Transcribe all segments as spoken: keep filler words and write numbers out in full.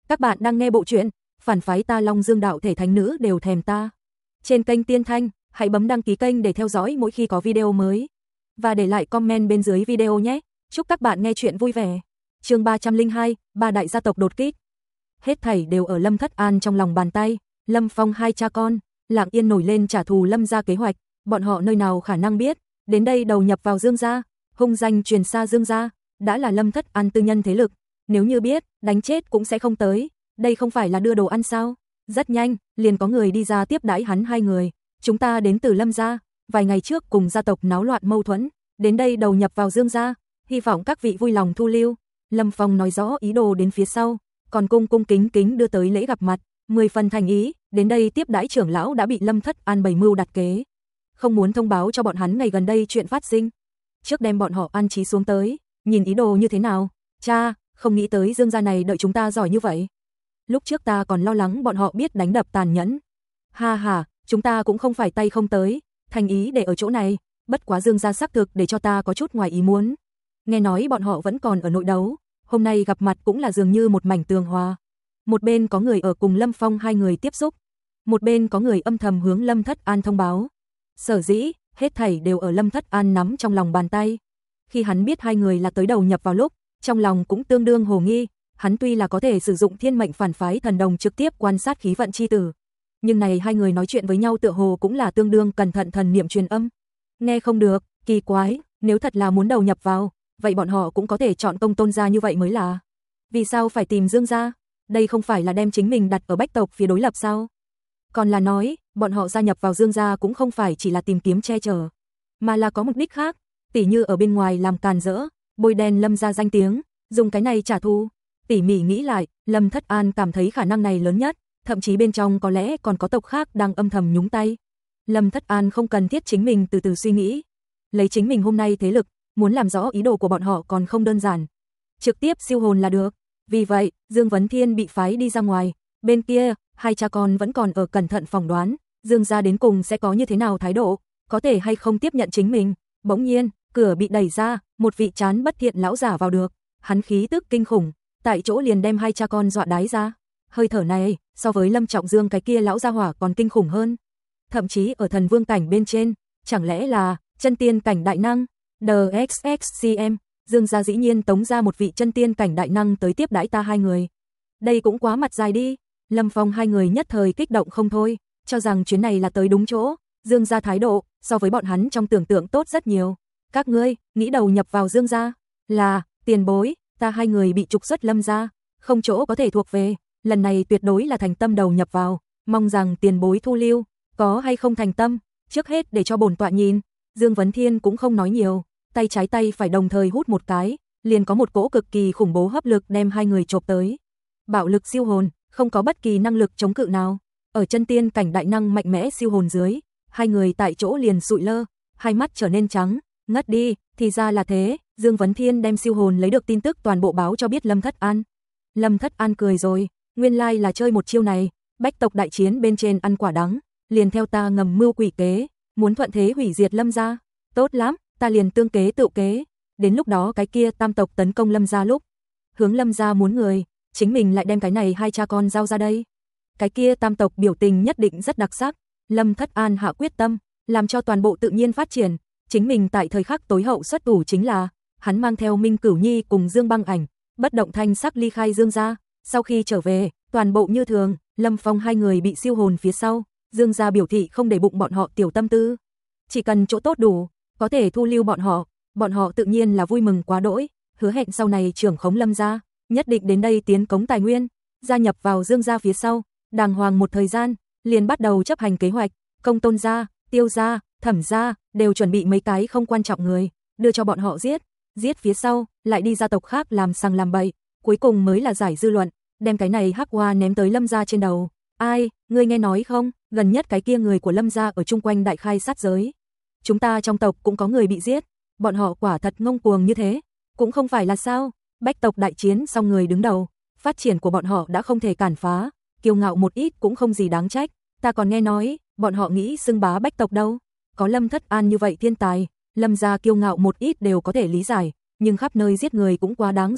Các bạn đang nghe bộ truyện Phản phái ta Long Dương đạo thể thánh nữ đều thèm ta. Trên kênh Tiên Thanh, hãy bấm đăng ký kênh để theo dõi mỗi khi có video mới. Và để lại comment bên dưới video nhé. Chúc các bạn nghe truyện vui vẻ. Chương ba trăm lẻ hai, ba đại gia tộc đột kích. Hết thảy đều ở Lâm Thất An trong lòng bàn tay. Lâm Phong hai cha con, lặng yên nổi lên trả thù Lâm gia kế hoạch. Bọn họ nơi nào khả năng biết, đến đây đầu nhập vào Dương gia, hung danh truyền xa Dương gia, đã là Lâm Thất An tư nhân thế lực. Nếu như biết, đánh chết cũng sẽ không tới. Đây không phải là đưa đồ ăn sao? Rất nhanh, liền có người đi ra tiếp đãi hắn hai người. Chúng ta đến từ Lâm gia, vài ngày trước cùng gia tộc náo loạn mâu thuẫn, đến đây đầu nhập vào Dương gia, hy vọng các vị vui lòng thu lưu. Lâm Phong nói rõ ý đồ đến phía sau, còn cung cung kính kính đưa tới lễ gặp mặt, mười phần thành ý, đến đây tiếp đãi trưởng lão đã bị Lâm Thất An bày mưu đặt kế. Không muốn thông báo cho bọn hắn ngày gần đây chuyện phát sinh. Trước đem bọn họ an trí xuống tới, nhìn ý đồ như thế nào. Cha, không nghĩ tới Dương gia này đợi chúng ta giỏi như vậy. Lúc trước ta còn lo lắng bọn họ biết đánh đập tàn nhẫn. Ha ha, chúng ta cũng không phải tay không tới, thành ý để ở chỗ này, bất quá Dương gia xác thực để cho ta có chút ngoài ý muốn. Nghe nói bọn họ vẫn còn ở nội đấu, hôm nay gặp mặt cũng là dường như một mảnh tường hòa. Một bên có người ở cùng Lâm Phong hai người tiếp xúc, một bên có người âm thầm hướng Lâm Thất An thông báo. Sở dĩ, hết thảy đều ở Lâm Thất An nắm trong lòng bàn tay. Khi hắn biết hai người là tới đầu nhập vào lúc, trong lòng cũng tương đương hồ nghi, hắn tuy là có thể sử dụng thiên mệnh phản phái thần đồng trực tiếp quan sát khí vận chi tử, nhưng này hai người nói chuyện với nhau tựa hồ cũng là tương đương cẩn thận thần niệm truyền âm. Nghe không được, kỳ quái, nếu thật là muốn đầu nhập vào, vậy bọn họ cũng có thể chọn Công Tôn gia như vậy mới là. Vì sao phải tìm Dương gia? Đây không phải là đem chính mình đặt ở bách tộc phía đối lập sao? Còn là nói, bọn họ gia nhập vào Dương gia cũng không phải chỉ là tìm kiếm che chở, mà là có mục đích khác, tỉ như ở bên ngoài làm càn rỡ, bôi đen Lâm gia danh tiếng, dùng cái này trả thù. Tỉ mỉ nghĩ lại, Lâm Thất An cảm thấy khả năng này lớn nhất, thậm chí bên trong có lẽ còn có tộc khác đang âm thầm nhúng tay. Lâm Thất An không cần thiết chính mình từ từ suy nghĩ, lấy chính mình hôm nay thế lực, muốn làm rõ ý đồ của bọn họ còn không đơn giản. Trực tiếp siêu hồn là được. Vì vậy, Dương Vấn Thiên bị phái đi ra ngoài, bên kia, hai cha con vẫn còn ở cẩn thận phỏng đoán, Dương gia đến cùng sẽ có như thế nào thái độ, có thể hay không tiếp nhận chính mình. Bỗng nhiên, cửa bị đẩy ra, một vị trán bất thiện lão giả vào được, hắn khí tức kinh khủng, tại chỗ liền đem hai cha con dọa đái ra. Hơi thở này, so với Lâm Trọng Dương cái kia lão gia hỏa còn kinh khủng hơn. Thậm chí ở thần vương cảnh bên trên, chẳng lẽ là chân tiên cảnh đại năng? đê ích ích xê em, Dương gia dĩ nhiên tống ra một vị chân tiên cảnh đại năng tới tiếp đãi ta hai người. Đây cũng quá mặt dài đi. Lâm Phong hai người nhất thời kích động không thôi, cho rằng chuyến này là tới đúng chỗ. Dương gia thái độ, so với bọn hắn trong tưởng tượng tốt rất nhiều. Các ngươi, nghĩ đầu nhập vào Dương gia? Là, tiền bối, ta hai người bị trục xuất Lâm gia, không chỗ có thể thuộc về, lần này tuyệt đối là thành tâm đầu nhập vào, mong rằng tiền bối thu lưu, có hay không thành tâm, trước hết để cho bổn tọa nhìn. Dương Vấn Thiên cũng không nói nhiều, tay trái tay phải đồng thời hút một cái, liền có một cỗ cực kỳ khủng bố hấp lực đem hai người chộp tới. Bạo lực siêu hồn, không có bất kỳ năng lực chống cự nào, ở chân tiên cảnh đại năng mạnh mẽ siêu hồn dưới, hai người tại chỗ liền sụi lơ, hai mắt trở nên trắng, ngất đi. Thì ra là thế. Dương Vấn Thiên đem siêu hồn lấy được tin tức toàn bộ báo cho biết Lâm Thất An. Lâm Thất An cười rồi, nguyên lai like là chơi một chiêu này, bách tộc đại chiến bên trên ăn quả đắng, liền theo ta ngầm mưu quỷ kế, muốn thuận thế hủy diệt Lâm gia. Tốt lắm, ta liền tương kế tự kế, đến lúc đó cái kia tam tộc tấn công Lâm gia lúc, hướng Lâm gia muốn người, chính mình lại đem cái này hai cha con giao ra đây. Cái kia tam tộc biểu tình nhất định rất đặc sắc. Lâm Thất An hạ quyết tâm, làm cho toàn bộ tự nhiên phát triển. Chính mình tại thời khắc tối hậu xuất thủ chính là, hắn mang theo Minh Cửu Nhi cùng Dương Băng Ảnh, bất động thanh sắc ly khai Dương gia. Sau khi trở về, toàn bộ như thường, Lâm Phong hai người bị siêu hồn phía sau, Dương gia biểu thị không để bụng bọn họ tiểu tâm tư. Chỉ cần chỗ tốt đủ, có thể thu lưu bọn họ, bọn họ tự nhiên là vui mừng quá đỗi, hứa hẹn sau này trưởng khống Lâm gia, nhất định đến đây tiến cống tài nguyên, gia nhập vào Dương gia phía sau, đàng hoàng một thời gian, liền bắt đầu chấp hành kế hoạch, Công Tôn gia, Tiêu gia, Thẩm gia đều chuẩn bị mấy cái không quan trọng người, đưa cho bọn họ giết, giết phía sau, lại đi gia tộc khác làm sằng làm bậy, cuối cùng mới là giải dư luận, đem cái này hắc hoa ném tới Lâm gia trên đầu. Ai, ngươi nghe nói không, gần nhất cái kia người của Lâm gia ở chung quanh đại khai sát giới. Chúng ta trong tộc cũng có người bị giết, bọn họ quả thật ngông cuồng như thế, cũng không phải là sao? Bách tộc đại chiến xong người đứng đầu, phát triển của bọn họ đã không thể cản phá, kiêu ngạo một ít cũng không gì đáng trách, ta còn nghe nói, bọn họ nghĩ xưng bá bách tộc đâu. Có Lâm Thất An như vậy thiên tài, Lâm gia kiêu ngạo một ít đều có thể lý giải, nhưng khắp nơi giết người cũng quá đáng rồi,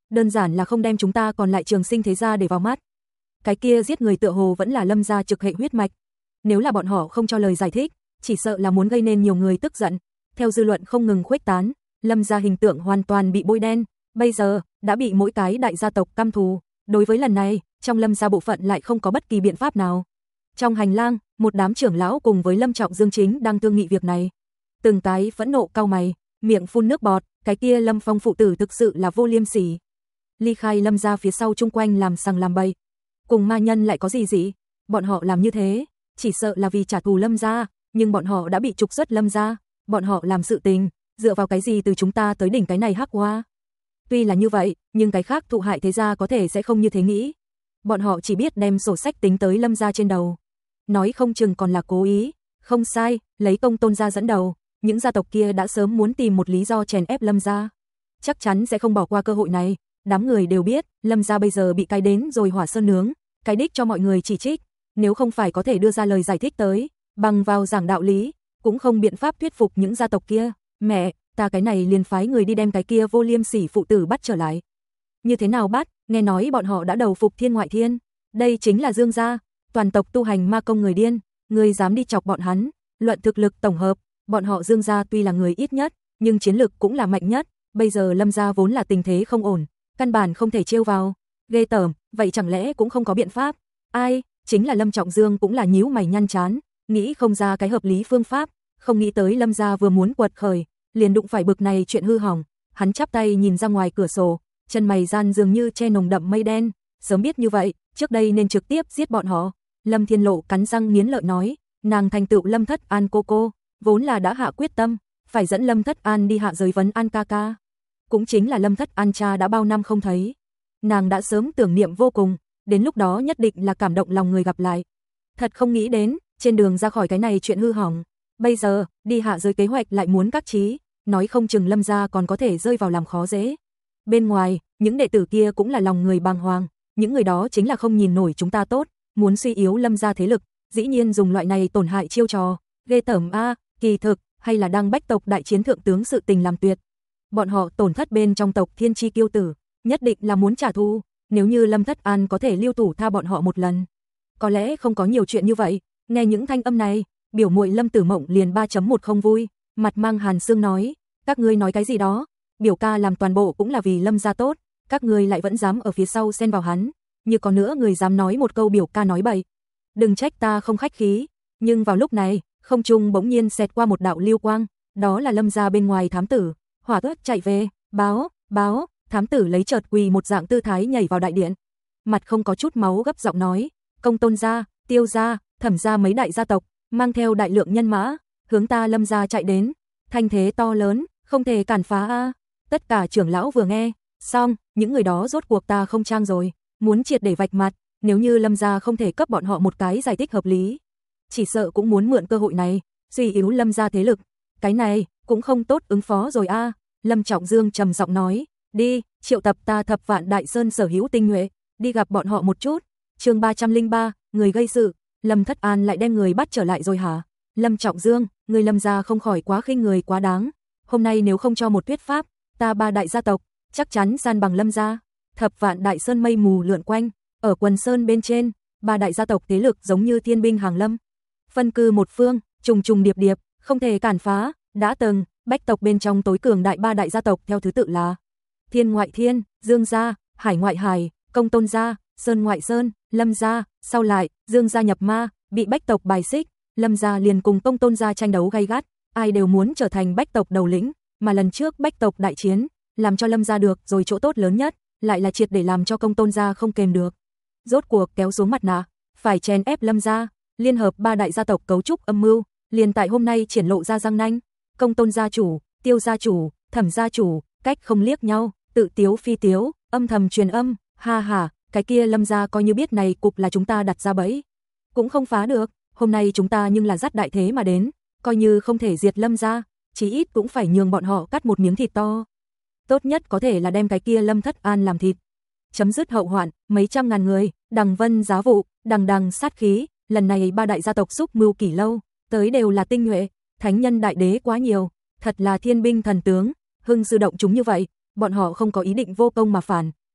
đơn giản là không đem chúng ta còn lại Trường Sinh thế gia để vào mắt. Cái kia giết người tựa hồ vẫn là Lâm gia trực hệ huyết mạch. Nếu là bọn họ không cho lời giải thích, chỉ sợ là muốn gây nên nhiều người tức giận. Theo dư luận không ngừng khuếch tán, Lâm gia hình tượng hoàn toàn bị bôi đen, bây giờ đã bị mỗi cái đại gia tộc căm thù. Đối với lần này, trong Lâm gia bộ phận lại không có bất kỳ biện pháp nào. Trong hành lang, một đám trưởng lão cùng với Lâm Trọng Dương chính đang thương nghị việc này. Từng cái phẫn nộ cau mày, miệng phun nước bọt, cái kia Lâm Phong phụ tử thực sự là vô liêm sỉ. Ly khai Lâm gia phía sau chung quanh làm sằng làm bậy. Cùng ma nhân lại có gì gì? Bọn họ làm như thế, chỉ sợ là vì trả thù Lâm gia, nhưng bọn họ đã bị trục xuất Lâm gia, bọn họ làm sự tình, dựa vào cái gì từ chúng ta tới đỉnh cái này hắc hoa? Tuy là như vậy, nhưng cái khác thụ hại thế gia có thể sẽ không như thế nghĩ. Bọn họ chỉ biết đem sổ sách tính tới Lâm gia trên đầu. Nói không chừng còn là cố ý, không sai, lấy Công Tôn gia dẫn đầu, những gia tộc kia đã sớm muốn tìm một lý do chèn ép Lâm gia. Chắc chắn sẽ không bỏ qua cơ hội này, đám người đều biết, Lâm gia bây giờ bị cái đến rồi hỏa sơn nướng, cái đích cho mọi người chỉ trích, nếu không phải có thể đưa ra lời giải thích tới, bằng vào giảng đạo lý, cũng không biện pháp thuyết phục những gia tộc kia. Mẹ, ta cái này liền phái người đi đem cái kia vô liêm sỉ phụ tử bắt trở lại. Như thế nào bắt? Nghe nói bọn họ đã đầu phục thiên ngoại thiên, đây chính là Dương gia, toàn tộc tu hành ma công người điên, người dám đi chọc bọn hắn, luận thực lực tổng hợp, bọn họ Dương gia tuy là người ít nhất, nhưng chiến lực cũng là mạnh nhất, bây giờ Lâm gia vốn là tình thế không ổn, căn bản không thể trêu vào. Ghê tởm, vậy chẳng lẽ cũng không có biện pháp? Ai? Chính là Lâm Trọng Dương cũng là nhíu mày nhăn chán, nghĩ không ra cái hợp lý phương pháp, không nghĩ tới Lâm gia vừa muốn quật khởi, liền đụng phải bực này chuyện hư hỏng. Hắn chắp tay nhìn ra ngoài cửa sổ, chân mày gian dường như che nồng đậm mây đen, sớm biết như vậy, trước đây nên trực tiếp giết bọn họ. Lâm Thiên Lộ cắn răng nghiến lợi nói, nàng thành tựu Lâm Thất An cô cô, vốn là đã hạ quyết tâm, phải dẫn Lâm Thất An đi hạ giới vấn An ca ca. Cũng chính là Lâm Thất An cha đã bao năm không thấy, nàng đã sớm tưởng niệm vô cùng, đến lúc đó nhất định là cảm động lòng người gặp lại. Thật không nghĩ đến, trên đường ra khỏi cái này chuyện hư hỏng, bây giờ, đi hạ giới kế hoạch lại muốn các trí, nói không chừng Lâm gia còn có thể rơi vào làm khó dễ. Bên ngoài, những đệ tử kia cũng là lòng người bàng hoàng, những người đó chính là không nhìn nổi chúng ta tốt, muốn suy yếu Lâm gia thế lực, dĩ nhiên dùng loại này tổn hại chiêu trò, ghê tởm a, kỳ thực, hay là đang bách tộc đại chiến thượng tướng sự tình làm tuyệt. Bọn họ tổn thất bên trong tộc Thiên Chi Kiêu Tử, nhất định là muốn trả thù, nếu như Lâm Thất An có thể lưu thủ tha bọn họ một lần. Có lẽ không có nhiều chuyện như vậy, nghe những thanh âm này, biểu muội Lâm Tử Mộng liền ba chấm một không vui, mặt mang hàn sương nói, các ngươi nói cái gì đó, biểu ca làm toàn bộ cũng là vì Lâm gia tốt, các ngươi lại vẫn dám ở phía sau xen vào hắn, như có nữa người dám nói một câu biểu ca nói bậy. Đừng trách ta không khách khí, nhưng vào lúc này, không trung bỗng nhiên xẹt qua một đạo lưu quang, đó là Lâm gia bên ngoài thám tử, hỏa tốc chạy về, báo, báo, thám tử lấy chợt quỳ một dạng tư thái nhảy vào đại điện. Mặt không có chút máu gấp giọng nói, Công Tôn gia, Tiêu gia, Thẩm gia mấy đại gia tộc, mang theo đại lượng nhân mã, hướng ta Lâm gia chạy đến, thanh thế to lớn, không thể cản phá a. Tất cả trưởng lão vừa nghe, xong, những người đó rốt cuộc ta không trang rồi, muốn triệt để vạch mặt, nếu như Lâm gia không thể cấp bọn họ một cái giải thích hợp lý, chỉ sợ cũng muốn mượn cơ hội này, suy yếu Lâm gia thế lực. Cái này, cũng không tốt ứng phó rồi a. Lâm Trọng Dương trầm giọng nói, đi, triệu tập ta Thập Vạn Đại Sơn sở hữu tinh nhuệ, đi gặp bọn họ một chút. Chương ba trăm linh ba, người gây sự, Lâm Thất An lại đem người bắt trở lại rồi hả? Lâm Trọng Dương, người Lâm gia không khỏi quá khinh người quá đáng, hôm nay nếu không cho một thuyết pháp, ta ba đại gia tộc chắc chắn san bằng Lâm gia. Thập Vạn Đại Sơn mây mù lượn quanh, ở quần sơn bên trên, ba đại gia tộc thế lực giống như thiên binh hàng lâm, phân cư một phương, trùng trùng điệp điệp, không thể cản phá. Đã từng, bách tộc bên trong tối cường đại ba đại gia tộc theo thứ tự là Thiên ngoại thiên, Dương gia, Hải ngoại hải, Công Tôn gia, Sơn ngoại sơn, Lâm gia. Sau lại, Dương gia nhập ma, bị bách tộc bài xích, Lâm gia liền cùng Công Tôn gia tranh đấu gay gắt, ai đều muốn trở thành bách tộc đầu lĩnh, mà lần trước bách tộc đại chiến, làm cho Lâm gia được rồi chỗ tốt lớn nhất, lại là triệt để làm cho Công Tôn gia không kềm được. Rốt cuộc kéo xuống mặt nạ, phải chèn ép Lâm gia, liên hợp ba đại gia tộc cấu trúc âm mưu, liền tại hôm nay triển lộ ra răng nanh. Công Tôn gia chủ, Tiêu gia chủ, Thẩm gia chủ, cách không liếc nhau, tự tiếu phi tiếu, âm thầm truyền âm, ha ha, cái kia Lâm gia coi như biết này cục là chúng ta đặt ra bẫy, cũng không phá được, hôm nay chúng ta nhưng là dắt đại thế mà đến, coi như không thể diệt Lâm gia, chí ít cũng phải nhường bọn họ cắt một miếng thịt to. Tốt nhất có thể là đem cái kia Lâm Thất An làm thịt. Chấm dứt hậu hoạn, mấy trăm ngàn người, đằng vân giá vụ, đằng đằng sát khí, lần này ba đại gia tộc xúc mưu kỷ lâu, tới đều là tinh nhuệ, thánh nhân đại đế quá nhiều, thật là thiên binh thần tướng, hưng sư động chúng như vậy, bọn họ không có ý định vô công mà phản,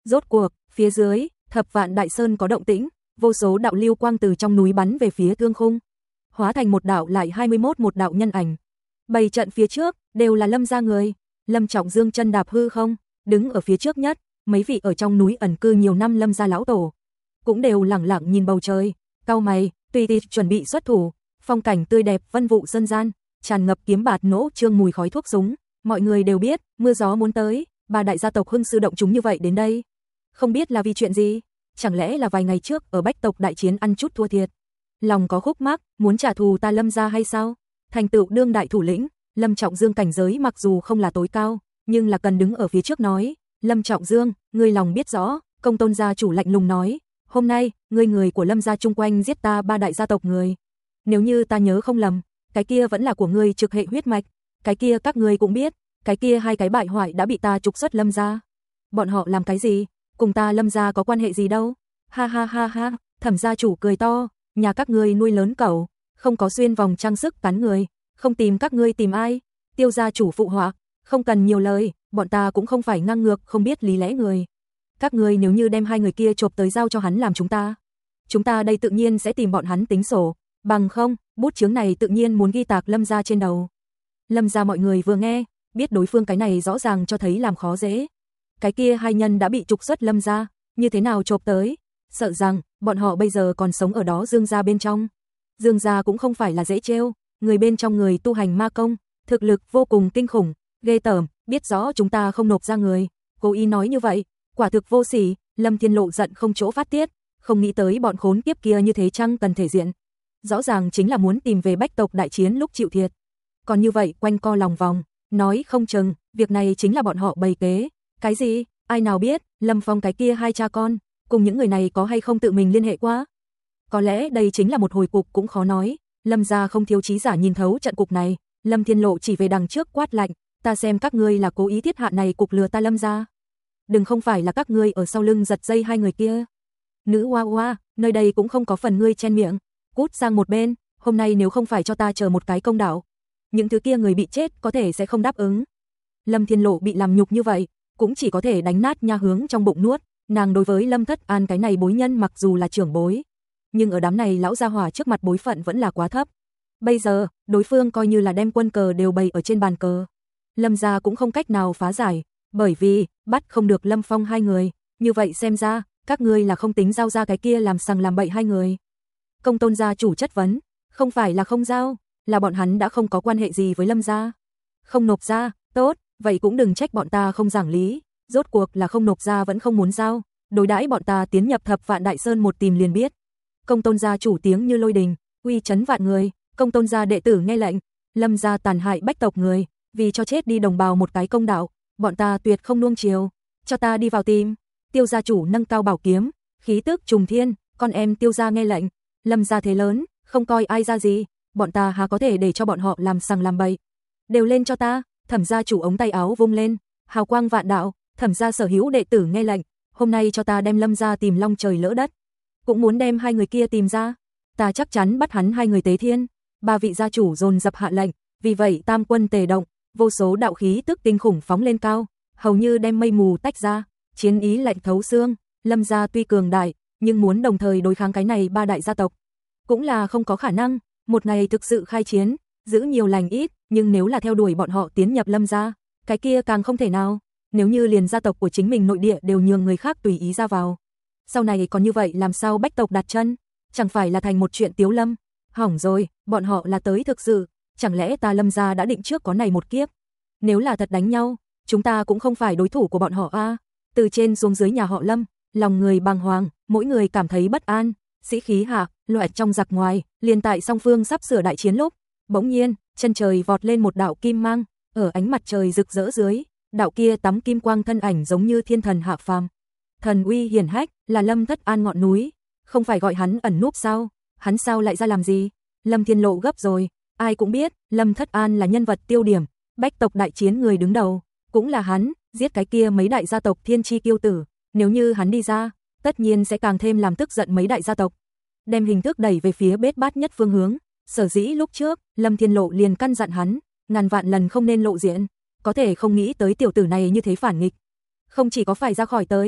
Rốt cuộc, phía dưới, Thập Vạn Đại Sơn có động tĩnh, vô số đạo lưu quang từ trong núi bắn về phía thương khung, hóa thành một đạo lại hai mươi mốt một đạo nhân ảnh. Bày trận phía trước đều là Lâm gia người. Lâm Trọng Dương chân đạp hư không, đứng ở phía trước nhất, mấy vị ở trong núi ẩn cư nhiều năm Lâm gia lão tổ cũng đều lẳng lặng nhìn bầu trời, cau mày, tùy tiện chuẩn bị xuất thủ. Phong cảnh tươi đẹp, vân vụ sơn gian, tràn ngập kiếm bạt nỗ trương mùi khói thuốc súng. Mọi người đều biết, mưa gió muốn tới, ba đại gia tộc hưng sư động chúng như vậy đến đây. Không biết là vì chuyện gì, chẳng lẽ là vài ngày trước ở Bách tộc đại chiến ăn chút thua thiệt, lòng có khúc mắc, muốn trả thù ta Lâm gia hay sao? Thành tựu đương đại thủ lĩnh, Lâm Trọng Dương cảnh giới mặc dù không là tối cao, nhưng là cần đứng ở phía trước nói. Lâm Trọng Dương, ngươi lòng biết rõ. Công Tôn gia chủ lạnh lùng nói, hôm nay, ngươi người của Lâm gia chung quanh giết ta ba đại gia tộc người. Nếu như ta nhớ không lầm, cái kia vẫn là của ngươi trực hệ huyết mạch, cái kia các ngươi cũng biết, cái kia hai cái bại hoại đã bị ta trục xuất Lâm gia. Bọn họ làm cái gì? Cùng ta Lâm gia có quan hệ gì đâu? Ha ha ha ha, Thẩm gia chủ cười to, nhà các ngươi nuôi lớn cẩu, không có xuyên vòng trang sức cắn người, không tìm các ngươi tìm ai? Tiêu gia chủ phụ họa, không cần nhiều lời, bọn ta cũng không phải ngang ngược không biết lý lẽ người. Các ngươi nếu như đem hai người kia chộp tới giao cho hắn làm chúng ta, chúng ta đây tự nhiên sẽ tìm bọn hắn tính sổ, bằng không, bút chướng này tự nhiên muốn ghi tạc Lâm gia trên đầu. Lâm gia mọi người vừa nghe, biết đối phương cái này rõ ràng cho thấy làm khó dễ. Cái kia hai nhân đã bị trục xuất Lâm gia, như thế nào chộp tới? Sợ rằng bọn họ bây giờ còn sống ở đó Dương gia bên trong. Dương gia cũng không phải là dễ trêu, người bên trong người tu hành ma công, thực lực vô cùng kinh khủng, ghê tởm, biết rõ chúng ta không nộp ra người, cố ý nói như vậy, quả thực vô sỉ. Lâm Thiên Lộ giận không chỗ phát tiết, không nghĩ tới bọn khốn kiếp kia như thế chăng cần thể diện. Rõ ràng chính là muốn tìm về Bách tộc đại chiến lúc chịu thiệt. Còn như vậy quanh co lòng vòng, nói không chừng, việc này chính là bọn họ bày kế. Cái gì? Ai nào biết, Lâm Phong cái kia hai cha con, cùng những người này có hay không tự mình liên hệ qua? Có lẽ đây chính là một hồi cục cũng khó nói. Lâm gia không thiếu trí giả nhìn thấu trận cục này. Lâm Thiên Lộ chỉ về đằng trước quát lạnh, ta xem các ngươi là cố ý thiết hạ này cục lừa ta Lâm gia. Đừng không phải là các ngươi ở sau lưng giật dây hai người kia. Nữ oa oa, nơi đây cũng không có phần ngươi chen miệng, cút sang một bên, hôm nay nếu không phải cho ta chờ một cái công đạo, những thứ kia người bị chết có thể sẽ không đáp ứng. Lâm Thiên Lộ bị làm nhục như vậy, cũng chỉ có thể đánh nát nha hướng trong bụng nuốt. Nàng đối với Lâm Thất An cái này bối nhân mặc dù là trưởng bối, nhưng ở đám này lão gia hỏa trước mặt bối phận vẫn là quá thấp. Bây giờ, đối phương coi như là đem quân cờ đều bày ở trên bàn cờ. Lâm gia cũng không cách nào phá giải, bởi vì bắt không được Lâm Phong hai người, như vậy xem ra, các ngươi là không tính giao ra cái kia làm sằng làm bậy hai người. Công Tôn gia chủ chất vấn, không phải là không giao, là bọn hắn đã không có quan hệ gì với Lâm gia. Không nộp ra, tốt, vậy cũng đừng trách bọn ta không giảng lý, rốt cuộc là không nộp ra vẫn không muốn giao, đối đãi bọn ta tiến nhập Thập Vạn Đại Sơn một tìm liền biết. Công Tôn gia chủ tiếng như lôi đình, uy chấn vạn người. Công Tôn gia đệ tử nghe lệnh, Lâm gia tàn hại Bách tộc người, vì cho chết đi đồng bào một cái công đạo, bọn ta tuyệt không nuông chiều, cho ta đi vào tìm. Tiêu gia chủ nâng cao bảo kiếm, khí tức trùng thiên, con em Tiêu gia nghe lệnh, Lâm gia thế lớn, không coi ai ra gì, bọn ta há có thể để cho bọn họ làm sằng làm bậy. Đều lên cho ta. Thẩm gia chủ ống tay áo vung lên, hào quang vạn đạo. Thẩm gia sở hữu đệ tử nghe lệnh, hôm nay cho ta đem Lâm gia tìm long trời lỡ đất, cũng muốn đem hai người kia tìm ra, ta chắc chắn bắt hắn hai người tế thiên. Ba vị gia chủ dồn dập hạ lệnh, vì vậy tam quân tề động, vô số đạo khí tức kinh khủng phóng lên cao, hầu như đem mây mù tách ra, chiến ý lạnh thấu xương. Lâm gia tuy cường đại, nhưng muốn đồng thời đối kháng cái này ba đại gia tộc, cũng là không có khả năng. Một ngày thực sự khai chiến, giữ nhiều lành ít, nhưng nếu là theo đuổi bọn họ tiến nhập Lâm gia, cái kia càng không thể nào. Nếu như liền gia tộc của chính mình nội địa đều nhường người khác tùy ý ra vào, sau này còn như vậy làm sao Bách tộc đặt chân, chẳng phải là thành một chuyện tiếu lâm. Hỏng rồi, bọn họ là tới thực sự, chẳng lẽ ta Lâm gia đã định trước có này một kiếp? Nếu là thật đánh nhau, chúng ta cũng không phải đối thủ của bọn họ a. À. Từ trên xuống dưới nhà họ Lâm, lòng người bàng hoàng, mỗi người cảm thấy bất an, sĩ khí hạ, loại trong giặc ngoài, liền tại song phương sắp sửa đại chiến lúc, bỗng nhiên, chân trời vọt lên một đạo kim mang, ở ánh mặt trời rực rỡ dưới, đạo kia tắm kim quang thân ảnh giống như thiên thần hạ phàm. Thần uy hiển hách, là Lâm Thất An ngọn núi, không phải gọi hắn ẩn núp sao? Hắn sao lại ra làm gì? Lâm Thiên Lộ gấp rồi, ai cũng biết, Lâm Thất An là nhân vật tiêu điểm, Bách tộc đại chiến người đứng đầu, cũng là hắn, giết cái kia mấy đại gia tộc thiên chi kiêu tử, nếu như hắn đi ra, tất nhiên sẽ càng thêm làm tức giận mấy đại gia tộc, đem hình thức đẩy về phía bết bát nhất phương hướng. Sở dĩ lúc trước, Lâm Thiên Lộ liền căn dặn hắn, ngàn vạn lần không nên lộ diện, có thể không nghĩ tới tiểu tử này như thế phản nghịch. Không chỉ có phải ra khỏi tới,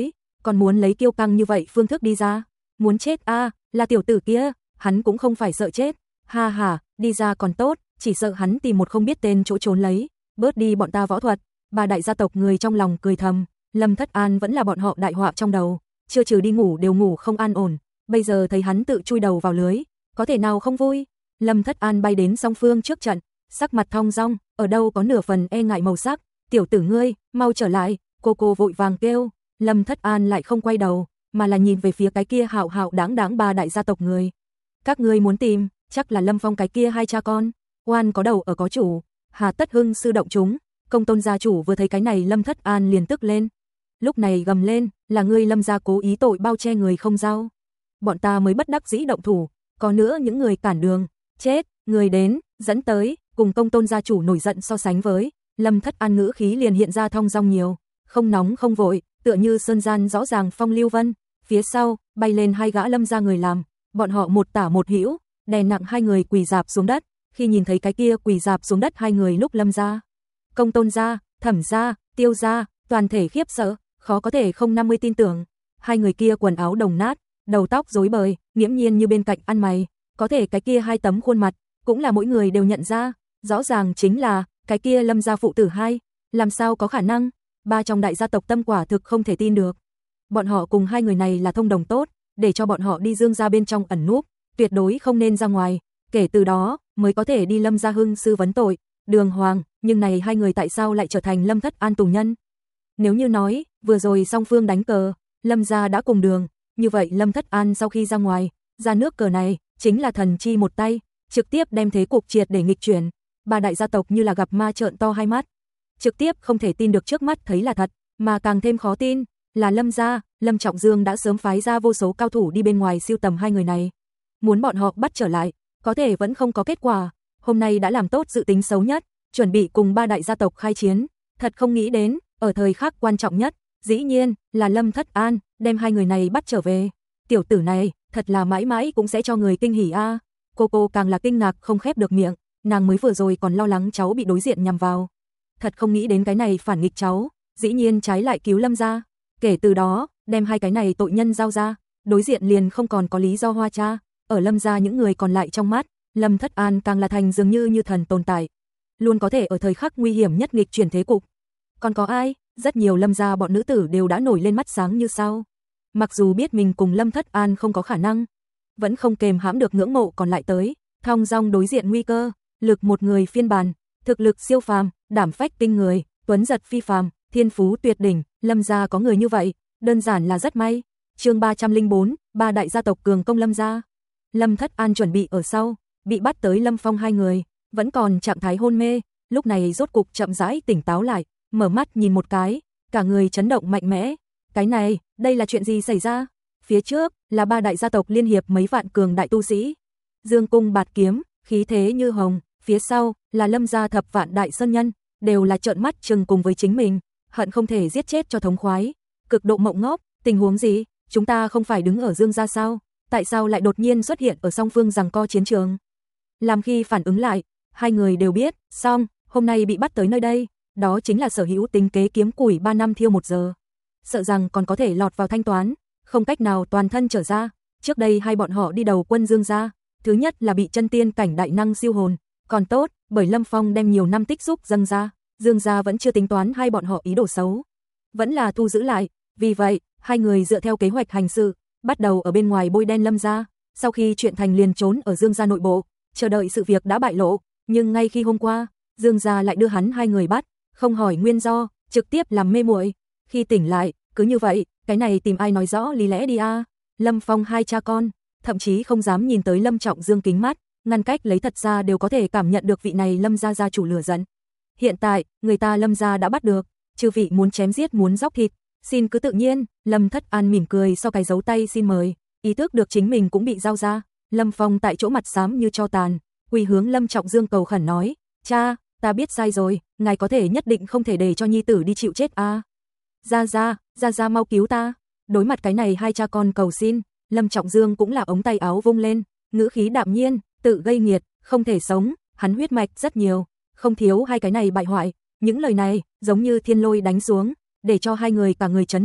còn muốn lấy kiêu căng như vậy phương thức đi ra. Muốn chết a, à, là tiểu tử kia, hắn cũng không phải sợ chết. Ha ha, đi ra còn tốt, chỉ sợ hắn tìm một không biết tên chỗ trốn lấy, bớt đi bọn ta võ thuật. Ba đại gia tộc người trong lòng cười thầm, Lâm Thất An vẫn là bọn họ đại họa trong đầu, chưa trừ đi ngủ đều ngủ không an ổn, bây giờ thấy hắn tự chui đầu vào lưới, có thể nào không vui. Lâm Thất An bay đến song phương trước trận, sắc mặt thong dong, ở đâu có nửa phần e ngại màu sắc. Tiểu tử ngươi, mau trở lại, cô cô vội vàng kêu. Lâm Thất An lại không quay đầu, mà là nhìn về phía cái kia hạo hạo đáng đáng ba đại gia tộc người. Các ngươi muốn tìm, chắc là Lâm Phong cái kia hai cha con. Oan có đầu ở có chủ, hà tất hưng sư động chúng. Công tôn gia chủ vừa thấy cái này Lâm Thất An liền tức lên. Lúc này gầm lên, là ngươi Lâm gia cố ý tội bao che người không giao. Bọn ta mới bất đắc dĩ động thủ, có nữa những người cản đường, chết, người đến, dẫn tới, cùng công tôn gia chủ nổi giận so sánh với, Lâm Thất An ngữ khí liền hiện ra thong dong nhiều, không nóng không vội, tựa như sơn gian rõ ràng phong lưu vân. Phía sau, bay lên hai gã Lâm gia người làm, bọn họ một tả một hữu, đè nặng hai người quỳ rạp xuống đất. Khi nhìn thấy cái kia quỳ rạp xuống đất hai người lúc Lâm gia, công tôn gia, Thẩm gia, Tiêu gia, toàn thể khiếp sợ, khó có thể không năm mươi tin tưởng. Hai người kia quần áo đồng nát, đầu tóc rối bời, nghiễm nhiên như bên cạnh ăn mày, có thể cái kia hai tấm khuôn mặt, cũng là mỗi người đều nhận ra, rõ ràng chính là cái kia Lâm gia phụ tử hai, làm sao có khả năng? Ba trong đại gia tộc tâm quả thực không thể tin được. Bọn họ cùng hai người này là thông đồng tốt, để cho bọn họ đi Dương gia bên trong ẩn núp, tuyệt đối không nên ra ngoài, kể từ đó mới có thể đi Lâm gia hưng sư vấn tội. Đường hoàng, nhưng này hai người tại sao lại trở thành Lâm Thất An tù nhân? Nếu như nói, vừa rồi song phương đánh cờ, Lâm gia đã cùng đường, như vậy Lâm Thất An sau khi ra ngoài, ra nước cờ này, chính là thần chi một tay, trực tiếp đem thế cục triệt để nghịch chuyển. Ba đại gia tộc như là gặp ma trợn to hai mắt, trực tiếp không thể tin được trước mắt thấy là thật, mà càng thêm khó tin, là Lâm gia, Lâm Trọng Dương đã sớm phái ra vô số cao thủ đi bên ngoài siêu tầm hai người này. Muốn bọn họ bắt trở lại, có thể vẫn không có kết quả, hôm nay đã làm tốt dự tính xấu nhất, chuẩn bị cùng ba đại gia tộc khai chiến, thật không nghĩ đến, ở thời khắc quan trọng nhất, dĩ nhiên là Lâm Thất An đem hai người này bắt trở về. Tiểu tử này, thật là mãi mãi cũng sẽ cho người kinh hỉ a. À. Cô cô càng là kinh ngạc không khép được miệng, nàng mới vừa rồi còn lo lắng cháu bị đối diện nhằm vào. Thật không nghĩ đến cái này phản nghịch cháu, dĩ nhiên trái lại cứu Lâm gia. Kể từ đó, đem hai cái này tội nhân giao ra, đối diện liền không còn có lý do hoa cha. Ở Lâm gia những người còn lại trong mắt, Lâm Thất An càng là thành dường như như thần tồn tại, luôn có thể ở thời khắc nguy hiểm nhất nghịch chuyển thế cục. Còn có ai? Rất nhiều Lâm gia bọn nữ tử đều đã nổi lên mắt sáng như sao. Mặc dù biết mình cùng Lâm Thất An không có khả năng, vẫn không kềm hãm được ngưỡng mộ còn lại tới, thong dong đối diện nguy cơ, lực một người phiên bản, thực lực siêu phàm, đảm phách kinh người, tuấn giật phi phàm, thiên phú tuyệt đỉnh, Lâm gia có người như vậy, đơn giản là rất may. Chương ba trăm lẻ bốn, ba đại gia tộc cường công Lâm gia. Lâm Thất An chuẩn bị ở sau, bị bắt tới Lâm Phong hai người, vẫn còn trạng thái hôn mê, lúc này rốt cục chậm rãi tỉnh táo lại, mở mắt nhìn một cái, cả người chấn động mạnh mẽ. Cái này, đây là chuyện gì xảy ra? Phía trước là ba đại gia tộc liên hiệp mấy vạn cường đại tu sĩ, dương cung bạt kiếm, khí thế như hồng, phía sau là Lâm gia thập vạn đại sơn nhân, đều là trợn mắt trừng cùng với chính mình, hận không thể giết chết cho thống khoái. Cực độ mộng ngốc, tình huống gì? Chúng ta không phải đứng ở Dương gia sao? Tại sao lại đột nhiên xuất hiện ở song phương giằng co chiến trường? Làm khi phản ứng lại, hai người đều biết, xong, hôm nay bị bắt tới nơi đây, đó chính là sở hữu tính kế kiếm củi ba năm thiêu một giờ. Sợ rằng còn có thể lọt vào thanh toán, không cách nào toàn thân trở ra. Trước đây hai bọn họ đi đầu quân Dương gia, thứ nhất là bị chân tiên cảnh đại năng siêu hồn, còn tốt, bởi Lâm Phong đem nhiều năm tích xúc dâng ra, Dương gia vẫn chưa tính toán hai bọn họ ý đồ xấu, vẫn là thu giữ lại. Vì vậy, hai người dựa theo kế hoạch hành sự, bắt đầu ở bên ngoài bôi đen Lâm gia, sau khi chuyện thành liền trốn ở Dương gia nội bộ, chờ đợi sự việc đã bại lộ, nhưng ngay khi hôm qua, Dương gia lại đưa hắn hai người bắt, không hỏi nguyên do, trực tiếp làm mê muội. Khi tỉnh lại, cứ như vậy, cái này tìm ai nói rõ lý lẽ đi a. À. Lâm Phong hai cha con, thậm chí không dám nhìn tới Lâm Trọng Dương kính mắt, ngăn cách lấy thật ra đều có thể cảm nhận được vị này Lâm gia gia chủ lửa giận. Hiện tại, người ta Lâm gia đã bắt được, chư vị muốn chém giết muốn dóc thịt, xin cứ tự nhiên. Lâm Thất An mỉm cười sau cái dấu tay xin mời, ý thức được chính mình cũng bị giao ra. Lâm Phong tại chỗ mặt xám như tro tàn, quỳ hướng Lâm Trọng Dương cầu khẩn nói, cha, ta biết sai rồi, ngài có thể nhất định không thể để cho nhi tử đi chịu chết a. À. Gia Gia, Gia Gia mau cứu ta. Đối mặt cái này hai cha con cầu xin, Lâm Trọng Dương cũng là ống tay áo vung lên, ngữ khí đạm nhiên, tự gây nghiệt, không thể sống, hắn huyết mạch rất nhiều, không thiếu hai cái này bại hoại. Những lời này giống như thiên lôi đánh xuống, để cho hai người cả người chấn động,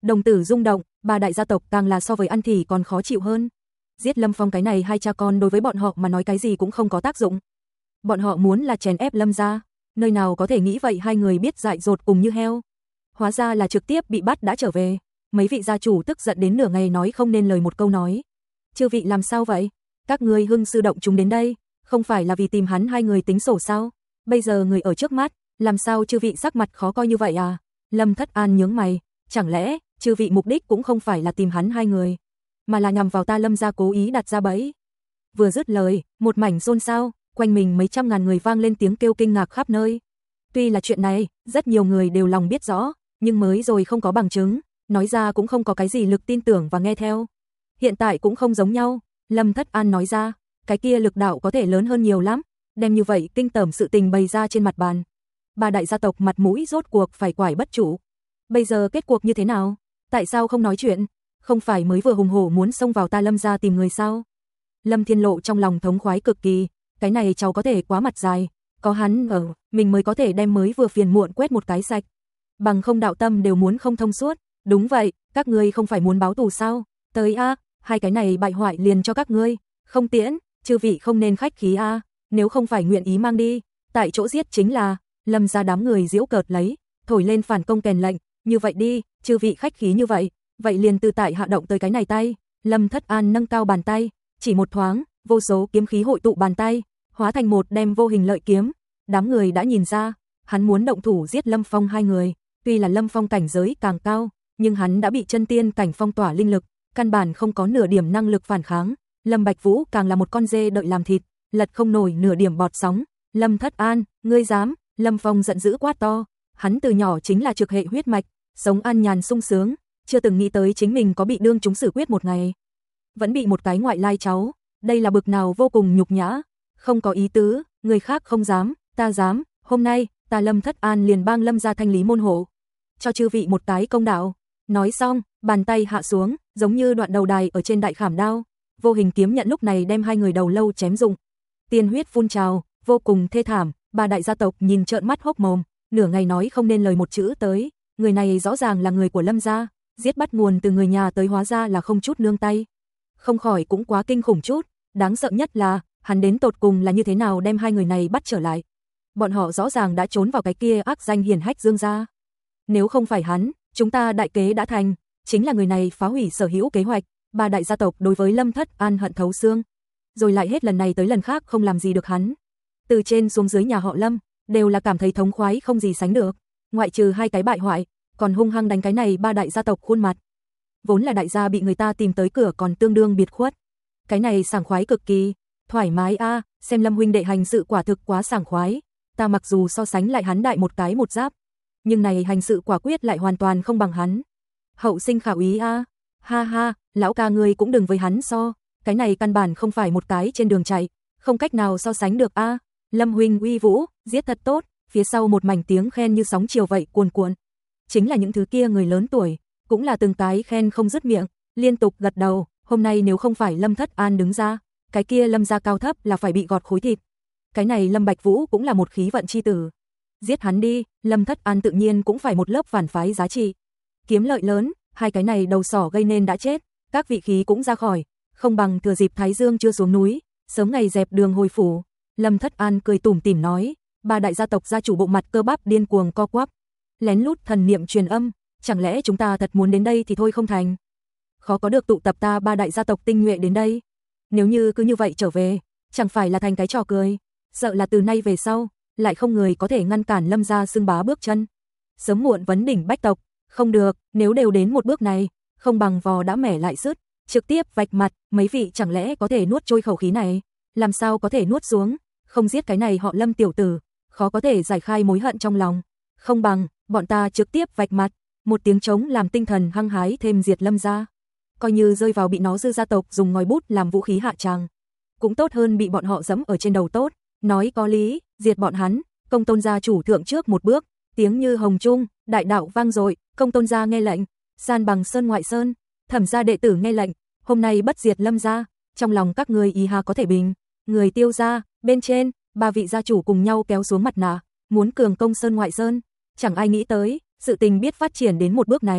Đồng tử rung động, ba đại gia tộc càng là so với ăn thì còn khó chịu hơn. Giết Lâm Phong cái này hai cha con đối với bọn họ mà nói cái gì cũng không có tác dụng. Bọn họ muốn là chèn ép Lâm gia, nơi nào có thể nghĩ vậy hai người biết dại dột cùng như heo. Hóa ra là trực tiếp bị bắt đã trở về. Mấy vị gia chủ tức giận đến nửa ngày nói không nên lời một câu nói. Chư vị làm sao vậy? Các ngươi hưng sư động chúng đến đây, không phải là vì tìm hắn hai người tính sổ sao? Bây giờ người ở trước mắt, làm sao chư vị sắc mặt khó coi như vậy à? Lâm Thất An nhướng mày, chẳng lẽ chư vị mục đích cũng không phải là tìm hắn hai người, mà là nhằm vào ta Lâm gia cố ý đặt ra bẫy. Vừa dứt lời, một mảnh xôn xao, quanh mình mấy trăm ngàn người vang lên tiếng kêu kinh ngạc khắp nơi. Tuy là chuyện này, rất nhiều người đều lòng biết rõ, nhưng mới rồi không có bằng chứng, nói ra cũng không có cái gì lực tin tưởng và nghe theo. Hiện tại cũng không giống nhau, Lâm Thất An nói ra, cái kia lực đạo có thể lớn hơn nhiều lắm, đem như vậy kinh tởm sự tình bày ra trên mặt bàn. Ba đại gia tộc mặt mũi rốt cuộc phải quải bất trụ. Bây giờ kết cuộc như thế nào? Tại sao không nói chuyện? Không phải mới vừa hùng hổ muốn xông vào ta Lâm gia tìm người sao? Lâm Thiên Lộ trong lòng thống khoái cực kỳ, cái này cháu có thể quá mặt dài, có hắn ở, mình mới có thể đem mới vừa phiền muộn quét một cái sạch. Bằng không đạo tâm đều muốn không thông suốt. Đúng vậy, các ngươi không phải muốn báo thù sao? Tới a, hai cái này bại hoại liền cho các ngươi, không tiễn, chư vị không nên khách khí a, nếu không phải nguyện ý mang đi, tại chỗ giết chính là. Lâm gia đám người giễu cợt lấy, thổi lên phản công kèn lệnh, như vậy đi, chư vị khách khí như vậy, vậy liền từ tại hạ động tới cái này tay. Lâm Thất An nâng cao bàn tay, chỉ một thoáng, vô số kiếm khí hội tụ bàn tay, hóa thành một đem vô hình lợi kiếm. Đám người đã nhìn ra, hắn muốn động thủ giết Lâm Phong hai người, tuy là Lâm Phong cảnh giới càng cao, nhưng hắn đã bị chân tiên cảnh phong tỏa linh lực, căn bản không có nửa điểm năng lực phản kháng. Lâm Bạch Vũ càng là một con dê đợi làm thịt, lật không nổi nửa điểm bọt sóng. Lâm Thất An, ngươi dám? Lâm Phong giận dữ quát to, hắn từ nhỏ chính là trực hệ huyết mạch, sống an nhàn sung sướng, chưa từng nghĩ tới chính mình có bị đương chúng xử quyết một ngày. Vẫn bị một cái ngoại lai cháu, đây là bực nào vô cùng nhục nhã, không có ý tứ, người khác không dám, ta dám, hôm nay, ta Lâm Thất An liền bang Lâm gia thanh lý môn hộ, cho chư vị một cái công đạo. Nói xong, bàn tay hạ xuống, giống như đoạn đầu đài ở trên đại khảm đao, vô hình kiếm nhận lúc này đem hai người đầu lâu chém rụng. Tiên huyết phun trào, vô cùng thê thảm, ba đại gia tộc nhìn trợn mắt hốc mồm, nửa ngày nói không nên lời một chữ tới, người này rõ ràng là người của Lâm gia, giết bắt nguồn từ người nhà tới hóa ra là không chút nương tay. Không khỏi cũng quá kinh khủng chút, đáng sợ nhất là, hắn đến tột cùng là như thế nào đem hai người này bắt trở lại. Bọn họ rõ ràng đã trốn vào cái kia ác danh hiển hách Dương gia. Nếu không phải hắn, chúng ta đại kế đã thành, chính là người này phá hủy sở hữu kế hoạch, ba đại gia tộc đối với Lâm Thất An hận thấu xương, rồi lại hết lần này tới lần khác không làm gì được hắn. Từ trên xuống dưới nhà họ Lâm, đều là cảm thấy thống khoái không gì sánh được, ngoại trừ hai cái bại hoại, còn hung hăng đánh cái này ba đại gia tộc khuôn mặt. Vốn là đại gia bị người ta tìm tới cửa còn tương đương biệt khuất. Cái này sảng khoái cực kỳ, thoải mái a, à, xem Lâm huynh đệ hành sự quả thực quá sảng khoái, ta mặc dù so sánh lại hắn đại một cái một giáp, nhưng này hành sự quả quyết lại hoàn toàn không bằng hắn. Hậu sinh khảo ý a, à. Ha ha, lão ca ngươi cũng đừng với hắn so, cái này căn bản không phải một cái trên đường chạy, không cách nào so sánh được a. À. Lâm huynh uy vũ, giết thật tốt, phía sau một mảnh tiếng khen như sóng chiều vậy cuồn cuộn. Chính là những thứ kia người lớn tuổi, cũng là từng cái khen không dứt miệng, liên tục gật đầu, hôm nay nếu không phải Lâm Thất An đứng ra, cái kia Lâm gia cao thấp là phải bị gọt khối thịt. Cái này Lâm Bạch Vũ cũng là một khí vận chi tử. Giết hắn đi, Lâm Thất An tự nhiên cũng phải một lớp phản phái giá trị. Kiếm lợi lớn, hai cái này đầu sỏ gây nên đã chết, các vị khí cũng ra khỏi, không bằng thừa dịp Thái Dương chưa xuống núi, sớm ngày dẹp đường hồi phủ. Lâm Thất An cười tủm tỉm nói, ba đại gia tộc gia chủ bộ mặt cơ bắp điên cuồng co quắp, lén lút thần niệm truyền âm, chẳng lẽ chúng ta thật muốn đến đây thì thôi không thành? Khó có được tụ tập ta ba đại gia tộc tinh nhuệ đến đây. Nếu như cứ như vậy trở về, chẳng phải là thành cái trò cười, sợ là từ nay về sau, lại không người có thể ngăn cản Lâm gia xưng bá bước chân. Sớm muộn vấn đỉnh bách tộc, không được, nếu đều đến một bước này, không bằng vò đã mẻ lại sứt, trực tiếp vạch mặt, mấy vị chẳng lẽ có thể nuốt trôi khẩu khí này, làm sao có thể nuốt xuống, không giết cái này họ Lâm tiểu tử, khó có thể giải khai mối hận trong lòng, không bằng, bọn ta trực tiếp vạch mặt, một tiếng trống làm tinh thần hăng hái thêm diệt Lâm gia. Coi như rơi vào bị nó dư gia tộc dùng ngòi bút làm vũ khí hạ tràng, cũng tốt hơn bị bọn họ dẫm ở trên đầu tốt, nói có lý, diệt bọn hắn, Công Tôn gia chủ thượng trước một bước, tiếng như hồng trung, đại đạo vang dội, Công Tôn gia nghe lệnh, san bằng sơn ngoại sơn, Thẩm gia đệ tử nghe lệnh, hôm nay bất diệt Lâm gia, trong lòng các ngươi ý hà có thể bình, người Tiêu gia, bên trên, ba vị gia chủ cùng nhau kéo xuống mặt nạ, muốn cường công sơn ngoại sơn, chẳng ai nghĩ tới, sự tình biết phát triển đến một bước này,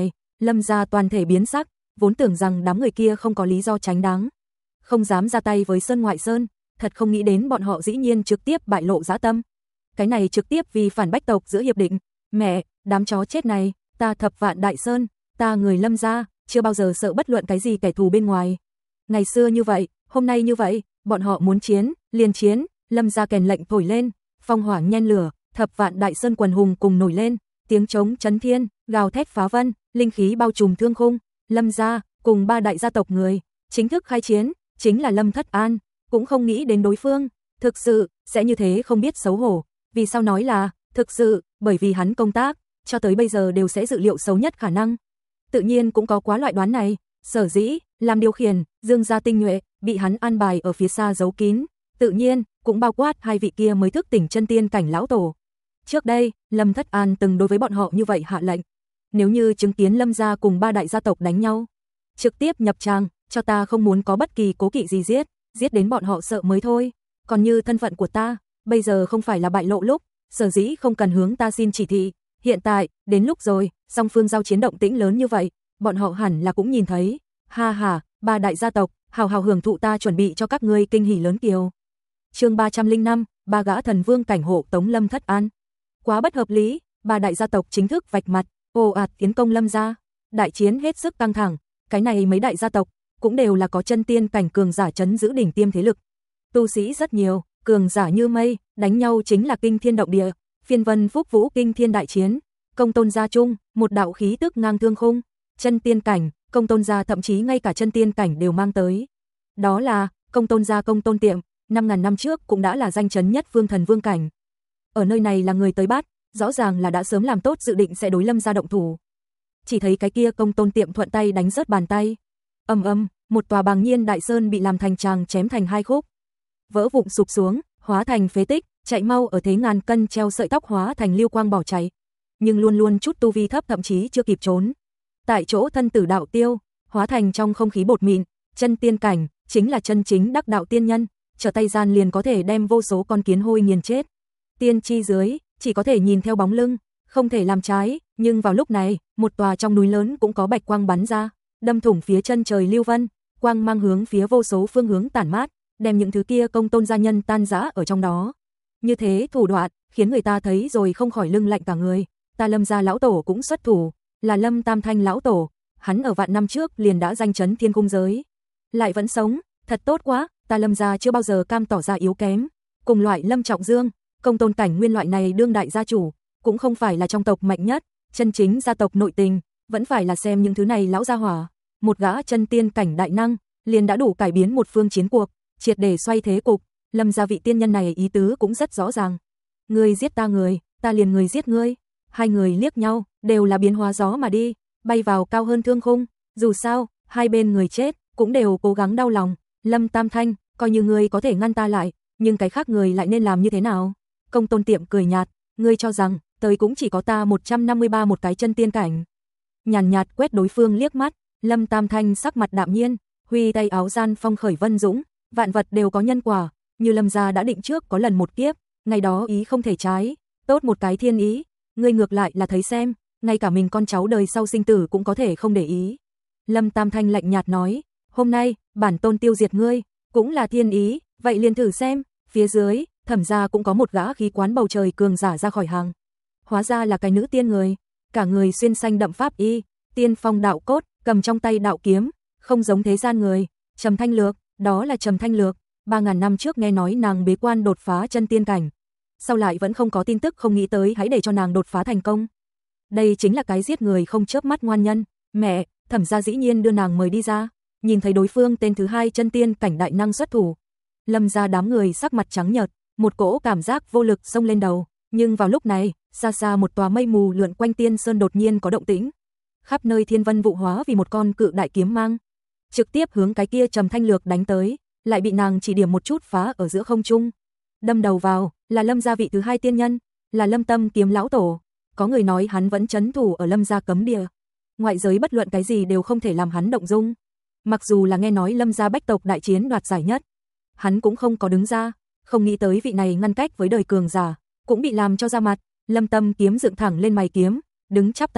Lâm gia toàn thể biến sắc, vốn tưởng rằng đám người kia không có lý do tránh đáng, không dám ra tay với Sơn Ngoại Sơn, thật không nghĩ đến bọn họ dĩ nhiên trực tiếp bại lộ dã tâm. Cái này trực tiếp vì phản bách tộc giữa hiệp định. Mẹ, đám chó chết này, ta Thập Vạn Đại Sơn, ta người Lâm gia, chưa bao giờ sợ bất luận cái gì kẻ thù bên ngoài. Ngày xưa như vậy, hôm nay như vậy, bọn họ muốn chiến, liền chiến. Lâm gia kèn lệnh thổi lên, phong hỏa nhen lửa, Thập Vạn Đại Sơn quần hùng cùng nổi lên, tiếng trống chấn thiên, gào thét phá vân, linh khí bao trùm thương khung. Lâm gia cùng ba đại gia tộc người chính thức khai chiến, chính là Lâm Thất An, cũng không nghĩ đến đối phương thực sự sẽ như thế không biết xấu hổ. Vì sao nói là thực sự? Bởi vì hắn công tác cho tới bây giờ đều sẽ dự liệu xấu nhất khả năng, tự nhiên cũng có quá loại đoán này. Sở dĩ làm điều khiển Dương gia tinh nhuệ bị hắn an bài ở phía xa giấu kín, tự nhiên cũng bao quát hai vị kia mới thức tỉnh chân tiên cảnh lão tổ. Trước đây Lâm Thất An từng đối với bọn họ như vậy hạ lệnh, nếu như chứng kiến Lâm gia cùng ba đại gia tộc đánh nhau, trực tiếp nhập tràng, cho ta không muốn có bất kỳ cố kỵ gì giết, giết đến bọn họ sợ mới thôi. Còn như thân phận của ta, bây giờ không phải là bại lộ lúc, sở dĩ không cần hướng ta xin chỉ thị. Hiện tại, đến lúc rồi, song phương giao chiến động tĩnh lớn như vậy, bọn họ hẳn là cũng nhìn thấy. Ha ha, ba đại gia tộc, hào hào hưởng thụ ta chuẩn bị cho các ngươi kinh hỉ lớn kiều. Chương ba trăm lẻ năm, ba gã thần vương cảnh hộ tống Lâm Thất An. Quá bất hợp lý, ba đại gia tộc chính thức vạch mặt, ồ ạt tiến công Lâm gia. Đại chiến hết sức căng thẳng, cái này mấy đại gia tộc cũng đều là có chân tiên cảnh cường giả trấn giữ đỉnh tiêm thế lực. Tu sĩ rất nhiều, cường giả như mây, đánh nhau chính là kinh thiên động địa. Phiên vân phúc vũ kinh thiên đại chiến, Công Tôn gia chung, một đạo khí tức ngang thương khung, chân tiên cảnh, Công Tôn gia thậm chí ngay cả chân tiên cảnh đều mang tới. Đó là Công Tôn gia Công Tôn tiệm, năm ngàn năm trước cũng đã là danh chấn nhất phương thần vương cảnh. Ở nơi này là người tới bắt, rõ ràng là đã sớm làm tốt dự định sẽ đối Lâm gia động thủ. Chỉ thấy cái kia Công Tôn tiệm thuận tay đánh rớt bàn tay. Ầm ầm, một tòa bàng nhiên đại sơn bị làm thành tràng chém thành hai khúc, vỡ vụn sụp xuống, hóa thành phế tích. Chạy mau ở thế ngàn cân treo sợi tóc hóa thành lưu quang bỏ chạy, nhưng luôn luôn chút tu vi thấp thậm chí chưa kịp trốn, tại chỗ thân tử đạo tiêu, hóa thành trong không khí bột mịn. Chân tiên cảnh chính là chân chính đắc đạo tiên nhân, trở tay gian liền có thể đem vô số con kiến hôi nghiền chết. Tiên chi dưới chỉ có thể nhìn theo bóng lưng, không thể làm trái. Nhưng vào lúc này, một tòa trong núi lớn cũng có bạch quang bắn ra, đâm thủng phía chân trời lưu vân, quang mang hướng phía vô số phương hướng tản mát, đem những thứ kia Công Tôn gia nhân tan rã ở trong đó. Như thế thủ đoạn khiến người ta thấy rồi không khỏi lưng lạnh cả người. Ta Lâm gia lão tổ cũng xuất thủ, là Lâm Tam Thanh lão tổ, hắn ở vạn năm trước liền đã danh chấn thiên cung giới, lại vẫn sống, thật tốt quá. Ta Lâm gia chưa bao giờ cam tỏ ra yếu kém. Cùng loại Lâm Trọng Dương, Công Tôn cảnh nguyên loại này đương đại gia chủ, cũng không phải là trong tộc mạnh nhất, chân chính gia tộc nội tình, vẫn phải là xem những thứ này lão gia hỏa. Một gã chân tiên cảnh đại năng, liền đã đủ cải biến một phương chiến cuộc, triệt để xoay thế cục. Lâm gia vị tiên nhân này ý tứ cũng rất rõ ràng. Ngươi giết ta người, ta liền người giết ngươi. Hai người liếc nhau, đều là biến hóa gió mà đi, bay vào cao hơn thương khung. Dù sao, hai bên người chết, cũng đều cố gắng đau lòng. Lâm Tam Thanh, coi như ngươi có thể ngăn ta lại, nhưng cái khác người lại nên làm như thế nào? Công Tôn tiệm cười nhạt, ngươi cho rằng, tới cũng chỉ có ta một trăm năm mươi ba một cái chân tiên cảnh. Nhàn nhạt, nhạt quét đối phương liếc mắt, Lâm Tam Thanh sắc mặt đạm nhiên, huy tay áo gian phong khởi vân dũng, vạn vật đều có nhân quả. Như Lâm gia đã định trước có lần một kiếp, ngày đó ý không thể trái, tốt một cái thiên ý, ngươi ngược lại là thấy xem, ngay cả mình con cháu đời sau sinh tử cũng có thể không để ý. Lâm Tam Thanh lạnh nhạt nói, hôm nay, bản tôn tiêu diệt ngươi, cũng là thiên ý, vậy liền thử xem. Phía dưới, Thẩm gia cũng có một gã khí quán bầu trời cường giả ra khỏi hàng. Hóa ra là cái nữ tiên người, cả người xuyên xanh đậm pháp y, tiên phong đạo cốt, cầm trong tay đạo kiếm, không giống thế gian người. Trầm Thanh Lược, đó là Trầm Thanh Lược. Ba ngàn năm trước nghe nói nàng bế quan đột phá chân tiên cảnh, sau lại vẫn không có tin tức, không nghĩ tới hãy để cho nàng đột phá thành công. Đây chính là cái giết người không chớp mắt ngoan nhân. Mẹ, Thẩm gia dĩ nhiên đưa nàng mời đi ra. Nhìn thấy đối phương tên thứ hai chân tiên cảnh đại năng xuất thủ, Lâm gia đám người sắc mặt trắng nhợt, một cỗ cảm giác vô lực xông lên đầu. Nhưng vào lúc này, xa xa một tòa mây mù lượn quanh tiên sơn đột nhiên có động tĩnh, khắp nơi thiên vân vụ hóa vì một con cự đại kiếm mang, trực tiếp hướng cái kia Trầm Thanh Lược đánh tới, lại bị nàng chỉ điểm một chút phá ở giữa không trung. Đâm đầu vào, là Lâm gia vị thứ hai tiên nhân, là Lâm Tâm kiếm lão tổ. Có người nói hắn vẫn trấn thủ ở Lâm gia cấm địa, ngoại giới bất luận cái gì đều không thể làm hắn động dung. Mặc dù là nghe nói Lâm gia bách tộc đại chiến đoạt giải nhất, hắn cũng không có đứng ra, không nghĩ tới vị này ngăn cách với đời cường giả, cũng bị làm cho ra mặt. Lâm Tâm kiếm dựng thẳng lên mày kiếm, đứng chắp tay,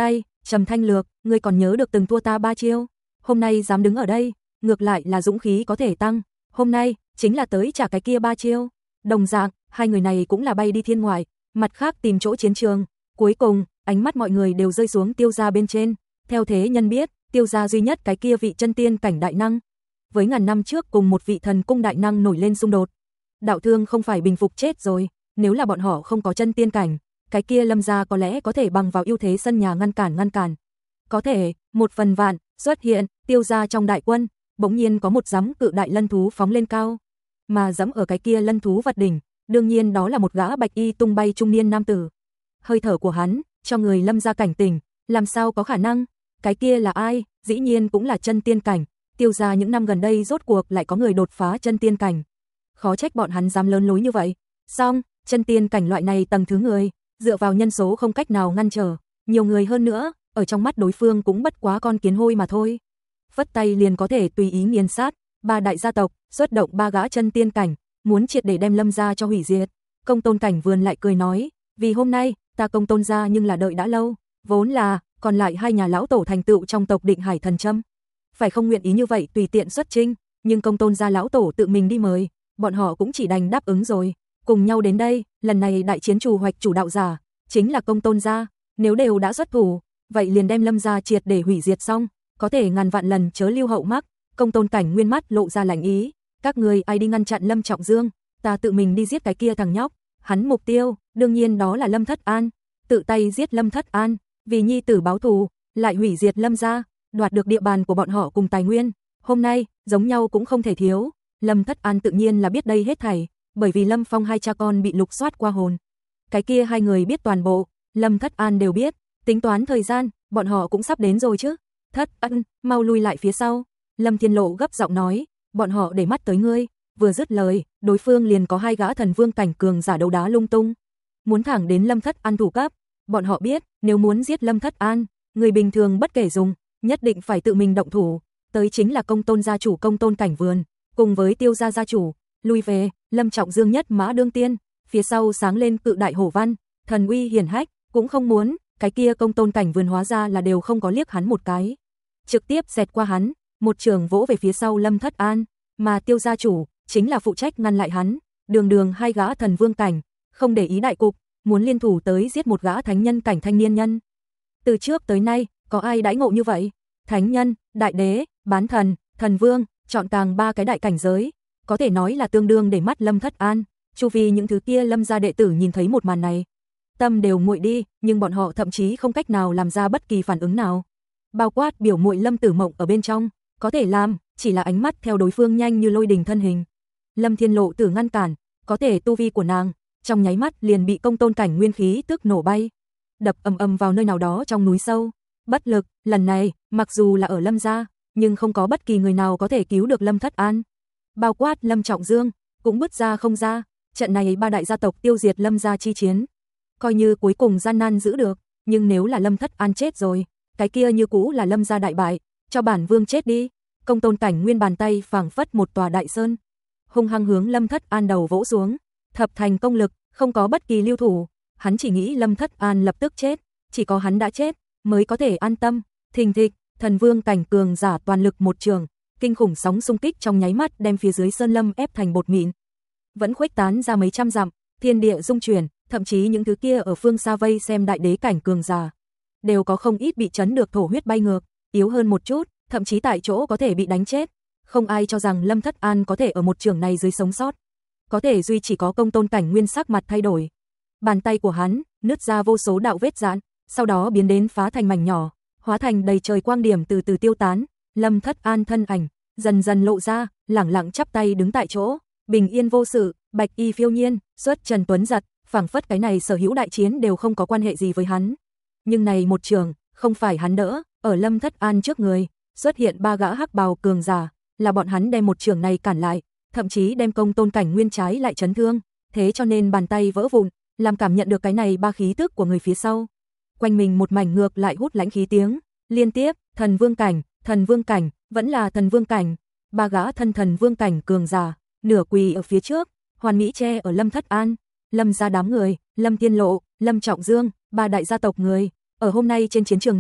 Trầm Thanh Lược, ngươi còn nhớ được từng thua ta ba chiêu, hôm nay dám đứng ở đây, ngược lại là dũng khí có thể tăng, hôm nay chính là tới trả cái kia ba chiêu. Đồng dạng, hai người này cũng là bay đi thiên ngoại, mặt khác tìm chỗ chiến trường. Cuối cùng, ánh mắt mọi người đều rơi xuống Tiêu gia bên trên. Theo thế nhân biết, Tiêu gia duy nhất cái kia vị chân tiên cảnh đại năng, với ngàn năm trước cùng một vị thần cung đại năng nổi lên xung đột. Đạo Thương không phải bình phục chết rồi, nếu là bọn họ không có chân tiên cảnh, cái kia Lâm gia có lẽ có thể bằng vào ưu thế sân nhà ngăn cản ngăn cản. Có thể, một phần vạn xuất hiện, Tiêu gia trong đại quân, bỗng nhiên có một giám cự đại lân thú phóng lên cao, mà giẫm ở cái kia lân thú vật đỉnh, đương nhiên đó là một gã bạch y tung bay trung niên nam tử. Hơi thở của hắn, cho người Lâm gia cảnh tỉnh, làm sao có khả năng? Cái kia là ai? Dĩ nhiên cũng là chân tiên cảnh. Tiêu gia những năm gần đây rốt cuộc lại có người đột phá chân tiên cảnh. Khó trách bọn hắn dám lớn lối như vậy. Song, chân tiên cảnh loại này tầng thứ người, dựa vào nhân số không cách nào ngăn trở, nhiều người hơn nữa, ở trong mắt đối phương cũng bất quá con kiến hôi mà thôi. Vất tay liền có thể tùy ý nghiền sát, ba đại gia tộc, xuất động ba gã chân tiên cảnh, muốn triệt để đem Lâm gia cho hủy diệt. Công Tôn Cảnh Vườn lại cười nói, vì hôm nay, ta Công Tôn gia nhưng là đợi đã lâu, vốn là, còn lại hai nhà lão tổ thành tựu trong tộc Định Hải Thần Châm. Phải không nguyện ý như vậy tùy tiện xuất chinh, nhưng Công Tôn gia lão tổ tự mình đi mời, bọn họ cũng chỉ đành đáp ứng rồi. Cùng nhau đến đây, lần này đại chiến chủ hoạch chủ đạo giả, chính là Công Tôn gia, nếu đều đã xuất thủ, vậy liền đem Lâm gia triệt để hủy diệt xong, có thể ngàn vạn lần chớ lưu hậu mắc. Công Tôn Cảnh Nguyên mắt lộ ra lạnh ý, các người ai đi ngăn chặn Lâm Trọng Dương, ta tự mình đi giết cái kia thằng nhóc. Hắn mục tiêu, đương nhiên đó là Lâm Thất An, tự tay giết Lâm Thất An, vì nhi tử báo thù, lại hủy diệt Lâm gia, đoạt được địa bàn của bọn họ cùng tài nguyên. Hôm nay, giống nhau cũng không thể thiếu. Lâm Thất An tự nhiên là biết đây hết thảy, bởi vì Lâm Phong hai cha con bị lục soát qua hồn. Cái kia hai người biết toàn bộ, Lâm Thất An đều biết, tính toán thời gian, bọn họ cũng sắp đến rồi chứ. Thất An, mau lui lại phía sau. Lâm Thiên Lộ gấp giọng nói, bọn họ để mắt tới ngươi. Vừa dứt lời, đối phương liền có hai gã thần vương cảnh cường giả đấu đá lung tung, muốn thẳng đến Lâm Thất An thủ cấp. Bọn họ biết, nếu muốn giết Lâm Thất An, người bình thường bất kể dùng, nhất định phải tự mình động thủ. Tới chính là Công Tôn gia chủ Công Tôn Cảnh Vườn, cùng với Tiêu gia gia chủ. Lui về, Lâm Trọng Dương nhất mã đương tiên, phía sau sáng lên cự đại hổ văn, thần uy hiển hách, cũng không muốn, cái kia Công Tôn Cảnh Vườn hóa ra là đều không có liếc hắn một cái, trực tiếp xẹt qua hắn, một trường vỗ về phía sau Lâm Thất An, mà Tiêu gia chủ chính là phụ trách ngăn lại hắn, đường đường hai gã thần vương cảnh, không để ý đại cục, muốn liên thủ tới giết một gã thánh nhân cảnh thanh niên nhân. Từ trước tới nay, có ai đãi ngộ như vậy? Thánh nhân, đại đế, bán thần, thần vương, chọn càng ba cái đại cảnh giới, có thể nói là tương đương để mắt Lâm Thất An. Chu vi những thứ kia Lâm gia đệ tử nhìn thấy một màn này, tâm đều nguội đi, nhưng bọn họ thậm chí không cách nào làm ra bất kỳ phản ứng nào. Bao quát biểu muội Lâm Tử Mộng ở bên trong, có thể làm, chỉ là ánh mắt theo đối phương nhanh như lôi đình thân hình. Lâm Thiên Lộ Tử ngăn cản, có thể tu vi của nàng, trong nháy mắt liền bị Công Tôn Cảnh nguyên khí tức nổ bay, đập ầm ầm vào nơi nào đó trong núi sâu. Bất lực, lần này, mặc dù là ở Lâm gia, nhưng không có bất kỳ người nào có thể cứu được Lâm Thất An. Bao quát Lâm Trọng Dương, cũng bứt ra không ra, trận này ba đại gia tộc tiêu diệt Lâm gia chi chiến, coi như cuối cùng gian nan giữ được, nhưng nếu là Lâm Thất An chết rồi, cái kia như cũ là Lâm gia đại bại, cho bản vương chết đi. Công Tôn Cảnh nguyên bàn tay phảng phất một tòa đại sơn, hung hăng hướng Lâm Thất An đầu vỗ xuống, thập thành công lực, không có bất kỳ lưu thủ, hắn chỉ nghĩ Lâm Thất An lập tức chết, chỉ có hắn đã chết mới có thể an tâm. Thình thịch, thần vương cảnh cường giả toàn lực một trường, kinh khủng sóng xung kích trong nháy mắt đem phía dưới sơn lâm ép thành bột mịn, vẫn khuếch tán ra mấy trăm dặm, thiên địa rung chuyển, thậm chí những thứ kia ở phương xa vây xem đại đế cảnh cường giả, đều có không ít bị chấn được thổ huyết bay ngược, yếu hơn một chút, thậm chí tại chỗ có thể bị đánh chết. Không ai cho rằng Lâm Thất An có thể ở một trường này dưới sống sót, có thể duy chỉ có Công Tôn Cảnh nguyên sắc mặt thay đổi. Bàn tay của hắn nứt ra vô số đạo vết rạn, sau đó biến đến phá thành mảnh nhỏ, hóa thành đầy trời quang điểm từ từ tiêu tán. Lâm Thất An thân ảnh dần dần lộ ra, lẳng lặng chắp tay đứng tại chỗ, bình yên vô sự, bạch y phiêu nhiên, xuất trần tuấn giật, phảng phất cái này sở hữu đại chiến đều không có quan hệ gì với hắn. Nhưng này một trường, không phải hắn đỡ, ở Lâm Thất An trước người, xuất hiện ba gã hắc bào cường giả, là bọn hắn đem một trường này cản lại, thậm chí đem Công Tôn Cảnh nguyên trái lại chấn thương, thế cho nên bàn tay vỡ vụn, làm cảm nhận được cái này ba khí tức của người phía sau. Quanh mình một mảnh ngược lại hút lãnh khí tiếng, liên tiếp, thần vương cảnh, thần vương cảnh, vẫn là thần vương cảnh, ba gã thân thần vương cảnh cường giả, nửa quỳ ở phía trước, hoàn mỹ che ở Lâm Thất An. Lâm gia đám người, Lâm Thiên Lộ, Lâm Trọng Dương, ba đại gia tộc người, ở hôm nay trên chiến trường này,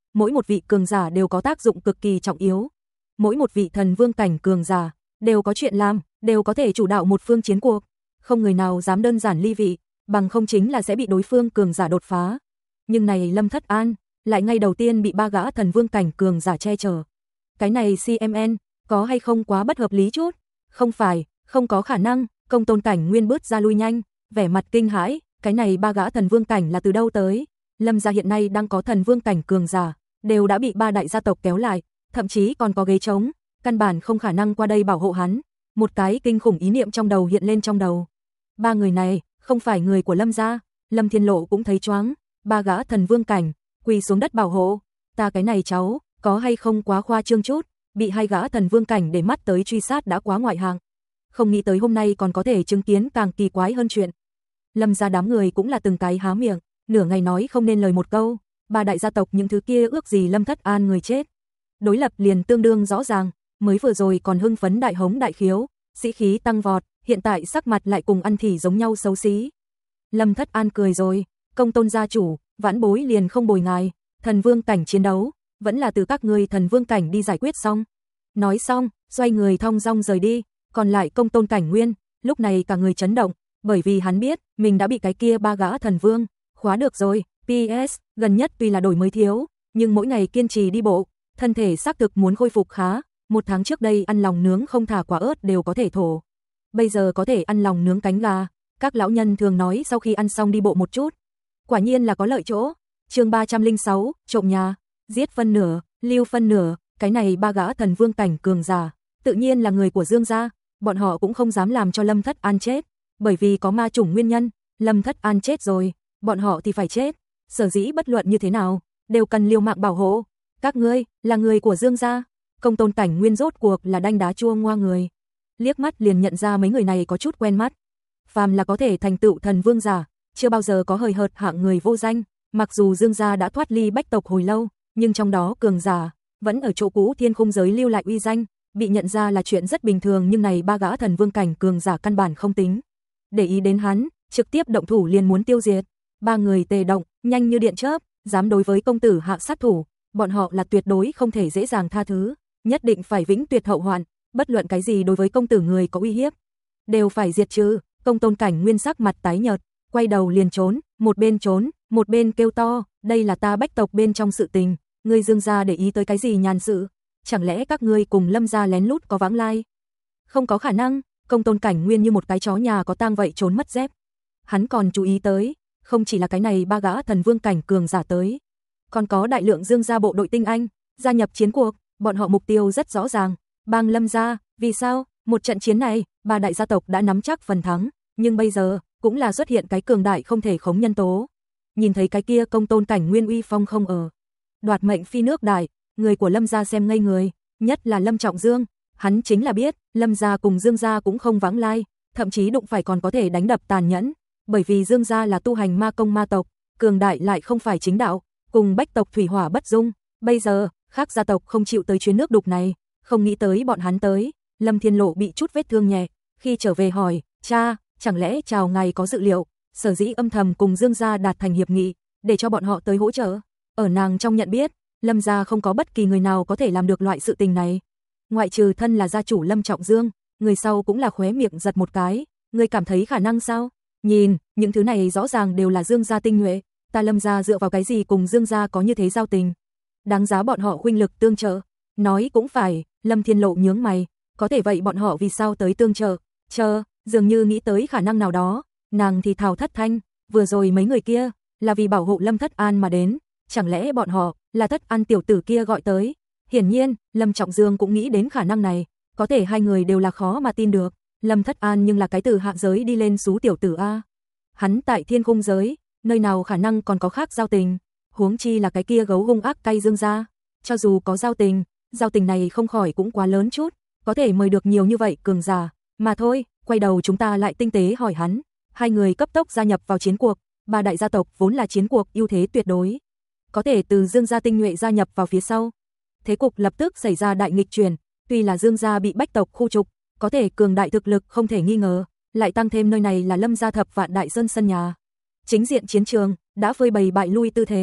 mỗi một vị cường giả đều có tác dụng cực kỳ trọng yếu. Mỗi một vị thần vương cảnh cường giả đều có chuyện làm, đều có thể chủ đạo một phương chiến cuộc. Không người nào dám đơn giản ly vị, bằng không chính là sẽ bị đối phương cường giả đột phá. Nhưng này Lâm Thất An, lại ngay đầu tiên bị ba gã thần vương cảnh cường giả che chở. Cái này xê em en, có hay không quá bất hợp lý chút? Không phải, không có khả năng, Công Tôn Cảnh Nguyên bước ra lui nhanh, vẻ mặt kinh hãi, cái này ba gã thần vương cảnh là từ đâu tới? Lâm gia hiện nay đang có thần vương cảnh cường giả, đều đã bị ba đại gia tộc kéo lại, thậm chí còn có ghế trống, căn bản không khả năng qua đây bảo hộ hắn. Một cái kinh khủng ý niệm trong đầu hiện lên trong đầu. Ba người này, không phải người của Lâm gia. Lâm Thiên Lộ cũng thấy choáng, ba gã thần vương cảnh, quỳ xuống đất bảo hộ. Ta cái này cháu, có hay không quá khoa trương chút, bị hai gã thần vương cảnh để mắt tới truy sát đã quá ngoại hạng. Không nghĩ tới hôm nay còn có thể chứng kiến càng kỳ quái hơn chuyện. Lâm gia đám người cũng là từng cái há miệng, nửa ngày nói không nên lời một câu. Ba đại gia tộc những thứ kia ước gì Lâm Thất An người chết. Đối lập liền tương đương rõ ràng, mới vừa rồi còn hưng phấn đại hống đại khiếu, sĩ khí tăng vọt, hiện tại sắc mặt lại cùng ăn thì giống nhau xấu xí. Lâm Thất An cười rồi, Công Tôn gia chủ, vãn bối liền không bồi ngài, thần vương cảnh chiến đấu, vẫn là từ các ngươi thần vương cảnh đi giải quyết xong. Nói xong, xoay người thong dong rời đi, còn lại Công Tôn Cảnh Nguyên, lúc này cả người chấn động, bởi vì hắn biết, mình đã bị cái kia ba gã thần vương khóa được rồi. pê ét, gần nhất tuy là đổi mới thiếu, nhưng mỗi ngày kiên trì đi bộ, thân thể xác thực muốn khôi phục khá, một tháng trước đây ăn lòng nướng không thả quả ớt đều có thể thổ. Bây giờ có thể ăn lòng nướng cánh gà, các lão nhân thường nói sau khi ăn xong đi bộ một chút. Quả nhiên là có lợi chỗ. Chương ba trăm lẻ sáu, trộm nhà, giết phân nửa, lưu phân nửa, cái này ba gã thần vương cảnh cường giả, tự nhiên là người của Dương gia, bọn họ cũng không dám làm cho Lâm Thất An chết, bởi vì có ma chủng nguyên nhân, Lâm Thất An chết rồi, bọn họ thì phải chết, sở dĩ bất luận như thế nào, đều cần liều mạng bảo hộ. Các ngươi là người của Dương gia. Công Tôn Cảnh Nguyên rốt cuộc là đanh đá chua ngoa người. Liếc mắt liền nhận ra mấy người này có chút quen mắt. Phàm là có thể thành tựu thần vương giả, chưa bao giờ có hời hợt hạng người vô danh, mặc dù Dương gia đã thoát ly bách tộc hồi lâu, nhưng trong đó cường giả vẫn ở chỗ cũ thiên khung giới lưu lại uy danh, bị nhận ra là chuyện rất bình thường, nhưng này ba gã thần vương cảnh cường giả căn bản không tính để ý đến hắn, trực tiếp động thủ liền muốn tiêu diệt. Ba người tề động, nhanh như điện chớp, dám đối với công tử hạ sát thủ, bọn họ là tuyệt đối không thể dễ dàng tha thứ, nhất định phải vĩnh tuyệt hậu hoạn, bất luận cái gì đối với công tử người có uy hiếp đều phải diệt trừ. Công Tôn Cảnh Nguyên sắc mặt tái nhợt, quay đầu liền trốn, một bên trốn, một bên kêu to, đây là ta bách tộc bên trong sự tình, ngươi Dương gia để ý tới cái gì nhàn sự, chẳng lẽ các ngươi cùng Lâm gia lén lút có vãng lai? Không có khả năng. Công Tôn Cảnh Nguyên như một cái chó nhà có tang vậy trốn mất dép. Hắn còn chú ý tới, không chỉ là cái này ba gã thần vương cảnh cường giả tới, còn có đại lượng Dương gia bộ đội tinh anh gia nhập chiến cuộc, bọn họ mục tiêu rất rõ ràng, bang Lâm gia. Vì sao? Một trận chiến này, ba đại gia tộc đã nắm chắc phần thắng, nhưng bây giờ cũng là xuất hiện cái cường đại không thể khống nhân tố. Nhìn thấy cái kia Công Tôn Cảnh Nguyên uy phong không ở, đoạt mệnh phi nước đại, người của Lâm gia xem ngây người, nhất là Lâm Trọng Dương, hắn chính là biết, Lâm gia cùng Dương gia cũng không vãng lai, thậm chí đụng phải còn có thể đánh đập tàn nhẫn, bởi vì Dương gia là tu hành ma công ma tộc, cường đại lại không phải chính đạo, cùng bách tộc thủy hỏa bất dung, bây giờ, khác gia tộc không chịu tới chuyến nước đục này, không nghĩ tới bọn hắn tới. Lâm Thiên Lộ bị chút vết thương nhẹ, khi trở về hỏi, cha, chẳng lẽ chào ngài có dự liệu, sở dĩ âm thầm cùng Dương gia đạt thành hiệp nghị, để cho bọn họ tới hỗ trợ. Ở nàng trong nhận biết, Lâm gia không có bất kỳ người nào có thể làm được loại sự tình này. Ngoại trừ thân là gia chủ Lâm Trọng Dương, người sau cũng là khóe miệng giật một cái, người cảm thấy khả năng sao? Nhìn, những thứ này rõ ràng đều là Dương gia tinh nhuệ, ta Lâm gia dựa vào cái gì cùng Dương gia có như thế giao tình? Đáng giá bọn họ huynh lực tương trợ. Nói cũng phải, Lâm Thiên Lộ nhướng mày, có thể vậy bọn họ vì sao tới tương trợ? Chờ, dường như nghĩ tới khả năng nào đó, nàng thì thào thất thanh, vừa rồi mấy người kia là vì bảo hộ Lâm Thất An mà đến, chẳng lẽ bọn họ là Thất An tiểu tử kia gọi tới? Hiển nhiên, Lâm Trọng Dương cũng nghĩ đến khả năng này, có thể hai người đều là khó mà tin được, Lâm Thất An nhưng là cái từ hạ giới đi lên xú tiểu tử a. Hắn tại thiên khung giới, nơi nào khả năng còn có khác giao tình, huống chi là cái kia gấu hung ác cay Dương gia, cho dù có giao tình, giao tình này không khỏi cũng quá lớn chút, có thể mời được nhiều như vậy cường giả, mà thôi. Quay đầu chúng ta lại tinh tế hỏi hắn. Hai người cấp tốc gia nhập vào chiến cuộc, ba đại gia tộc vốn là chiến cuộc ưu thế tuyệt đối, có thể từ Dương gia tinh nhuệ gia nhập vào phía sau, thế cục lập tức xảy ra đại nghịch chuyển. Tuy là Dương gia bị bách tộc khu trục, có thể cường đại thực lực không thể nghi ngờ, lại tăng thêm nơi này là Lâm gia thập vạn đại sơn sân nhà, chính diện chiến trường đã phơi bày bại lui tư thế,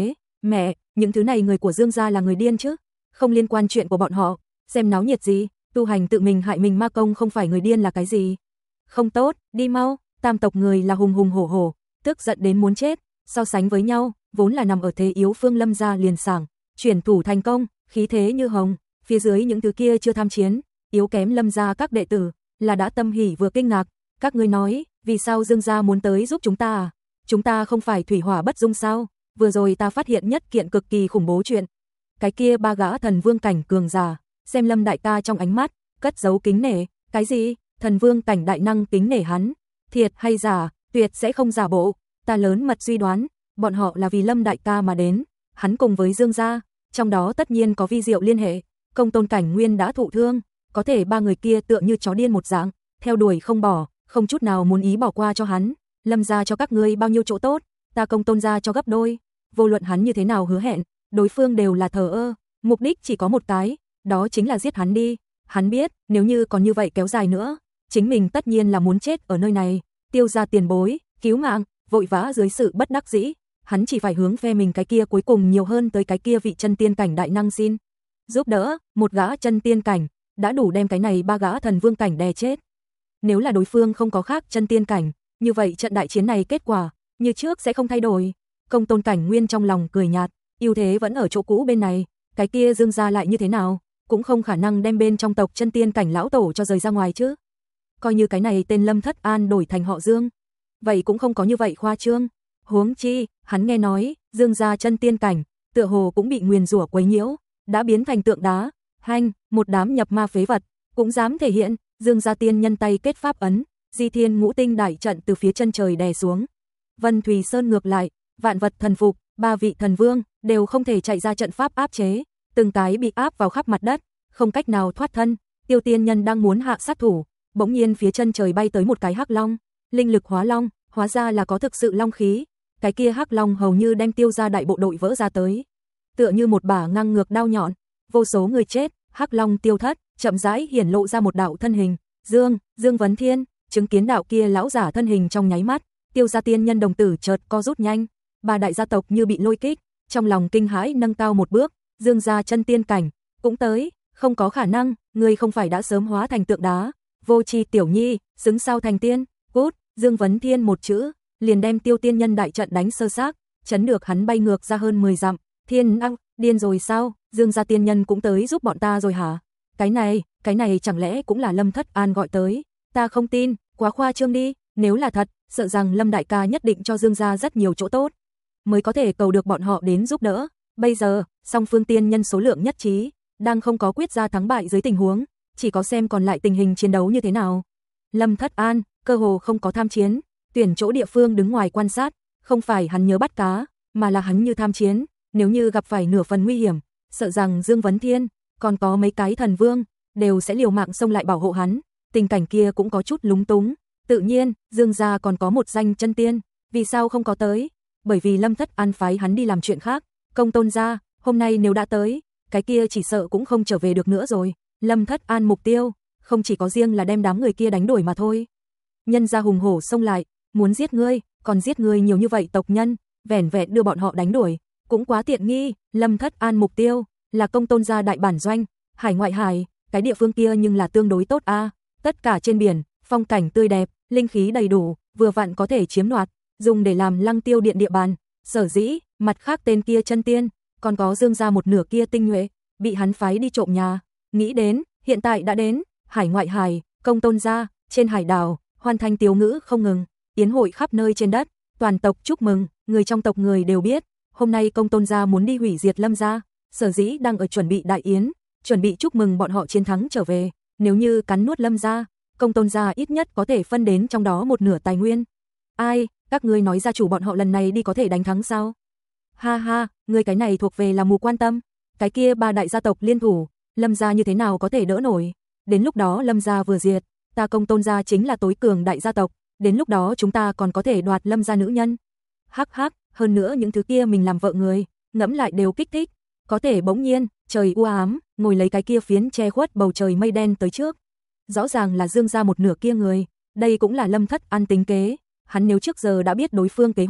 Mẹ, những thứ này người của Dương gia là người điên chứ? Không liên quan chuyện của bọn họ, xem náo nhiệt gì, tu hành tự mình hại mình ma công không phải người điên là cái gì? Không tốt, đi mau, tam tộc người là hùng hùng hổ hổ, tức giận đến muốn chết, so sánh với nhau, vốn là nằm ở thế yếu phương Lâm gia liền sảng, chuyển thủ thành công, khí thế như hồng, phía dưới những thứ kia chưa tham chiến, yếu kém Lâm gia các đệ tử, là đã tâm hỉ vừa kinh ngạc, các ngươi nói, vì sao Dương gia muốn tới giúp chúng ta à? Chúng ta không phải thủy hỏa bất dung sao? Vừa rồi ta phát hiện nhất kiện cực kỳ khủng bố chuyện. Cái kia ba gã thần vương cảnh cường giả, xem Lâm đại ca trong ánh mắt, cất giấu kính nể, cái gì? Thần vương cảnh đại năng kính nể hắn, thiệt hay giả, tuyệt sẽ không giả bộ, ta lớn mật suy đoán, bọn họ là vì Lâm đại ca mà đến, hắn cùng với Dương gia, trong đó tất nhiên có vi diệu liên hệ, công tôn cảnh nguyên đã thụ thương, có thể ba người kia tựa như chó điên một dạng, theo đuổi không bỏ, không chút nào muốn ý bỏ qua cho hắn, Lâm gia cho các ngươi bao nhiêu chỗ tốt, ta công tôn gia cho gấp đôi, vô luận hắn như thế nào hứa hẹn, đối phương đều là thờ ơ, mục đích chỉ có một cái, đó chính là giết hắn đi, hắn biết, nếu như còn như vậy kéo dài nữa, chính mình tất nhiên là muốn chết ở nơi này, Tiêu gia tiền bối, cứu mạng, vội vã dưới sự bất đắc dĩ, hắn chỉ phải hướng phe mình cái kia cuối cùng nhiều hơn tới cái kia vị chân tiên cảnh đại năng xin giúp đỡ, một gã chân tiên cảnh, đã đủ đem cái này ba gã thần vương cảnh đè chết. Nếu là đối phương không có khác chân tiên cảnh, như vậy trận đại chiến này kết quả, như trước sẽ không thay đổi. Công tôn cảnh nguyên trong lòng cười nhạt, ưu thế vẫn ở chỗ cũ bên này, cái kia Dương gia lại như thế nào, cũng không khả năng đem bên trong tộc chân tiên cảnh lão tổ cho rời ra ngoài chứ. Coi như cái này tên Lâm Thất An đổi thành họ Dương, vậy cũng không có như vậy khoa trương. Huống chi, hắn nghe nói, Dương gia chân tiên cảnh, tựa hồ cũng bị nguyền rủa quấy nhiễu, đã biến thành tượng đá, hanh, một đám nhập ma phế vật, cũng dám thể hiện, Dương gia tiên nhân tay kết pháp ấn, Di Thiên Ngũ Tinh đại trận từ phía chân trời đè xuống. Vân Thùy Sơn ngược lại, vạn vật thần phục, ba vị thần vương đều không thể chạy ra trận pháp áp chế, từng cái bị áp vào khắp mặt đất, không cách nào thoát thân. Tiêu tiên nhân đang muốn hạ sát thủ, bỗng nhiên phía chân trời bay tới một cái hắc long, linh lực hóa long, hóa ra là có thực sự long khí. Cái kia hắc long hầu như đem Tiêu gia đại bộ đội vỡ ra tới, tựa như một bả ngang ngược đao nhọn, vô số người chết, hắc long tiêu thất, chậm rãi hiển lộ ra một đạo thân hình, Dương, Dương Vấn Thiên, chứng kiến đạo kia lão giả thân hình trong nháy mắt, Tiêu gia tiên nhân đồng tử chợt co rút nhanh, ba đại gia tộc như bị lôi kích, trong lòng kinh hãi nâng cao một bước, Dương gia chân tiên cảnh, cũng tới, không có khả năng, ngươi không phải đã sớm hóa thành tượng đá, vô tri tiểu nhi, xứng sao thành tiên, cút, Dương Vấn Thiên một chữ, liền đem Tiêu tiên nhân đại trận đánh sơ xác, chấn được hắn bay ngược ra hơn mười dặm, thiên năng, điên rồi sao, Dương gia tiên nhân cũng tới giúp bọn ta rồi hả? Cái này, cái này chẳng lẽ cũng là Lâm Thất An gọi tới, ta không tin, quá khoa trương đi, nếu là thật, sợ rằng Lâm đại ca nhất định cho Dương gia rất nhiều chỗ tốt, mới có thể cầu được bọn họ đến giúp đỡ. Bây giờ, song phương tiên nhân số lượng nhất trí, đang không có quyết ra thắng bại dưới tình huống, chỉ có xem còn lại tình hình chiến đấu như thế nào. Lâm Thất An, cơ hồ không có tham chiến, tuyển chỗ địa phương đứng ngoài quan sát, không phải hắn nhớ bắt cá, mà là hắn như tham chiến, nếu như gặp phải nửa phần nguy hiểm, sợ rằng Dương Vấn Thiên, còn có mấy cái thần vương, đều sẽ liều mạng xông lại bảo hộ hắn, tình cảnh kia cũng có chút lúng túng. Tự nhiên, Dương gia còn có một danh chân tiên, vì sao không có tới? Bởi vì Lâm Thất An phái hắn đi làm chuyện khác, công tôn gia, hôm nay nếu đã tới, cái kia chỉ sợ cũng không trở về được nữa rồi. Lâm Thất An mục tiêu, không chỉ có riêng là đem đám người kia đánh đuổi mà thôi. Nhân gia hùng hổ xông lại, muốn giết ngươi, còn giết ngươi nhiều như vậy tộc nhân, vẻn vẹn đưa bọn họ đánh đuổi, cũng quá tiện nghi. Lâm Thất An mục tiêu, là công tôn gia đại bản doanh, hải ngoại hải, cái địa phương kia nhưng là tương đối tốt a, à. Tất cả trên biển, phong cảnh tươi đẹp, linh khí đầy đủ, vừa vặn có thể chiếm đoạt, dùng để làm Lăng Tiêu điện địa bàn. Sở dĩ, mặt khác tên kia chân tiên, còn có Dương gia một nửa kia tinh nhuệ, bị hắn phái đi trộm nhà. Nghĩ đến, hiện tại đã đến, hải ngoại hải, công tôn gia, trên hải đảo, hoàn thành tiếu ngữ không ngừng, yến hội khắp nơi trên đất, toàn tộc chúc mừng, người trong tộc người đều biết, hôm nay công tôn gia muốn đi hủy diệt Lâm gia, sở dĩ đang ở chuẩn bị đại yến, chuẩn bị chúc mừng bọn họ chiến thắng trở về, nếu như cắn nuốt Lâm gia, công tôn gia ít nhất có thể phân đến trong đó một nửa tài nguyên. Ai, các ngươi nói gia chủ bọn họ lần này đi có thể đánh thắng sao? Ha ha, ngươi cái này thuộc về là mù quan tâm, cái kia ba đại gia tộc liên thủ, Lâm gia như thế nào có thể đỡ nổi? Đến lúc đó Lâm gia vừa diệt, ta công tôn gia chính là tối cường đại gia tộc, đến lúc đó chúng ta còn có thể đoạt Lâm gia nữ nhân. Hắc hắc, hơn nữa những thứ kia mình làm vợ người, ngẫm lại đều kích thích. Có thể bỗng nhiên, trời u ám, ngồi lấy cái kia phiến che khuất bầu trời mây đen tới trước. Rõ ràng là Dương gia một nửa kia người, đây cũng là Lâm Thất An tính kế, hắn nếu trước giờ đã biết đối phương kế hoạch,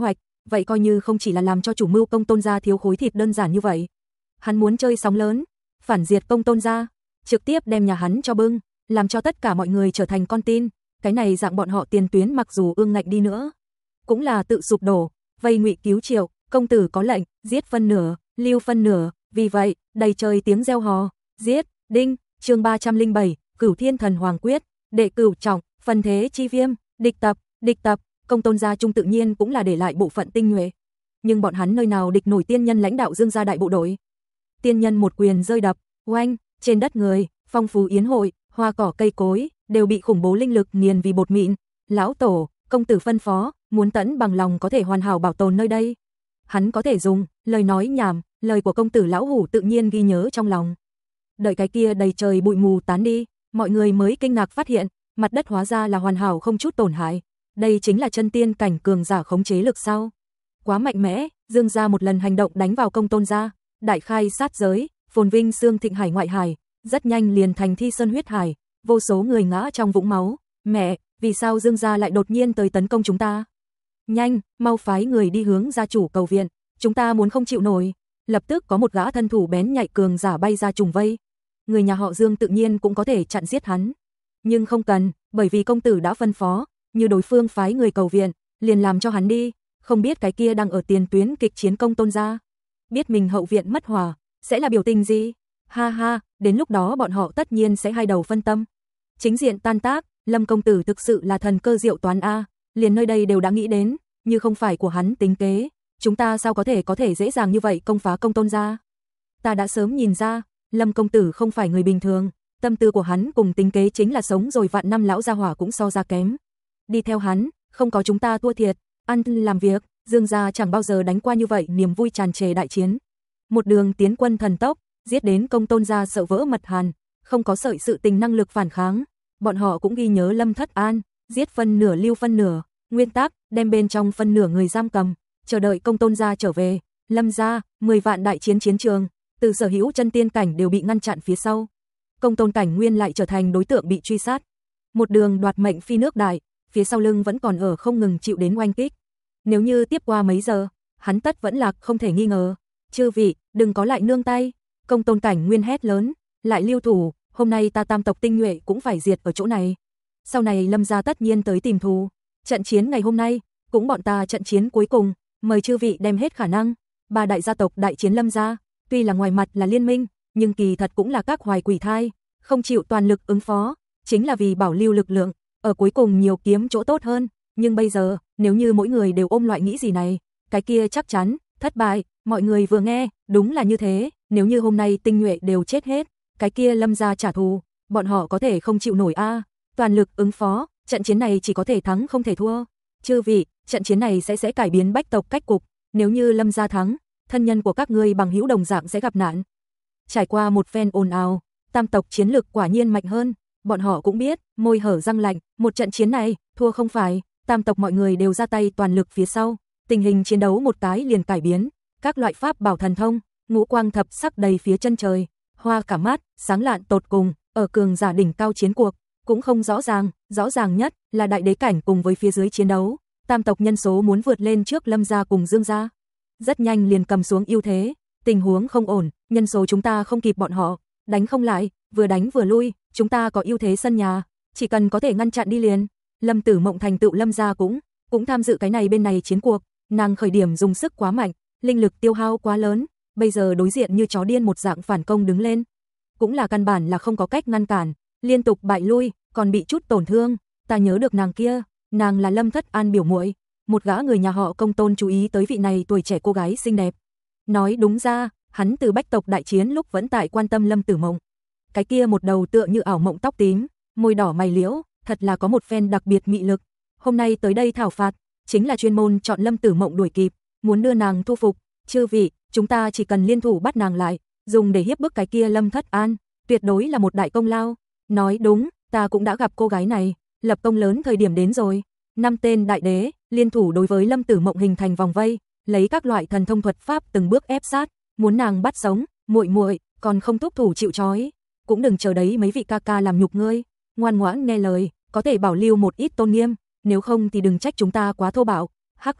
vậy coi như không chỉ là làm cho chủ mưu Công Tôn gia thiếu khối thịt đơn giản như vậy. Hắn muốn chơi sóng lớn, phản diệt Công Tôn gia, trực tiếp đem nhà hắn cho bưng, làm cho tất cả mọi người trở thành con tin. Cái này dạng bọn họ tiền tuyến mặc dù ương ngạnh đi nữa, cũng là tự sụp đổ. Vây Ngụy Cứu Triệu, công tử có lệnh, giết phân nửa, lưu phân nửa, vì vậy, đầy trời tiếng reo hò, giết, đinh, chương ba trăm lẻ bảy, Cửu Thiên Thần Hoàng Quyết, đệ cửu trọng, phân thế chi viêm, địch tập, địch tập, Công Tôn gia trung tự nhiên cũng là để lại bộ phận tinh nhuệ. Nhưng bọn hắn nơi nào địch nổi tiên nhân lãnh đạo Dương gia đại bộ đội. Tiên nhân một quyền rơi đập, oanh, trên đất người, phong phú yến hội, hoa cỏ cây cối, đều bị khủng bố linh lực nghiền vì bột mịn. Lão tổ, công tử phân phó, muốn tẫn bằng lòng có thể hoàn hảo bảo tồn nơi đây. Hắn có thể dùng, lời nói nhảm, lời của công tử lão hủ tự nhiên ghi nhớ trong lòng. Đợi cái kia đầy trời bụi mù tán đi, mọi người mới kinh ngạc phát hiện, mặt đất hóa ra là hoàn hảo không chút tổn hại. Đây chính là chân tiên cảnh cường giả khống chế lực sao? Quá mạnh mẽ, Dương gia một lần hành động đánh vào Công Tôn gia, đại khai sát giới, phồn vinh xương thịnh hải ngoại hải, rất nhanh liền thành thi sơn huyết hải, vô số người ngã trong vũng máu. Mẹ, vì sao Dương gia lại đột nhiên tới tấn công chúng ta? Nhanh, mau phái người đi hướng gia chủ cầu viện, chúng ta muốn không chịu nổi. Lập tức có một gã thân thủ bén nhạy cường giả bay ra trùng vây. Người nhà họ Dương tự nhiên cũng có thể chặn giết hắn, nhưng không cần, bởi vì công tử đã phân phó, như đối phương phái người cầu viện, liền làm cho hắn đi. Không biết cái kia đang ở tiền tuyến kịch chiến Công Tôn gia, biết mình hậu viện mất hòa, sẽ là biểu tình gì? Ha ha, đến lúc đó bọn họ tất nhiên sẽ hai đầu phân tâm. Chính diện tan tác, Lâm công tử thực sự là thần cơ diệu toán a, liền nơi đây đều đã nghĩ đến, như không phải của hắn tính kế, chúng ta sao có thể có thể dễ dàng như vậy công phá Công Tôn gia? Ta đã sớm nhìn ra, Lâm công tử không phải người bình thường, tâm tư của hắn cùng tính kế chính là sống rồi vạn năm lão gia hỏa cũng so ra kém. Đi theo hắn, không có chúng ta thua thiệt, ăn làm việc, Dương gia chẳng bao giờ đánh qua như vậy niềm vui tràn trề đại chiến. Một đường tiến quân thần tốc, giết đến Công Tôn gia sợ vỡ mật hàn, không có sợi sự tình năng lực phản kháng. Bọn họ cũng ghi nhớ Lâm Thất An, giết phân nửa lưu phân nửa, nguyên tắc, đem bên trong phân nửa người giam cầm, chờ đợi Công Tôn gia trở về. Lâm gia, mười vạn đại chiến chiến trường, từ sở hữu chân tiên cảnh đều bị ngăn chặn phía sau. Công Tôn cảnh nguyên lại trở thành đối tượng bị truy sát. Một đường đoạt mệnh phi nước đại, phía sau lưng vẫn còn ở không ngừng chịu đến oanh kích. Nếu như tiếp qua mấy giờ, hắn tất vẫn lạc không thể nghi ngờ. Chư vị, đừng có lại nương tay. Công Tôn cảnh nguyên hét lớn, lại lưu thủ, hôm nay ta tam tộc tinh nhuệ cũng phải diệt ở chỗ này. Sau này Lâm gia tất nhiên tới tìm thù. Trận chiến ngày hôm nay, cũng bọn ta trận chiến cuối cùng, mời chư vị đem hết khả năng. Ba đại gia tộc đại chiến Lâm gia, tuy là ngoài mặt là liên minh, nhưng kỳ thật cũng là các hoài quỷ thai, không chịu toàn lực ứng phó, chính là vì bảo lưu lực lượng, ở cuối cùng nhiều kiếm chỗ tốt hơn. Nhưng bây giờ, nếu như mỗi người đều ôm loại nghĩ gì này, cái kia chắc chắn thất bại. Mọi người vừa nghe, đúng là như thế, nếu như hôm nay tinh nhuệ đều chết hết, cái kia Lâm gia trả thù, bọn họ có thể không chịu nổi a. Toàn lực ứng phó, trận chiến này chỉ có thể thắng không thể thua. Chư vị, trận chiến này sẽ sẽ cải biến bách tộc cách cục, nếu như Lâm gia thắng, thân nhân của các ngươi bằng hữu đồng dạng sẽ gặp nạn. Trải qua một phen ồn ào, tam tộc chiến lực quả nhiên mạnh hơn, bọn họ cũng biết, môi hở răng lạnh, một trận chiến này, thua không phải, tam tộc mọi người đều ra tay toàn lực phía sau, tình hình chiến đấu một cái liền cải biến, các loại pháp bảo thần thông, ngũ quang thập sắc đầy phía chân trời, hoa cả mắt, sáng lạn tột cùng, ở cường giả đỉnh cao chiến cuộc, cũng không rõ ràng, rõ ràng nhất là đại đế cảnh cùng với phía dưới chiến đấu, tam tộc nhân số muốn vượt lên trước Lâm gia cùng Dương gia. Rất nhanh liền cầm xuống ưu thế, tình huống không ổn, nhân số chúng ta không kịp bọn họ, đánh không lại, vừa đánh vừa lui, chúng ta có ưu thế sân nhà, chỉ cần có thể ngăn chặn đi liền. Lâm Tử Mộng thành tựu Lâm gia cũng cũng tham dự cái này bên này chiến cuộc, nàng khởi điểm dùng sức quá mạnh, linh lực tiêu hao quá lớn, bây giờ đối diện như chó điên một dạng phản công đứng lên, cũng là căn bản là không có cách ngăn cản, liên tục bại lui, còn bị chút tổn thương. Ta nhớ được nàng kia, nàng là Lâm Thất An biểu muội, một gã người nhà họ Công Tôn chú ý tới vị này tuổi trẻ cô gái xinh đẹp. Nói đúng ra, hắn từ bách tộc đại chiến lúc vẫn tại quan tâm Lâm Tử Mộng. Cái kia một đầu tựa như ảo mộng tóc tím, môi đỏ mày liễu, thật là có một phen đặc biệt mị lực. Hôm nay tới đây thảo phạt, chính là chuyên môn chọn Lâm Tử Mộng đuổi kịp, muốn đưa nàng thu phục. Chư vị, chúng ta chỉ cần liên thủ bắt nàng lại, dùng để hiếp bức cái kia Lâm Thất An, tuyệt đối là một đại công lao. Nói đúng, ta cũng đã gặp cô gái này, lập công lớn thời điểm đến rồi. Năm tên đại đế liên thủ đối với Lâm Tử Mộng hình thành vòng vây, lấy các loại thần thông thuật pháp từng bước ép sát, muốn nàng bắt sống. Muội muội, còn không thúc thủ chịu trói, cũng đừng chờ đấy mấy vị ca ca làm nhục ngươi, ngoan ngoãn nghe lời, có thể bảo lưu một ít tôn nghiêm, nếu không thì đừng trách chúng ta quá thô bạo. Hắc hắc,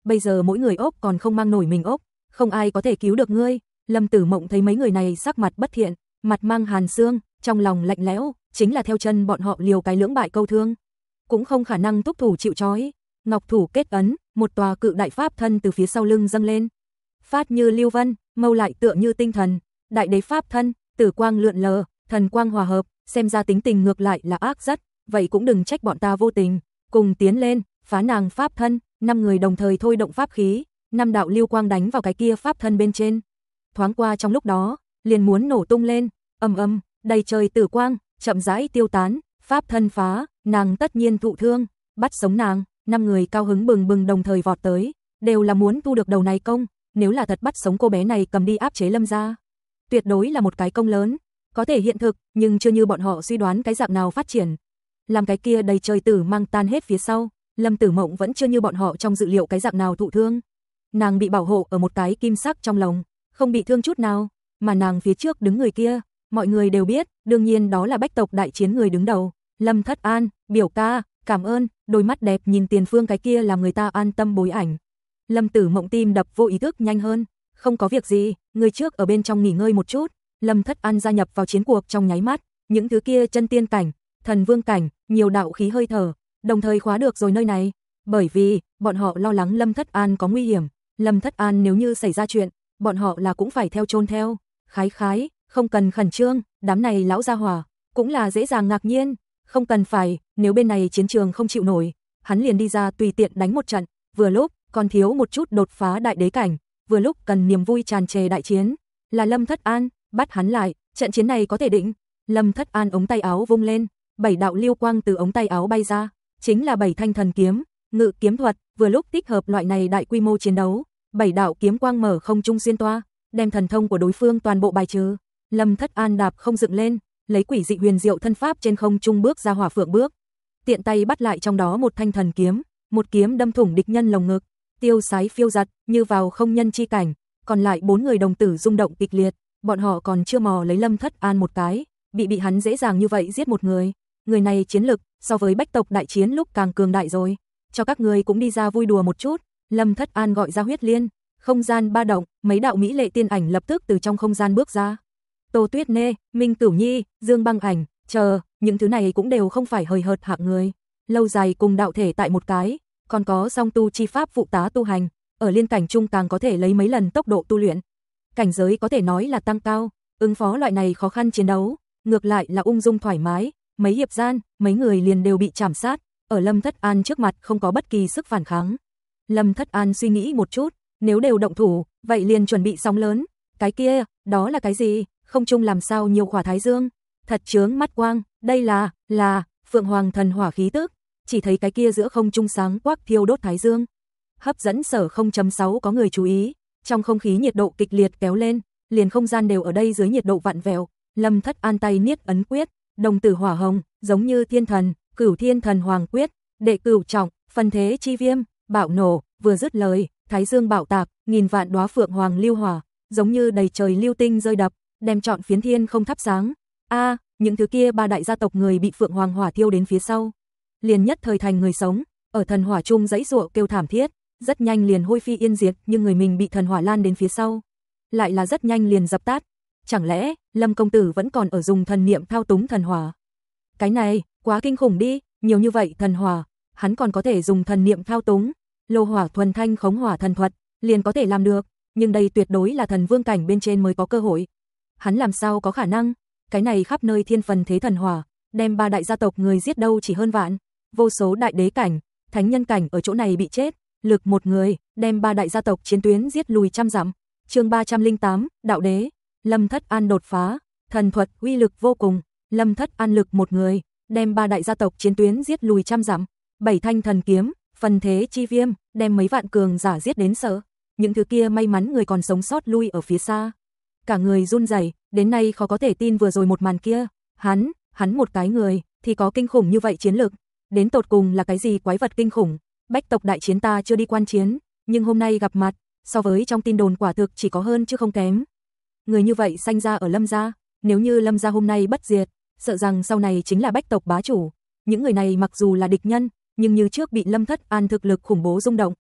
bây giờ mỗi người ốc còn không mang nổi mình ốc, không ai có thể cứu được ngươi. Lâm Tử Mộng thấy mấy người này sắc mặt bất thiện, mặt mang hàn xương, trong lòng lạnh lẽo, chính là theo chân bọn họ liều cái lưỡng bại câu thương, cũng không khả năng thúc thủ chịu trói. Ngọc thủ kết ấn, một tòa cự đại pháp thân từ phía sau lưng dâng lên, phát như lưu vân, mâu lại tựa như tinh thần. Đại đế pháp thân, tử quang lượn lờ, thần quang hòa hợp, xem ra tính tình ngược lại là ác rất, vậy cũng đừng trách bọn ta vô tình. Cùng tiến lên, phá nàng pháp thân. Năm người đồng thời thôi động pháp khí, năm đạo lưu quang đánh vào cái kia pháp thân bên trên. Thoáng qua trong lúc đó, liền muốn nổ tung lên, ầm ầm, đầy trời tử quang, chậm rãi tiêu tán, pháp thân phá, nàng tất nhiên thụ thương, bắt sống nàng. Năm người cao hứng bừng bừng đồng thời vọt tới, đều là muốn thu được đầu này công, nếu là thật bắt sống cô bé này cầm đi áp chế Lâm gia, tuyệt đối là một cái công lớn, có thể hiện thực, nhưng chưa như bọn họ suy đoán cái dạng nào phát triển. Làm cái kia đầy trời tử mang tan hết phía sau, Lâm Tử Mộng vẫn chưa như bọn họ trong dự liệu cái dạng nào thụ thương. Nàng bị bảo hộ ở một cái kim sắc trong lồng, không bị thương chút nào, mà nàng phía trước đứng người kia, mọi người đều biết, đương nhiên đó là Bách tộc đại chiến người đứng đầu, Lâm Thất An. Biểu ca, cảm ơn. Đôi mắt đẹp nhìn tiền phương cái kia làm người ta an tâm bối ảnh. Lâm Tử Mộng tim đập vô ý thức nhanh hơn, không có việc gì, người trước ở bên trong nghỉ ngơi một chút. Lâm Thất An gia nhập vào chiến cuộc trong nháy mắt, những thứ kia chân tiên cảnh, thần vương cảnh, nhiều đạo khí hơi thở, đồng thời khóa được rồi nơi này, bởi vì bọn họ lo lắng Lâm Thất An có nguy hiểm. Lâm Thất An nếu như xảy ra chuyện, bọn họ là cũng phải theo chôn theo. Khái khái, không cần khẩn trương, đám này lão gia hỏa cũng là dễ dàng ngạc nhiên, không cần phải, nếu bên này chiến trường không chịu nổi, hắn liền đi ra tùy tiện đánh một trận, vừa lúc còn thiếu một chút đột phá đại đế cảnh, vừa lúc cần niềm vui tràn trề đại chiến, là Lâm Thất An, bắt hắn lại, trận chiến này có thể định. Lâm Thất An ống tay áo vung lên, bảy đạo lưu quang từ ống tay áo bay ra, chính là bảy thanh thần kiếm, ngự kiếm thuật, vừa lúc thích hợp loại này đại quy mô chiến đấu. Bảy đạo kiếm quang mở không trung xuyên toa, đem thần thông của đối phương toàn bộ bài trừ. Lâm Thất An đạp không dựng lên, lấy quỷ dị huyền diệu thân pháp trên không trung bước ra hỏa phượng bước, tiện tay bắt lại trong đó một thanh thần kiếm, một kiếm đâm thủng địch nhân lồng ngực, tiêu sái phiêu giật như vào không nhân chi cảnh. Còn lại bốn người đồng tử rung động kịch liệt, bọn họ còn chưa mò lấy Lâm Thất An một cái, bị bị hắn dễ dàng như vậy giết một người. Người này chiến lực so với Bách tộc đại chiến lúc càng cường đại rồi, cho các ngươi cũng đi ra vui đùa một chút. Lâm Thất An gọi ra huyết liên, không gian ba động, mấy đạo mỹ lệ tiên ảnh lập tức từ trong không gian bước ra. Tô Tuyết Nê, Minh Cửu Nhi, Dương Băng Ảnh, chờ, những thứ này cũng đều không phải hời hợt hạng người, lâu dài cùng đạo thể tại một cái, còn có song tu chi pháp phụ tá tu hành, ở liên cảnh trung càng có thể lấy mấy lần tốc độ tu luyện, cảnh giới có thể nói là tăng cao, ứng phó loại này khó khăn chiến đấu, ngược lại là ung dung thoải mái. Mấy hiệp gian, mấy người liền đều bị chảm sát, ở Lâm Thất An trước mặt không có bất kỳ sức phản kháng. Lâm Thất An suy nghĩ một chút, nếu đều động thủ, vậy liền chuẩn bị sóng lớn. Cái kia, đó là cái gì? Không trung làm sao nhiều khỏa thái dương, thật chướng mắt quang, đây là, là, Phượng Hoàng thần hỏa khí tức, chỉ thấy cái kia giữa không trung sáng quắc thiêu đốt thái dương. Hấp dẫn sở không chấm sáu có người chú ý, trong không khí nhiệt độ kịch liệt kéo lên, liền không gian đều ở đây dưới nhiệt độ vặn vẹo. Lâm Thất An tay niết ấn quyết, đồng tử hỏa hồng, giống như thiên thần, Cửu Thiên Thần Hoàng quyết, đệ cửu trọng, phân thế chi viêm, bạo nổ, vừa dứt lời, thái dương bạo tạc, nghìn vạn đóa phượng hoàng lưu hỏa, giống như đầy trời lưu tinh rơi đập, đem trọn phiến thiên không thắp sáng. A, à, những thứ kia ba đại gia tộc người bị phượng hoàng hỏa thiêu đến phía sau, liền nhất thời thành người sống, ở thần hỏa chung dãy giụa kêu thảm thiết, rất nhanh liền hôi phi yên diệt, nhưng người mình bị thần hỏa lan đến phía sau, lại là rất nhanh liền dập tắt. Chẳng lẽ Lâm công tử vẫn còn ở dùng thần niệm thao túng thần hỏa? Cái này quá kinh khủng đi, nhiều như vậy thần hỏa, hắn còn có thể dùng thần niệm thao túng, lô hỏa thuần thanh khống hỏa thần thuật, liền có thể làm được, nhưng đây tuyệt đối là thần vương cảnh bên trên mới có cơ hội. Hắn làm sao có khả năng? Cái này khắp nơi thiên phần thế thần hỏa, đem ba đại gia tộc người giết đâu chỉ hơn vạn, vô số đại đế cảnh, thánh nhân cảnh ở chỗ này bị chết, lực một người, đem ba đại gia tộc chiến tuyến giết lùi trăm dặm. Chương ba trăm lẻ tám, đạo đế. Lâm Thất An đột phá, thần thuật uy lực vô cùng, Lâm Thất An lực một người, đem ba đại gia tộc chiến tuyến giết lùi trăm dặm, bảy thanh thần kiếm, phần thế chi viêm, đem mấy vạn cường giả giết đến sợ. Những thứ kia may mắn người còn sống sót lui ở phía xa, cả người run rẩy, đến nay khó có thể tin vừa rồi một màn kia, hắn, hắn một cái người thì có kinh khủng như vậy chiến lực, đến tột cùng là cái gì quái vật kinh khủng? Bách tộc đại chiến ta chưa đi quan chiến, nhưng hôm nay gặp mặt, so với trong tin đồn quả thực chỉ có hơn chứ không kém. Người như vậy sanh ra ở Lâm gia, nếu như Lâm gia hôm nay bất diệt, sợ rằng sau này chính là Bách tộc bá chủ. Những người này mặc dù là địch nhân, nhưng như trước bị Lâm Thất An thực lực khủng bố rung động.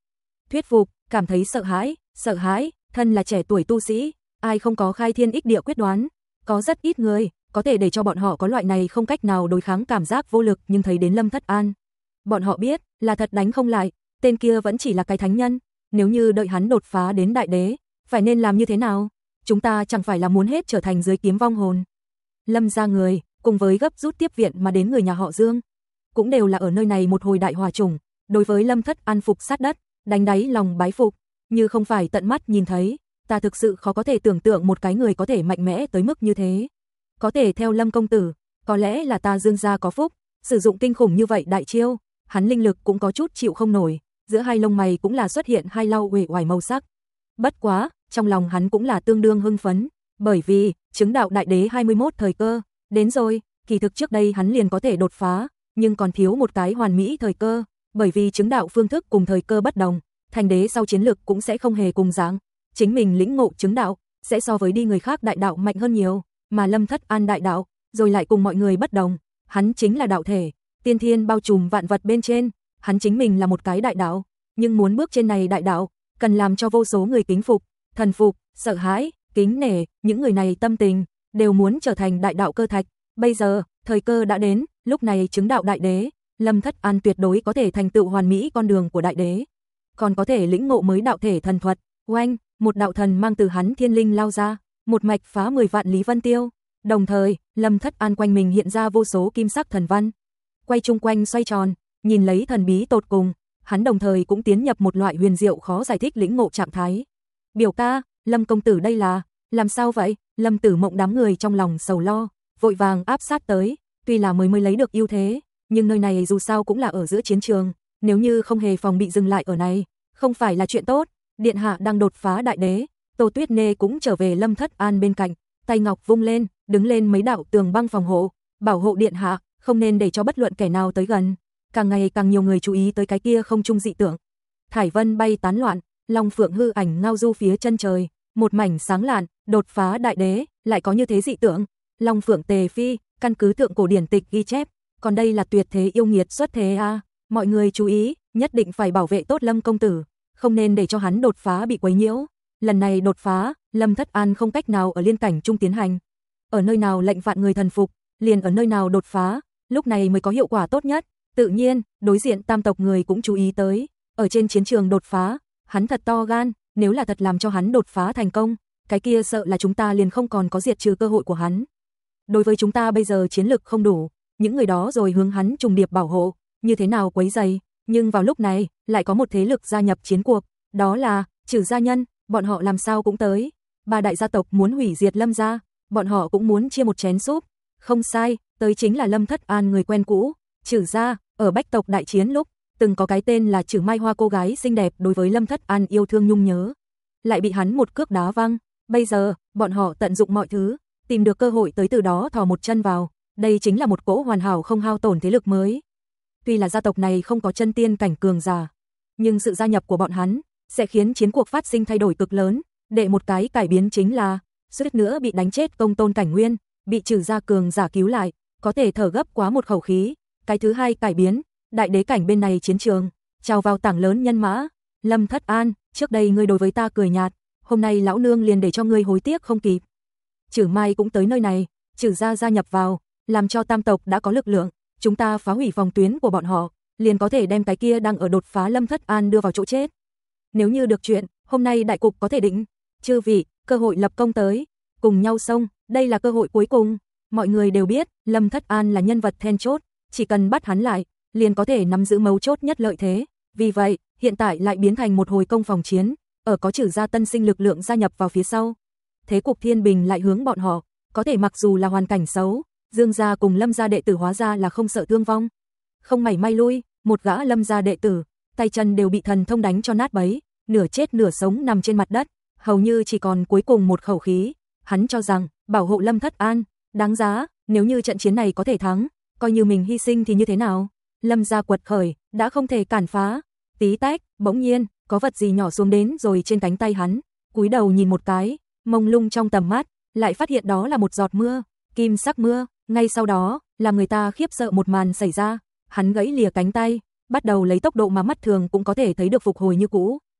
thuyết phục, cảm thấy sợ hãi, sợ hãi, thân là trẻ tuổi tu sĩ, ai không có khai thiên ích địa quyết đoán, có rất ít người có thể để cho bọn họ có loại này không cách nào đối kháng cảm giác vô lực, nhưng thấy đến Lâm Thất An, bọn họ biết là thật đánh không lại, tên kia vẫn chỉ là cái thánh nhân, nếu như đợi hắn đột phá đến đại đế, phải nên làm như thế nào? Chúng ta chẳng phải là muốn hết trở thành dưới kiếm vong hồn. Lâm gia người, cùng với gấp rút tiếp viện mà đến người nhà họ Dương, cũng đều là ở nơi này một hồi đại hòa chủng, đối với Lâm Thất An phục sát đất, đánh đáy lòng bái phục, như không phải tận mắt nhìn thấy, ta thực sự khó có thể tưởng tượng một cái người có thể mạnh mẽ tới mức như thế. Có thể theo Lâm công tử, có lẽ là ta Dương gia có phúc, sử dụng kinh khủng như vậy đại chiêu, hắn linh lực cũng có chút chịu không nổi, giữa hai lông mày cũng là xuất hiện hai lau uể oải màu sắc. Bất quá, trong lòng hắn cũng là tương đương hưng phấn, bởi vì chứng đạo đại đế hai mươi mốt thời cơ đến rồi, kỳ thực trước đây hắn liền có thể đột phá, nhưng còn thiếu một cái hoàn mỹ thời cơ, bởi vì chứng đạo phương thức cùng thời cơ bất đồng, thành đế sau chiến lực cũng sẽ không hề cùng dạng, chính mình lĩnh ngộ chứng đạo sẽ so với đi người khác đại đạo mạnh hơn nhiều, mà Lâm Thất An đại đạo rồi lại cùng mọi người bất đồng, hắn chính là đạo thể, tiên thiên bao trùm vạn vật bên trên, hắn chính mình là một cái đại đạo, nhưng muốn bước trên này đại đạo, cần làm cho vô số người kính phục, thần phục, sợ hãi, kính nể, những người này tâm tình đều muốn trở thành đại đạo cơ thạch. Bây giờ, thời cơ đã đến, lúc này chứng đạo đại đế, Lâm Thất An tuyệt đối có thể thành tựu hoàn mỹ con đường của đại đế, còn có thể lĩnh ngộ mới đạo thể thần thuật. Oanh, một đạo thần mang từ hắn thiên linh lao ra, một mạch phá mười vạn lý vân tiêu. Đồng thời, Lâm Thất An quanh mình hiện ra vô số kim sắc thần văn, quay chung quanh xoay tròn, nhìn lấy thần bí tột cùng, hắn đồng thời cũng tiến nhập một loại huyền diệu khó giải thích lĩnh ngộ trạng thái. Biểu ca, Lâm công tử đây là, làm sao vậy? Lâm Tử Mộng đám người trong lòng sầu lo, vội vàng áp sát tới, tuy là mới mới lấy được ưu thế, nhưng nơi này dù sao cũng là ở giữa chiến trường, nếu như không hề phòng bị dừng lại ở này, không phải là chuyện tốt. Điện hạ đang đột phá đại đế, Tô Tuyết Nê cũng trở về Lâm Thất An bên cạnh, tay ngọc vung lên, đứng lên mấy đạo tường băng phòng hộ, bảo hộ điện hạ, không nên để cho bất luận kẻ nào tới gần. Càng ngày càng nhiều người chú ý tới cái kia không trung dị tượng. Thải vân bay tán loạn, long phượng hư ảnh ngao du phía chân trời, một mảnh sáng lạn, đột phá đại đế, lại có như thế dị tượng. Long phượng tề phi, căn cứ thượng cổ điển tịch ghi chép, còn đây là tuyệt thế yêu nghiệt xuất thế a, à. Mọi người chú ý, nhất định phải bảo vệ tốt Lâm công tử, không nên để cho hắn đột phá bị quấy nhiễu. Lần này đột phá, Lâm Thất An không cách nào ở liên cảnh trung tiến hành. Ở nơi nào lệnh vạn người thần phục, liền ở nơi nào đột phá, lúc này mới có hiệu quả tốt nhất. Tự nhiên, đối diện tam tộc người cũng chú ý tới, ở trên chiến trường đột phá, hắn thật to gan, nếu là thật làm cho hắn đột phá thành công, cái kia sợ là chúng ta liền không còn có diệt trừ cơ hội của hắn. Đối với chúng ta bây giờ chiến lực không đủ, những người đó rồi hướng hắn trùng điệp bảo hộ, như thế nào quấy rầy, nhưng vào lúc này, lại có một thế lực gia nhập chiến cuộc, đó là Trừ gia nhân, bọn họ làm sao cũng tới, ba đại gia tộc muốn hủy diệt Lâm gia, bọn họ cũng muốn chia một chén súp. Không sai, tới chính là Lâm Thất An người quen cũ, Trừ gia, ở Bách tộc đại chiến lúc, từng có cái tên là Trừ Mai Hoa cô gái xinh đẹp đối với Lâm Thất An yêu thương nhung nhớ, lại bị hắn một cước đá văng, bây giờ, bọn họ tận dụng mọi thứ, tìm được cơ hội tới từ đó thò một chân vào, đây chính là một cỗ hoàn hảo không hao tổn thế lực mới. Tuy là gia tộc này không có chân tiên cảnh cường giả, nhưng sự gia nhập của bọn hắn sẽ khiến chiến cuộc phát sinh thay đổi cực lớn, để một cái cải biến chính là, suýt nữa bị đánh chết Công Tôn Cảnh Nguyên, bị Trừ gia cường giả cứu lại, có thể thở gấp quá một khẩu khí. Cái thứ hai cải biến, đại đế cảnh bên này chiến trường, trào vào tảng lớn nhân mã. Lâm Thất An, trước đây ngươi đối với ta cười nhạt, hôm nay lão nương liền để cho ngươi hối tiếc không kịp. Trừ Mai cũng tới nơi này, Trừ gia gia nhập vào, làm cho tam tộc đã có lực lượng, chúng ta phá hủy phòng tuyến của bọn họ, liền có thể đem cái kia đang ở đột phá Lâm Thất An đưa vào chỗ chết. Nếu như được chuyện, hôm nay đại cục có thể định. Chư vị, cơ hội lập công tới, cùng nhau xông, đây là cơ hội cuối cùng. Mọi người đều biết, Lâm Thất An là nhân vật then chốt, chỉ cần bắt hắn lại, liền có thể nắm giữ mấu chốt nhất lợi thế. Vì vậy, hiện tại lại biến thành một hồi công phòng chiến, ở có Trừ gia tân sinh lực lượng gia nhập vào phía sau. Thế cục thiên bình lại hướng bọn họ, có thể mặc dù là hoàn cảnh xấu, Dương gia cùng Lâm gia đệ tử hóa ra là không sợ thương vong. Không mảy may lui, một gã Lâm gia đệ tử, tay chân đều bị thần thông đánh cho nát bấy, nửa chết nửa sống nằm trên mặt đất, hầu như chỉ còn cuối cùng một khẩu khí. Hắn cho rằng, bảo hộ Lâm Thất An, đáng giá, nếu như trận chiến này có thể thắng, coi như mình hy sinh thì như thế nào? Lâm gia quật khởi, đã không thể cản phá. Tí tách, bỗng nhiên, có vật gì nhỏ xuống đến rồi trên cánh tay hắn, cúi đầu nhìn một cái, mông lung trong tầm mắt, lại phát hiện đó là một giọt mưa, kim sắc mưa. Ngay sau đó, làm người ta khiếp sợ một màn xảy ra, hắn gãy lìa cánh tay, bắt đầu lấy tốc độ mà mắt thường cũng có thể thấy được phục hồi như cũ.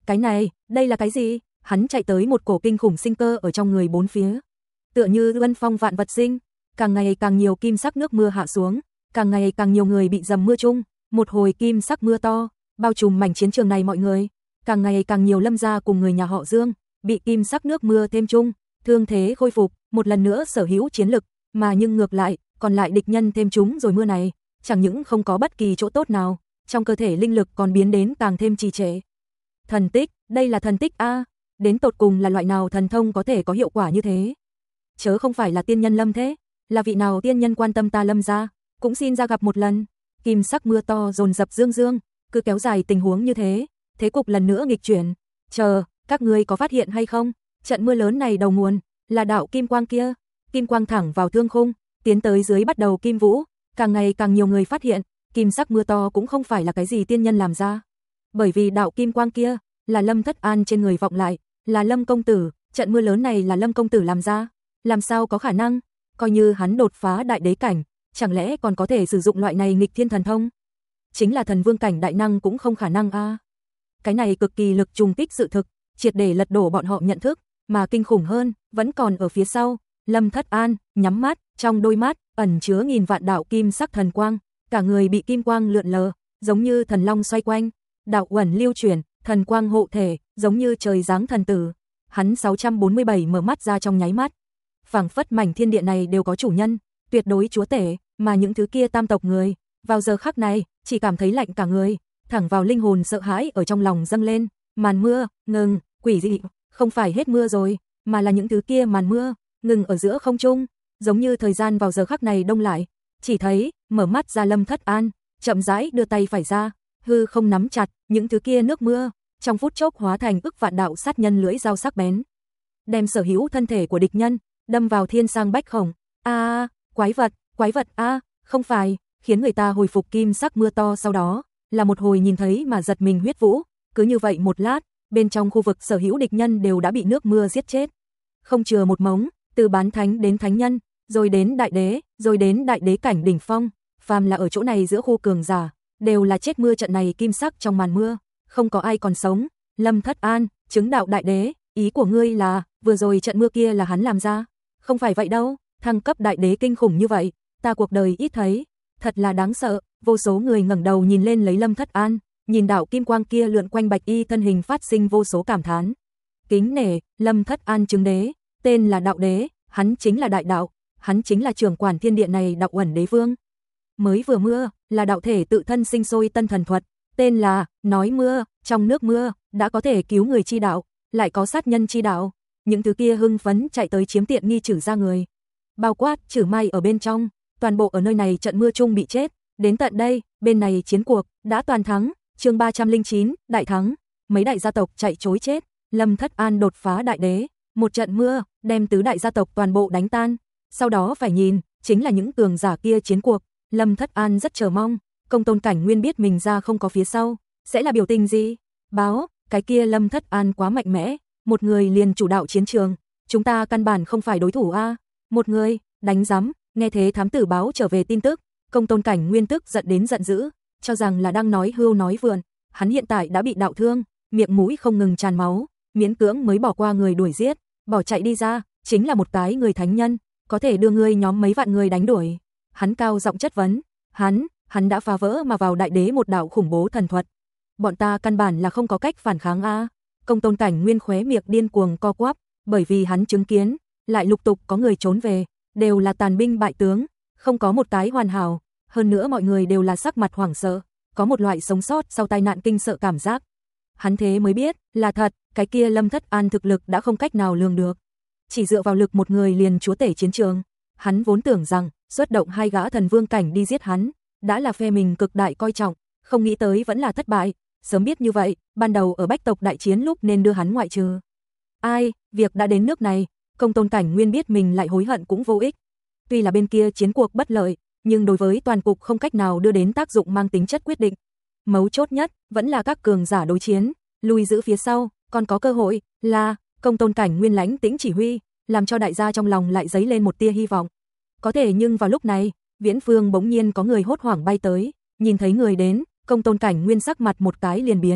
Cái này, đây là cái gì? Hắn chạy tới một cổ kinh khủng sinh cơ ở trong người bốn phía. Tựa như luân phong vạn vật sinh, càng ngày càng nhiều kim sắc nước mưa hạ xuống, càng ngày càng nhiều người bị dầm mưa chung, một hồi kim sắc mưa to, bao trùm mảnh chiến trường này mọi người, càng ngày càng nhiều Lâm gia cùng người nhà họ Dương, bị kim sắc nước mưa thêm chung, thương thế khôi phục, một lần nữa sở hữu chiến lực, mà nhưng ngược lại, còn lại địch nhân thêm chúng rồi mưa này, chẳng những không có bất kỳ chỗ tốt nào, trong cơ thể linh lực còn biến đến càng thêm trì trệ. Thần tích, đây là thần tích a, đến tột cùng là loại nào thần thông có thể có hiệu quả như thế? Chớ không phải là tiên nhân Lâm thế, là vị nào tiên nhân quan tâm ta Lâm gia, cũng xin ra gặp một lần. Kim sắc mưa to dồn dập dương dương, cứ kéo dài tình huống như thế, thế cục lần nữa nghịch chuyển. Chờ, các ngươi có phát hiện hay không? Trận mưa lớn này đầu nguồn là đạo kim quang kia, kim quang thẳng vào thương khung, tiến tới dưới bắt đầu kim vũ, càng ngày càng nhiều người phát hiện, kim sắc mưa to cũng không phải là cái gì tiên nhân làm ra, bởi vì đạo kim quang kia là Lâm Thất An trên người vọng lại, là Lâm công tử, trận mưa lớn này là Lâm công tử làm ra, làm sao có khả năng? Coi như hắn đột phá đại đế cảnh, chẳng lẽ còn có thể sử dụng loại này nghịch thiên thần thông? Chính là thần vương cảnh đại năng cũng không khả năng a. À. Cái này cực kỳ lực trùng kích sự thực, triệt để lật đổ bọn họ nhận thức, mà kinh khủng hơn, vẫn còn ở phía sau. Lâm Thất An nhắm mắt, trong đôi mắt ẩn chứa nghìn vạn đạo kim sắc thần quang, cả người bị kim quang lượn lờ, giống như thần long xoay quanh, đạo uẩn lưu chuyển, thần quang hộ thể, giống như trời giáng thần tử. Hắn sáu trăm bốn mươi bảy mở mắt ra trong nháy mắt, phảng phất mảnh thiên địa này đều có chủ nhân, tuyệt đối chúa tể, mà những thứ kia tam tộc người, vào giờ khắc này, chỉ cảm thấy lạnh cả người, thẳng vào linh hồn sợ hãi ở trong lòng dâng lên. Màn mưa ngừng, quỷ dị, không phải hết mưa rồi, mà là những thứ kia màn mưa ngừng ở giữa không trung, giống như thời gian vào giờ khắc này đông lại. Chỉ thấy, mở mắt ra Lâm Thất An, chậm rãi đưa tay phải ra, hư không nắm chặt, những thứ kia nước mưa, trong phút chốc hóa thành ức vạn đạo sát nhân lưỡi dao sắc bén, đem sở hữu thân thể của địch nhân đâm vào thiên sang bách khổng. A, à, quái vật, quái vật a, à, không phải, khiến người ta hồi phục kim sắc mưa to sau đó, là một hồi nhìn thấy mà giật mình huyết vũ, cứ như vậy một lát, bên trong khu vực sở hữu địch nhân đều đã bị nước mưa giết chết. Không chừa một mống, từ bán thánh đến thánh nhân, rồi đến đại đế, rồi đến đại đế cảnh đỉnh phong, phàm là ở chỗ này giữa khu cường giả, đều là chết mưa trận này kim sắc trong màn mưa, không có ai còn sống. Lâm Thất An, chứng đạo đại đế, ý của ngươi là, vừa rồi trận mưa kia là hắn làm ra? Không phải vậy đâu, thăng cấp đại đế kinh khủng như vậy, ta cuộc đời ít thấy, thật là đáng sợ. Vô số người ngẩng đầu nhìn lên lấy Lâm Thất An, nhìn đạo kim quang kia lượn quanh bạch y thân hình phát sinh vô số cảm thán. Kính nể, Lâm Thất An chứng đế, tên là đạo đế, hắn chính là đại đạo, hắn chính là trưởng quản thiên địa này đạo uẩn đế vương. Mới vừa mưa, là đạo thể tự thân sinh sôi tân thần thuật, tên là nói mưa, trong nước mưa, đã có thể cứu người chi đạo, lại có sát nhân chi đạo. Những thứ kia hưng phấn chạy tới chiếm tiện nghi Trử ra người, bao quát Trử Mai ở bên trong, toàn bộ ở nơi này trận mưa chung bị chết. Đến tận đây, bên này chiến cuộc đã toàn thắng. Chương ba trăm lẻ chín, đại thắng, mấy đại gia tộc chạy trối chết, Lâm Thất An đột phá đại đế, một trận mưa đem tứ đại gia tộc toàn bộ đánh tan. Sau đó phải nhìn, chính là những cường giả kia chiến cuộc. Lâm Thất An rất chờ mong, Công Tôn Cảnh Nguyên biết mình ra không có phía sau, sẽ là biểu tình gì? Báo, cái kia Lâm Thất An quá mạnh mẽ, một người liền chủ đạo chiến trường, chúng ta căn bản không phải đối thủ a. Một người, đánh rắm, nghe thế thám tử báo trở về tin tức, Công Tôn Cảnh Nguyên tức giận đến giận dữ, cho rằng là đang nói hưu nói vượn, hắn hiện tại đã bị đạo thương, miệng mũi không ngừng tràn máu, miễn cưỡng mới bỏ qua người đuổi giết, bỏ chạy đi ra, chính là một cái người thánh nhân, có thể đưa ngươi nhóm mấy vạn người đánh đuổi. Hắn cao giọng chất vấn, hắn, hắn đã phá vỡ mà vào đại đế một đạo khủng bố thần thuật. Bọn ta căn bản là không có cách phản kháng a. Công Tôn Cảnh Nguyên khóe miệng điên cuồng co quắp, bởi vì hắn chứng kiến, lại lục tục có người trốn về, đều là tàn binh bại tướng, không có một cái hoàn hảo, hơn nữa mọi người đều là sắc mặt hoảng sợ, có một loại sống sót sau tai nạn kinh sợ cảm giác. Hắn thế mới biết, là thật, cái kia Lâm Thất An thực lực đã không cách nào lường được. Chỉ dựa vào lực một người liền chúa tể chiến trường, hắn vốn tưởng rằng xuất động hai gã thần vương cảnh đi giết hắn, đã là phe mình cực đại coi trọng, không nghĩ tới vẫn là thất bại. Sớm biết như vậy, ban đầu ở Bách tộc đại chiến lúc nên đưa hắn ngoại trừ. Ai, việc đã đến nước này, Công Tôn Cảnh Nguyên biết mình lại hối hận cũng vô ích. Tuy là bên kia chiến cuộc bất lợi, nhưng đối với toàn cục không cách nào đưa đến tác dụng mang tính chất quyết định. Mấu chốt nhất vẫn là các cường giả đối chiến, lùi giữ phía sau, còn có cơ hội, là Công Tôn Cảnh Nguyên lãnh tĩnh chỉ huy, làm cho đại gia trong lòng lại dấy lên một tia hy vọng. Có thể nhưng vào lúc này, viễn phương bỗng nhiên có người hốt hoảng bay tới, nhìn thấy người đến, Công Tôn Cảnh Nguyên sắc mặt một cái liền biến,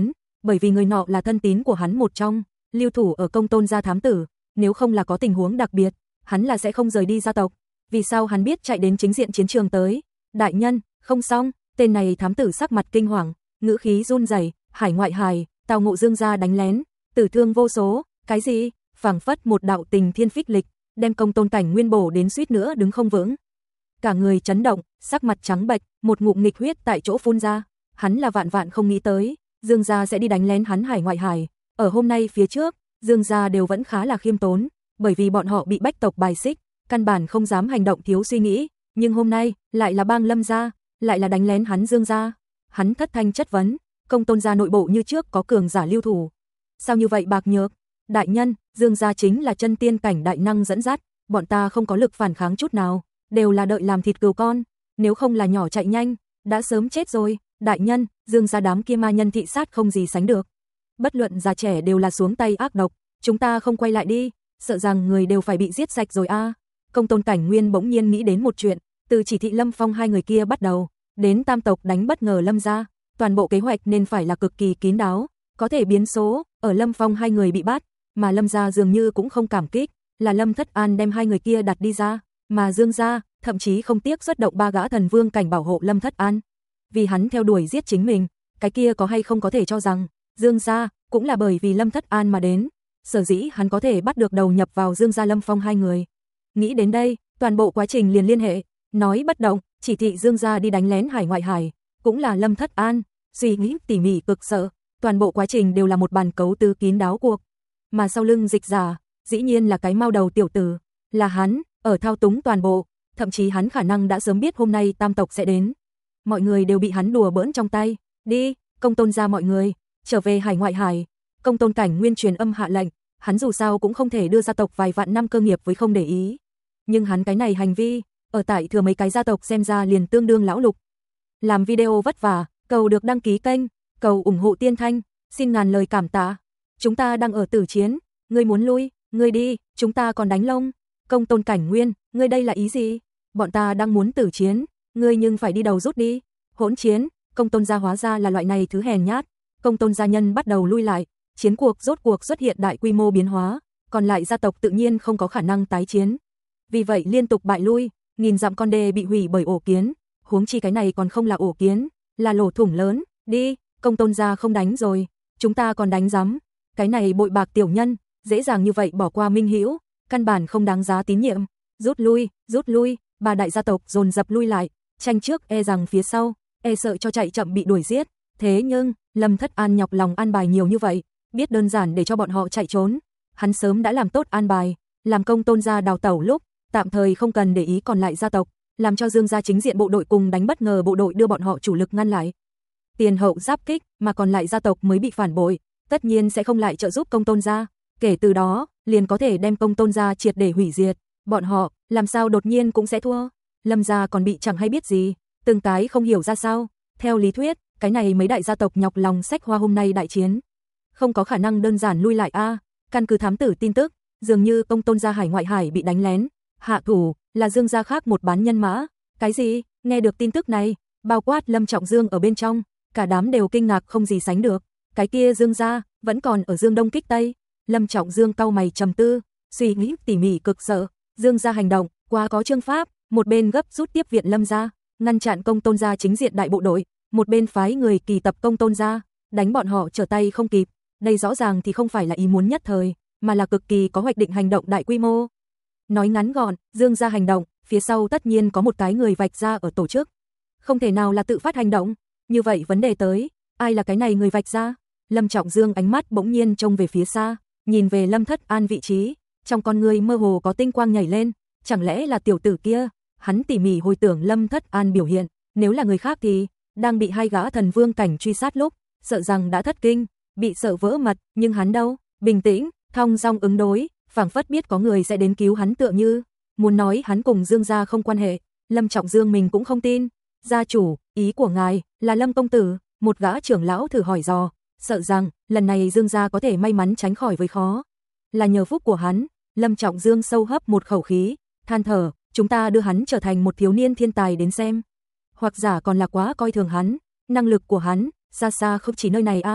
bởi vì người nọ là thân tín của hắn một trong, lưu thủ ở Công Tôn gia thám tử, nếu không là có tình huống đặc biệt, hắn là sẽ không rời đi gia tộc. Vì sao hắn biết chạy đến chính diện chiến trường tới? Đại nhân, không xong, tên này thám tử sắc mặt kinh hoàng, ngữ khí run rẩy, hải ngoại hài, tào ngộ Dương gia đánh lén, tử thương vô số, cái gì? Phảng phất một đạo tình thiên phích lịch, đem Công Tôn Cảnh Nguyên bổ đến suýt nữa đứng không vững. Cả người chấn động, sắc mặt trắng bệch, một ngụm nghịch huyết tại chỗ phun ra, hắn là vạn vạn không nghĩ tới, Dương gia sẽ đi đánh lén hắn hải ngoại hải. Ở hôm nay phía trước, Dương gia đều vẫn khá là khiêm tốn, bởi vì bọn họ bị bách tộc bài xích, căn bản không dám hành động thiếu suy nghĩ, nhưng hôm nay lại là bang Lâm gia, lại là đánh lén hắn Dương gia. Hắn thất thanh chất vấn, Công Tôn gia nội bộ như trước có cường giả lưu thủ. Sao như vậy bạc nhược? Đại nhân, Dương gia chính là chân tiên cảnh đại năng dẫn dắt, bọn ta không có lực phản kháng chút nào, đều là đợi làm thịt cừu con, nếu không là nhỏ chạy nhanh, đã sớm chết rồi. Đại nhân, Dương gia đám kia ma nhân thị sát không gì sánh được. Bất luận già trẻ đều là xuống tay ác độc, chúng ta không quay lại đi, sợ rằng người đều phải bị giết sạch rồi a. À. Công Tôn Cảnh Nguyên bỗng nhiên nghĩ đến một chuyện, từ chỉ thị Lâm Phong hai người kia bắt đầu, đến tam tộc đánh bất ngờ Lâm gia, toàn bộ kế hoạch nên phải là cực kỳ kín đáo, có thể biến số, ở Lâm Phong hai người bị bắt, mà Lâm gia dường như cũng không cảm kích, là Lâm Thất An đem hai người kia đặt đi ra, mà Dương gia thậm chí không tiếc xuất động ba gã thần vương cảnh bảo hộ Lâm Thất An. Vì hắn theo đuổi giết chính mình, cái kia có hay không có thể cho rằng Dương gia cũng là bởi vì Lâm Thất An mà đến, sở dĩ hắn có thể bắt được đầu nhập vào Dương gia Lâm Phong hai người. Nghĩ đến đây, toàn bộ quá trình liền liên hệ, nói bất động, chỉ thị Dương gia đi đánh lén hải ngoại hải, cũng là Lâm Thất An, suy nghĩ tỉ mỉ cực sợ, toàn bộ quá trình đều là một bàn cấu tứ kín đáo cuộc. Mà sau lưng dịch giả, dĩ nhiên là cái mao đầu tiểu tử, là hắn, ở thao túng toàn bộ, thậm chí hắn khả năng đã sớm biết hôm nay tam tộc sẽ đến. Mọi người đều bị hắn đùa bỡn trong tay, đi, Công Tôn gia mọi người, trở về hải ngoại hải. Công Tôn Cảnh Nguyên truyền âm hạ lệnh, hắn dù sao cũng không thể đưa gia tộc vài vạn năm cơ nghiệp với không để ý. Nhưng hắn cái này hành vi, ở tại thừa mấy cái gia tộc xem ra liền tương đương lão lục. Làm video vất vả, cầu được đăng ký kênh, cầu ủng hộ Tiên Thanh, xin ngàn lời cảm tạ. Chúng ta đang ở tử chiến, ngươi muốn lui, ngươi đi, chúng ta còn đánh lông. Công Tôn Cảnh Nguyên, ngươi đây là ý gì? Bọn ta đang muốn tử chiến, ngươi nhưng phải đi đầu rút đi. Hỗn chiến, Công Tôn gia hóa ra là loại này thứ hèn nhát. Công Tôn gia nhân bắt đầu lui lại, chiến cuộc rốt cuộc xuất hiện đại quy mô biến hóa, còn lại gia tộc tự nhiên không có khả năng tái chiến. Vì vậy liên tục bại lui, nghìn dặm con đê bị hủy bởi ổ kiến, huống chi cái này còn không là ổ kiến, là lỗ thủng lớn. Đi, Công Tôn gia không đánh rồi, chúng ta còn đánh rắm. Cái này bội bạc tiểu nhân, dễ dàng như vậy bỏ qua Minh Hữu, căn bản không đáng giá tín nhiệm. Rút lui, rút lui, ba đại gia tộc dồn dập lui lại, tranh trước e rằng phía sau, e sợ cho chạy chậm bị đuổi giết. Thế nhưng, Lâm Thất An nhọc lòng an bài nhiều như vậy, biết đơn giản để cho bọn họ chạy trốn. Hắn sớm đã làm tốt an bài, làm Công Tôn gia đào tẩu lúc, tạm thời không cần để ý còn lại gia tộc, làm cho Dương gia chính diện bộ đội cùng đánh bất ngờ bộ đội đưa bọn họ chủ lực ngăn lại. Tiền hậu giáp kích, mà còn lại gia tộc mới bị phản bội, tất nhiên sẽ không lại trợ giúp Công Tôn gia, kể từ đó, liền có thể đem Công Tôn gia triệt để hủy diệt. Bọn họ, làm sao đột nhiên cũng sẽ thua? Lâm gia còn bị chẳng hay biết gì, từng cái không hiểu ra sao. Theo lý thuyết, cái này mấy đại gia tộc nhọc lòng xách hoa hôm nay đại chiến, không có khả năng đơn giản lui lại a. À, căn cứ thám tử tin tức, dường như Công Tôn gia hải ngoại hải bị đánh lén, hạ thủ là Dương gia khác một bán nhân mã. Cái gì? Nghe được tin tức này, bao quát Lâm Trọng Dương ở bên trong, cả đám đều kinh ngạc không gì sánh được. Cái kia Dương gia vẫn còn ở Dương Đông kích Tây. Lâm Trọng Dương cau mày trầm tư, suy nghĩ tỉ mỉ cực sợ. Dương gia hành động quá có chương pháp, một bên gấp rút tiếp viện Lâm gia, ngăn chặn Công Tôn gia chính diện đại bộ đội, một bên phái người kỳ tập Công Tôn gia, đánh bọn họ trở tay không kịp. Đây rõ ràng thì không phải là ý muốn nhất thời, mà là cực kỳ có hoạch định hành động đại quy mô. Nói ngắn gọn, Dương gia hành động, phía sau tất nhiên có một cái người vạch ra ở tổ chức. Không thể nào là tự phát hành động. Như vậy vấn đề tới, ai là cái này người vạch ra? Lâm Trọng Dương ánh mắt bỗng nhiên trông về phía xa, nhìn về Lâm Thất An vị trí, trong con người mơ hồ có tinh quang nhảy lên, chẳng lẽ là tiểu tử kia? Hắn tỉ mỉ hồi tưởng Lâm Thất An biểu hiện, nếu là người khác thì đang bị hai gã thần vương cảnh truy sát lúc, sợ rằng đã thất kinh, bị sợ vỡ mật, nhưng hắn đâu, bình tĩnh, thong dong ứng đối, phảng phất biết có người sẽ đến cứu hắn tựa như, muốn nói hắn cùng Dương gia không quan hệ, Lâm Trọng Dương mình cũng không tin. Gia chủ, ý của ngài là Lâm công tử? Một gã trưởng lão thử hỏi dò, sợ rằng lần này Dương gia có thể may mắn tránh khỏi với khó. Là nhờ phúc của hắn. Lâm Trọng Dương sâu hấp một khẩu khí, than thở, chúng ta đưa hắn trở thành một thiếu niên thiên tài đến xem, hoặc giả còn là quá coi thường hắn, năng lực của hắn xa xa không chỉ nơi này a. À.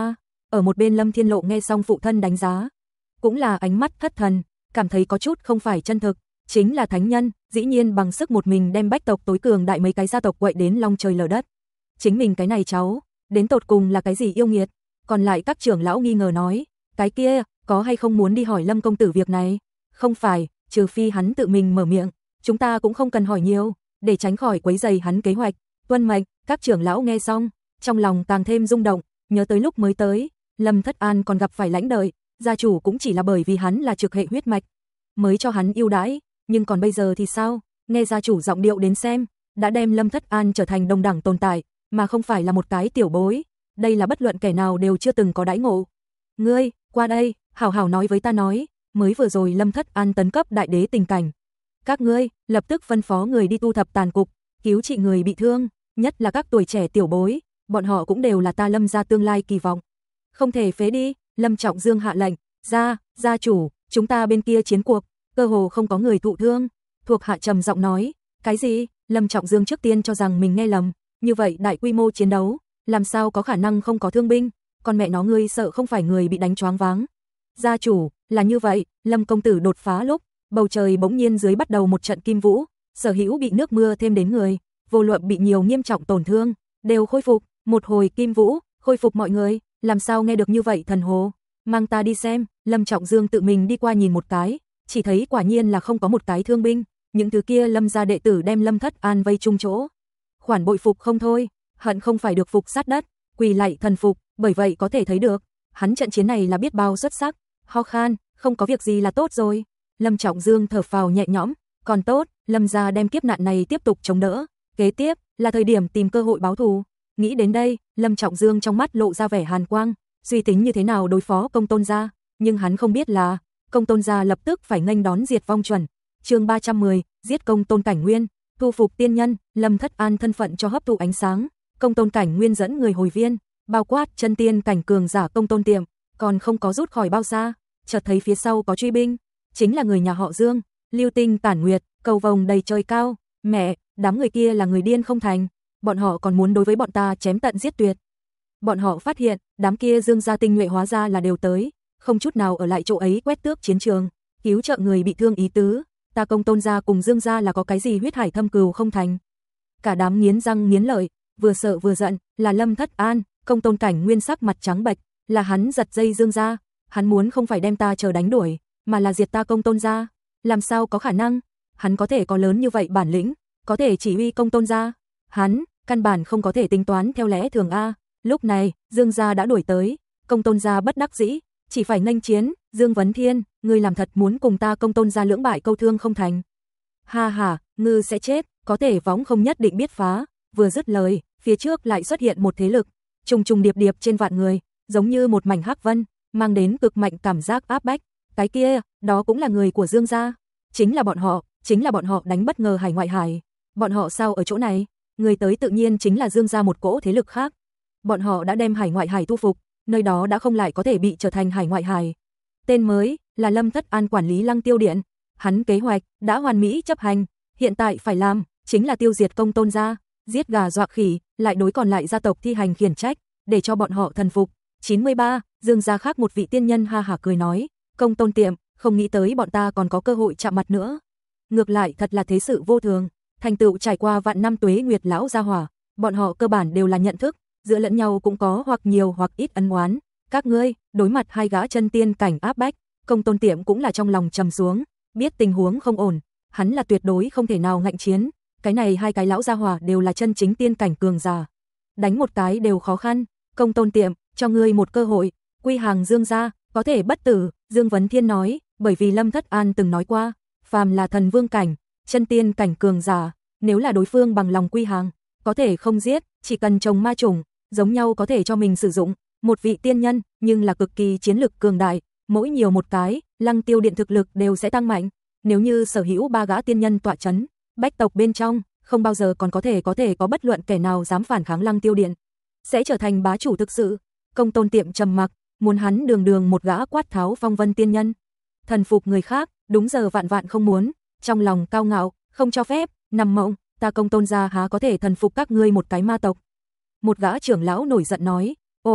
Ở một bên Lâm Thiên Lộ nghe xong phụ thân đánh giá, cũng là ánh mắt thất thần, cảm thấy có chút không phải chân thực, chính là thánh nhân, dĩ nhiên bằng sức một mình đem bách tộc tối cường đại mấy cái gia tộc quậy đến long trời lở đất. Chính mình cái này cháu, đến tột cùng là cái gì yêu nghiệt? Còn lại các trưởng lão nghi ngờ nói, cái kia, có hay không muốn đi hỏi Lâm công tử việc này? Không phải, trừ phi hắn tự mình mở miệng, chúng ta cũng không cần hỏi nhiều, để tránh khỏi quấy rầy hắn kế hoạch. Tuân mệnh, các trưởng lão nghe xong, trong lòng càng thêm rung động, nhớ tới lúc mới tới, Lâm Thất An còn gặp phải lãnh đợi, gia chủ cũng chỉ là bởi vì hắn là trực hệ huyết mạch, mới cho hắn ưu đãi, nhưng còn bây giờ thì sao? Nghe gia chủ giọng điệu đến xem, đã đem Lâm Thất An trở thành đồng đẳng tồn tại, mà không phải là một cái tiểu bối, đây là bất luận kẻ nào đều chưa từng có đãi ngộ. Ngươi, qua đây, hảo hảo nói với ta nói, mới vừa rồi Lâm Thất An tấn cấp đại đế tình cảnh. Các ngươi, lập tức phân phó người đi tu thập tàn cục, cứu trị người bị thương, nhất là các tuổi trẻ tiểu bối, bọn họ cũng đều là ta Lâm gia tương lai kỳ vọng. Không thể phế đi, Lâm Trọng Dương hạ lệnh, gia, gia chủ, chúng ta bên kia chiến cuộc, cơ hồ không có người thụ thương. Thuộc hạ trầm giọng nói, cái gì? Lâm Trọng Dương trước tiên cho rằng mình nghe lầm, như vậy đại quy mô chiến đấu, làm sao có khả năng không có thương binh, con mẹ nó ngươi sợ không phải người bị đánh choáng váng. Gia chủ, là như vậy, Lâm công tử đột phá lúc, bầu trời bỗng nhiên dưới bắt đầu một trận kim vũ, sở hữu bị nước mưa thêm đến người, vô luận bị nhiều nghiêm trọng tổn thương, đều khôi phục, một hồi kim vũ, khôi phục mọi người, làm sao nghe được như vậy thần hồ, mang ta đi xem. Lâm Trọng Dương tự mình đi qua nhìn một cái, chỉ thấy quả nhiên là không có một cái thương binh, những thứ kia Lâm gia đệ tử đem Lâm Thất An vây chung chỗ. Khoản bội phục không thôi, hận không phải được phục sát đất, quỳ lạy thần phục, bởi vậy có thể thấy được, hắn trận chiến này là biết bao xuất sắc. Ho khan, không có việc gì là tốt rồi. Lâm Trọng Dương thở phào nhẹ nhõm, còn tốt, Lâm gia đem kiếp nạn này tiếp tục chống đỡ, kế tiếp là thời điểm tìm cơ hội báo thù. Nghĩ đến đây, Lâm Trọng Dương trong mắt lộ ra vẻ hàn quang, suy tính như thế nào đối phó Công Tôn gia, nhưng hắn không biết là Công Tôn gia lập tức phải nghênh đón diệt vong chuẩn. Chương ba trăm mười, giết Công Tôn Cảnh Nguyên, thu phục tiên nhân, Lâm Thất An thân phận cho hấp thụ ánh sáng, Công Tôn Cảnh Nguyên dẫn người hồi viên, bao quát chân tiên cảnh cường giả Công Tôn Tiệm, còn không có rút khỏi bao xa, chợt thấy phía sau có truy binh, chính là người nhà họ Dương, Lưu Tinh Tản Nguyệt, cầu vồng đầy trời cao, mẹ, đám người kia là người điên không thành, bọn họ còn muốn đối với bọn ta chém tận giết tuyệt. Bọn họ phát hiện, đám kia Dương gia tinh nhuệ hóa ra là đều tới, không chút nào ở lại chỗ ấy quét tước chiến trường, cứu trợ người bị thương ý tứ, ta Công Tôn gia cùng Dương gia là có cái gì huyết hải thâm cừu không thành. Cả đám nghiến răng nghiến lợi, vừa sợ vừa giận, là Lâm Thất An, Công Tôn Cảnh Nguyên sắc mặt trắng bệch, là hắn giật dây Dương gia, hắn muốn không phải đem ta chờ đánh đuổi, mà là diệt ta Công Tôn gia, làm sao có khả năng? Hắn có thể có lớn như vậy bản lĩnh, có thể chỉ huy Công Tôn gia, hắn căn bản không có thể tính toán theo lẽ thường a. Lúc này, Dương gia đã đuổi tới, Công Tôn gia bất đắc dĩ, chỉ phải nghênh chiến. Dương Vấn Thiên, ngươi làm thật muốn cùng ta Công Tôn gia lưỡng bại câu thương không thành? Ha ha, ngư sẽ chết, có thể võng không nhất định biết phá. Vừa dứt lời, phía trước lại xuất hiện một thế lực, trùng trùng điệp điệp trên vạn người, giống như một mảnh hắc vân, mang đến cực mạnh cảm giác áp bách. Cái kia, đó cũng là người của Dương gia, chính là bọn họ, chính là bọn họ đánh bất ngờ hải ngoại hải. Bọn họ sao ở chỗ này? Người tới tự nhiên chính là Dương gia một cỗ thế lực khác. Bọn họ đã đem hải ngoại hải thu phục, nơi đó đã không lại có thể bị trở thành hải ngoại hải. Tên mới là Lâm Thất An quản lý Lăng Tiêu Điện, hắn kế hoạch đã hoàn mỹ chấp hành, hiện tại phải làm chính là tiêu diệt Công Tôn gia, giết gà dọa khỉ, lại đối còn lại gia tộc thi hành khiển trách, để cho bọn họ thần phục. chín mươi ba, Dương gia khác một vị tiên nhân ha hả cười nói, Công Tôn Tiệm, không nghĩ tới bọn ta còn có cơ hội chạm mặt nữa. Ngược lại thật là thế sự vô thường, thành tựu trải qua vạn năm tuế nguyệt lão gia hỏa, bọn họ cơ bản đều là nhận thức, giữa lẫn nhau cũng có hoặc nhiều hoặc ít ân oán. Các ngươi, đối mặt hai gã chân tiên cảnh áp bách, Công Tôn Tiệm cũng là trong lòng trầm xuống, biết tình huống không ổn, hắn là tuyệt đối không thể nào ngạnh chiến, cái này hai cái lão gia hỏa đều là chân chính tiên cảnh cường giả, đánh một cái đều khó khăn. Công Tôn Tiệm, cho ngươi một cơ hội, quy hàng Dương gia, có thể bất tử. Dương Vấn Thiên nói, bởi vì Lâm Thất An từng nói qua, phàm là thần vương cảnh, chân tiên cảnh cường giả, nếu là đối phương bằng lòng quy hàng, có thể không giết, chỉ cần trồng ma chủng, giống nhau có thể cho mình sử dụng. Một vị tiên nhân, nhưng là cực kỳ chiến lực cường đại, mỗi nhiều một cái, Lăng Tiêu Điện thực lực đều sẽ tăng mạnh. Nếu như sở hữu ba gã tiên nhân tọa chấn, bách tộc bên trong, không bao giờ còn có thể có thể có bất luận kẻ nào dám phản kháng Lăng Tiêu Điện, sẽ trở thành bá chủ thực sự. Công Tôn Tiệm trầm mặc, muốn hắn đường đường một gã quát tháo phong vân tiên nhân, thần phục người khác, đúng giờ vạn vạn không muốn, trong lòng cao ngạo, không cho phép, nằm mộng, ta Công Tôn gia há có thể thần phục các ngươi một cái ma tộc. Một gã trưởng lão nổi giận nói, ô,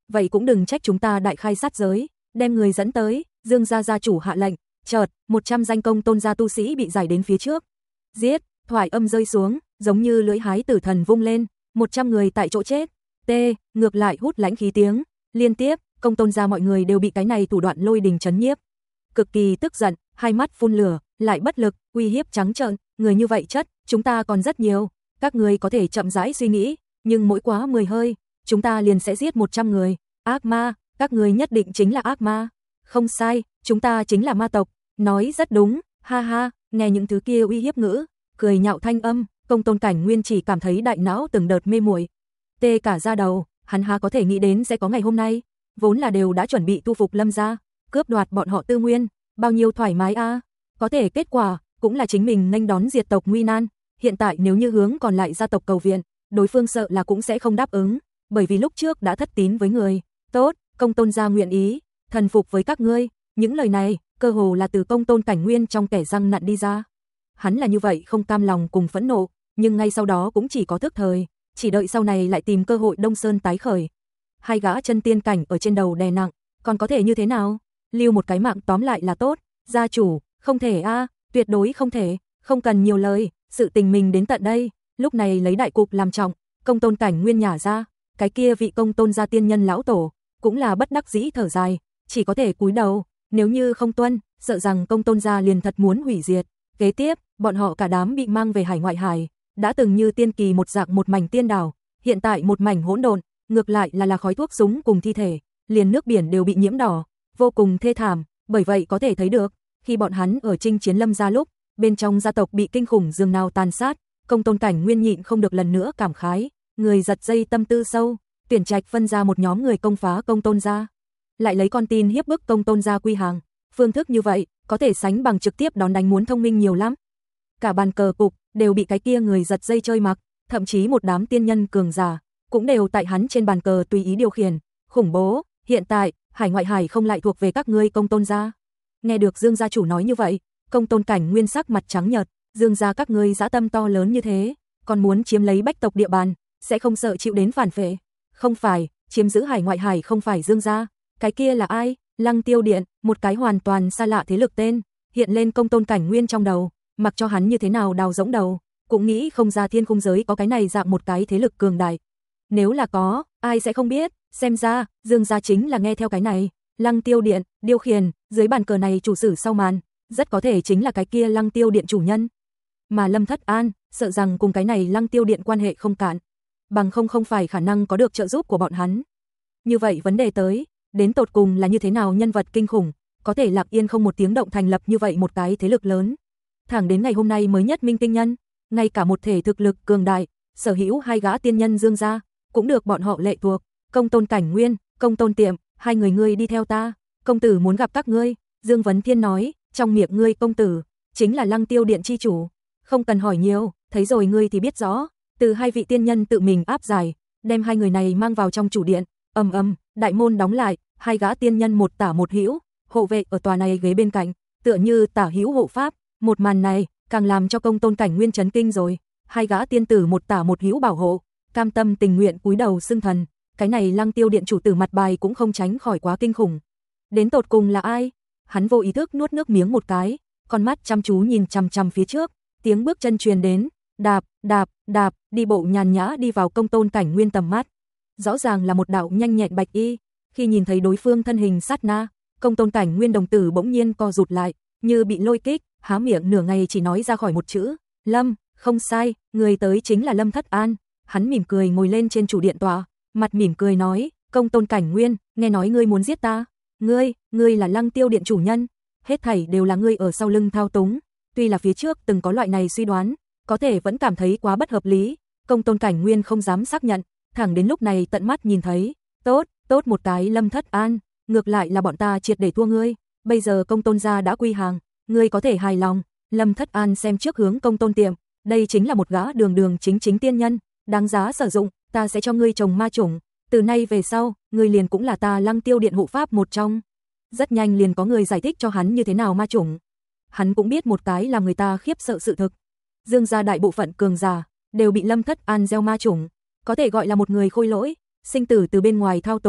vậy cũng đừng trách chúng ta đại khai sát giới, đem người dẫn tới. Dương gia gia chủ hạ lệnh, chợt, một trăm danh công tôn gia tu sĩ bị giải đến phía trước. Giết, thoại âm rơi xuống, giống như lưỡi hái tử thần vung lên, một trăm người tại chỗ chết. T, ngược lại hút lãnh khí tiếng, liên tiếp, công tôn gia mọi người đều bị cái này thủ đoạn lôi đình chấn nhiếp. Cực kỳ tức giận, hai mắt phun lửa, lại bất lực, uy hiếp trắng trợn, người như vậy chất, chúng ta còn rất nhiều, các người có thể chậm rãi suy nghĩ, nhưng mỗi quá mười hơi, chúng ta liền sẽ giết một trăm người. Ác ma, các người nhất định chính là ác ma. Không sai, chúng ta chính là ma tộc, nói rất đúng, ha ha, nghe những thứ kia uy hiếp ngữ, cười nhạo thanh âm, công tôn cảnh nguyên chỉ cảm thấy đại não từng đợt mê muội, tê cả da đầu, hắn há có thể nghĩ đến sẽ có ngày hôm nay, vốn là đều đã chuẩn bị thu phục Lâm gia, cướp đoạt bọn họ tư nguyên, bao nhiêu thoải mái a, à. Có thể kết quả cũng là chính mình nghênh đón diệt tộc nguy nan, hiện tại nếu như hướng còn lại gia tộc cầu viện, đối phương sợ là cũng sẽ không đáp ứng, bởi vì lúc trước đã thất tín với người. Tốt, công tôn gia nguyện ý thần phục với các ngươi, những lời này cơ hồ là từ công tôn cảnh nguyên trong kẻ răng nặn đi ra. Hắn là như vậy không cam lòng cùng phẫn nộ, nhưng ngay sau đó cũng chỉ có thức thời, chỉ đợi sau này lại tìm cơ hội Đông Sơn tái khởi. Hai gã chân tiên cảnh ở trên đầu đè nặng, còn có thể như thế nào? Lưu một cái mạng tóm lại là tốt, gia chủ, không thể a, à, tuyệt đối không thể, không cần nhiều lời, sự tình mình đến tận đây, lúc này lấy đại cục làm trọng, công tôn cảnh nguyên nhả ra, cái kia vị công tôn gia tiên nhân lão tổ, cũng là bất đắc dĩ thở dài, chỉ có thể cúi đầu, nếu như không tuân, sợ rằng công tôn gia liền thật muốn hủy diệt. Kế tiếp, bọn họ cả đám bị mang về hải ngoại hải, đã từng như tiên kỳ một dạng một mảnh tiên đảo, hiện tại một mảnh hỗn độn, ngược lại là là khói thuốc súng cùng thi thể, liền nước biển đều bị nhiễm đỏ, vô cùng thê thảm, bởi vậy có thể thấy được, khi bọn hắn ở chinh chiến Lâm gia lúc, bên trong gia tộc bị kinh khủng dường nào tàn sát, công tôn cảnh nguyên nhịn không được lần nữa cảm khái, người giật dây tâm tư sâu, tuyển trạch phân ra một nhóm người công phá công tôn gia, lại lấy con tin hiếp bức công tôn gia quy hàng, phương thức như vậy, có thể sánh bằng trực tiếp đón đánh muốn thông minh nhiều lắm. Cả bàn cờ cục đều bị cái kia người giật dây chơi mặc, thậm chí một đám tiên nhân cường giả cũng đều tại hắn trên bàn cờ tùy ý điều khiển, khủng bố, hiện tại, hải ngoại hải không lại thuộc về các ngươi công tôn gia. Nghe được Dương gia chủ nói như vậy, công tôn cảnh nguyên sắc mặt trắng nhợt, Dương gia các ngươi dã tâm to lớn như thế, còn muốn chiếm lấy bách tộc địa bàn, sẽ không sợ chịu đến phản phệ? Không phải, chiếm giữ hải ngoại hải không phải Dương gia, cái kia là ai? Lăng Tiêu Điện, một cái hoàn toàn xa lạ thế lực tên, hiện lên công tôn cảnh nguyên trong đầu, mặc cho hắn như thế nào đào rỗng đầu, cũng nghĩ không ra thiên khung giới có cái này dạng một cái thế lực cường đại. Nếu là có, ai sẽ không biết, xem ra, Dương gia chính là nghe theo cái này, Lăng Tiêu Điện, điều khiển, dưới bàn cờ này chủ sử sau màn, rất có thể chính là cái kia Lăng Tiêu Điện chủ nhân. Mà Lâm Thất An, sợ rằng cùng cái này Lăng Tiêu Điện quan hệ không cạn, bằng không không phải khả năng có được trợ giúp của bọn hắn. Như vậy vấn đề tới, đến tột cùng là như thế nào nhân vật kinh khủng, có thể lặng yên không một tiếng động thành lập như vậy một cái thế lực lớn. Thẳng đến ngày hôm nay mới nhất minh tinh nhân, ngay cả một thể thực lực cường đại, sở hữu hai gã tiên nhân Dương gia, cũng được bọn họ lệ thuộc, công tôn cảnh nguyên, công tôn tiệm, hai người ngươi đi theo ta, công tử muốn gặp các ngươi. Dương Vấn Thiên nói, trong miệng ngươi công tử, chính là Lăng Tiêu Điện chi chủ, không cần hỏi nhiều, thấy rồi ngươi thì biết rõ, từ hai vị tiên nhân tự mình áp giải, đem hai người này mang vào trong chủ điện, ầm ầm, đại môn đóng lại, hai gã tiên nhân một tả một hữu, hộ vệ ở tòa này ghế bên cạnh, tựa như tả hữu hộ pháp, một màn này càng làm cho công tôn cảnh nguyên chấn kinh rồi, hai gã tiên tử một tả một hữu bảo hộ, cam tâm tình nguyện cúi đầu xưng thần, cái này Lăng Tiêu Điện chủ tử mặt bài cũng không tránh khỏi quá kinh khủng. Đến tột cùng là ai? Hắn vô ý thức nuốt nước miếng một cái, con mắt chăm chú nhìn chằm chằm phía trước, tiếng bước chân truyền đến, đạp, đạp, đạp, đi bộ nhàn nhã đi vào công tôn cảnh nguyên tầm mắt. Rõ ràng là một đạo nhanh nhẹn bạch y, khi nhìn thấy đối phương thân hình sát na, công tôn cảnh nguyên đồng tử bỗng nhiên co rụt lại, như bị lôi kích, há miệng nửa ngày chỉ nói ra khỏi một chữ, Lâm, không sai, người tới chính là Lâm Thất An. Hắn mỉm cười ngồi lên trên chủ điện tọa, mặt mỉm cười nói, công tôn cảnh nguyên, nghe nói ngươi muốn giết ta, ngươi, ngươi là Lăng Tiêu Điện chủ nhân, hết thảy đều là ngươi ở sau lưng thao túng, tuy là phía trước từng có loại này suy đoán, có thể vẫn cảm thấy quá bất hợp lý, công tôn cảnh nguyên không dám xác nhận, thẳng đến lúc này tận mắt nhìn thấy, tốt, tốt một cái Lâm Thất An, ngược lại là bọn ta triệt để thua ngươi, bây giờ công tôn gia đã quy hàng, ngươi có thể hài lòng. Lâm Thất An xem trước hướng công tôn tiệm, đây chính là một gã đường đường chính chính tiên nhân, đáng giá sử dụng, ta sẽ cho ngươi trồng ma chủng, từ nay về sau, ngươi liền cũng là ta Lăng Tiêu Điện hộ pháp một trong. Rất nhanh liền có người giải thích cho hắn như thế nào ma chủng. Hắn cũng biết một cái làm người ta khiếp sợ sự thực. Dương gia đại bộ phận cường giả đều bị Lâm Thất An gieo ma chủng, có thể gọi là một người khôi lỗi, sinh tử từ bên ngoài thao túng,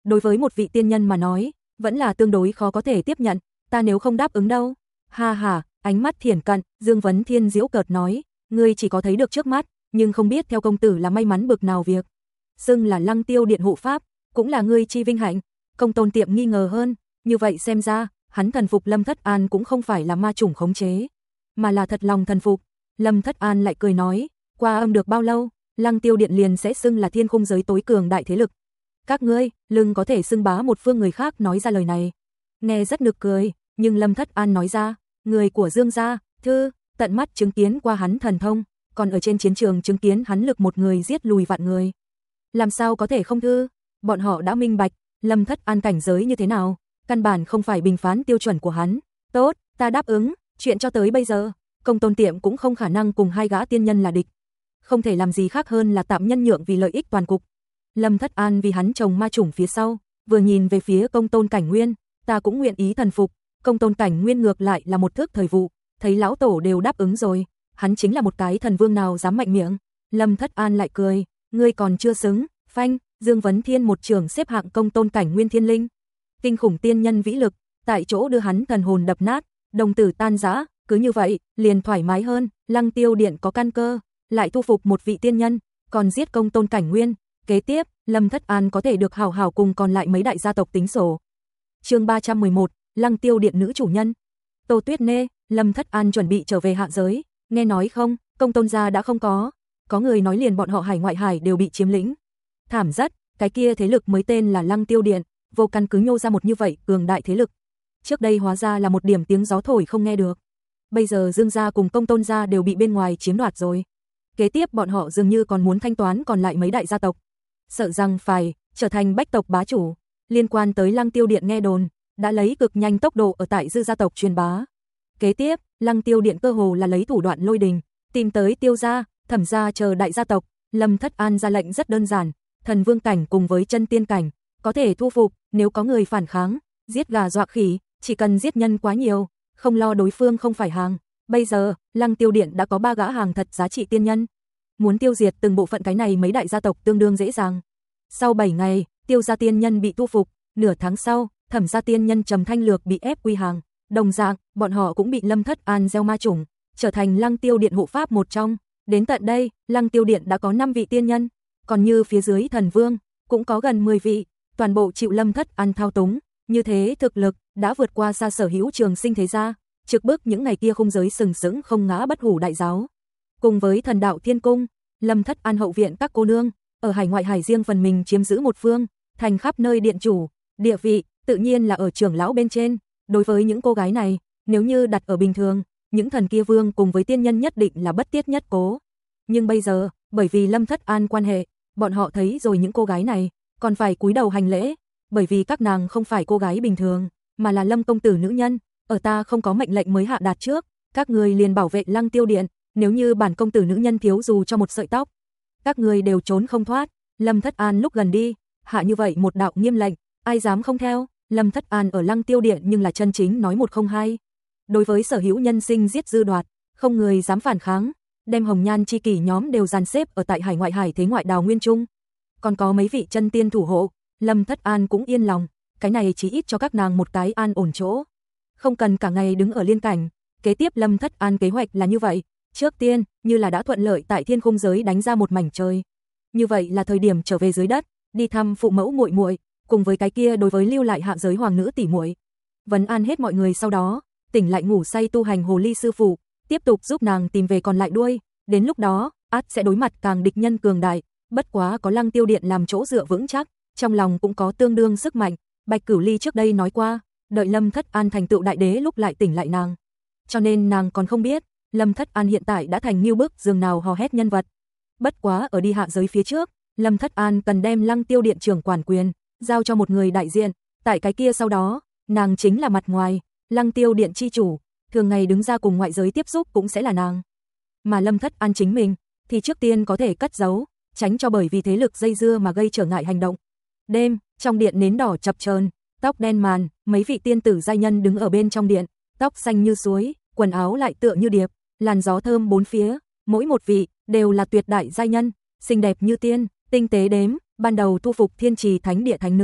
đối với một vị tiên nhân mà nói, vẫn là tương đối khó có thể tiếp nhận, ta nếu không đáp ứng đâu. Ha ha, ánh mắt thiển cận, Dương Vấn Thiên giễu cợt nói, ngươi chỉ có thấy được trước mắt, nhưng không biết theo công tử là may mắn bực nào việc. Xưng là Lăng Tiêu Điện hộ pháp, cũng là ngươi chi vinh hạnh. Công Tôn Tiệm nghi ngờ hơn, như vậy xem ra, hắn thần phục Lâm Thất An cũng không phải là ma chủng khống chế, mà là thật lòng thần phục. Lâm Thất An lại cười nói, qua âm được bao lâu, Lăng Tiêu Điện liền sẽ xưng là thiên khung giới tối cường đại thế lực. Các ngươi, lưng có thể xưng bá một phương người khác nói ra lời này. Nghe rất nực cười, nhưng Lâm Thất An nói ra, người của Dương gia, thư, tận mắt chứng kiến qua hắn thần thông, còn ở trên chiến trường chứng kiến hắn lực một người giết lùi vạn người. Làm sao có thể không thư? Bọn họ đã minh bạch, Lâm Thất An cảnh giới như thế nào, căn bản không phải bình phán tiêu chuẩn của hắn. Tốt, ta đáp ứng, chuyện cho tới bây giờ, Công Tôn Tiệm cũng không khả năng cùng hai gã tiên nhân là địch. Không thể làm gì khác hơn là tạm nhân nhượng vì lợi ích toàn cục. Lâm Thất An vì hắn chồng ma chủng phía sau, vừa nhìn về phía Công Tôn Cảnh Nguyên, ta cũng nguyện ý thần phục. Công Tôn Cảnh Nguyên ngược lại là một thước thời vụ, thấy lão tổ đều đáp ứng rồi, hắn chính là một cái thần vương nào dám mạnh miệng. Lâm Thất An lại cười, ngươi còn chưa xứng. Phanh, Dương Vấn Thiên một trường xếp hạng Công Tôn Cảnh Nguyên thiên linh. Kinh khủng tiên nhân vĩ lực, tại chỗ đưa hắn thần hồn đập nát, đồng tử tan rã, cứ như vậy, liền thoải mái hơn, Lăng Tiêu Điện có căn cơ, lại thu phục một vị tiên nhân, còn giết Công Tôn Cảnh Nguyên. Kế tiếp, Lâm Thất An có thể được hảo hảo cùng còn lại mấy đại gia tộc tính sổ. Chương ba trăm mười một, Lăng Tiêu Điện nữ chủ nhân. Tô Tuyết Nê, Lâm Thất An chuẩn bị trở về hạ giới, nghe nói không, Công Tôn gia đã không có, có người nói liền bọn họ hải ngoại hải đều bị chiếm lĩnh. Thảm rất, cái kia thế lực mới tên là Lăng Tiêu Điện, vô căn cứ nhô ra một như vậy cường đại thế lực. Trước đây hóa ra là một điểm tiếng gió thổi không nghe được. Bây giờ Dương gia cùng Công Tôn gia đều bị bên ngoài chiếm đoạt rồi. Kế tiếp bọn họ dường như còn muốn thanh toán còn lại mấy đại gia tộc, sợ rằng phải trở thành bách tộc bá chủ. Liên quan tới Lăng Tiêu Điện nghe đồn, đã lấy cực nhanh tốc độ ở tại Dư gia tộc truyền bá. Kế tiếp, Lăng Tiêu Điện cơ hồ là lấy thủ đoạn lôi đình, tìm tới Tiêu gia, Thẩm gia chờ đại gia tộc. Lâm Thất An ra lệnh rất đơn giản, thần vương cảnh cùng với chân tiên cảnh có thể thu phục, nếu có người phản kháng, giết gà dọa khỉ, chỉ cần giết nhân quá nhiều, không lo đối phương không phải hàng. Bây giờ, Lăng Tiêu Điện đã có ba gã hàng thật giá trị tiên nhân. Muốn tiêu diệt từng bộ phận cái này mấy đại gia tộc tương đương dễ dàng. Sau bảy ngày, Tiêu gia tiên nhân bị thu phục, nửa tháng sau, Thẩm gia tiên nhân Trầm Thanh Lược bị ép quy hàng. Đồng dạng, bọn họ cũng bị Lâm Thất An gieo ma chủng, trở thành Lăng Tiêu Điện hộ pháp một trong. Đến tận đây, Lăng Tiêu Điện đã có năm vị tiên nhân, còn như phía dưới thần vương, cũng có gần mười vị, toàn bộ chịu Lâm Thất An thao túng. Như thế thực lực, đã vượt qua xa sở hữu Trường Sinh thế gia, trực bức những ngày kia khung giới sừng sững không ngã bất hủ đại giáo. Cùng với thần đạo thiên cung, Lâm Thất An hậu viện các cô nương, ở hải ngoại hải riêng phần mình chiếm giữ một phương, thành khắp nơi điện chủ, địa vị, tự nhiên là ở trưởng lão bên trên. Đối với những cô gái này, nếu như đặt ở bình thường, những thần kia vương cùng với tiên nhân nhất định là bất tiết nhất cố. Nhưng bây giờ, bởi vì Lâm Thất An quan hệ, bọn họ thấy rồi những cô gái này, còn phải cúi đầu hành lễ, bởi vì các nàng không phải cô gái bình thường, mà là Lâm công tử nữ nhân, ở ta không có mệnh lệnh mới hạ đạt trước, các người liền bảo vệ Lăng Tiêu Điện, nếu như bản công tử nữ nhân thiếu dù cho một sợi tóc, các người đều trốn không thoát. Lâm Thất An lúc gần đi, hạ như vậy một đạo nghiêm lệnh, ai dám không theo. Lâm Thất An ở Lăng Tiêu Điện nhưng là chân chính nói một không hai. Đối với sở hữu nhân sinh giết dư đoạt, không người dám phản kháng, đem hồng nhan chi kỷ nhóm đều dàn xếp ở tại hải ngoại hải thế ngoại đào nguyên trung. Còn có mấy vị chân tiên thủ hộ, Lâm Thất An cũng yên lòng, cái này chỉ ít cho các nàng một cái an ổn chỗ, không cần cả ngày đứng ở liên cảnh. Kế tiếp Lâm Thất An kế hoạch là như vậy, trước tiên, như là đã thuận lợi tại thiên khung giới đánh ra một mảnh trời. Như vậy là thời điểm trở về dưới đất, đi thăm phụ mẫu muội muội, cùng với cái kia đối với lưu lại hạ giới hoàng nữ tỷ muội. Vấn an hết mọi người sau đó, tỉnh lại ngủ say tu hành hồ ly sư phụ, tiếp tục giúp nàng tìm về còn lại đuôi, đến lúc đó, át sẽ đối mặt càng địch nhân cường đại, bất quá có Lăng Tiêu Điện làm chỗ dựa vững chắc, trong lòng cũng có tương đương sức mạnh. Bạch Cửu Ly trước đây nói qua, đợi Lâm Thất An thành tựu đại đế lúc lại tỉnh lại nàng. Cho nên nàng còn không biết, Lâm Thất An hiện tại đã thành Ngưu Bức giường nào hò hét nhân vật. Bất quá ở đi hạ giới phía trước, Lâm Thất An cần đem Lăng Tiêu Điện trưởng quản quyền giao cho một người đại diện, tại cái kia sau đó, nàng chính là mặt ngoài, Lăng Tiêu Điện chi chủ, thường ngày đứng ra cùng ngoại giới tiếp xúc cũng sẽ là nàng. Mà Lâm Thất An chính mình thì trước tiên có thể cất giấu, tránh cho bởi vì thế lực dây dưa mà gây trở ngại hành động. Đêm, trong điện nến đỏ chập chờn, tóc đen màn, mấy vị tiên tử giai nhân đứng ở bên trong điện, tóc xanh như suối, quần áo lại tựa như điệp, làn gió thơm bốn phía, mỗi một vị đều là tuyệt đại giai nhân, xinh đẹp như tiên, tinh tế đếm, ban đầu thu phục Thiên Trì Thánh Địa thánh nữ,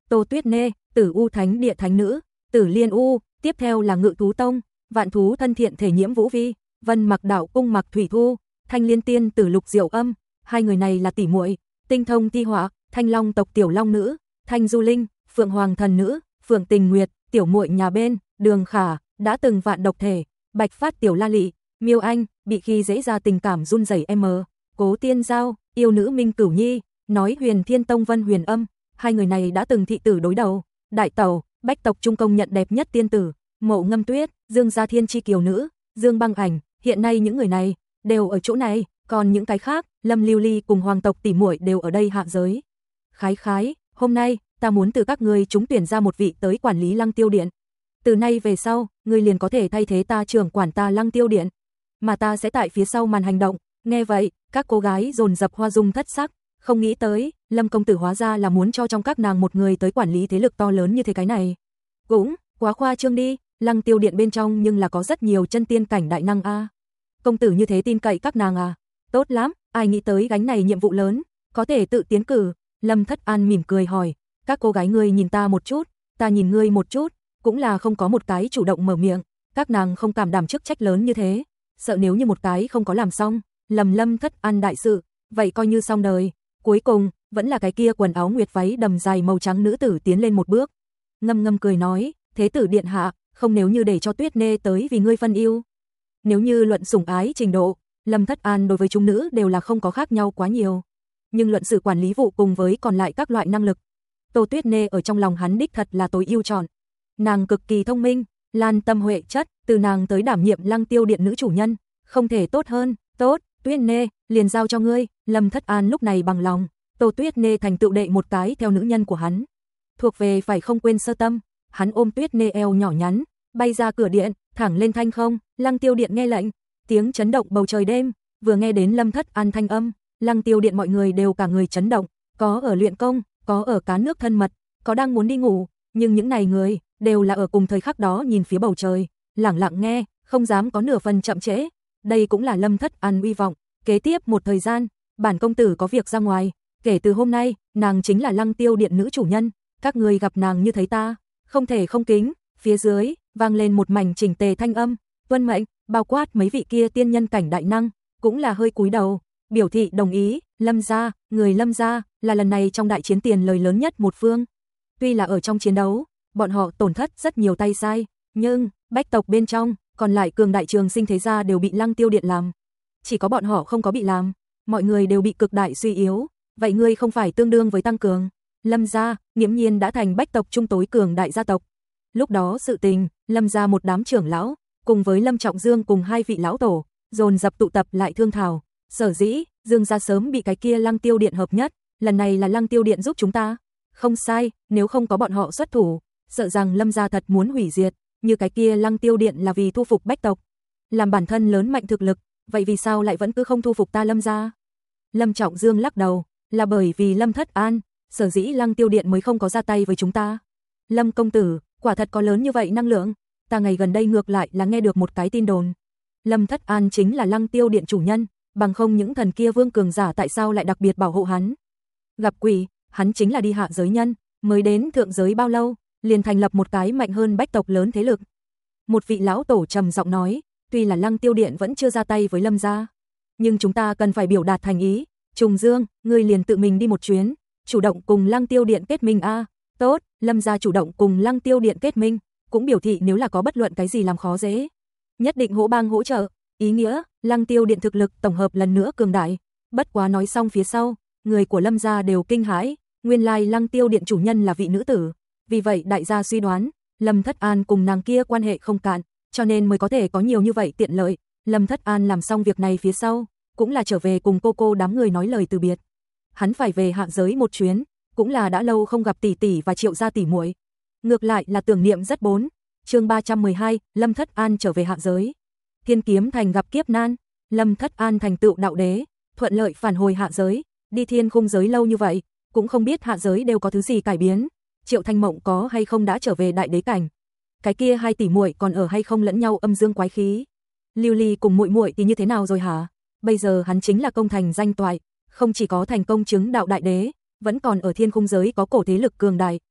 Tô Tuyết Nê, Tử U Thánh Địa Thánh Nữ, Tử Liên U, tiếp theo là Ngự Thú Tông, Vạn Thú Thân Thiện Thể Nhiễm Vũ Vi, Vân Mặc Đạo Cung Mặc Thủy Thu, Thanh Liên Tiên Tử Lục Diệu Âm, hai người này là tỷ muội, Tinh Thông Thi Họa, Thanh Long tộc Tiểu Long Nữ, Thanh Du Linh, Phượng Hoàng Thần Nữ, Phượng Tình Nguyệt, tiểu muội nhà bên, Đường Khả, đã từng vạn độc thể, Bạch Phát Tiểu La Lị, Miêu Anh, bị khi dễ ra tình cảm run rẩy em, Cố Tiên Giao, yêu nữ Minh Cửu Nhi, nói Huyền Thiên Tông Vân Huyền Âm, hai người này đã từng thị tử đối đầu, Đại Tẩu, Bách tộc Trung công nhận đẹp nhất tiên tử, Mộ Ngâm Tuyết, Dương Gia Thiên Chi kiều nữ, Dương Băng Ảnh, hiện nay những người này đều ở chỗ này, còn những cái khác, Lâm Lưu Ly cùng hoàng tộc tỷ muội đều ở đây hạ giới. Khái khái, hôm nay ta muốn từ các ngươi chúng tuyển ra một vị tới quản lý Lăng Tiêu Điện. Từ nay về sau, ngươi liền có thể thay thế ta trưởng quản ta Lăng Tiêu Điện, mà ta sẽ tại phía sau màn hành động. Nghe vậy, các cô gái dồn dập hoa dung thất sắc, không nghĩ tới, Lâm công tử hóa ra là muốn cho trong các nàng một người tới quản lý thế lực to lớn như thế cái này. Cũng quá khoa trương đi, Lăng Tiêu Điện bên trong nhưng là có rất nhiều chân tiên cảnh đại năng a. Công tử như thế tin cậy các nàng à? Tốt lắm, ai nghĩ tới gánh này nhiệm vụ lớn, có thể tự tiến cử. Lâm Thất An mỉm cười hỏi, các cô gái ngươi nhìn ta một chút, ta nhìn ngươi một chút, cũng là không có một cái chủ động mở miệng, các nàng không cảm đảm chức trách lớn như thế, sợ nếu như một cái không có làm xong, lầm Lâm Thất An đại sự, vậy coi như xong đời. Cuối cùng, vẫn là cái kia quần áo nguyệt váy đầm dài màu trắng nữ tử tiến lên một bước, ngâm ngâm cười nói, thế tử điện hạ, không nếu như để cho Tuyết Nê tới vì ngươi phân ưu. Nếu như luận sủng ái trình độ, Lâm Thất An đối với chúng nữ đều là không có khác nhau quá nhiều, nhưng luận sự quản lý vụ cùng với còn lại các loại năng lực, Tô Tuyết Nê ở trong lòng hắn đích thật là tối ưu chọn. Nàng cực kỳ thông minh, lan tâm huệ chất, từ nàng tới đảm nhiệm Lăng Tiêu Điện nữ chủ nhân, không thể tốt hơn. Tốt, Tuyết Nê, liền giao cho ngươi. Lâm Thất An lúc này bằng lòng, Tô Tuyết Nê thành tựu đệ một cái theo nữ nhân của hắn, thuộc về phải không quên sơ tâm. Hắn ôm Tuyết Nê eo nhỏ nhắn, bay ra cửa điện, thẳng lên thanh không. Lăng Tiêu Điện nghe lệnh, tiếng chấn động bầu trời đêm. Vừa nghe đến Lâm Thất An thanh âm, Lăng Tiêu Điện mọi người đều cả người chấn động, có ở luyện công, có ở cá nước thân mật, có đang muốn đi ngủ, nhưng những này người đều là ở cùng thời khắc đó nhìn phía bầu trời, lẳng lặng nghe, không dám có nửa phần chậm trễ. Đây cũng là Lâm Thất An uy vọng. Kế tiếp một thời gian, bản công tử có việc ra ngoài, kể từ hôm nay, nàng chính là Lăng Tiêu Điện nữ chủ nhân, các người gặp nàng như thấy ta, không thể không kính. Phía dưới vang lên một mảnh chỉnh tề thanh âm, tuân mệnh, bao quát mấy vị kia tiên nhân cảnh đại năng, cũng là hơi cúi đầu, biểu thị đồng ý. Lâm gia, người Lâm gia là lần này trong đại chiến tiền lời lớn nhất một phương. Tuy là ở trong chiến đấu, bọn họ tổn thất rất nhiều tay sai, nhưng bách tộc bên trong, còn lại cường đại trường sinh thế gia đều bị Lăng Tiêu Điện làm. Chỉ có bọn họ không có bị làm, mọi người đều bị cực đại suy yếu. Vậy ngươi không phải tương đương với tăng cường? Lâm gia, nghiễm nhiên đã thành bách tộc trung tối cường đại gia tộc. Lúc đó sự tình, Lâm gia một đám trưởng lão, cùng với Lâm Trọng Dương cùng hai vị lão tổ, dồn dập tụ tập lại thương thảo. Sở dĩ, Dương gia sớm bị cái kia Lăng Tiêu Điện hợp nhất, lần này là Lăng Tiêu Điện giúp chúng ta. Không sai, nếu không có bọn họ xuất thủ, sợ rằng Lâm gia thật muốn hủy diệt, như cái kia Lăng Tiêu Điện là vì thu phục bách tộc, làm bản thân lớn mạnh thực lực, vậy vì sao lại vẫn cứ không thu phục ta Lâm gia? Lâm Trọng Dương lắc đầu, là bởi vì Lâm Thất An, sở dĩ Lăng Tiêu Điện mới không có ra tay với chúng ta. Lâm công tử, quả thật có lớn như vậy năng lượng, ta ngày gần đây ngược lại là nghe được một cái tin đồn. Lâm Thất An chính là Lăng Tiêu Điện chủ nhân, bằng không những thần kia vương cường giả tại sao lại đặc biệt bảo hộ hắn? Gặp quỷ, hắn chính là đi hạ giới nhân, mới đến thượng giới bao lâu, liền thành lập một cái mạnh hơn bách tộc lớn thế lực. Một vị lão tổ trầm giọng nói, tuy là Lăng Tiêu Điện vẫn chưa ra tay với Lâm gia, nhưng chúng ta cần phải biểu đạt thành ý. Trùng Dương, ngươi liền tự mình đi một chuyến, chủ động cùng Lăng Tiêu Điện kết minh a. Tốt, Lâm gia chủ động cùng Lăng Tiêu Điện kết minh, cũng biểu thị nếu là có bất luận cái gì làm khó dễ, nhất định hỗ bang hỗ trợ. Ý nghĩa, Lăng Tiêu Điện thực lực tổng hợp lần nữa cường đại. Bất quá nói xong phía sau, người của Lâm gia đều kinh hãi, nguyên lai Lăng Tiêu Điện chủ nhân là vị nữ tử. Vì vậy đại gia suy đoán, Lâm Thất An cùng nàng kia quan hệ không cạn, cho nên mới có thể có nhiều như vậy tiện lợi. Lâm Thất An làm xong việc này phía sau, cũng là trở về cùng cô cô đám người nói lời từ biệt. Hắn phải về hạ giới một chuyến, cũng là đã lâu không gặp tỷ tỷ và Triệu gia tỷ muội. Ngược lại là tưởng niệm rất bốn. Chương ba trăm mười hai, Lâm Thất An trở về hạ giới. Thiên Kiếm Thành gặp kiếp nan, Lâm Thất An thành tựu đạo đế, thuận lợi phản hồi hạ giới, đi thiên khung giới lâu như vậy, cũng không biết hạ giới đều có thứ gì cải biến. Triệu Thanh Mộng có hay không đã trở về đại đế cảnh? Cái kia hai tỷ muội còn ở hay không lẫn nhau âm dương quái khí? Lưu Ly cùng muội muội thì như thế nào rồi hả? Bây giờ hắn chính là công thành danh toại, không chỉ có thành công chứng đạo đại đế, vẫn còn ở thiên khung giới có cổ thế lực cường đại.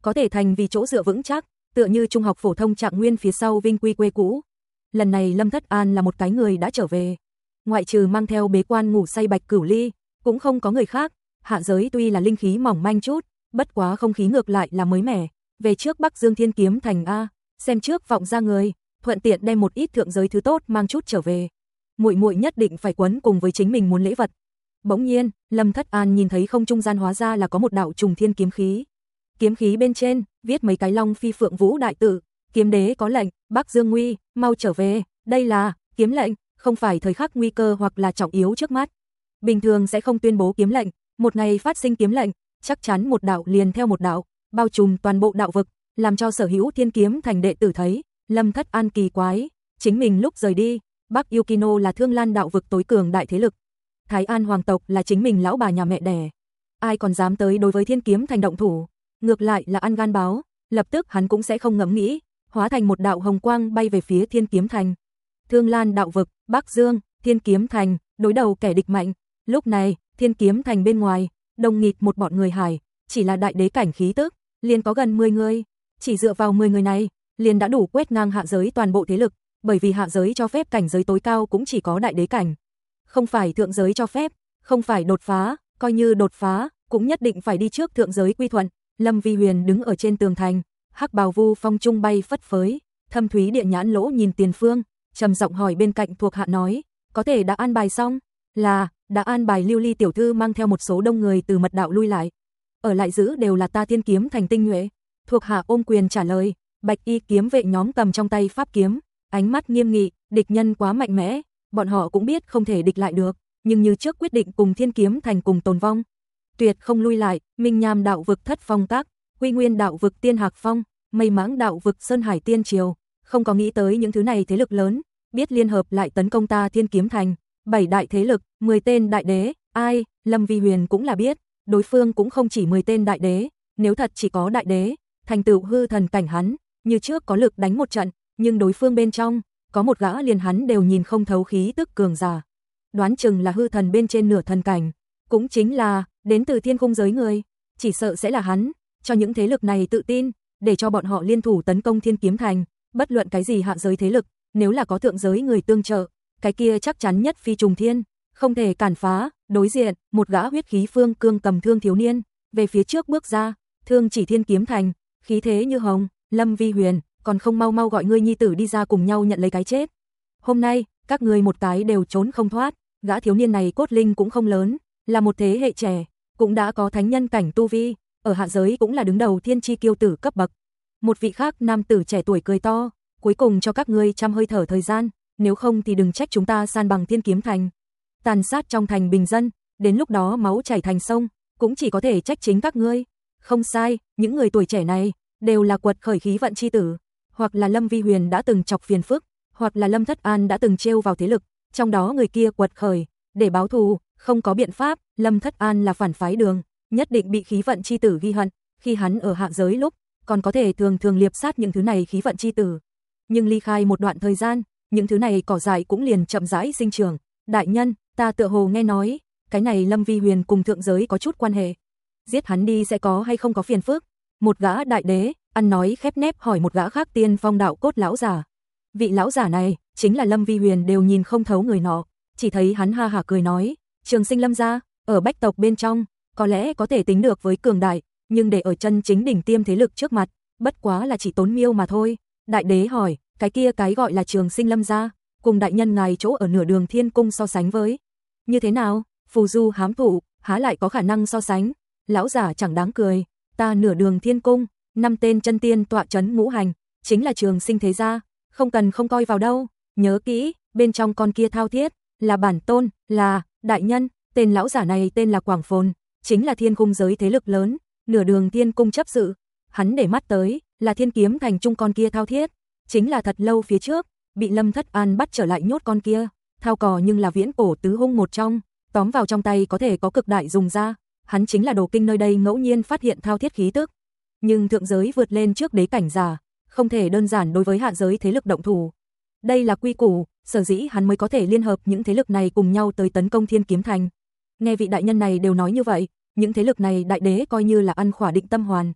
có thể thành vì chỗ dựa vững chắc, tựa như trung học phổ thông Trạng Nguyên phía sau Vinh Quy quê cũ. Lần này Lâm Thất An là một cái người đã trở về. Ngoại trừ mang theo bế quan ngủ say Bạch Cửu Ly, cũng không có người khác. Hạ giới tuy là linh khí mỏng manh chút, bất quá không khí ngược lại là mới mẻ. Về trước Bắc Dương Thiên Kiếm Thành a, xem trước vọng ra người, thuận tiện đem một ít thượng giới thứ tốt mang chút trở về. Muội muội nhất định phải quấn cùng với chính mình muốn lễ vật. Bỗng nhiên, Lâm Thất An nhìn thấy không trung gian hóa ra là có một đạo trùng thiên kiếm khí. Kiếm khí bên trên viết mấy cái Long Phi Phượng Vũ đại tự, kiếm đế có lệnh, Bắc Dương Nguy, mau trở về, đây là kiếm lệnh, không phải thời khắc nguy cơ hoặc là trọng yếu trước mắt. Bình thường sẽ không tuyên bố kiếm lệnh, một ngày phát sinh kiếm lệnh, chắc chắn một đạo liền theo một đạo, bao trùm toàn bộ đạo vực, làm cho sở hữu Thiên Kiếm Thành đệ tử thấy, Lâm Thất An kỳ quái, chính mình lúc rời đi, Bắc Yukino là Thương Lan đạo vực tối cường đại thế lực. Thái An hoàng tộc là chính mình lão bà nhà mẹ đẻ. Ai còn dám tới đối với Thiên Kiếm Thành động thủ, ngược lại là ăn gan báo, lập tức hắn cũng sẽ không ngẫm nghĩ, hóa thành một đạo hồng quang bay về phía Thiên Kiếm Thành. Thương Lan đạo vực, Bắc Dương, Thiên Kiếm Thành, đối đầu kẻ địch mạnh. Lúc này, Thiên Kiếm Thành bên ngoài, đông nghịt một bọn người hải, chỉ là đại đế cảnh khí tức, liền có gần mười người, chỉ dựa vào mười người này, liền đã đủ quét ngang hạ giới toàn bộ thế lực, bởi vì hạ giới cho phép cảnh giới tối cao cũng chỉ có đại đế cảnh. Không phải thượng giới cho phép, không phải đột phá, coi như đột phá, cũng nhất định phải đi trước thượng giới quy thuận. Lâm Vi Huyền đứng ở trên tường thành, hắc bào vu phong trung bay phất phới, thâm thúy địa nhãn lỗ nhìn tiền phương, trầm giọng hỏi bên cạnh thuộc hạ nói, có thể đã an bài xong, là, đã an bài. Lưu Ly tiểu thư mang theo một số đông người từ mật đạo lui lại, ở lại giữ đều là ta Thiên Kiếm Thành tinh nhuệ. Thuộc hạ ôm quyền trả lời. Bạch y kiếm vệ nhóm cầm trong tay pháp kiếm, ánh mắt nghiêm nghị, địch nhân quá mạnh mẽ, bọn họ cũng biết không thể địch lại được, nhưng như trước quyết định cùng Thiên Kiếm Thành cùng tồn vong, tuyệt không lui lại. Minh Nham đạo vực Thất Phong Các, Quy Nguyên đạo vực Tiên Hạc Phong, Mây Mãng đạo vực Sơn Hải Tiên Triều, không có nghĩ tới những thứ này thế lực lớn biết liên hợp lại tấn công ta Thiên Kiếm Thành. Bảy đại thế lực, mười tên đại đế, ai? Lâm Vi Huyền cũng là biết, đối phương cũng không chỉ mười tên đại đế, nếu thật chỉ có đại đế, thành tựu hư thần cảnh hắn, như trước có lực đánh một trận, nhưng đối phương bên trong có một gã liền hắn đều nhìn không thấu khí tức cường giả, đoán chừng là hư thần bên trên nửa thần cảnh, cũng chính là đến từ thiên cung giới người, chỉ sợ sẽ là hắn, cho những thế lực này tự tin, để cho bọn họ liên thủ tấn công Thiên Kiếm Thành. Bất luận cái gì hạ giới thế lực, nếu là có thượng giới người tương trợ, cái kia chắc chắn nhất phi trùng thiên, không thể cản phá. Đối diện, một gã huyết khí phương cương cầm thương thiếu niên, về phía trước bước ra, thương chỉ Thiên Kiếm Thành, khí thế như hồng. Lâm Vi Huyền, còn không mau mau gọi ngươi nhi tử đi ra cùng nhau nhận lấy cái chết. Hôm nay, các ngươi một cái đều trốn không thoát. Gã thiếu niên này cốt linh cũng không lớn, là một thế hệ trẻ, cũng đã có thánh nhân cảnh tu vi, ở hạ giới cũng là đứng đầu thiên chi kiêu tử cấp bậc. Một vị khác nam tử trẻ tuổi cười to, cuối cùng cho các ngươi trăm hơi thở thời gian, nếu không thì đừng trách chúng ta san bằng Thiên Kiếm Thành, tàn sát trong thành bình dân, đến lúc đó máu chảy thành sông, cũng chỉ có thể trách chính các ngươi. Không sai, những người tuổi trẻ này đều là quật khởi khí vận chi tử, hoặc là Lâm Vi Huyền đã từng chọc phiền phức, hoặc là Lâm Thất An đã từng trêu vào thế lực, trong đó người kia quật khởi để báo thù, không có biện pháp. Lâm Thất An là phản phái đường, nhất định bị khí vận chi tử ghi hận, khi hắn ở hạ giới lúc còn có thể thường thường liệp sát những thứ này khí vận chi tử, nhưng ly khai một đoạn thời gian, những thứ này cỏ dại cũng liền chậm rãi sinh trưởng. Đại nhân, ta tựa hồ nghe nói, cái này Lâm Vi Huyền cùng thượng giới có chút quan hệ, giết hắn đi sẽ có hay không có phiền phức? Một gã đại đế ăn nói khép nép hỏi một gã khác tiên phong đạo cốt lão giả. Vị lão giả này chính là Lâm Vi Huyền đều nhìn không thấu người nọ, chỉ thấy hắn ha hả cười nói, Trường Sinh Lâm gia ở bách tộc bên trong có lẽ có thể tính được với cường đại, nhưng để ở chân chính đỉnh tiêm thế lực trước mặt, bất quá là chỉ tốn miêu mà thôi. Đại đế hỏi, cái kia cái gọi là Trường Sinh Lâm gia, cùng đại nhân ngài chỗ ở nửa đường thiên cung so sánh với như thế nào? Phù du hám thụ, há lại có khả năng so sánh? Lão giả chẳng đáng cười, ta nửa đường thiên cung, năm tên chân tiên tọa chấn ngũ hành, chính là Trường Sinh thế gia, không cần không coi vào đâu. Nhớ kỹ, bên trong con kia thao thiết là bản tôn, là đại nhân. Tên lão giả này tên là Quảng Phồn, chính là thiên cung giới thế lực lớn, nửa đường thiên cung chấp sự. Hắn để mắt tới là Thiên Kiếm Thành trung con kia thao thiết, chính là thật lâu phía trước bị Lâm Thất An bắt trở lại nhốt con kia thao cò, nhưng là viễn cổ tứ hung một trong, tóm vào trong tay có thể có cực đại dùng ra. Hắn chính là đồ kinh nơi đây ngẫu nhiên phát hiện thao thiết khí tức, nhưng thượng giới vượt lên trước đế cảnh giả, không thể đơn giản đối với hạ giới thế lực động thủ. Đây là quy củ, sở dĩ hắn mới có thể liên hợp những thế lực này cùng nhau tới tấn công Thiên Kiếm Thành. Nghe vị đại nhân này đều nói như vậy, những thế lực này đại đế coi như là ăn khỏa định tâm hoàn.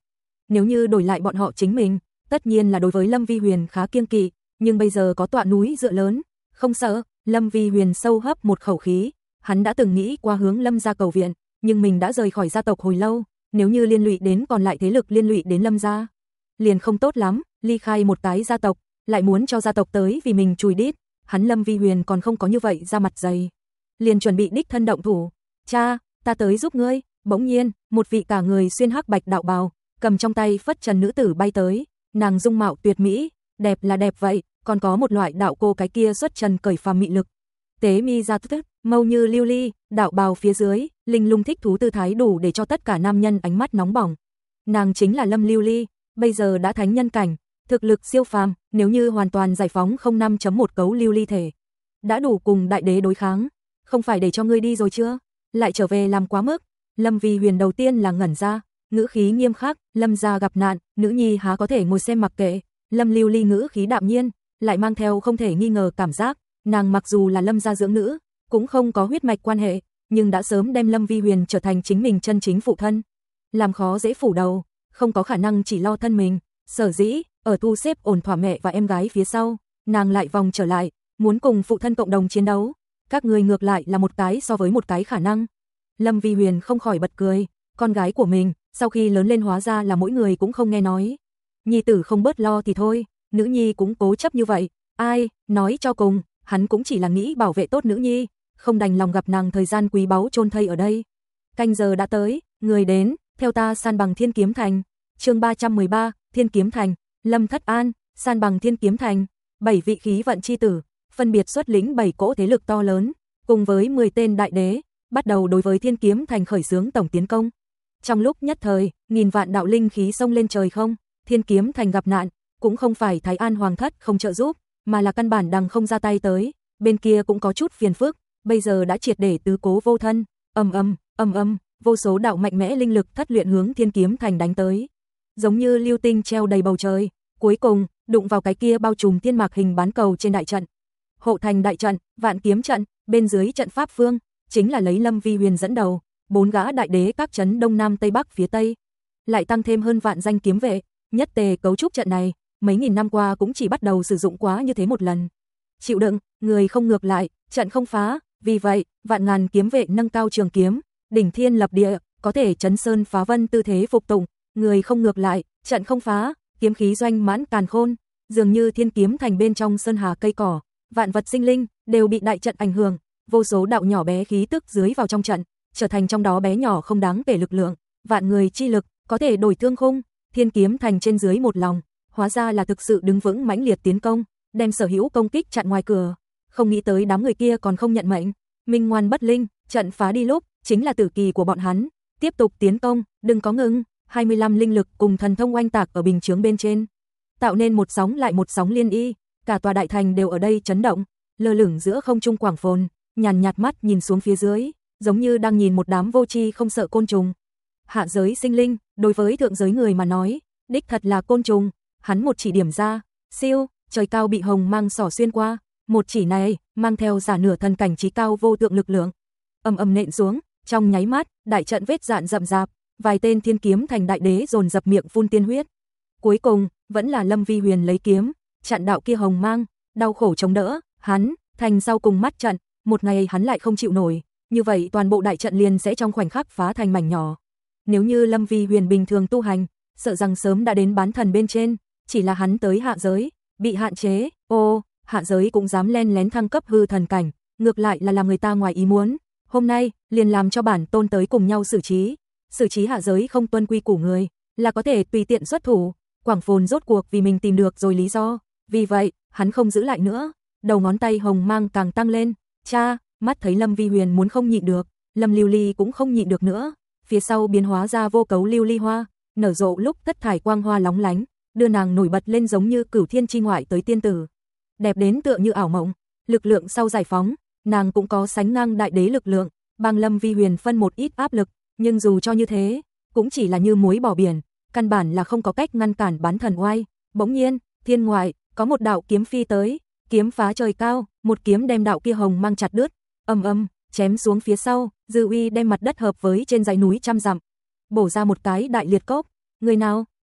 Nếu như đổi lại bọn họ chính mình, tất nhiên là đối với Lâm Vi Huyền khá kiêng kỵ, nhưng bây giờ có tọa núi dựa lớn, không sợ. Lâm Vi Huyền sâu hấp một khẩu khí, hắn đã từng nghĩ qua hướng Lâm gia cầu viện, nhưng mình đã rời khỏi gia tộc hồi lâu, nếu như liên lụy đến còn lại thế lực liên lụy đến Lâm gia, liền không tốt lắm, ly khai một cái gia tộc, lại muốn cho gia tộc tới vì mình chùi đít, hắn Lâm Vi Huyền còn không có như vậy ra mặt dày, liền chuẩn bị đích thân động thủ. Cha, ta tới giúp ngươi. Bỗng nhiên, một vị cả người xuyên hắc bạch đạo bào, cầm trong tay phất trần nữ tử bay tới, nàng dung mạo tuyệt mỹ, đẹp là đẹp vậy, còn có một loại đạo cô cái kia xuất trần cởi phàm mị lực. Tế mi ra tức, mâu như lưu ly, đạo bào phía dưới, linh lung thích thú tư thái đủ để cho tất cả nam nhân ánh mắt nóng bỏng. Nàng chính là Lâm Lưu Ly, bây giờ đã thánh nhân cảnh, thực lực siêu phàm, nếu như hoàn toàn giải phóng không năm chấm một cấu lưu ly thể, đã đủ cùng đại đế đối kháng, không phải để cho ngươi đi rồi chưa? Lại trở về làm quá mức. Lâm Vi Huyền đầu tiên là ngẩn ra, ngữ khí nghiêm khắc, Lâm gia gặp nạn, nữ nhi há có thể ngồi xem mặc kệ. Lâm Lưu Ly ngữ khí đạm nhiên, lại mang theo không thể nghi ngờ cảm giác, nàng mặc dù là Lâm gia dưỡng nữ, cũng không có huyết mạch quan hệ, nhưng đã sớm đem Lâm Vi Huyền trở thành chính mình chân chính phụ thân. Làm khó dễ phủ đầu, không có khả năng chỉ lo thân mình, sở dĩ, ở thu xếp ổn thỏa mẹ và em gái phía sau, nàng lại vòng trở lại, muốn cùng phụ thân cộng đồng chiến đấu. Các người ngược lại là một cái so với một cái khả năng. Lâm Vi Huyền không khỏi bật cười, con gái của mình, sau khi lớn lên hóa ra là mỗi người cũng không nghe nói. Nhi tử không bớt lo thì thôi, nữ nhi cũng cố chấp như vậy, ai, nói cho cùng, hắn cũng chỉ là nghĩ bảo vệ tốt nữ nhi, không đành lòng gặp nàng thời gian quý báu chôn thây ở đây. Canh giờ đã tới, người đến, theo ta san bằng Thiên Kiếm Thành. Chương ba trăm mười ba, Thiên Kiếm Thành, Lâm Thất An, san bằng Thiên Kiếm Thành, bảy vị khí vận chi tử, phân biệt xuất lĩnh bảy cỗ thế lực to lớn, cùng với mười tên đại đế, bắt đầu đối với Thiên Kiếm Thành khởi xướng tổng tiến công. Trong lúc nhất thời, nghìn vạn đạo linh khí xông lên trời không, Thiên Kiếm Thành gặp nạn, cũng không phải Thái An Hoàng thất không trợ giúp, mà là căn bản đằng không ra tay tới, bên kia cũng có chút phiền phức, bây giờ đã triệt để tứ cố vô thân, ầm ầm, ầm ầm, vô số đạo mạnh mẽ linh lực thất luyện hướng Thiên Kiếm Thành đánh tới, giống như lưu tinh treo đầy bầu trời, cuối cùng đụng vào cái kia bao trùm thiên mạc hình bán cầu trên đại trận. Hộ thành đại trận, Vạn Kiếm trận, bên dưới trận pháp phương, chính là lấy Lâm Vi Huyền dẫn đầu, bốn gã đại đế các trấn đông nam tây bắc phía tây, lại tăng thêm hơn vạn danh kiếm vệ, nhất tề cấu trúc trận này, mấy nghìn năm qua cũng chỉ bắt đầu sử dụng quá như thế một lần. Chịu đựng, người không ngược lại, trận không phá, vì vậy, vạn ngàn kiếm vệ nâng cao trường kiếm, đỉnh thiên lập địa, có thể chấn sơn phá vân tư thế phục tùng, người không ngược lại, trận không phá, kiếm khí doanh mãn càn khôn, dường như Thiên Kiếm Thành bên trong sơn hà cây cỏ, vạn vật sinh linh đều bị đại trận ảnh hưởng, vô số đạo nhỏ bé khí tức dưới vào trong trận, trở thành trong đó bé nhỏ không đáng kể lực lượng, vạn người chi lực có thể đổi thương khung, Thiên Kiếm Thành trên dưới một lòng, hóa ra là thực sự đứng vững mãnh liệt tiến công, đem sở hữu công kích chặn ngoài cửa, không nghĩ tới đám người kia còn không nhận mệnh, minh ngoan bất linh, trận phá đi lúc chính là tử kỳ của bọn hắn, tiếp tục tiến công, đừng có ngừng, hai mươi lăm linh lực cùng thần thông oanh tạc ở bình chướng bên trên, tạo nên một sóng lại một sóng liên y, cả tòa đại thành đều ở đây chấn động, lơ lửng giữa không trung quảng phồn, nhàn nhạt mắt nhìn xuống phía dưới, giống như đang nhìn một đám vô tri không sợ côn trùng. Hạ giới sinh linh, đối với thượng giới người mà nói, đích thật là côn trùng, hắn một chỉ điểm ra, siêu, trời cao bị hồng mang xỏ xuyên qua, một chỉ này mang theo giả nửa thần cảnh trí cao vô tượng lực lượng, ầm ầm nện xuống, trong nháy mắt, đại trận vết dạn rậm rạp, vài tên Thiên Kiếm Thành đại đế dồn dập miệng phun tiên huyết. Cuối cùng, vẫn là Lâm Vi Huyền lấy kiếm chặn đạo kia hồng mang, đau khổ chống đỡ, hắn thành sau cùng mắt trận, một ngày hắn lại không chịu nổi, như vậy toàn bộ đại trận liền sẽ trong khoảnh khắc phá thành mảnh nhỏ. Nếu như Lâm Vi Huyền bình thường tu hành, sợ rằng sớm đã đến bán thần bên trên, chỉ là hắn tới hạ giới, bị hạn chế, ô, hạ giới cũng dám len lén thăng cấp hư thần cảnh, ngược lại là làm người ta ngoài ý muốn. Hôm nay, liền làm cho bản tôn tới cùng nhau xử trí, xử trí hạ giới không tuân quy củ người, là có thể tùy tiện xuất thủ. Quảng Phồn rốt cuộc vì mình tìm được rồi lý do, vì vậy, hắn không giữ lại nữa, đầu ngón tay hồng mang càng tăng lên, cha, mắt thấy Lâm Vi Huyền muốn không nhịn được, Lâm Lưu Ly cũng không nhịn được nữa, phía sau biến hóa ra vô cấu lưu ly hoa, nở rộ lúc thất thải quang hoa lóng lánh, đưa nàng nổi bật lên giống như cửu thiên chi ngoại tới tiên tử, đẹp đến tựa như ảo mộng. Lực lượng sau giải phóng, nàng cũng có sánh ngang đại đế lực lượng, bằng Lâm Vi Huyền phân một ít áp lực, nhưng dù cho như thế, cũng chỉ là như muối bỏ biển, căn bản là không có cách ngăn cản bán thần oai. Bỗng nhiên, thiên ngoại có một đạo kiếm phi tới, kiếm phá trời cao, một kiếm đem đạo kia hồng mang chặt đứt, ầm ầm, chém xuống phía sau, dư uy đem mặt đất hợp với trên dãy núi trăm dặm, bổ ra một cái đại liệt cốc. Người nào?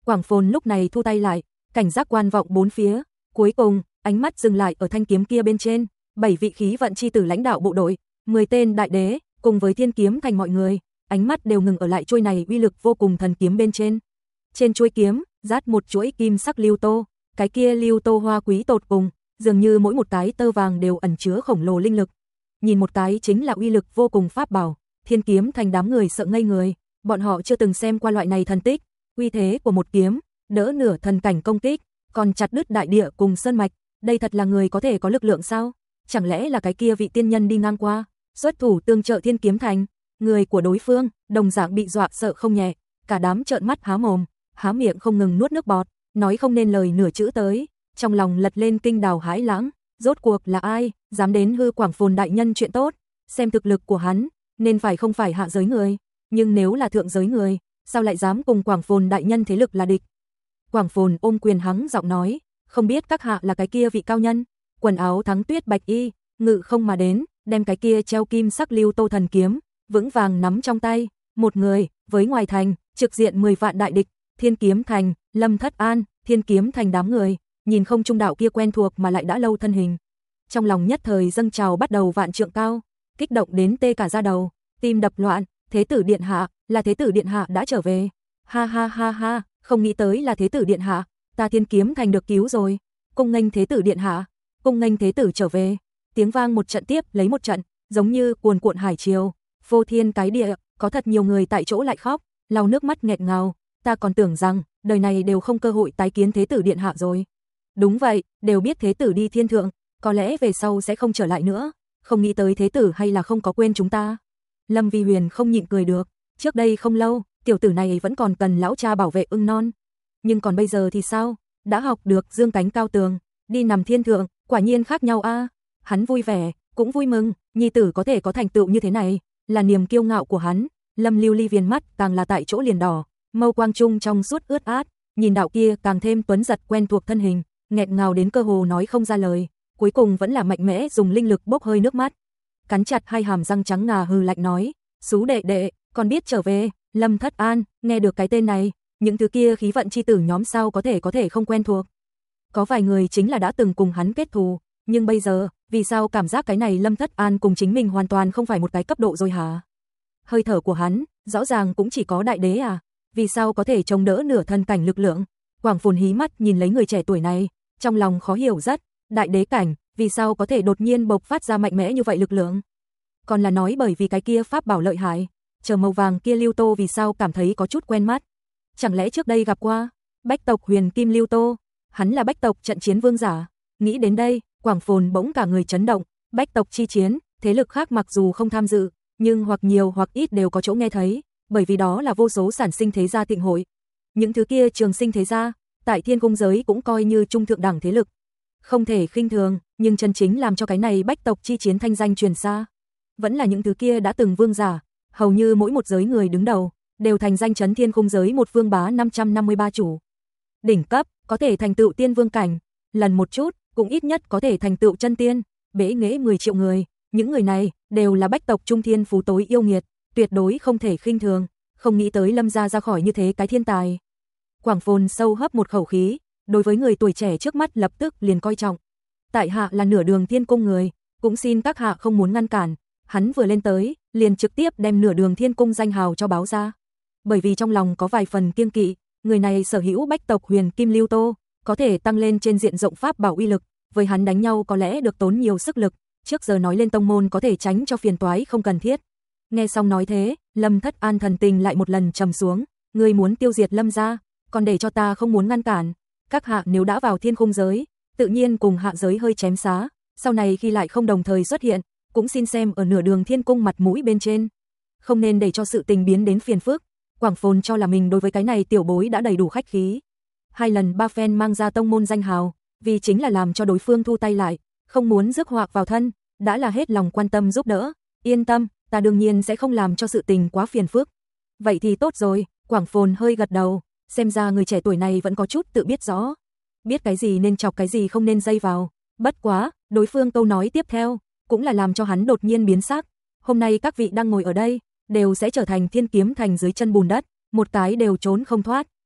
Quảng Phồn lúc này thu tay lại, cảnh giác quan vọng bốn phía, cuối cùng, ánh mắt dừng lại ở thanh kiếm kia bên trên, bảy vị khí vận chi tử lãnh đạo bộ đội, mười tên đại đế, cùng với Thiên Kiếm Thành mọi người, ánh mắt đều ngừng ở lại chuôi này uy lực vô cùng thần kiếm bên trên. Trên chuôi kiếm, rát một chuỗi kim sắc lưu tô, cái kia lưu tô hoa quý tột cùng, dường như mỗi một cái tơ vàng đều ẩn chứa khổng lồ linh lực. Nhìn một cái chính là uy lực vô cùng pháp bảo, Thiên Kiếm Thành đám người sợ ngây người, bọn họ chưa từng xem qua loại này thần tích, uy thế của một kiếm, đỡ nửa thần cảnh công kích, còn chặt đứt đại địa cùng sơn mạch, đây thật là người có thể có lực lượng sao? Chẳng lẽ là cái kia vị tiên nhân đi ngang qua, xuất thủ tương trợ Thiên Kiếm Thành? Người của đối phương, đồng dạng bị dọa sợ không nhẹ, cả đám trợn mắt há mồm, há miệng không ngừng nuốt nước bọt, nói không nên lời nửa chữ tới, trong lòng lật lên kinh đào hãi lãng, rốt cuộc là ai, dám đến hư Quảng Phồn đại nhân chuyện tốt, xem thực lực của hắn, nên phải không phải hạ giới người, nhưng nếu là thượng giới người, sao lại dám cùng Quảng Phồn đại nhân thế lực là địch? Quảng Phồn ôm quyền hắng giọng nói, không biết các hạ là cái kia vị cao nhân, quần áo thắng tuyết bạch y, ngự không mà đến, đem cái kia treo kim sắc lưu tô thần kiếm, vững vàng nắm trong tay, một người, với ngoài thành, trực diện mười vạn đại địch, Thiên Kiếm Thành, Lâm Thất An, Thiên Kiếm Thành đám người, nhìn không trung đạo kia quen thuộc mà lại đã lâu thân hình. Trong lòng nhất thời dâng trào bắt đầu vạn trượng cao, kích động đến tê cả da đầu, tim đập loạn, Thế tử điện hạ, là Thế tử điện hạ đã trở về. Ha ha ha ha, không nghĩ tới là Thế tử điện hạ, ta Thiên Kiếm Thành được cứu rồi. Cung nghênh Thế tử điện hạ, cung nghênh Thế tử trở về. Tiếng vang một trận tiếp lấy một trận, giống như cuồn cuộn hải triều, phô thiên cái địa, có thật nhiều người tại chỗ lại khóc, lau nước mắt nghẹt ngào, ta còn tưởng rằng đời này đều không cơ hội tái kiến Thế tử điện hạ rồi. Đúng vậy, đều biết Thế tử đi thiên thượng, có lẽ về sau sẽ không trở lại nữa, không nghĩ tới Thế tử hay là không có quên chúng ta. Lâm Vi Huyền không nhịn cười được, trước đây không lâu, tiểu tử này vẫn còn cần lão cha bảo vệ ưng non. Nhưng còn bây giờ thì sao? Đã học được dương cánh cao tường, đi nằm thiên thượng, quả nhiên khác nhau a. Hắn vui vẻ, cũng vui mừng, nhi tử có thể có thành tựu như thế này, là niềm kiêu ngạo của hắn. Lâm Lưu Ly viền mắt càng là tại chỗ liền đỏ, mâu quang trung trong suốt ướt át, nhìn đạo kia càng thêm tuấn giật quen thuộc thân hình, nghẹt ngào đến cơ hồ nói không ra lời, cuối cùng vẫn là mạnh mẽ dùng linh lực bốc hơi nước mắt. Cắn chặt hai hàm răng trắng ngà hừ lạnh nói, "Sú đệ đệ, còn biết trở về." Lâm Thất An, nghe được cái tên này, những thứ kia khí vận chi tử nhóm sao có thể có thể không quen thuộc. Có vài người chính là đã từng cùng hắn kết thù, nhưng bây giờ, vì sao cảm giác cái này Lâm Thất An cùng chính mình hoàn toàn không phải một cái cấp độ rồi hả? Hơi thở của hắn, rõ ràng cũng chỉ có đại đế à, vì sao có thể chống đỡ nửa thân cảnh lực lượng? Quảng Phồn hí mắt nhìn lấy người trẻ tuổi này, trong lòng khó hiểu rất, đại đế cảnh, vì sao có thể đột nhiên bộc phát ra mạnh mẽ như vậy lực lượng? Còn là nói bởi vì cái kia pháp bảo lợi hại, chờ màu vàng kia lưu tô vì sao cảm thấy có chút quen mắt? Chẳng lẽ trước đây gặp qua? Bách tộc Huyền Kim Lưu Tô, hắn là Bách tộc trận chiến vương giả. Nghĩ đến đây, Quảng Phồn bỗng cả người chấn động, Bách tộc chi chiến, thế lực khác mặc dù không tham dự, nhưng hoặc nhiều hoặc ít đều có chỗ nghe thấy, bởi vì đó là vô số sản sinh thế gia tịnh hội. Những thứ kia trường sinh thế gia, tại thiên cung giới cũng coi như trung thượng đẳng thế lực. Không thể khinh thường, nhưng chân chính làm cho cái này Bách tộc chi chiến thanh danh truyền xa, vẫn là những thứ kia đã từng vương giả, hầu như mỗi một giới người đứng đầu đều thành danh chấn thiên cung giới một vương bá năm trăm năm mươi ba chủ. Đỉnh cấp, có thể thành tựu tiên vương cảnh, lần một chút, cũng ít nhất có thể thành tựu chân tiên, bế nghệ mười triệu người, những người này đều là Bách tộc trung thiên phú tối yêu nghiệt, tuyệt đối không thể khinh thường, không nghĩ tới Lâm gia ra khỏi như thế cái thiên tài. Quảng Phồn sâu hấp một khẩu khí, đối với người tuổi trẻ trước mắt lập tức liền coi trọng. Tại hạ là nửa đường thiên cung người, cũng xin các hạ không muốn ngăn cản. Hắn vừa lên tới, liền trực tiếp đem nửa đường thiên cung danh hào cho báo ra. Bởi vì trong lòng có vài phần kiêng kỵ, người này sở hữu Bách tộc Huyền Kim Lưu Tô, có thể tăng lên trên diện rộng pháp bảo uy lực, với hắn đánh nhau có lẽ được tốn nhiều sức lực, trước giờ nói lên tông môn có thể tránh cho phiền toái không cần thiết. Nghe xong nói thế, Lâm Thất An thần tình lại một lần trầm xuống, ngươi muốn tiêu diệt Lâm gia, còn để cho ta không muốn ngăn cản. Các hạ nếu đã vào thiên khung giới, tự nhiên cùng hạ giới hơi chém xá, sau này khi lại không đồng thời xuất hiện, cũng xin xem ở nửa đường thiên cung mặt mũi bên trên. Không nên để cho sự tình biến đến phiền phức. Quảng Phồn cho là mình đối với cái này tiểu bối đã đầy đủ khách khí. Hai lần ba phen mang ra tông môn danh hào, vì chính là làm cho đối phương thu tay lại, không muốn rước họa vào thân, đã là hết lòng quan tâm giúp đỡ. Yên tâm, ta đương nhiên sẽ không làm cho sự tình quá phiền phức. Vậy thì tốt rồi, Quảng Phồn hơi gật đầu, xem ra người trẻ tuổi này vẫn có chút tự biết rõ. Biết cái gì nên chọc cái gì không nên dây vào. Bất quá, đối phương câu nói tiếp theo, cũng là làm cho hắn đột nhiên biến sắc. Hôm nay các vị đang ngồi ở đây, đều sẽ trở thành Thiên Kiếm Thành dưới chân bùn đất, một cái đều trốn không thoát.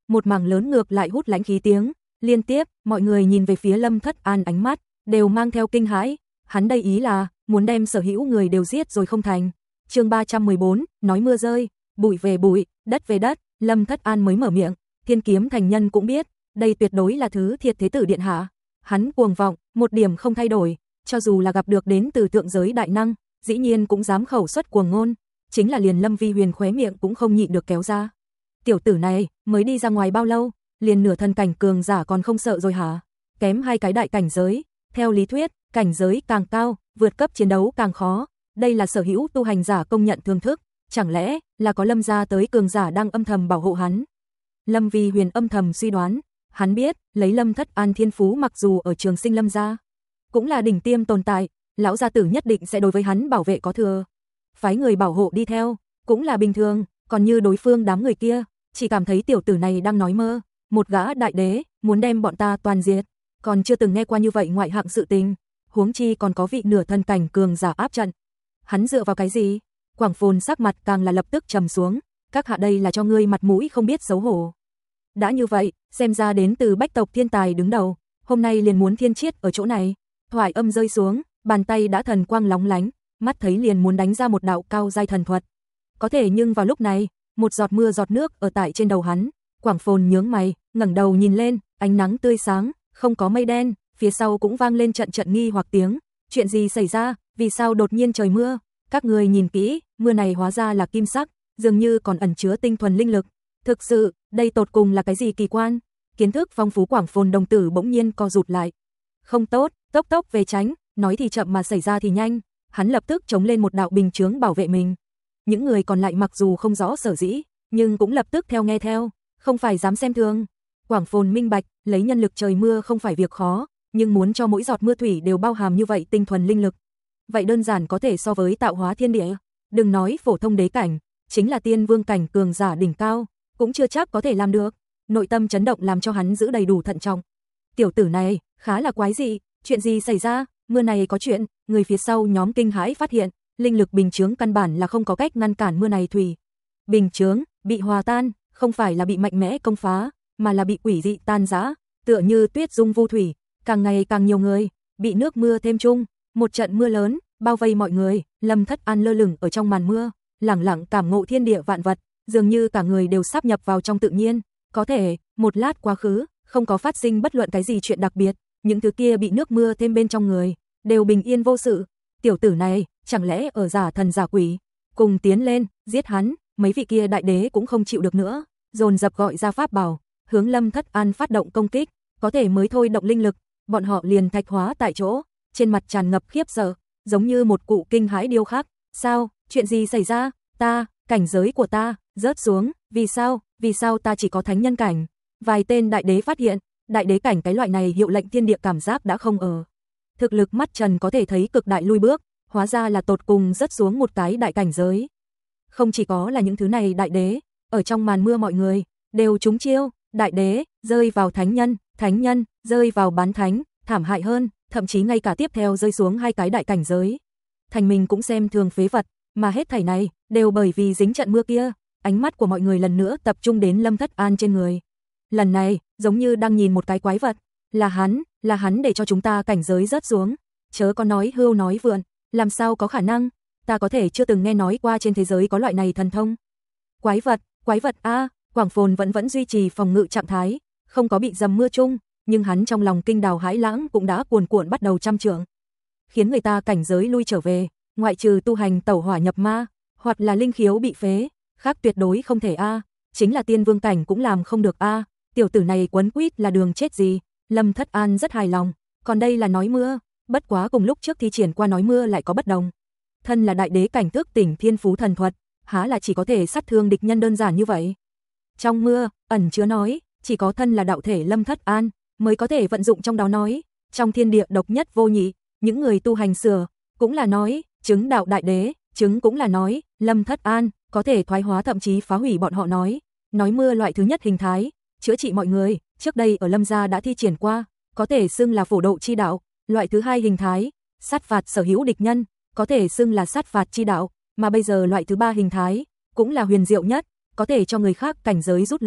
một mảng lớn ngược lại hút lãnh khí tiếng, liên tiếp, mọi người nhìn về phía Lâm Thất An ánh mắt đều mang theo kinh hãi, hắn đây ý là muốn đem sở hữu người đều giết rồi không thành. Chương ba trăm mười bốn, nói mưa rơi, bụi về bụi, đất về đất, Lâm Thất An mới mở miệng, Thiên Kiếm thành nhân cũng biết, đây tuyệt đối là thứ thiệt thế tử điện hạ. Hắn cuồng vọng, một điểm không thay đổi, cho dù là gặp được đến từ thượng giới đại năng, dĩ nhiên cũng dám khẩu xuất cuồng ngôn, chính là liền Lâm Vi Huyền khóe miệng cũng không nhịn được kéo ra. Tiểu tử này, mới đi ra ngoài bao lâu, liền nửa thân cảnh cường giả còn không sợ rồi hả? Kém hai cái đại cảnh giới, theo lý thuyết, cảnh giới càng cao, vượt cấp chiến đấu càng khó, đây là sở hữu tu hành giả công nhận thường thức, chẳng lẽ là có Lâm gia tới cường giả đang âm thầm bảo hộ hắn? Lâm Vi Huyền âm thầm suy đoán, hắn biết, lấy Lâm Thất An thiên phú mặc dù ở Trường Sinh Lâm gia cũng là đỉnh tiêm tồn tại, lão gia tử nhất định sẽ đối với hắn bảo vệ có thừa. Phái người bảo hộ đi theo, cũng là bình thường, còn như đối phương đám người kia, chỉ cảm thấy tiểu tử này đang nói mơ, một gã đại đế, muốn đem bọn ta toàn diệt, còn chưa từng nghe qua như vậy ngoại hạng sự tình, huống chi còn có vị nửa thân cảnh cường giả áp trận. Hắn dựa vào cái gì? Quảng Phồn sắc mặt càng là lập tức trầm xuống, các hạ đây là cho ngươi mặt mũi không biết xấu hổ. Đã như vậy, xem ra đến từ Bách tộc thiên tài đứng đầu, hôm nay liền muốn thiên chiết ở chỗ này. Thoại âm rơi xuống, bàn tay đã thần quang lóng lánh, mắt thấy liền muốn đánh ra một đạo cao giai thần thuật. Có thể nhưng vào lúc này, một giọt mưa giọt nước ở tại trên đầu hắn, Quảng Phồn nhướng mày, ngẩng đầu nhìn lên, ánh nắng tươi sáng, không có mây đen, phía sau cũng vang lên trận trận nghi hoặc tiếng, chuyện gì xảy ra, vì sao đột nhiên trời mưa? Các người nhìn kỹ, mưa này hóa ra là kim sắc, dường như còn ẩn chứa tinh thuần linh lực. Thực sự, đây tột cùng là cái gì kỳ quan? Kiến thức phong phú Quảng Phồn đồng tử bỗng nhiên co rụt lại. Không tốt, tốc tốc về tránh, nói thì chậm mà xảy ra thì nhanh, hắn lập tức chống lên một đạo bình chướng bảo vệ mình. Những người còn lại mặc dù không rõ sở dĩ, nhưng cũng lập tức theo nghe theo, không phải dám xem thường. Quảng Phồn minh bạch, lấy nhân lực trời mưa không phải việc khó, nhưng muốn cho mỗi giọt mưa thủy đều bao hàm như vậy tinh thuần linh lực, vậy đơn giản có thể so với tạo hóa thiên địa. Đừng nói phổ thông đế cảnh, chính là tiên vương cảnh cường giả đỉnh cao, cũng chưa chắc có thể làm được. Nội tâm chấn động làm cho hắn giữ đầy đủ thận trọng. Tiểu tử này, khá là quái dị, chuyện gì xảy ra? Mưa này có chuyện, người phía sau nhóm kinh hãi phát hiện, linh lực bình chướng căn bản là không có cách ngăn cản mưa này thủy. Bình chướng bị hòa tan, không phải là bị mạnh mẽ công phá, mà là bị quỷ dị tan rã, tựa như tuyết dung vu thủy, càng ngày càng nhiều người bị nước mưa thêm chung, một trận mưa lớn bao vây mọi người. Lâm Thất An lơ lửng ở trong màn mưa, lẳng lặng cảm ngộ thiên địa vạn vật, dường như cả người đều sáp nhập vào trong tự nhiên. Có thể, một lát quá khứ, không có phát sinh bất luận cái gì chuyện đặc biệt, những thứ kia bị nước mưa thêm bên trong người, đều bình yên vô sự. Tiểu tử này, chẳng lẽ ở giả thần giả quỷ? Cùng tiến lên, giết hắn. Mấy vị kia đại đế cũng không chịu được nữa, dồn dập gọi ra pháp bảo, hướng Lâm Thất An phát động công kích. Có thể mới thôi động linh lực, bọn họ liền thạch hóa tại chỗ, trên mặt tràn ngập khiếp sợ, giống như một cụ kinh hãi điêu khắc. Sao, chuyện gì xảy ra? Ta, cảnh giới của ta rớt xuống, vì sao? Vì sao ta chỉ có thánh nhân cảnh? Vài tên đại đế phát hiện, đại đế cảnh cái loại này hiệu lệnh thiên địa cảm giác đã không ở. Thực lực mắt trần có thể thấy cực đại lui bước, hóa ra là tột cùng rớt xuống một cái đại cảnh giới. Không chỉ có là những thứ này đại đế, ở trong màn mưa mọi người đều trúng chiêu, đại đế rơi vào thánh nhân, thánh nhân rơi vào bán thánh, thảm hại hơn, thậm chí ngay cả tiếp theo rơi xuống hai cái đại cảnh giới. Thành mình cũng xem thường phế vật, mà hết thảy này đều bởi vì dính trận mưa kia. Ánh mắt của mọi người lần nữa tập trung đến Lâm Thất An trên người. Lần này, giống như đang nhìn một cái quái vật, là hắn, là hắn để cho chúng ta cảnh giới rớt xuống. Chớ có nói hưu nói vượn, làm sao có khả năng? Ta có thể chưa từng nghe nói qua trên thế giới có loại này thần thông. Quái vật, quái vật a, Quảng Phồn vẫn vẫn duy trì phòng ngự trạng thái, không có bị dầm mưa chung, nhưng hắn trong lòng kinh đào hãi lãng cũng đã cuồn cuộn bắt đầu trăm trượng, khiến người ta cảnh giới lui trở về, ngoại trừ tu hành tẩu hỏa nhập ma, hoặc là linh khiếu bị phế, khác tuyệt đối không thể a, chính là tiên vương cảnh cũng làm không được a, tiểu tử này quấn quýt là đường chết gì. Lâm Thất An rất hài lòng, còn đây là nói mưa, bất quá cùng lúc trước thi triển qua nói mưa lại có bất đồng. Thân là đại đế cảnh thức tỉnh thiên phú thần thuật, há là chỉ có thể sát thương địch nhân đơn giản như vậy. Trong mưa, ẩn chứa nói, chỉ có thân là đạo thể Lâm Thất An mới có thể vận dụng trong đó nói, trong thiên địa độc nhất vô nhị, những người tu hành sửa cũng là nói, chứng đạo đại đế, chứng cũng là nói, Lâm Thất An có thể thoái hóa thậm chí phá hủy bọn họ nói. Nói mưa loại thứ nhất hình thái, chữa trị mọi người, trước đây ở Lâm gia đã thi triển qua, có thể xưng là phổ độ chi đạo. Loại thứ hai hình thái, sát phạt sở hữu địch nhân, có thể xưng là sát phạt chi đạo, mà bây giờ loại thứ ba hình thái, cũng là huyền diệu nhất, có thể cho người khác cảnh giới rút lui,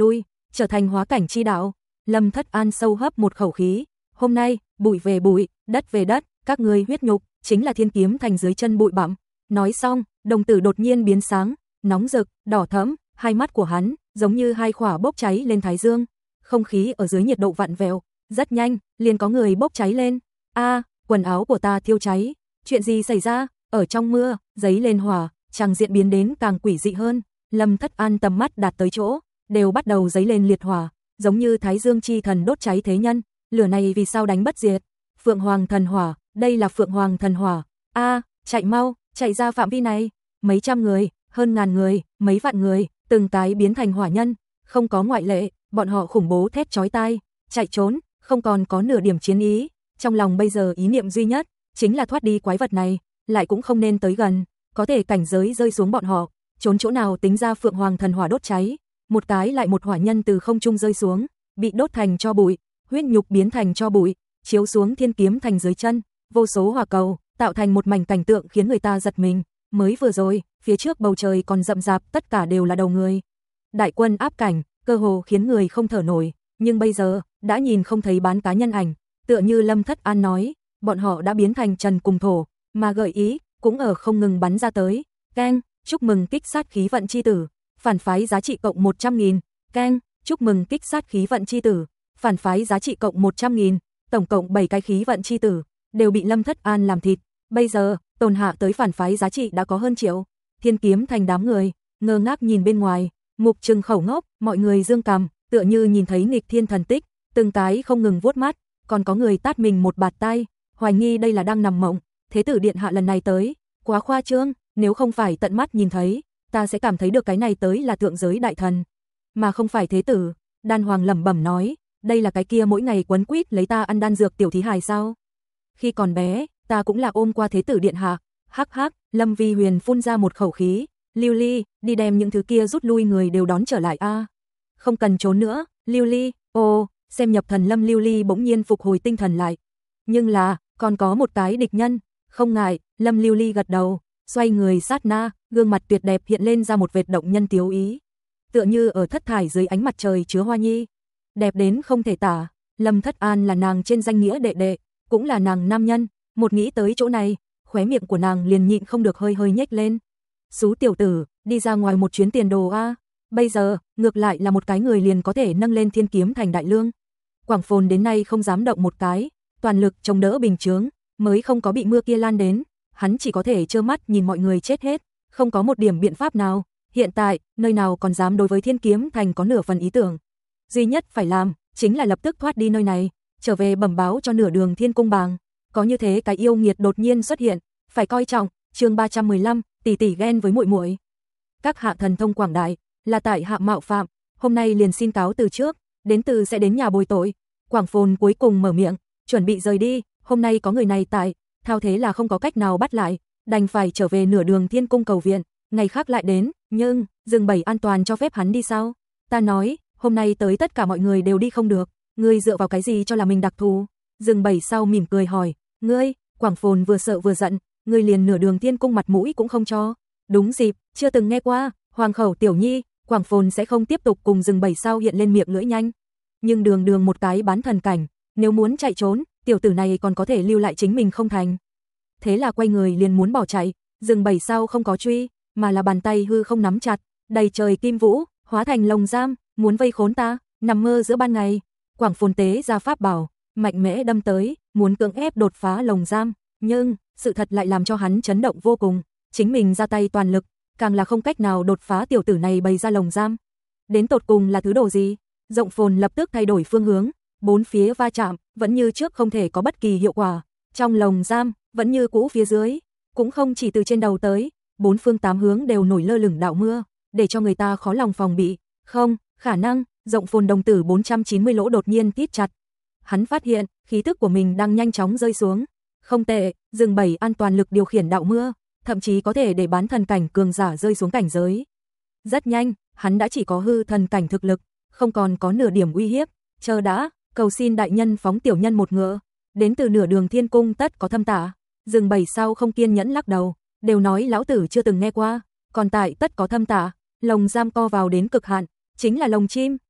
trở thành hóa cảnh chi đạo. Lâm Thất An sâu hấp một khẩu khí, hôm nay, bụi về bụi, đất về đất, các ngươi huyết nhục chính là thiên kiếm thành dưới chân bụi bặm. Nói xong, đồng tử đột nhiên biến sáng, nóng rực, đỏ thẫm, hai mắt của hắn giống như hai quả bốc cháy lên thái dương. Không khí ở dưới nhiệt độ vặn vẹo, rất nhanh, liền có người bốc cháy lên. A, quần áo của ta thiêu cháy. Chuyện gì xảy ra? Ở trong mưa, giấy lên hỏa, tràng diện biến đến càng quỷ dị hơn. Lâm Thất An tầm mắt đạt tới chỗ, đều bắt đầu giấy lên liệt hỏa, giống như Thái Dương chi thần đốt cháy thế nhân. Lửa này vì sao đánh bất diệt? Phượng Hoàng thần hỏa, đây là Phượng Hoàng thần hỏa. A, chạy mau, chạy ra phạm vi này. Mấy trăm người, hơn ngàn người, mấy vạn người, từng cái biến thành hỏa nhân, không có ngoại lệ, bọn họ khủng bố thét chói tai, chạy trốn, không còn có nửa điểm chiến ý. Trong lòng bây giờ ý niệm duy nhất chính là thoát đi quái vật này, lại cũng không nên tới gần, có thể cảnh giới rơi xuống bọn họ, trốn chỗ nào tính ra Phượng Hoàng thần hỏa đốt cháy. Một cái lại một hỏa nhân từ không trung rơi xuống, bị đốt thành tro bụi, huyết nhục biến thành tro bụi, chiếu xuống thiên kiếm thành dưới chân, vô số hỏa cầu, tạo thành một mảnh cảnh tượng khiến người ta giật mình. Mới vừa rồi, phía trước bầu trời còn rậm rạp, tất cả đều là đầu người. Đại quân áp cảnh, cơ hồ khiến người không thở nổi, nhưng bây giờ, đã nhìn không thấy bán cá nhân ảnh, tựa như Lâm Thất An nói, bọn họ đã biến thành trần cùng thổ, mà gợi ý, cũng ở không ngừng bắn ra tới. Keng, chúc mừng kích sát khí vận chi tử, phản phái giá trị cộng một trăm nghìn. Keng, chúc mừng kích sát khí vận chi tử, phản phái giá trị cộng một trăm nghìn. Tổng cộng bảy cái khí vận chi tử, đều bị Lâm Thất An làm thịt. Bây giờ, tồn hạ tới phản phái giá trị đã có hơn triệu. Thiên kiếm thành đám người, ngơ ngác nhìn bên ngoài, mục trừng khẩu ngốc, mọi người dương cằm, tựa như nhìn thấy nghịch thiên thần tích, từng cái không ngừng vuốt mắt, còn có người tát mình một bạt tay, hoài nghi đây là đang nằm mộng. Thế tử điện hạ lần này tới, quá khoa trương, nếu không phải tận mắt nhìn thấy, ta sẽ cảm thấy được cái này tới là thượng giới đại thần, mà không phải thế tử. Đan Hoàng lẩm bẩm nói, đây là cái kia mỗi ngày quấn quýt lấy ta ăn đan dược tiểu thí hài sao? Khi còn bé, ta cũng là ôm qua thế tử điện hạ. Hắc hắc, Lâm Vi Huyền phun ra một khẩu khí, Lưu Ly, đi đem những thứ kia rút lui người đều đón trở lại a. À, không cần trốn nữa, Lưu Ly. Ô, xem nhập thần Lâm Lưu Ly bỗng nhiên phục hồi tinh thần lại. Nhưng là, còn có một cái địch nhân, không ngại, Lâm Lưu Ly gật đầu, xoay người sát na, gương mặt tuyệt đẹp hiện lên ra một vệt động nhân tiếu ý. Tựa như ở thất thải dưới ánh mặt trời chứa hoa nhi, đẹp đến không thể tả. Lâm Thất An là nàng trên danh nghĩa đệ đệ, cũng là nàng nam nhân, một nghĩ tới chỗ này, khóe miệng của nàng liền nhịn không được hơi hơi nhếch lên. Xú tiểu tử, đi ra ngoài một chuyến tiền đồ a. Bây giờ, ngược lại là một cái người liền có thể nâng lên thiên kiếm thành đại lương. Quảng Phồn đến nay không dám động một cái, toàn lực chống đỡ bình chướng, mới không có bị mưa kia lan đến, hắn chỉ có thể trơ mắt nhìn mọi người chết hết, không có một điểm biện pháp nào. Hiện tại, nơi nào còn dám đối với thiên kiếm thành có nửa phần ý tưởng. Duy nhất phải làm, chính là lập tức thoát đi nơi này, trở về bẩm báo cho nửa đường thiên cung bàng. Có như thế cái yêu nghiệt đột nhiên xuất hiện, phải coi trọng. Chương ba trăm mười lăm, tỷ tỷ ghen với muội muội. Các hạ thần thông quảng đại, là tại hạ mạo phạm, hôm nay liền xin cáo từ trước, đến từ sẽ đến nhà bồi tội. Quảng Phồn cuối cùng mở miệng, chuẩn bị rời đi, hôm nay có người này tại, thao thế là không có cách nào bắt lại, đành phải trở về nửa đường thiên cung cầu viện, ngày khác lại đến. Nhưng, rừng bảy an toàn cho phép hắn đi sao? Ta nói, hôm nay tới tất cả mọi người đều đi không được, ngươi dựa vào cái gì cho là mình đặc thù? Rừng bảy sau mỉm cười hỏi, ngươi? Quảng Phồn vừa sợ vừa giận, ngươi liền nửa đường thiên cung mặt mũi cũng không cho. Đúng dịp, chưa từng nghe qua, Hoàng khẩu tiểu nhi. Quảng Phồn sẽ không tiếp tục cùng rừng bảy sau hiện lên miệng lưỡi nhanh. Nhưng đường đường một cái bán thần cảnh, nếu muốn chạy trốn, tiểu tử này còn có thể lưu lại chính mình không thành. Thế là quay người liền muốn bỏ chạy, rừng bảy sau không có truy, mà là bàn tay hư không nắm chặt, đầy trời kim vũ, hóa thành lồng giam, muốn vây khốn ta, nằm mơ giữa ban ngày. Quảng Phồn tế ra pháp bảo, mạnh mẽ đâm tới, muốn cưỡng ép đột phá lồng giam, nhưng sự thật lại làm cho hắn chấn động vô cùng, chính mình ra tay toàn lực, càng là không cách nào đột phá tiểu tử này bày ra lồng giam. Đến tột cùng là thứ đồ gì? Rộng Phồn lập tức thay đổi phương hướng, bốn phía va chạm, vẫn như trước không thể có bất kỳ hiệu quả. Trong lồng giam, vẫn như cũ phía dưới, cũng không chỉ từ trên đầu tới, bốn phương tám hướng đều nổi lơ lửng đạo mưa, để cho người ta khó lòng phòng bị. Không, khả năng, Rộng Phồn đồng tử bốn trăm chín mươi lỗ đột nhiên tít chặt. Hắn phát hiện, khí tức của mình đang nhanh chóng rơi xuống. Không tệ, rừng bảy an toàn lực điều khiển đạo mưa, thậm chí có thể để bán thần cảnh cường giả rơi xuống cảnh giới. Rất nhanh, hắn đã chỉ có hư thần cảnh thực lực, không còn có nửa điểm uy hiếp. Chờ đã, cầu xin đại nhân phóng tiểu nhân một ngựa. Đến từ nửa đường thiên cung tất có thâm tả. Rừng bảy sau không kiên nhẫn lắc đầu, đều nói lão tử chưa từng nghe qua, còn tại tất có thâm tả, lồng giam co vào đến cực hạn, chính là lồng chim,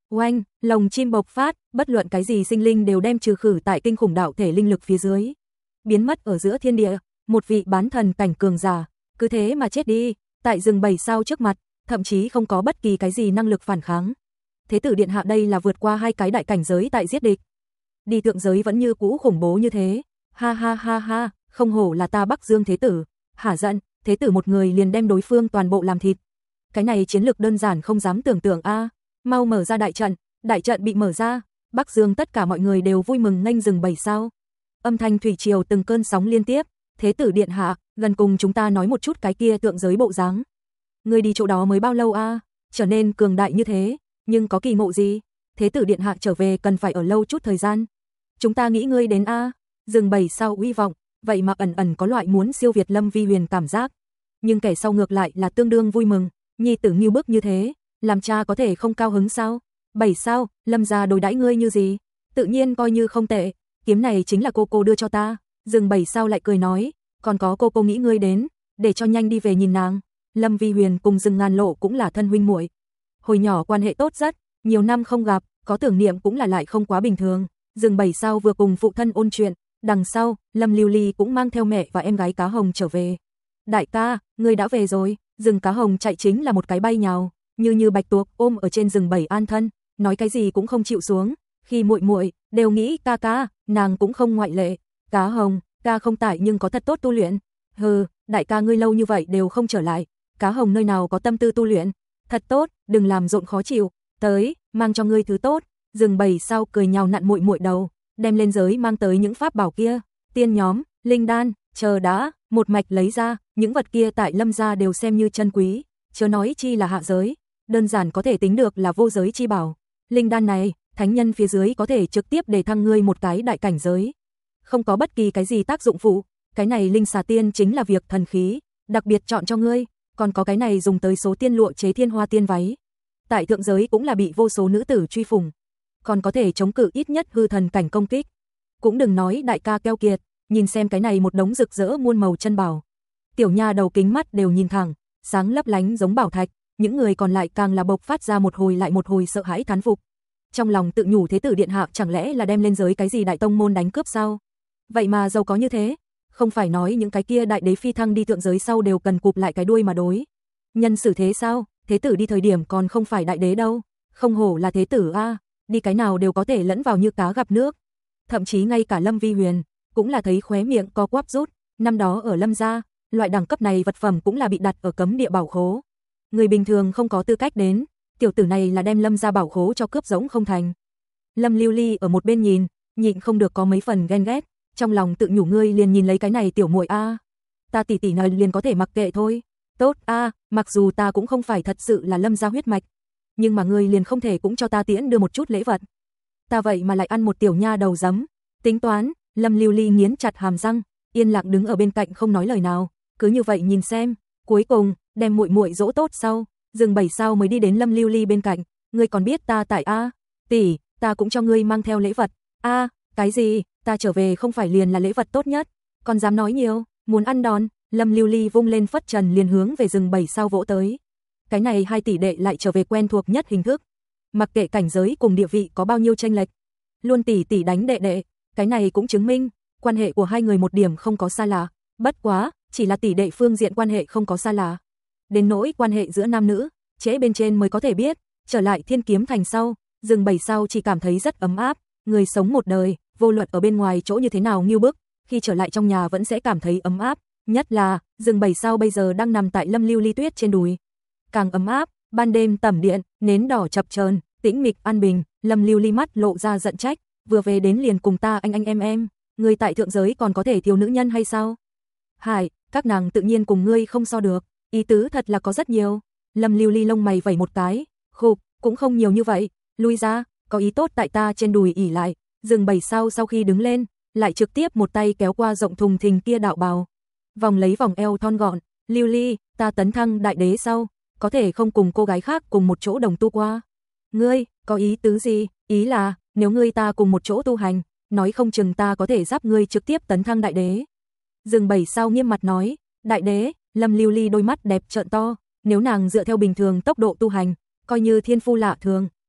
Oanh, lồng chim bộc phát, bất luận cái gì sinh linh đều đem trừ khử tại kinh khủng đạo thể linh lực phía dưới. Biến mất ở giữa thiên địa, một vị bán thần cảnh cường giả, cứ thế mà chết đi, tại rừng bảy sao trước mặt, thậm chí không có bất kỳ cái gì năng lực phản kháng. Thế tử điện hạ đây là vượt qua hai cái đại cảnh giới tại giết địch. Đi thượng giới vẫn như cũ khủng bố như thế. Ha ha ha ha, không hổ là ta Bắc Dương thế tử. Hả giận, thế tử một người liền đem đối phương toàn bộ làm thịt. Cái này chiến lược đơn giản không dám tưởng tượng a. Mau mở ra đại trận, đại trận bị mở ra, Bắc Dương tất cả mọi người đều vui mừng nghênh rừng bảy sao. Âm thanh thủy triều từng cơn sóng liên tiếp, thế tử điện hạ, gần cùng chúng ta nói một chút cái kia tượng giới bộ dáng. Ngươi đi chỗ đó mới bao lâu a, trở nên cường đại như thế, nhưng có kỳ ngộ gì? Thế tử điện hạ trở về cần phải ở lâu chút thời gian. Chúng ta nghĩ ngươi đến a, rừng bảy sao uy vọng, vậy mà ẩn ẩn có loại muốn siêu việt Lâm Vi Huyền cảm giác. Nhưng kẻ sau ngược lại là tương đương vui mừng, nhi tử Ngưu Bức như thế, làm cha có thể không cao hứng sao? Bảy sao, Lâm gia đối đãi ngươi như gì? Tự nhiên coi như không tệ, kiếm này chính là cô cô đưa cho ta. Rừng bảy sao lại cười nói, còn có cô cô nghĩ ngươi đến, để cho nhanh đi về nhìn nàng. Lâm Vi Huyền cùng Rừng Ngàn Lộ cũng là thân huynh muội. Hồi nhỏ quan hệ tốt rất, nhiều năm không gặp, có tưởng niệm cũng là lại không quá bình thường. Rừng bảy sao vừa cùng phụ thân ôn chuyện, đằng sau, Lâm Lưu Ly cũng mang theo mẹ và em gái Cá Hồng trở về. Đại ca, ngươi đã về rồi. Rừng Cá Hồng chạy chính là một cái bay nhào, như như bạch tuộc ôm ở trên rừng bảy an thân, nói cái gì cũng không chịu xuống. Khi muội muội đều nghĩ ca ca, nàng cũng không ngoại lệ. Cá Hồng, ca không tải nhưng có thật tốt tu luyện. Hừ, đại ca ngươi lâu như vậy đều không trở lại. Cá Hồng nơi nào có tâm tư tu luyện. Thật tốt, đừng làm rộn khó chịu. Tới, mang cho ngươi thứ tốt. Rừng bảy sao cười nhào nặn muội muội đầu, đem lên giới mang tới những pháp bảo kia, tiên nhóm, linh đan, chờ đã, một mạch lấy ra, những vật kia tại Lâm gia đều xem như chân quý, chớ nói chi là hạ giới, đơn giản có thể tính được là vô giới chi bảo. Linh đan này, thánh nhân phía dưới có thể trực tiếp để thăng ngươi một cái đại cảnh giới. Không có bất kỳ cái gì tác dụng phụ, cái này linh xà tiên chính là việc thần khí, đặc biệt chọn cho ngươi, còn có cái này dùng tới số tiên lụa chế thiên hoa tiên váy. Tại thượng giới cũng là bị vô số nữ tử truy phủng, còn có thể chống cự ít nhất hư thần cảnh công kích. Cũng đừng nói đại ca keo kiệt, nhìn xem cái này một đống rực rỡ muôn màu chân bảo. Tiểu nha đầu kính mắt đều nhìn thẳng, sáng lấp lánh giống bảo thạch, những người còn lại càng là bộc phát ra một hồi lại một hồi sợ hãi thán phục. Trong lòng tự nhủ thế tử điện hạ chẳng lẽ là đem lên giới cái gì đại tông môn đánh cướp sao? Vậy mà giàu có như thế, không phải nói những cái kia đại đế phi thăng đi thượng giới sau đều cần cụp lại cái đuôi mà đối. Nhân xử thế sao? Thế tử đi thời điểm còn không phải đại đế đâu, không hổ là thế tử a, đi cái nào đều có thể lẫn vào như cá gặp nước. Thậm chí ngay cả Lâm Vi Huyền cũng là thấy khóe miệng co quắp rút, năm đó ở Lâm gia, loại đẳng cấp này vật phẩm cũng là bị đặt ở cấm địa bảo khố. Người bình thường không có tư cách đến, tiểu tử này là đem Lâm gia bảo khố cho cướp rỗng không thành. Lâm Lưu Ly ở một bên nhìn, nhịn không được có mấy phần ghen ghét, trong lòng tự nhủ ngươi liền nhìn lấy cái này tiểu muội a, ta tỷ tỷ này liền có thể mặc kệ thôi. Tốt a, mặc dù ta cũng không phải thật sự là Lâm gia huyết mạch, nhưng mà ngươi liền không thể cũng cho ta tiễn đưa một chút lễ vật. Ta vậy mà lại ăn một tiểu nha đầu giấm. Tính toán, Lâm Lưu Ly nghiến chặt hàm răng, yên lặng đứng ở bên cạnh không nói lời nào, cứ như vậy nhìn xem, cuối cùng đem muội muội dỗ tốt sau, Rừng bảy sao mới đi đến Lâm Lưu Ly bên cạnh, ngươi còn biết ta tại a, tỷ, ta cũng cho ngươi mang theo lễ vật. A, cái gì? Ta trở về không phải liền là lễ vật tốt nhất, còn dám nói nhiều, muốn ăn đòn. Lâm Lưu Ly vung lên phất trần liền hướng về Rừng bảy sao vỗ tới. Cái này hai tỷ đệ lại trở về quen thuộc nhất hình thức. Mặc kệ cảnh giới cùng địa vị có bao nhiêu chênh lệch, luôn tỷ tỷ đánh đệ đệ, cái này cũng chứng minh quan hệ của hai người một điểm không có xa lạ, bất quá, chỉ là tỷ đệ phương diện quan hệ không có xa lạ. Đến nỗi quan hệ giữa nam nữ, trễ bên trên mới có thể biết, trở lại Thiên Kiếm Thành sau, Rừng bảy sao chỉ cảm thấy rất ấm áp, người sống một đời, vô luận ở bên ngoài chỗ như thế nào Ngưu Bức, khi trở lại trong nhà vẫn sẽ cảm thấy ấm áp, nhất là Rừng bảy sao bây giờ đang nằm tại Lâm Lưu Ly Tuyết trên đùi. Càng ấm áp, ban đêm tẩm điện, nến đỏ chập chờn, tĩnh mịch an bình, Lâm Lưu Ly mắt lộ ra giận trách, vừa về đến liền cùng ta anh anh em em, ngươi tại thượng giới còn có thể thiếu nữ nhân hay sao? Hải, các nàng tự nhiên cùng ngươi không so được, ý tứ thật là có rất nhiều. Lâm Lưu Ly lông mày vẩy một cái, khục, cũng không nhiều như vậy, lui ra, có ý tốt tại ta trên đùi ỉ lại. Rừng bảy sao sau khi đứng lên, lại trực tiếp một tay kéo qua rộng thùng thình kia đạo bào, vòng lấy vòng eo thon gọn, Lưu Ly, ta tấn thăng đại đế sau, có thể không cùng cô gái khác cùng một chỗ đồng tu qua. Ngươi, có ý tứ gì? Ý là, nếu ngươi ta cùng một chỗ tu hành, nói không chừng ta có thể giúp ngươi trực tiếp tấn thăng đại đế. Rừng bảy sao nghiêm mặt nói, đại đế, Lâm Lưu Ly đôi mắt đẹp trợn to, nếu nàng dựa theo bình thường tốc độ tu hành, coi như thiên phu lạ thường,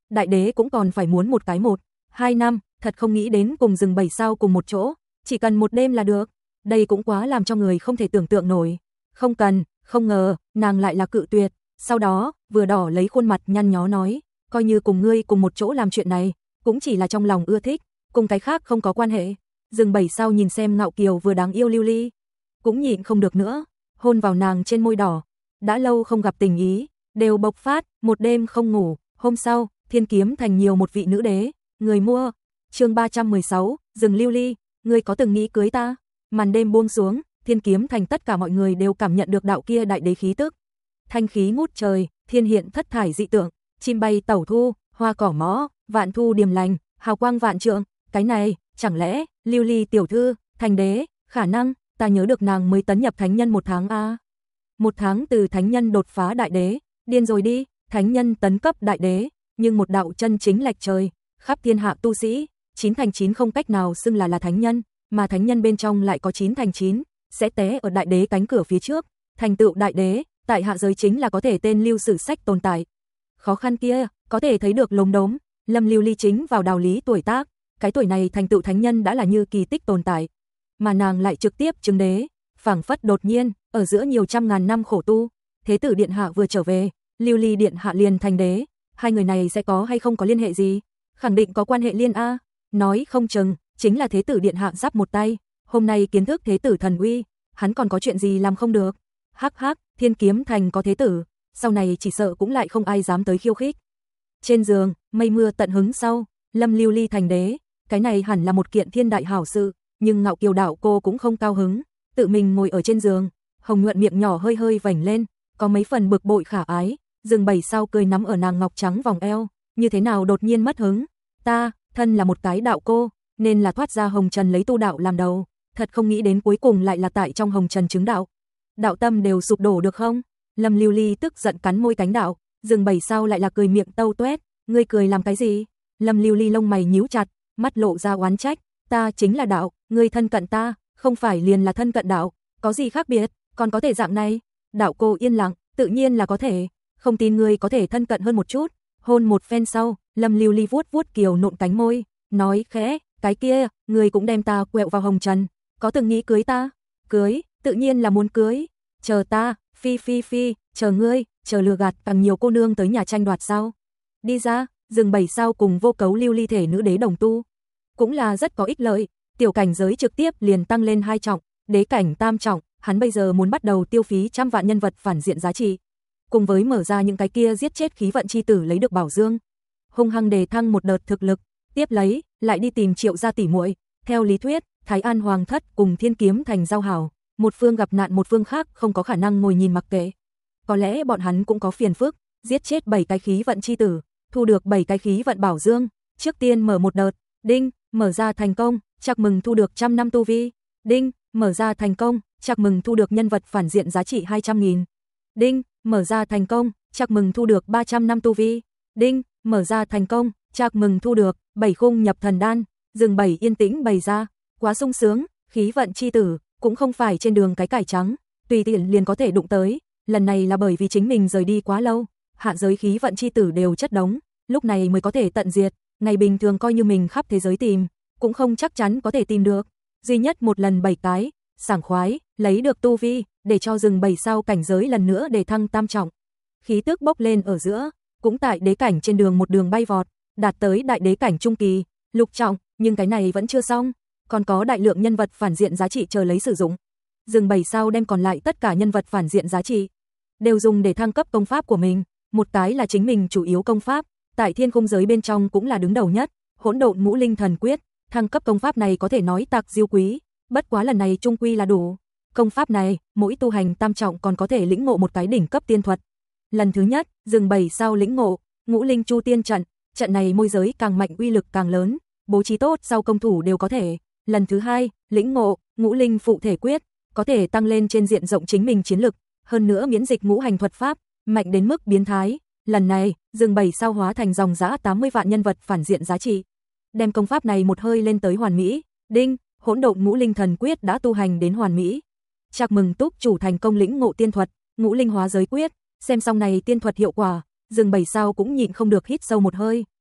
đại đế cũng còn phải muốn một cái một, hai năm, thật không nghĩ đến cùng rừng bảy sao cùng một chỗ, chỉ cần một đêm là được. Đây cũng quá làm cho người không thể tưởng tượng nổi. Không cần, không ngờ, nàng lại là cự tuyệt. Sau đó, vừa đỏ lấy khuôn mặt nhăn nhó nói, coi như cùng ngươi cùng một chỗ làm chuyện này, cũng chỉ là trong lòng ưa thích, cùng cái khác không có quan hệ. Rừng bảy sao nhìn xem ngạo kiều vừa đáng yêu Lưu Ly, cũng nhịn không được nữa, hôn vào nàng trên môi đỏ. Đã lâu không gặp tình ý, đều bộc phát, một đêm không ngủ. Hôm sau, Thiên Kiếm Thành nhiều một vị nữ đế, người mua. Chương ba trăm mười sáu, Rừng Lưu Ly, ngươi có từng nghĩ cưới ta? Màn đêm buông xuống, Thiên Kiếm Thành tất cả mọi người đều cảm nhận được đạo kia đại đế khí tức. Thanh khí ngút trời, thiên hiện thất thải dị tượng, chim bay tẩu thu, hoa cỏ mõ, vạn thu điềm lành, hào quang vạn trượng. Cái này, chẳng lẽ, Lưu Ly tiểu thư, thành đế, khả năng, ta nhớ được nàng mới tấn nhập thánh nhân một tháng a. Một tháng từ thánh nhân đột phá đại đế, điên rồi đi, thánh nhân tấn cấp đại đế, nhưng một đạo chân chính lệch trời, khắp thiên hạ tu sĩ, chín thành chín không cách nào xưng là là thánh nhân, mà thánh nhân bên trong lại có chín thành chín, sẽ té ở đại đế cánh cửa phía trước, thành tựu đại đế, tại hạ giới chính là có thể tên lưu sử sách tồn tại. Khó khăn kia, có thể thấy được lốm đốm, Lâm Lưu Ly chính vào đạo lý tuổi tác, cái tuổi này thành tựu thánh nhân đã là như kỳ tích tồn tại, mà nàng lại trực tiếp chứng đế, phảng phất đột nhiên, ở giữa nhiều trăm ngàn năm khổ tu, Thế tử điện hạ vừa trở về, Lưu Ly điện hạ liền thành đế, hai người này sẽ có hay không có liên hệ gì? Khẳng định có quan hệ liên a, nói không chừng chính là Thế tử điện hạ giáp một tay, hôm nay kiến thức Thế tử thần uy, hắn còn có chuyện gì làm không được? Hắc hắc, Thiên Kiếm Thành có Thế tử, sau này chỉ sợ cũng lại không ai dám tới khiêu khích. Trên giường, mây mưa tận hứng sau, Lâm Lưu Ly thành đế, cái này hẳn là một kiện thiên đại hảo sự, nhưng Ngạo Kiều đạo cô cũng không cao hứng, tự mình ngồi ở trên giường, hồng nhuận miệng nhỏ hơi hơi vành lên, có mấy phần bực bội khả ái, Rừng Bảy sao cười nắm ở nàng ngọc trắng vòng eo, như thế nào đột nhiên mất hứng? Ta, thân là một cái đạo cô, nên là thoát ra hồng trần lấy tu đạo làm đầu, thật không nghĩ đến cuối cùng lại là tại trong hồng trần chứng đạo. Đạo tâm đều sụp đổ được không? Lâm Lưu Ly tức giận cắn môi cánh đạo, Rừng Bảy sao lại là cười miệng tâu tuét, ngươi cười làm cái gì? Lâm Lưu Ly lông mày nhíu chặt, mắt lộ ra oán trách, ta chính là đạo, ngươi thân cận ta, không phải liền là thân cận đạo, có gì khác biệt, còn có thể dạng này? Đạo cô yên lặng, tự nhiên là có thể, không tin ngươi có thể thân cận hơn một chút. Hôn một phen sau, Lâm Lưu Ly vuốt vuốt kiều nộn cánh môi, nói khẽ, cái kia, ngươi cũng đem ta quẹo vào hồng trần, có từng nghĩ cưới ta? Cưới, tự nhiên là muốn cưới, chờ ta, phi phi phi, chờ ngươi, chờ lừa gạt càng nhiều cô nương tới nhà tranh đoạt sao? Đi ra, Rừng Bảy sao cùng vô cấu Lưu Ly thể nữ đế đồng tu, cũng là rất có ích lợi, tiểu cảnh giới trực tiếp liền tăng lên hai trọng, đế cảnh tam trọng, hắn bây giờ muốn bắt đầu tiêu phí trăm vạn nhân vật phản diện giá trị, cùng với mở ra những cái kia giết chết khí vận chi tử lấy được bảo dương, hung hăng đề thăng một đợt thực lực, tiếp lấy lại đi tìm Triệu gia tỷ muội. Theo lý thuyết, Thái An Hoàng thất cùng Thiên Kiếm Thành giao hảo, một phương gặp nạn một phương khác không có khả năng ngồi nhìn mặc kệ. Có lẽ bọn hắn cũng có phiền phức, giết chết bảy cái khí vận chi tử, thu được bảy cái khí vận bảo dương, trước tiên mở một đợt, đinh, mở ra thành công, chúc mừng thu được trăm năm tu vi, đinh, mở ra thành công, chúc mừng thu được nhân vật phản diện giá trị hai trăm nghìn, đinh, mở ra thành công, chúc mừng thu được ba trăm năm tu vi, đinh, mở ra thành công, chúc mừng thu được bảy khung nhập thần đan. Rừng Bảy yên tĩnh bày ra, quá sung sướng, khí vận chi tử cũng không phải trên đường cái cải trắng, tùy tiện liền có thể đụng tới, lần này là bởi vì chính mình rời đi quá lâu, hạ giới khí vận chi tử đều chất đống, lúc này mới có thể tận diệt, ngày bình thường coi như mình khắp thế giới tìm, cũng không chắc chắn có thể tìm được, duy nhất một lần bảy cái, sảng khoái, lấy được tu vi, để cho Rừng Bảy sao cảnh giới lần nữa để thăng tam trọng. Khí tức bốc lên ở giữa, cũng tại đế cảnh trên đường một đường bay vọt, đạt tới đại đế cảnh trung kỳ, lục trọng, nhưng cái này vẫn chưa xong, còn có đại lượng nhân vật phản diện giá trị chờ lấy sử dụng. Rừng Bảy sao đem còn lại tất cả nhân vật phản diện giá trị đều dùng để thăng cấp công pháp của mình, một cái là chính mình chủ yếu công pháp, tại thiên khung giới bên trong cũng là đứng đầu nhất, Hỗn Độn Ngũ Linh Thần Quyết, thăng cấp công pháp này có thể nói tạc diêu quý, bất quá lần này trung quy là đủ. Công pháp này, mỗi tu hành tam trọng còn có thể lĩnh ngộ một cái đỉnh cấp tiên thuật. Lần thứ nhất, Rừng Bảy sao lĩnh ngộ Ngũ Linh Chu Tiên trận, trận này môi giới càng mạnh uy lực càng lớn, bố trí tốt sau công thủ đều có thể. Lần thứ hai, lĩnh ngộ Ngũ Linh Phụ Thể Quyết, có thể tăng lên trên diện rộng chính mình chiến lực, hơn nữa miễn dịch ngũ hành thuật pháp, mạnh đến mức biến thái. Lần này, Rừng Bảy sao hóa thành dòng dã tám mươi vạn nhân vật phản diện giá trị, đem công pháp này một hơi lên tới hoàn mỹ. Đinh, Hỗn Độn Ngũ Linh Thần Quyết đã tu hành đến hoàn mỹ. Chúc mừng túc chủ thành công lĩnh ngộ tiên thuật Ngũ Linh Hóa Giới Quyết, xem xong này tiên thuật hiệu quả, Rừng Bảy sao cũng nhịn không được hít sâu một hơi,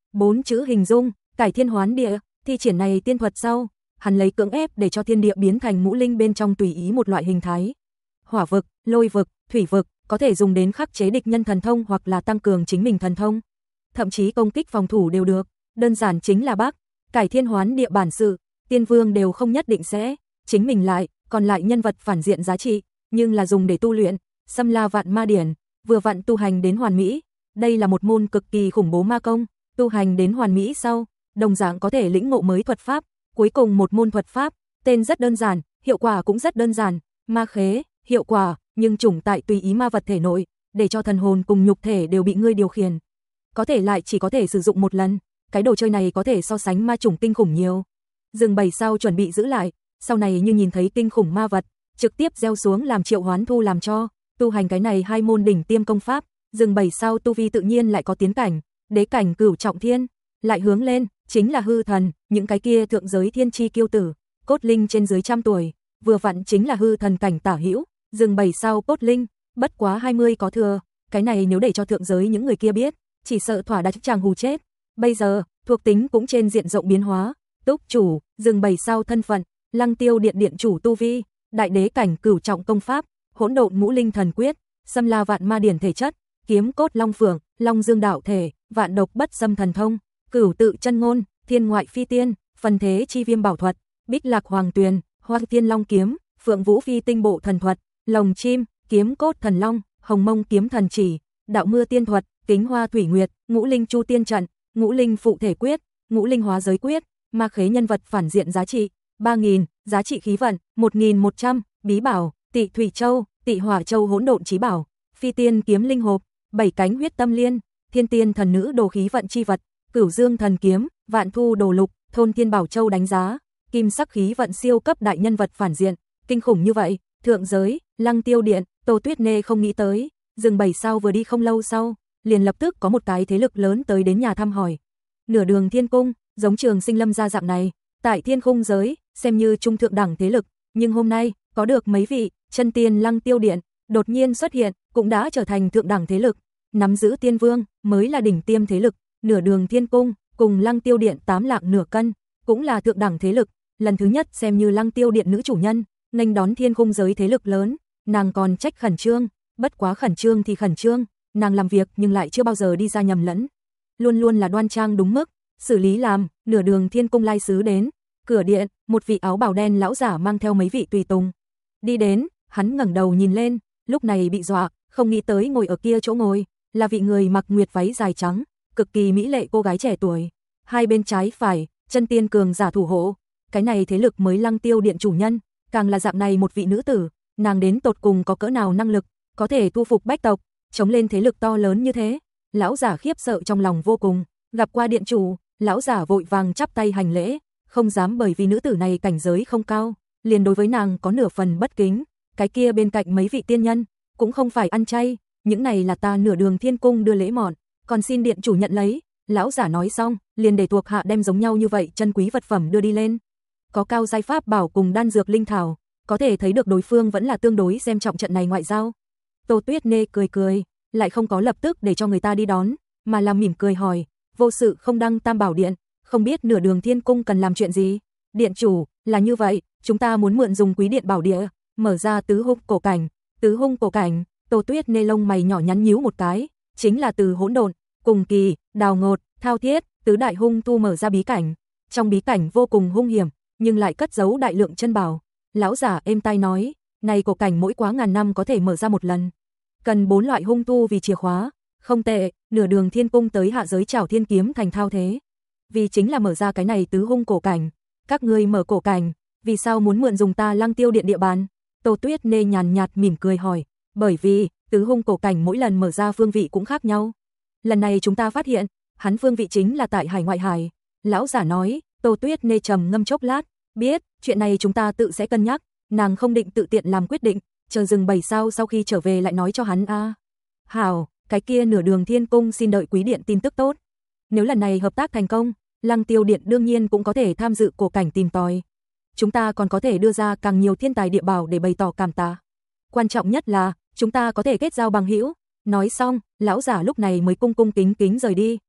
Bốn chữ hình dung, cải thiên hoán địa, thi triển này tiên thuật sau, hắn lấy cưỡng ép để cho thiên địa biến thành ngũ linh bên trong tùy ý một loại hình thái. Hỏa vực, lôi vực, thủy vực, có thể dùng đến khắc chế địch nhân thần thông hoặc là tăng cường chính mình thần thông. Thậm chí công kích phòng thủ đều được, đơn giản chính là bác, cải thiên hoán địa bản sự, tiên vương đều không nhất định sẽ chính mình lại, còn lại nhân vật phản diện giá trị, nhưng là dùng để tu luyện, xâm la vạn ma điển, vừa vặn tu hành đến hoàn mỹ. Đây là một môn cực kỳ khủng bố ma công, tu hành đến hoàn mỹ sau, đồng dạng có thể lĩnh ngộ mới thuật pháp, cuối cùng một môn thuật pháp, tên rất đơn giản, hiệu quả cũng rất đơn giản, ma khế, hiệu quả, nhưng chủng tại tùy ý ma vật thể nội, để cho thần hồn cùng nhục thể đều bị ngươi điều khiển. Có thể lại chỉ có thể sử dụng một lần, cái đồ chơi này có thể so sánh ma chủng kinh khủng nhiều. Rừng bầy sau chuẩn bị giữ lại, sau này như nhìn thấy kinh khủng ma vật, trực tiếp gieo xuống làm Triệu Hoán Thu làm cho, tu hành cái này hai môn đỉnh tiêm công pháp, rừng bầy sau tu vi tự nhiên lại có tiến cảnh, đế cảnh cửu trọng thiên, lại hướng lên, chính là hư thần, những cái kia thượng giới thiên chi kiêu tử, cốt linh trên dưới trăm tuổi, vừa vặn chính là hư thần cảnh tả hữu, rừng bầy sau cốt linh, bất quá hai mươi có thừa, cái này nếu để cho thượng giới những người kia biết, chỉ sợ thỏa đã chàng hù chết. Bây giờ, thuộc tính cũng trên diện rộng biến hóa, túc chủ, rừng bầy sau thân phận, Lăng Tiêu Điện điện chủ tu vi, đại đế cảnh cửu trọng công pháp, hỗn độn ngũ linh thần quyết, xâm la vạn ma điển thể chất, kiếm cốt long phượng, long dương đạo thể, vạn độc bất xâm thần thông, cửu tự chân ngôn, thiên ngoại phi tiên, phần thế chi viêm bảo thuật, bích lạc hoàng tuyền, hoang thiên long kiếm, phượng vũ phi tinh bộ thần thuật, lồng chim, kiếm cốt thần long, hồng mông kiếm thần chỉ, đạo mưa tiên thuật, kính hoa thủy nguyệt, ngũ linh chu tiên trận, ngũ linh phụ thể quyết, ngũ linh hóa giới quyết, ma khế nhân vật phản diện giá trị ba nghìn, giá trị khí vận một nghìn một trăm, bí bảo Tị Thủy Châu, Tị Hỏa Châu hỗn độn chí bảo, phi tiên kiếm linh hộp, bảy cánh huyết tâm liên, thiên tiên thần nữ đồ khí vận chi vật, cửu dương thần kiếm, vạn thu đồ lục, thôn thiên bảo châu đánh giá, kim sắc khí vận siêu cấp đại nhân vật phản diện, kinh khủng như vậy, thượng giới, Lăng Tiêu Điện, Tô Tuyết Nê không nghĩ tới, rừng bầy sau vừa đi không lâu sau, liền lập tức có một cái thế lực lớn tới đến nhà thăm hỏi. Nửa đường thiên cung, giống Trường Sinh Lâm gia dạng này, tại thiên khung giới, xem như trung thượng đẳng thế lực, nhưng hôm nay, có được mấy vị, chân tiên Lăng Tiêu Điện, đột nhiên xuất hiện, cũng đã trở thành thượng đẳng thế lực, nắm giữ tiên vương, mới là đỉnh tiêm thế lực, nửa đường thiên cung, cùng Lăng Tiêu Điện tám lạng nửa cân, cũng là thượng đẳng thế lực, lần thứ nhất xem như Lăng Tiêu Điện nữ chủ nhân, nghênh đón thiên khung giới thế lực lớn, nàng còn trách khẩn trương, bất quá khẩn trương thì khẩn trương, nàng làm việc nhưng lại chưa bao giờ đi ra nhầm lẫn, luôn luôn là đoan trang đúng mức, xử lý làm, nửa đường thiên cung lai sứ đến, cửa điện, một vị áo bào đen lão giả mang theo mấy vị tùy tùng, đi đến, hắn ngẩng đầu nhìn lên, lúc này bị dọa, không nghĩ tới ngồi ở kia chỗ ngồi, là vị người mặc nguyệt váy dài trắng, cực kỳ mỹ lệ cô gái trẻ tuổi, hai bên trái phải, chân tiên cường giả thủ hộ, cái này thế lực mới Lăng Tiêu Điện chủ nhân, càng là dạng này một vị nữ tử, nàng đến tột cùng có cỡ nào năng lực, có thể thu phục bách tộc, chống lên thế lực to lớn như thế. Lão giả khiếp sợ trong lòng vô cùng, gặp qua điện chủ, lão giả vội vàng chắp tay hành lễ, không dám bởi vì nữ tử này cảnh giới không cao, liền đối với nàng có nửa phần bất kính, cái kia bên cạnh mấy vị tiên nhân, cũng không phải ăn chay, những này là ta nửa đường thiên cung đưa lễ mọn, còn xin điện chủ nhận lấy. Lão giả nói xong, liền để thuộc hạ đem giống nhau như vậy chân quý vật phẩm đưa đi lên. Có cao giai pháp bảo cùng đan dược linh thảo, có thể thấy được đối phương vẫn là tương đối xem trọng trận này ngoại giao. Tô Tuyết Nê cười cười, lại không có lập tức để cho người ta đi đón, mà là mỉm cười hỏi, vô sự không đăng Tam Bảo Điện, không biết nửa đường thiên cung cần làm chuyện gì? Điện chủ, là như vậy, chúng ta muốn mượn dùng quý điện bảo địa, mở ra tứ hung cổ cảnh, tứ hung cổ cảnh, Tô Tuyết Nê lông mày nhỏ nhắn nhíu một cái, chính là từ hỗn độn, cùng kỳ, đào ngột, thao thiết, tứ đại hung tu mở ra bí cảnh, trong bí cảnh vô cùng hung hiểm, nhưng lại cất giấu đại lượng chân bảo. Lão giả êm tai nói, này cổ cảnh mỗi quá ngàn năm có thể mở ra một lần, cần bốn loại hung tu vì chìa khóa, không tệ, nửa đường thiên cung tới hạ giới Trảo Thiên kiếm thành thao thế, vì chính là mở ra cái này tứ hung cổ cảnh. Các ngươi mở cổ cảnh, vì sao muốn mượn dùng ta Lăng Tiêu Điện địa bàn? Tô Tuyết Nê nhàn nhạt mỉm cười hỏi, bởi vì tứ hung cổ cảnh mỗi lần mở ra phương vị cũng khác nhau. Lần này chúng ta phát hiện, hắn phương vị chính là tại hải ngoại hải. Lão giả nói. Tô Tuyết Nê trầm ngâm chốc lát, biết, chuyện này chúng ta tự sẽ cân nhắc, nàng không định tự tiện làm quyết định, chờ rừng bầy sao sau khi trở về lại nói cho hắn a. À. Hảo, cái kia nửa đường thiên cung xin đợi quý điện tin tức tốt. Nếu lần này hợp tác thành công, Lăng Tiêu Điện đương nhiên cũng có thể tham dự cổ cảnh tìm tòi. Chúng ta còn có thể đưa ra càng nhiều thiên tài địa bảo để bày tỏ cảm tạ. Quan trọng nhất là, chúng ta có thể kết giao bằng hữu. Nói xong, lão giả lúc này mới cung cung kính kính rời đi,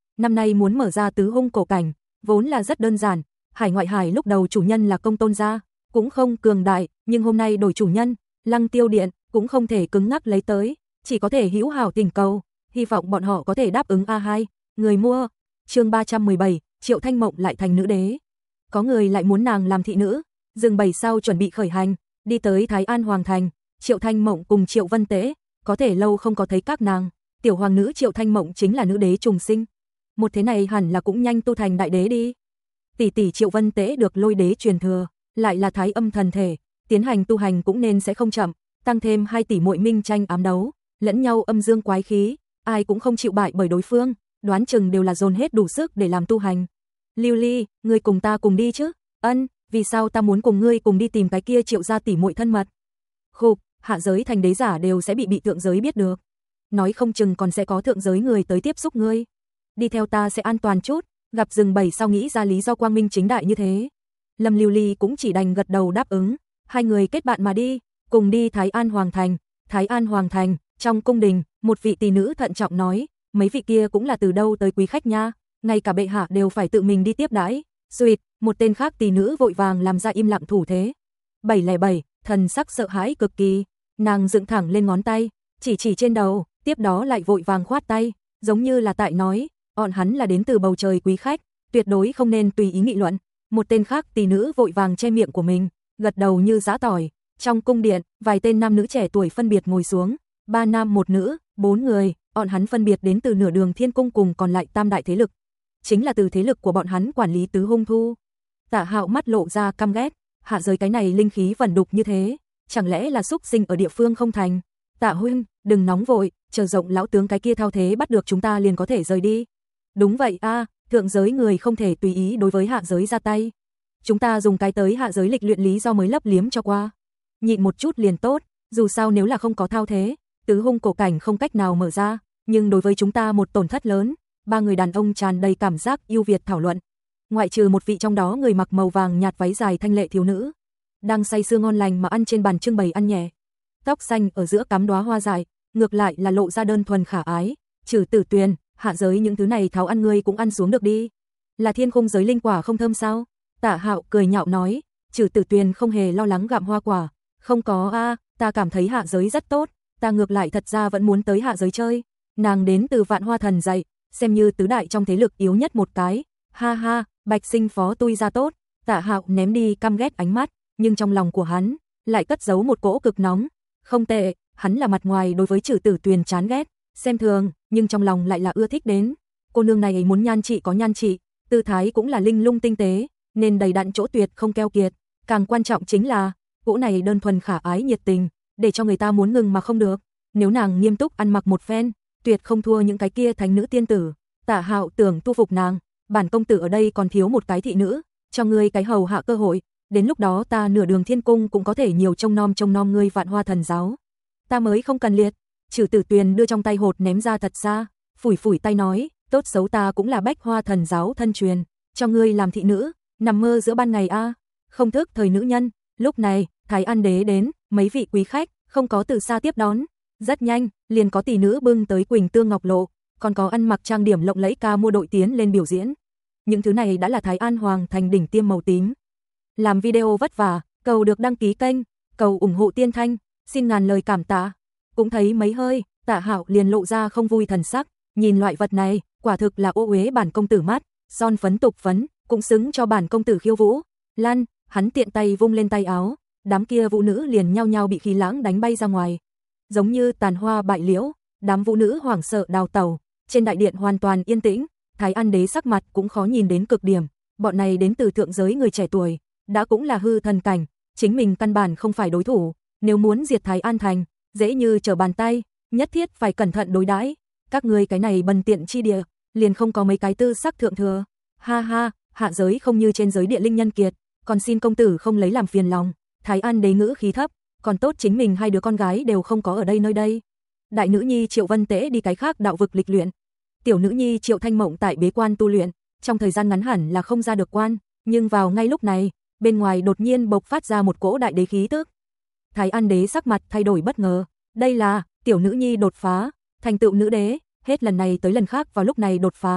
năm nay muốn mở ra tứ hung cổ cảnh, vốn là rất đơn giản, Hải Ngoại Hải lúc đầu chủ nhân là Công Tôn gia, cũng không cường đại, nhưng hôm nay đổi chủ nhân, Lăng Tiêu Điện cũng không thể cứng ngắc lấy tới, chỉ có thể hữu hảo tình cầu, hy vọng bọn họ có thể đáp ứng a hai, người mua. Chương ba trăm mười bảy, Triệu Thanh Mộng lại thành nữ đế. Có người lại muốn nàng làm thị nữ, rừng bầy sau chuẩn bị khởi hành, đi tới Thái An Hoàng thành, Triệu Thanh Mộng cùng Triệu Vân Tế, có thể lâu không có thấy các nàng, tiểu hoàng nữ Triệu Thanh Mộng chính là nữ đế trùng sinh. Một thế này hẳn là cũng nhanh tu thành đại đế đi. Tỷ tỷ Triệu Vân Tế được lôi đế truyền thừa, lại là thái âm thần thể, tiến hành tu hành cũng nên sẽ không chậm, tăng thêm hai tỷ muội minh tranh ám đấu, lẫn nhau âm dương quái khí, ai cũng không chịu bại bởi đối phương, đoán chừng đều là dồn hết đủ sức để làm tu hành. Lưu Ly, ngươi cùng ta cùng đi chứ? Ân, vì sao ta muốn cùng ngươi cùng đi tìm cái kia Triệu gia tỷ muội thân mật? Khục, hạ giới thành đế giả đều sẽ bị bị thượng giới biết được. Nói không chừng còn sẽ có thượng giới người tới tiếp xúc ngươi. Đi theo ta sẽ an toàn chút, gặp rừng bầy sao nghĩ ra lý do quang minh chính đại như thế. Lâm Lưu Ly cũng chỉ đành gật đầu đáp ứng, hai người kết bạn mà đi, cùng đi Thái An Hoàng thành. Thái An Hoàng thành, trong cung đình, một vị tỷ nữ thận trọng nói, mấy vị kia cũng là từ đâu tới quý khách nha, ngay cả bệ hạ đều phải tự mình đi tiếp đãi. Xuyệt, một tên khác tỷ nữ vội vàng làm ra im lặng thủ thế. bảy không bảy, thần sắc sợ hãi cực kỳ, nàng dựng thẳng lên ngón tay, chỉ chỉ trên đầu, tiếp đó lại vội vàng khoát tay, giống như là tại nói, bọn hắn là đến từ bầu trời quý khách, tuyệt đối không nên tùy ý nghị luận. Một tên khác tỷ nữ vội vàng che miệng của mình, gật đầu như giã tỏi. Trong cung điện, vài tên nam nữ trẻ tuổi phân biệt ngồi xuống, ba nam một nữ, bốn người, bọn hắn phân biệt đến từ nửa đường thiên cung cùng còn lại tam đại thế lực. Chính là từ thế lực của bọn hắn quản lý tứ hung thu. Tạ Hạo mắt lộ ra căm ghét, hạ giới cái này linh khí vẩn đục như thế, chẳng lẽ là xúc sinh ở địa phương không thành? Tạ huynh, đừng nóng vội, chờ rộng lão tướng cái kia thao thế bắt được chúng ta liền có thể rời đi. Đúng vậy a, thượng giới người không thể tùy ý đối với hạ giới ra tay. Chúng ta dùng cái tới hạ giới lịch luyện lý do mới lấp liếm cho qua. Nhịn một chút liền tốt, dù sao nếu là không có thao thế, tứ hung cổ cảnh không cách nào mở ra, nhưng đối với chúng ta một tổn thất lớn. Ba người đàn ông tràn đầy cảm giác yêu Việt thảo luận. Ngoại trừ một vị trong đó người mặc màu vàng nhạt váy dài thanh lệ thiếu nữ, đang say sưa ngon lành mà ăn trên bàn trưng bày ăn nhẹ. Tóc xanh ở giữa cắm đóa hoa dài, ngược lại là lộ ra đơn thuần khả ái. Trừ Tử Tuyền, hạ giới những thứ này tháo ăn ngươi cũng ăn xuống được đi. Là thiên khung giới linh quả không thơm sao? Tạ Hạo cười nhạo nói. Trừ Tử Tuyền không hề lo lắng gặm hoa quả. Không có a, ta cảm thấy hạ giới rất tốt, ta ngược lại thật ra vẫn muốn tới hạ giới chơi. Nàng đến từ Vạn Hoa Thần dạy, xem như tứ đại trong thế lực yếu nhất một cái. Ha ha, Bạch Sinh phó tui ra tốt. Tạ Hạo ném đi căm ghét ánh mắt, nhưng trong lòng của hắn lại cất giấu một cỗ cực nóng. Không tệ, hắn là mặt ngoài đối với Trừ Tử Tuyền chán ghét, xem thường, nhưng trong lòng lại là ưa thích đến. Cô nương này muốn nhan trị có nhan trị, tư thái cũng là linh lung tinh tế, nên đầy đặn chỗ tuyệt không keo kiệt. Càng quan trọng chính là, cỗ này đơn thuần khả ái nhiệt tình, để cho người ta muốn ngừng mà không được. Nếu nàng nghiêm túc ăn mặc một phen, tuyệt không thua những cái kia thánh nữ tiên tử. Tạ Hạo tưởng tu phục nàng, bản công tử ở đây còn thiếu một cái thị nữ, cho ngươi cái hầu hạ cơ hội, đến lúc đó ta nửa đường thiên cung cũng có thể nhiều trông nom trông nom ngươi Vạn Hoa Thần giáo. Ta mới không cần liệt. Trừ Tử Tuyền đưa trong tay hột ném ra thật xa, phủi phủi tay nói, tốt xấu ta cũng là Bách Hoa Thần giáo thân truyền, cho ngươi làm thị nữ, nằm mơ giữa ban ngày a, không thức thời nữ nhân. Lúc này, Thái An đế đến, mấy vị quý khách không có từ xa tiếp đón, rất nhanh, liền có tỷ nữ bưng tới Quỳnh Tương Ngọc Lộ, còn có ăn mặc trang điểm lộng lẫy ca mua đội tiến lên biểu diễn. Những thứ này đã là Thái An Hoàng thành đỉnh tiêm màu tím. Làm video vất vả, cầu được đăng ký kênh, cầu ủng hộ Tiên Thanh, xin ngàn lời cảm tạ. Cũng thấy mấy hơi, Tạ Hạo liền lộ ra không vui thần sắc, nhìn loại vật này, quả thực là ô uế bản công tử mắt, son phấn tục phấn, cũng xứng cho bản công tử khiêu vũ. Lăn, hắn tiện tay vung lên tay áo, đám kia vũ nữ liền nhao nhao bị khí lãng đánh bay ra ngoài. Giống như tàn hoa bại liễu, đám vũ nữ hoảng sợ đào tẩu, trên đại điện hoàn toàn yên tĩnh, Thái An đế sắc mặt cũng khó nhìn đến cực điểm, bọn này đến từ thượng giới người trẻ tuổi, đã cũng là hư thần cảnh, chính mình căn bản không phải đối thủ, nếu muốn diệt Thái An thành, dễ như trở bàn tay, nhất thiết phải cẩn thận đối đãi, các ngươi cái này bần tiện chi địa, liền không có mấy cái tư sắc thượng thừa. Ha ha, hạ giới không như trên giới địa linh nhân kiệt, còn xin công tử không lấy làm phiền lòng. Thái An đế ngữ khí thấp, còn tốt chính mình hai đứa con gái đều không có ở đây nơi đây. Đại nữ nhi Triệu Vân Tế đi cái khác đạo vực lịch luyện, tiểu nữ nhi Triệu Thanh Mộng tại bế quan tu luyện, trong thời gian ngắn hẳn là không ra được quan, nhưng vào ngay lúc này, bên ngoài đột nhiên bộc phát ra một cỗ đại đế khí tức. Thái An đế sắc mặt thay đổi bất ngờ, đây là tiểu nữ nhi đột phá, thành tựu nữ đế, hết lần này tới lần khác vào lúc này đột phá,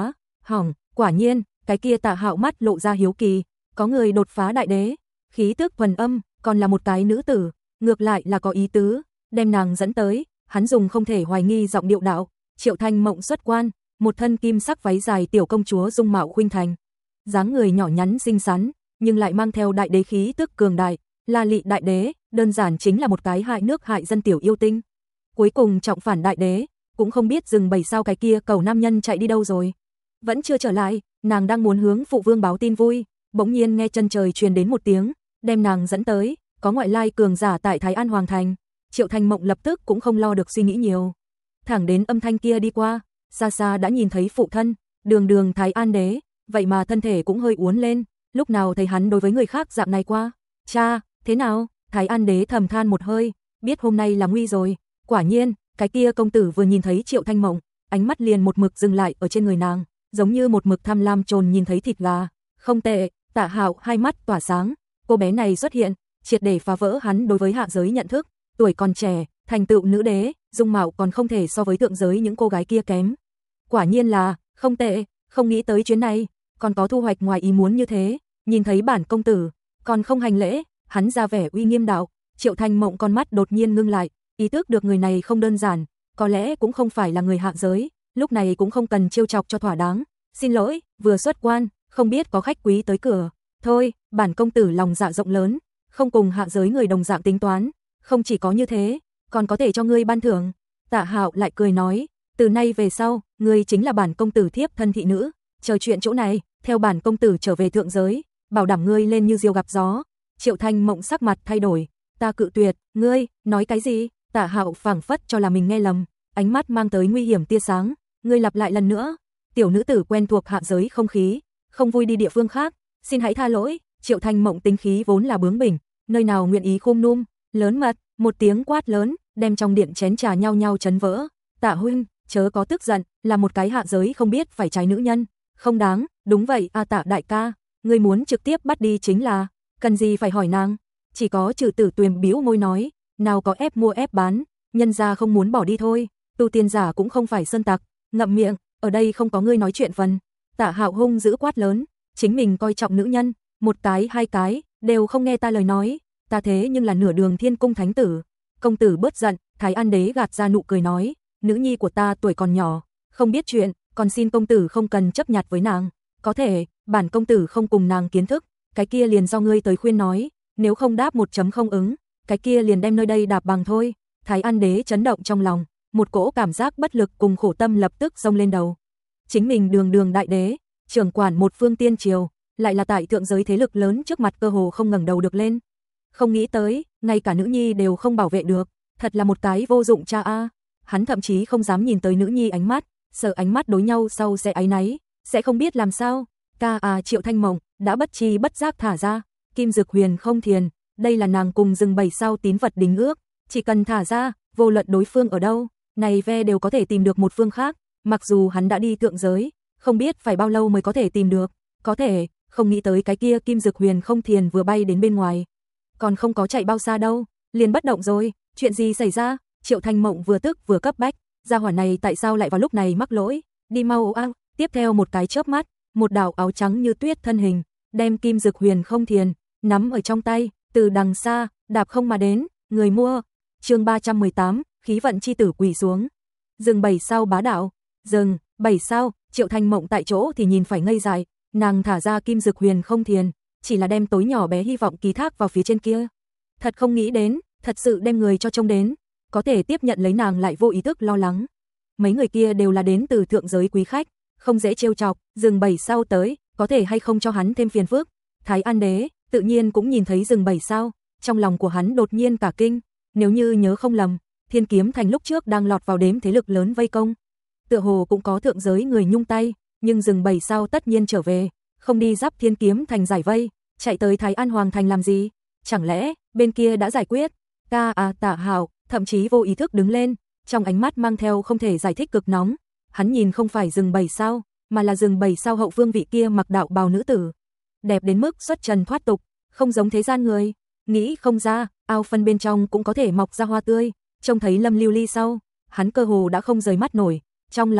Hỏng, quả nhiên, cái kia Tạ Hạo mắt lộ ra hiếu kỳ, có người đột phá đại đế, khí tức thuần âm, còn là một cái nữ tử, ngược lại là có ý tứ, đem nàng dẫn tới, hắn dùng không thể hoài nghi giọng điệu đạo, Triệu Thanh Mộng xuất quan, một thân kim sắc váy dài tiểu công chúa dung mạo khuynh thành, dáng người nhỏ nhắn xinh xắn, nhưng lại mang theo đại đế khí tức cường đại, La Lị đại đế, đơn giản chính là một cái hại nước hại dân tiểu yêu tinh. Cuối cùng trọng phản đại đế, cũng không biết rừng bầy sao cái kia cầu nam nhân chạy đi đâu rồi. Vẫn chưa trở lại, nàng đang muốn hướng phụ vương báo tin vui, bỗng nhiên nghe chân trời truyền đến một tiếng, đem nàng dẫn tới, có ngoại lai cường giả tại Thái An Hoàng Thành. Triệu Thanh Mộng lập tức cũng không lo được suy nghĩ nhiều. Thẳng đến âm thanh kia đi qua, xa xa đã nhìn thấy phụ thân, đường đường Thái An đế, vậy mà thân thể cũng hơi uốn lên, lúc nào thấy hắn đối với người khác dạng này qua. Cha, thế nào? Thái An đế thầm than một hơi, biết hôm nay là nguy rồi. Quả nhiên, cái kia công tử vừa nhìn thấy Triệu Thanh Mộng, ánh mắt liền một mực dừng lại ở trên người nàng, giống như một mực tham lam trồn nhìn thấy thịt gà. Không tệ, Tạ Hạo hai mắt tỏa sáng, cô bé này xuất hiện, triệt để phá vỡ hắn đối với hạ giới nhận thức, tuổi còn trẻ, thành tựu nữ đế, dung mạo còn không thể so với thượng giới những cô gái kia kém. Quả nhiên là, không tệ, không nghĩ tới chuyến này, còn có thu hoạch ngoài ý muốn như thế, nhìn thấy bản công tử, còn không hành lễ, hắn ra vẻ uy nghiêm đạo, Triệu Thanh Mộng con mắt đột nhiên ngưng lại, ý thức được người này không đơn giản, có lẽ cũng không phải là người hạ giới, lúc này cũng không cần trêu chọc cho thỏa đáng. Xin lỗi, vừa xuất quan, không biết có khách quý tới cửa. Thôi, bản công tử lòng dạ rộng lớn, không cùng hạ giới người đồng dạng tính toán, không chỉ có như thế, còn có thể cho ngươi ban thưởng. Tạ Hạo lại cười nói, từ nay về sau, ngươi chính là bản công tử thiếp thân thị nữ, chờ chuyện chỗ này, theo bản công tử trở về thượng giới, bảo đảm ngươi lên như diều gặp gió. Triệu Thanh Mộng sắc mặt thay đổi, ta cự tuyệt, ngươi, nói cái gì? Tạ Hạo phảng phất cho là mình nghe lầm, ánh mắt mang tới nguy hiểm tia sáng, ngươi lặp lại lần nữa. Tiểu nữ tử quen thuộc hạ giới không khí, không vui đi địa phương khác, xin hãy tha lỗi. Triệu Thanh Mộng tính khí vốn là bướng bỉnh, nơi nào nguyện ý khum num, lớn mật, một tiếng quát lớn, đem trong điện chén trà nhau nhau chấn vỡ. Tạ huynh, chớ có tức giận, là một cái hạ giới không biết phải trái nữ nhân, không đáng. Đúng vậy, a Tạ đại ca, ngươi muốn trực tiếp bắt đi chính là, cần gì phải hỏi nàng. Chỉ có Trừ Tử Tuyền bĩu môi nói, nào có ép mua ép bán, nhân gia không muốn bỏ đi thôi, tu tiên giả cũng không phải sơn tặc, ngậm miệng, ở đây không có ngươi nói chuyện phần. Tạ Hạo hung dữ quát lớn, chính mình coi trọng nữ nhân, một cái hai cái, đều không nghe ta lời nói, ta thế nhưng là nửa đường thiên cung thánh tử. Công tử bớt giận, Thái An đế gạt ra nụ cười nói, nữ nhi của ta tuổi còn nhỏ, không biết chuyện, còn xin công tử không cần chấp nhặt với nàng, có thể, bản công tử không cùng nàng kiến thức, cái kia liền do ngươi tới khuyên nói, nếu không đáp một chấm không ứng, cái kia liền đem nơi đây đạp bằng thôi. Thái An đế chấn động trong lòng, một cỗ cảm giác bất lực cùng khổ tâm lập tức xông lên đầu. Chính mình đường đường đại đế, trưởng quản một phương tiên triều, lại là tại thượng giới thế lực lớn trước mặt cơ hồ không ngẩng đầu được lên. Không nghĩ tới, ngay cả nữ nhi đều không bảo vệ được, thật là một cái vô dụng cha a. Hắn thậm chí không dám nhìn tới nữ nhi ánh mắt, sợ ánh mắt đối nhau sau sẽ áy náy, sẽ không biết làm sao. Ca à Triệu Thanh Mộng đã bất chi bất giác thả ra Kim Dực Huyền Không Thiền, đây là nàng cùng rừng bầy sau tín vật đính ước, chỉ cần thả ra, vô luận đối phương ở đâu, này ve đều có thể tìm được một phương khác, mặc dù hắn đã đi thượng giới, không biết phải bao lâu mới có thể tìm được, có thể, không nghĩ tới cái kia Kim Dực Huyền Không Thiền vừa bay đến bên ngoài, còn không có chạy bao xa đâu, liền bất động rồi, chuyện gì xảy ra? Triệu Thanh Mộng vừa tức vừa cấp bách, gia hỏa này tại sao lại vào lúc này mắc lỗi, đi mau a. Tiếp theo một cái chớp mắt, một đạo áo trắng như tuyết thân hình, đem Kim Dực Huyền Không Thiền nắm ở trong tay, từ đằng xa, đạp không mà đến, người mua. Chương ba trăm mười tám, khí vận chi tử quỳ xuống. Rừng bảy sao bá đạo, rừng bảy sao, Triệu Thanh Mộng tại chỗ thì nhìn phải ngây dại, nàng thả ra Kim Dực Huyền Không Thiền, chỉ là đem tối nhỏ bé hy vọng ký thác vào phía trên kia. Thật không nghĩ đến, thật sự đem người cho trông đến, có thể tiếp nhận lấy nàng lại vô ý thức lo lắng. Mấy người kia đều là đến từ thượng giới quý khách, không dễ trêu chọc, rừng bảy sao tới, có thể hay không cho hắn thêm phiền phức. Thái An đế tự nhiên cũng nhìn thấy rừng bảy sao, trong lòng của hắn đột nhiên cả kinh, nếu như nhớ không lầm, Thiên Kiếm Thành lúc trước đang lọt vào đếm thế lực lớn vây công, tựa hồ cũng có thượng giới người nhung tay, nhưng rừng bảy sao tất nhiên trở về, không đi giáp Thiên Kiếm Thành giải vây, chạy tới Thái An Hoàng Thành làm gì? Chẳng lẽ bên kia đã giải quyết? Ca à Tạ Hạo thậm chí vô ý thức đứng lên, trong ánh mắt mang theo không thể giải thích cực nóng. Hắn nhìn không phải rừng bảy sao, mà là rừng bảy sao hậu vương vị kia mặc đạo bào nữ tử, đẹp đến mức xuất trần thoát tục, không giống thế gian người. Nghĩ không ra, ao phân bên trong cũng có thể mọc ra hoa tươi. Trông thấy Lâm Lưu Ly sau, hắn cơ hồ đã không rời mắt nổi, trong lòng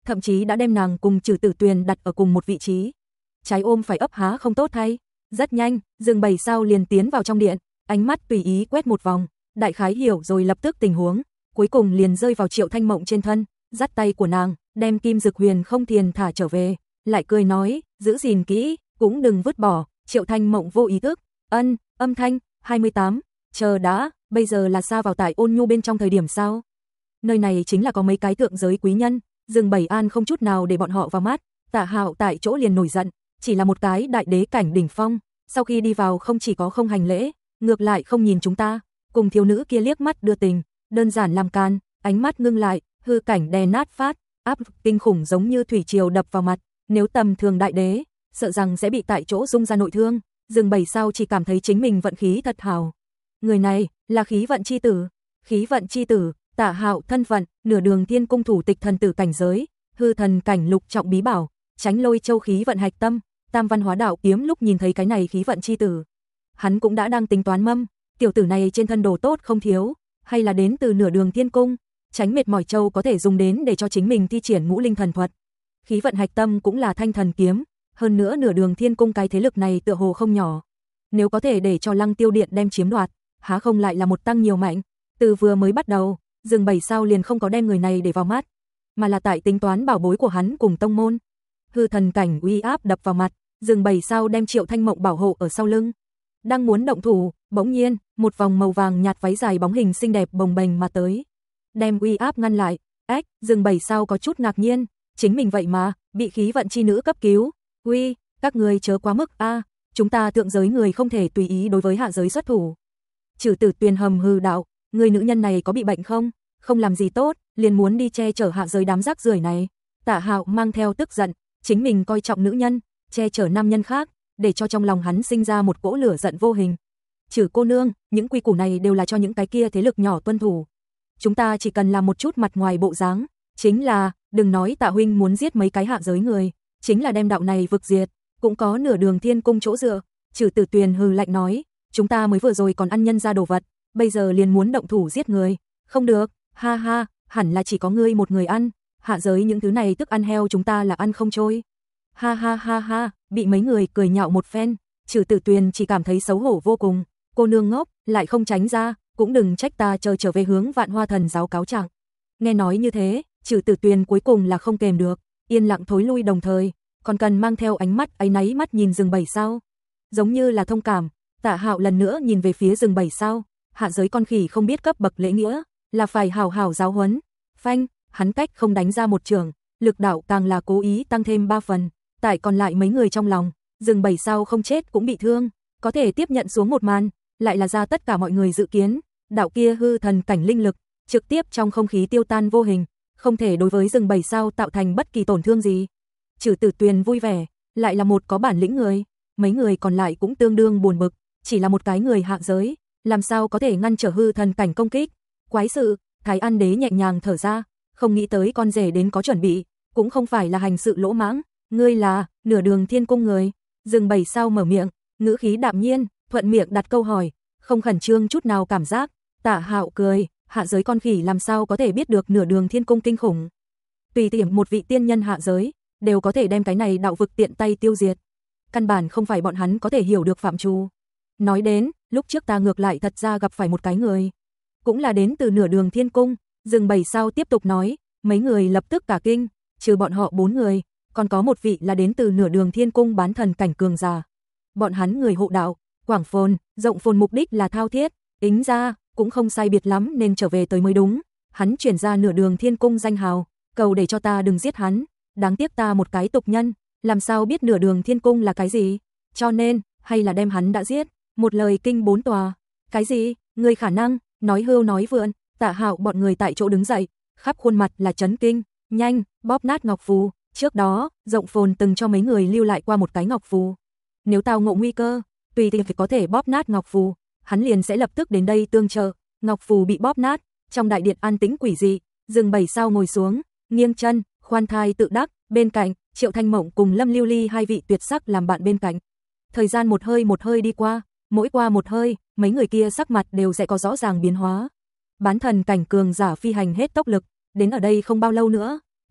thậm chí đã đem nàng cùng Trử Tử Tuyền đặt ở cùng một vị trí. Trái ôm phải ấp há không tốt thay. Rất nhanh, Dương Bảy Sao liền tiến vào trong điện, ánh mắt tùy ý quét một vòng, đại khái hiểu rồi lập tức tình huống, cuối cùng liền rơi vào Triệu Thanh Mộng trên thân, dắt tay của nàng, đem Kim Dực Huyền không thiền thả trở về, lại cười nói, giữ gìn kỹ, cũng đừng vứt bỏ. Triệu Thanh Mộng vô ý thức, ân, âm thanh, hai mươi tám, chờ đã, bây giờ là xa vào tại Ôn Nhu bên trong thời điểm sao? Nơi này chính là có mấy cái thượng giới quý nhân, Dương Bảy An không chút nào để bọn họ vào mắt, Tạ Hạo tại chỗ liền nổi giận, chỉ là một cái đại đế cảnh đỉnh phong, sau khi đi vào không chỉ có không hành lễ, ngược lại không nhìn chúng ta, cùng thiếu nữ kia liếc mắt đưa tình, đơn giản làm can, ánh mắt ngưng lại, hư cảnh đè nát phát, áp kinh khủng giống như thủy triều đập vào mặt, nếu tầm thường đại đế, sợ rằng sẽ bị tại chỗ rung ra nội thương. Dương Bảy Sao chỉ cảm thấy chính mình vận khí thật hảo. Người này là khí vận chi tử, khí vận chi tử, Tạ Hạo thân phận, nửa đường thiên cung thủ tịch thần tử cảnh giới, hư thần cảnh lục trọng bí bảo, Tránh Lôi Châu khí vận hạch tâm, Tam Văn Hóa Đạo kiếm. Lúc nhìn thấy cái này khí vận chi tử, hắn cũng đã đang tính toán mâm, tiểu tử này trên thân đồ tốt không thiếu, hay là đến từ nửa đường thiên cung, Tránh mệt mỏi châu có thể dùng đến để cho chính mình thi triển ngũ linh thần thuật. Khí vận hạch tâm cũng là thanh thần kiếm, hơn nữa nửa đường thiên cung cái thế lực này tựa hồ không nhỏ. Nếu có thể để cho Lăng Tiêu Điện đem chiếm đoạt, há không lại là một tăng nhiều mạnh. Từ vừa mới bắt đầu, Dương Bảy Sao liền không có đem người này để vào mắt, mà là tại tính toán bảo bối của hắn cùng tông môn. Hư thần cảnh uy áp đập vào mặt, Dương Bảy Sao đem Triệu Thanh Mộng bảo hộ ở sau lưng. Đang muốn động thủ, bỗng nhiên, một vòng màu vàng nhạt váy dài bóng hình xinh đẹp bồng bềnh mà tới, đem uy áp ngăn lại. Ách, Dương Bảy Sao có chút ngạc nhiên, chính mình vậy mà bị khí vận chi nữ cấp cứu. Uy, các người chớ quá mức a, à, chúng ta thượng giới người không thể tùy ý đối với hạ giới xuất thủ. Trử Tử Tuyền hầm hừ đạo, người nữ nhân này có bị bệnh không? Không làm gì tốt, liền muốn đi che chở hạ giới đám rác rưởi này. Tạ Hạo mang theo tức giận, chính mình coi trọng nữ nhân, che chở nam nhân khác, để cho trong lòng hắn sinh ra một cỗ lửa giận vô hình. Trử cô nương, những quy củ này đều là cho những cái kia thế lực nhỏ tuân thủ. Chúng ta chỉ cần làm một chút mặt ngoài bộ dáng, chính là, đừng nói Tạ huynh muốn giết mấy cái hạ giới người, chính là đem đạo này vực diệt, cũng có nửa đường thiên cung chỗ dựa. Trử Tử Tuyền hừ lạnh nói, chúng ta mới vừa rồi còn ăn nhân ra đồ vật, bây giờ liền muốn động thủ giết người, không được, ha ha, hẳn là chỉ có ngươi một người ăn, hạ giới những thứ này tức ăn heo chúng ta là ăn không trôi. Ha ha ha ha, bị mấy người cười nhạo một phen, Trử Tử Tuyền chỉ cảm thấy xấu hổ vô cùng, cô nương ngốc, lại không tránh ra, cũng đừng trách ta chờ trở về hướng Vạn Hoa Thần giáo cáo trạng. Nghe nói như thế, Trử Tử Tuyền cuối cùng là không kềm được, yên lặng thối lui, đồng thời còn cần mang theo ánh mắt áy náy mắt nhìn Dương Bảy Sao, giống như là thông cảm. Tạ Hạo lần nữa nhìn về phía Dương Bảy Sao, hạ giới con khỉ không biết cấp bậc lễ nghĩa, là phải hảo hảo giáo huấn. Phanh, hắn cách không đánh ra một trường, lực đạo càng là cố ý tăng thêm ba phần, tại còn lại mấy người trong lòng, Dương Bảy Sao không chết cũng bị thương, có thể tiếp nhận xuống một màn, lại là ra tất cả mọi người dự kiến, đạo kia hư thần cảnh linh lực, trực tiếp trong không khí tiêu tan vô hình, không thể đối với Dương Bảy Sao tạo thành bất kỳ tổn thương gì. Trử Tử Tuyền vui vẻ, lại là một có bản lĩnh người, mấy người còn lại cũng tương đương buồn bực, chỉ là một cái người hạ giới, làm sao có thể ngăn trở hư thần cảnh công kích. Quái sự, Thái An Đế nhẹ nhàng thở ra, không nghĩ tới con rể đến có chuẩn bị, cũng không phải là hành sự lỗ mãng, ngươi là nửa đường thiên cung người. Dương Bảy Sao mở miệng, ngữ khí đạm nhiên, thuận miệng đặt câu hỏi, không khẩn trương chút nào cảm giác. Tạ Hạo cười, hạ giới con khỉ làm sao có thể biết được nửa đường thiên cung kinh khủng. Tùy tiện một vị tiên nhân hạ giới, đều có thể đem cái này đạo vực tiện tay tiêu diệt. Căn bản không phải bọn hắn có thể hiểu được phạm trù. Nói đến, lúc trước ta ngược lại thật ra gặp phải một cái người, cũng là đến từ nửa đường thiên cung. Dương Bảy Sao tiếp tục nói, mấy người lập tức cả kinh, trừ bọn họ bốn người, còn có một vị là đến từ nửa đường thiên cung bán thần cảnh cường giả. Bọn hắn người hộ đạo, quảng phồn, rộng phồn mục đích là thao thiết, ính ra, cũng không sai biệt lắm nên trở về tới mới đúng. Hắn chuyển ra nửa đường thiên cung danh hào, cầu để cho ta đừng giết hắn. Đáng tiếc ta một cái tục nhân, làm sao biết nửa đường thiên cung là cái gì, cho nên, hay là đem hắn đã giết, một lời kinh bốn tòa. Cái gì, người khả năng, nói hưu nói vượn. Tạ Hạo bọn người tại chỗ đứng dậy, khắp khuôn mặt là chấn kinh, nhanh, bóp nát ngọc phù, trước đó, rộng phồn từng cho mấy người lưu lại qua một cái ngọc phù. Nếu tao ngộ nguy cơ, tùy thì phải có thể bóp nát ngọc phù, hắn liền sẽ lập tức đến đây tương trợ. Ngọc phù bị bóp nát, trong đại điện an tĩnh quỷ dị, Dương Bảy Sao ngồi xuống, nghiêng chân, khoan thai tự đắc, bên cạnh, Triệu Thanh Mộng cùng Lâm Lưu Ly hai vị tuyệt sắc làm bạn bên cạnh. Thời gian một hơi một hơi đi qua, mỗi qua một hơi, mấy người kia sắc mặt đều sẽ có rõ ràng biến hóa. Bán thần cảnh cường giả phi hành hết tốc lực, đến ở đây không bao lâu nữa,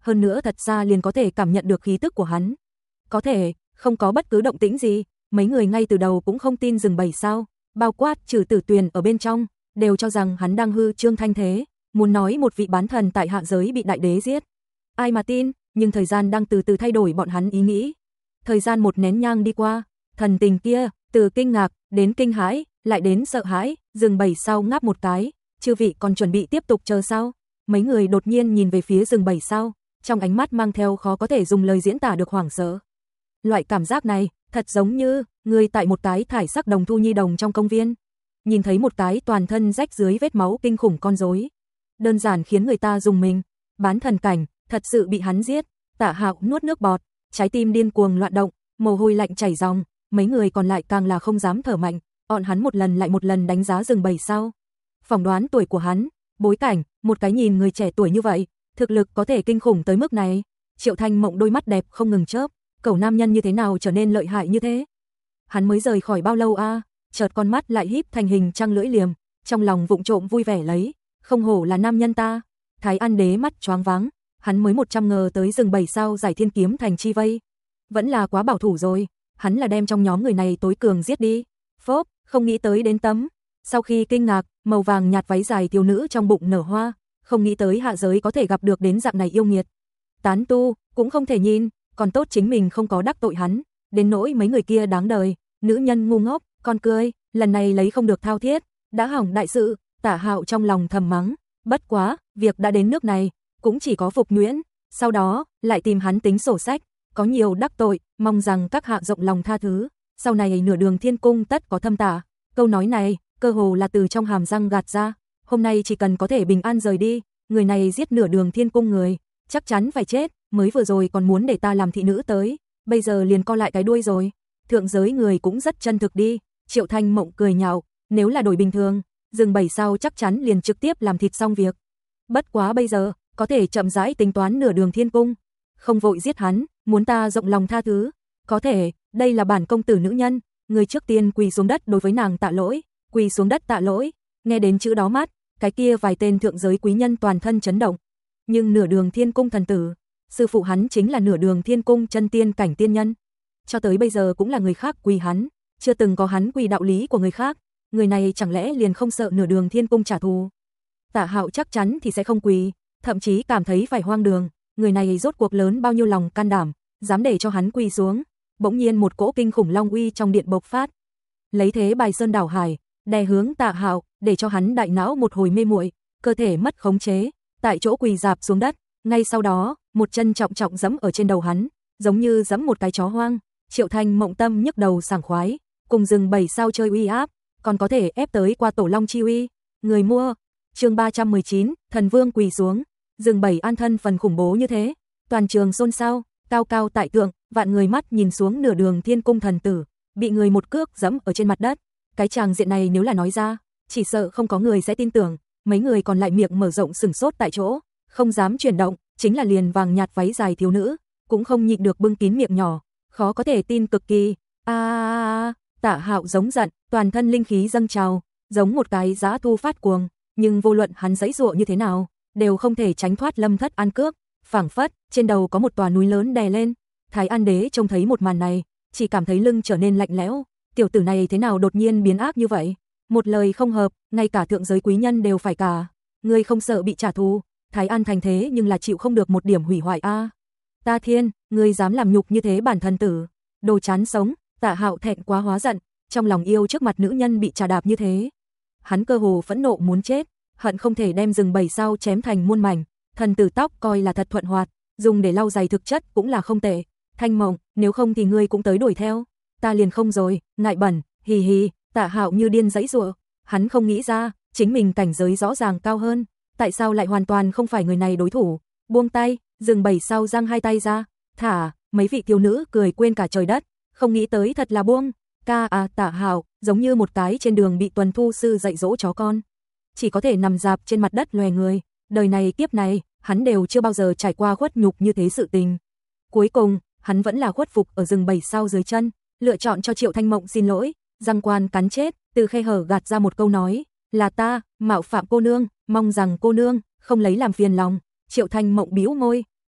hơn nữa thật ra liền có thể cảm nhận được khí tức của hắn. Có thể, không có bất cứ động tĩnh gì, mấy người ngay từ đầu cũng không tin rừng bảy sao, bao quát trừ Tử Tuyền ở bên trong, đều cho rằng hắn đang hư trương thanh thế, muốn nói một vị bán thần tại hạ giới bị đại đế giết. Ai mà tin, nhưng thời gian đang từ từ thay đổi bọn hắn ý nghĩ. Thời gian một nén nhang đi qua, thần tình kia, từ kinh ngạc, đến kinh hãi, lại đến sợ hãi, rừng bảy sao ngáp một cái, chư vị còn chuẩn bị tiếp tục chờ sao? Mấy người đột nhiên nhìn về phía rừng bảy sao, trong ánh mắt mang theo khó có thể dùng lời diễn tả được hoảng sợ. Loại cảm giác này, thật giống như, người tại một cái thải sắc đồng thu nhi đồng trong công viên. Nhìn thấy một cái toàn thân rách dưới vết máu kinh khủng con rối. Đơn giản khiến người ta dùng mình, bán thần cảnh, thật sự bị hắn giết. Tạ Hạo nuốt nước bọt, trái tim điên cuồng loạn động, mồ hôi lạnh chảy ròng, mấy người còn lại càng là không dám thở mạnh, bọn hắn một lần lại một lần đánh giá rừng bảy sao. Phỏng đoán tuổi của hắn, bối cảnh, một cái nhìn người trẻ tuổi như vậy, thực lực có thể kinh khủng tới mức này. Triệu Thanh Mộng đôi mắt đẹp không ngừng chớp, cẩu nam nhân như thế nào trở nên lợi hại như thế? Hắn mới rời khỏi bao lâu a? À? Chợt con mắt lại híp thành hình trăng lưỡi liềm, trong lòng vụng trộm vui vẻ lấy, không hổ là nam nhân ta. Thái An Đế mắt choáng váng, hắn mới một trăm ngờ tới rừng bảy sao giải thiên kiếm thành chi vây. Vẫn là quá bảo thủ rồi, hắn là đem trong nhóm người này tối cường giết đi. Phốp, không nghĩ tới đến tấm. Sau khi kinh ngạc, màu vàng nhạt váy dài thiếu nữ trong bụng nở hoa, không nghĩ tới hạ giới có thể gặp được đến dạng này yêu nghiệt. Tán tu, cũng không thể nhìn, còn tốt chính mình không có đắc tội hắn, đến nỗi mấy người kia đáng đời, nữ nhân ngu ngốc, con cười, lần này lấy không được thao thiết, đã hỏng đại sự. Tả Hạo trong lòng thầm mắng, bất quá, việc đã đến nước này, cũng chỉ có phục nhuyễn, sau đó, lại tìm hắn tính sổ sách, có nhiều đắc tội, mong rằng các hạ rộng lòng tha thứ, sau này nửa đường thiên cung tất có thâm tả. Câu nói này, cơ hồ là từ trong hàm răng gạt ra, hôm nay chỉ cần có thể bình an rời đi, người này giết nửa đường thiên cung người, chắc chắn phải chết, mới vừa rồi còn muốn để ta làm thị nữ tới, bây giờ liền co lại cái đuôi rồi. Thượng giới người cũng rất chân thực đi, Triệu Thanh Mộng cười nhạo, nếu là đổi bình thường, rừng bảy sao chắc chắn liền trực tiếp làm thịt xong việc. Bất quá bây giờ, có thể chậm rãi tính toán nửa đường thiên cung, không vội giết hắn, muốn ta rộng lòng tha thứ, có thể, đây là bản công tử nữ nhân, người trước tiên quỳ xuống đất đối với nàng tạ lỗi, quỳ xuống đất tạ lỗi, nghe đến chữ đó mắt, cái kia vài tên thượng giới quý nhân toàn thân chấn động. Nhưng nửa đường thiên cung thần tử, sư phụ hắn chính là nửa đường thiên cung chân tiên cảnh tiên nhân, cho tới bây giờ cũng là người khác quỳ hắn, chưa từng có hắn quỳ đạo lý của người khác, người này chẳng lẽ liền không sợ nửa đường thiên cung trả thù? Tạ Hạo chắc chắn thì sẽ không quỳ, thậm chí cảm thấy phải hoang đường, người này rốt cuộc lớn bao nhiêu lòng can đảm, dám để cho hắn quỳ xuống. Bỗng nhiên một cỗ kinh khủng long uy trong điện bộc phát, lấy thế bài sơn đảo hải, đè hướng Tạ Hạo, để cho hắn đại não một hồi mê muội, cơ thể mất khống chế, tại chỗ quỳ rạp xuống đất, ngay sau đó, một chân trọng trọng giẫm ở trên đầu hắn, giống như giẫm một cái chó hoang. Triệu Thanh Mộng tâm nhức đầu sảng khoái, cùng rừng bảy sao chơi uy áp, còn có thể ép tới qua tổ long chi uy. Người mua, chương ba trăm mười chín, thần vương quỳ xuống, rừng bảy an thân phần khủng bố như thế, toàn trường xôn xao, cao cao tại thượng, vạn người mắt nhìn xuống nửa đường thiên cung thần tử, bị người một cước giẫm ở trên mặt đất. Cái tràng diện này nếu là nói ra, chỉ sợ không có người sẽ tin tưởng, mấy người còn lại miệng mở rộng sừng sốt tại chỗ, không dám chuyển động, chính là liền vàng nhạt váy dài thiếu nữ, cũng không nhịn được bưng kín miệng nhỏ, khó có thể tin cực kỳ. A à, Tạ Hạo giống giận, toàn thân linh khí dâng trào, giống một cái dã thu phát cuồng, nhưng vô luận hắn giãy giụa như thế nào, đều không thể tránh thoát Lâm Thất An cước, phảng phất trên đầu có một tòa núi lớn đè lên. Thái An Đế trông thấy một màn này, chỉ cảm thấy lưng trở nên lạnh lẽo, tiểu tử này thế nào đột nhiên biến ác như vậy? Một lời không hợp, ngay cả thượng giới quý nhân đều phải cả. Ngươi không sợ bị trả thù? Thái An thành thế nhưng là chịu không được một điểm hủy hoại a. À. Ta thiên, ngươi dám làm nhục như thế bản thân tử, đồ chán sống. Tạ Hạo thẹn quá hóa giận, trong lòng yêu trước mặt nữ nhân bị trà đạp như thế, hắn cơ hồ phẫn nộ muốn chết, hận không thể đem rừng bảy sao chém thành muôn mảnh. Thần tử tóc coi là thật thuận hoạt, dùng để lau giày thực chất cũng là không tệ. Thanh Mộng, nếu không thì ngươi cũng tới đuổi theo, ta liền không rồi, ngại bẩn, hì hì. Tạ Hạo như điên giãy giụa, hắn không nghĩ ra, chính mình cảnh giới rõ ràng cao hơn, tại sao lại hoàn toàn không phải người này đối thủ. Buông tay, rừng bảy sao giang hai tay ra, thả. Mấy vị thiếu nữ cười quên cả trời đất, không nghĩ tới thật là buông. Ca à, Tạ Hạo giống như một cái trên đường bị tuần thu sư dạy dỗ chó con, chỉ có thể nằm dạp trên mặt đất lòe người. Đời này kiếp này, hắn đều chưa bao giờ trải qua khuất nhục như thế sự tình. Cuối cùng, hắn vẫn là khuất phục ở rừng bảy sao dưới chân, lựa chọn cho Triệu Thanh Mộng xin lỗi, răng quan cắn chết, từ khe hở gạt ra một câu nói, là ta, mạo phạm cô nương, mong rằng cô nương không lấy làm phiền lòng. Triệu Thanh Mộng bĩu môi,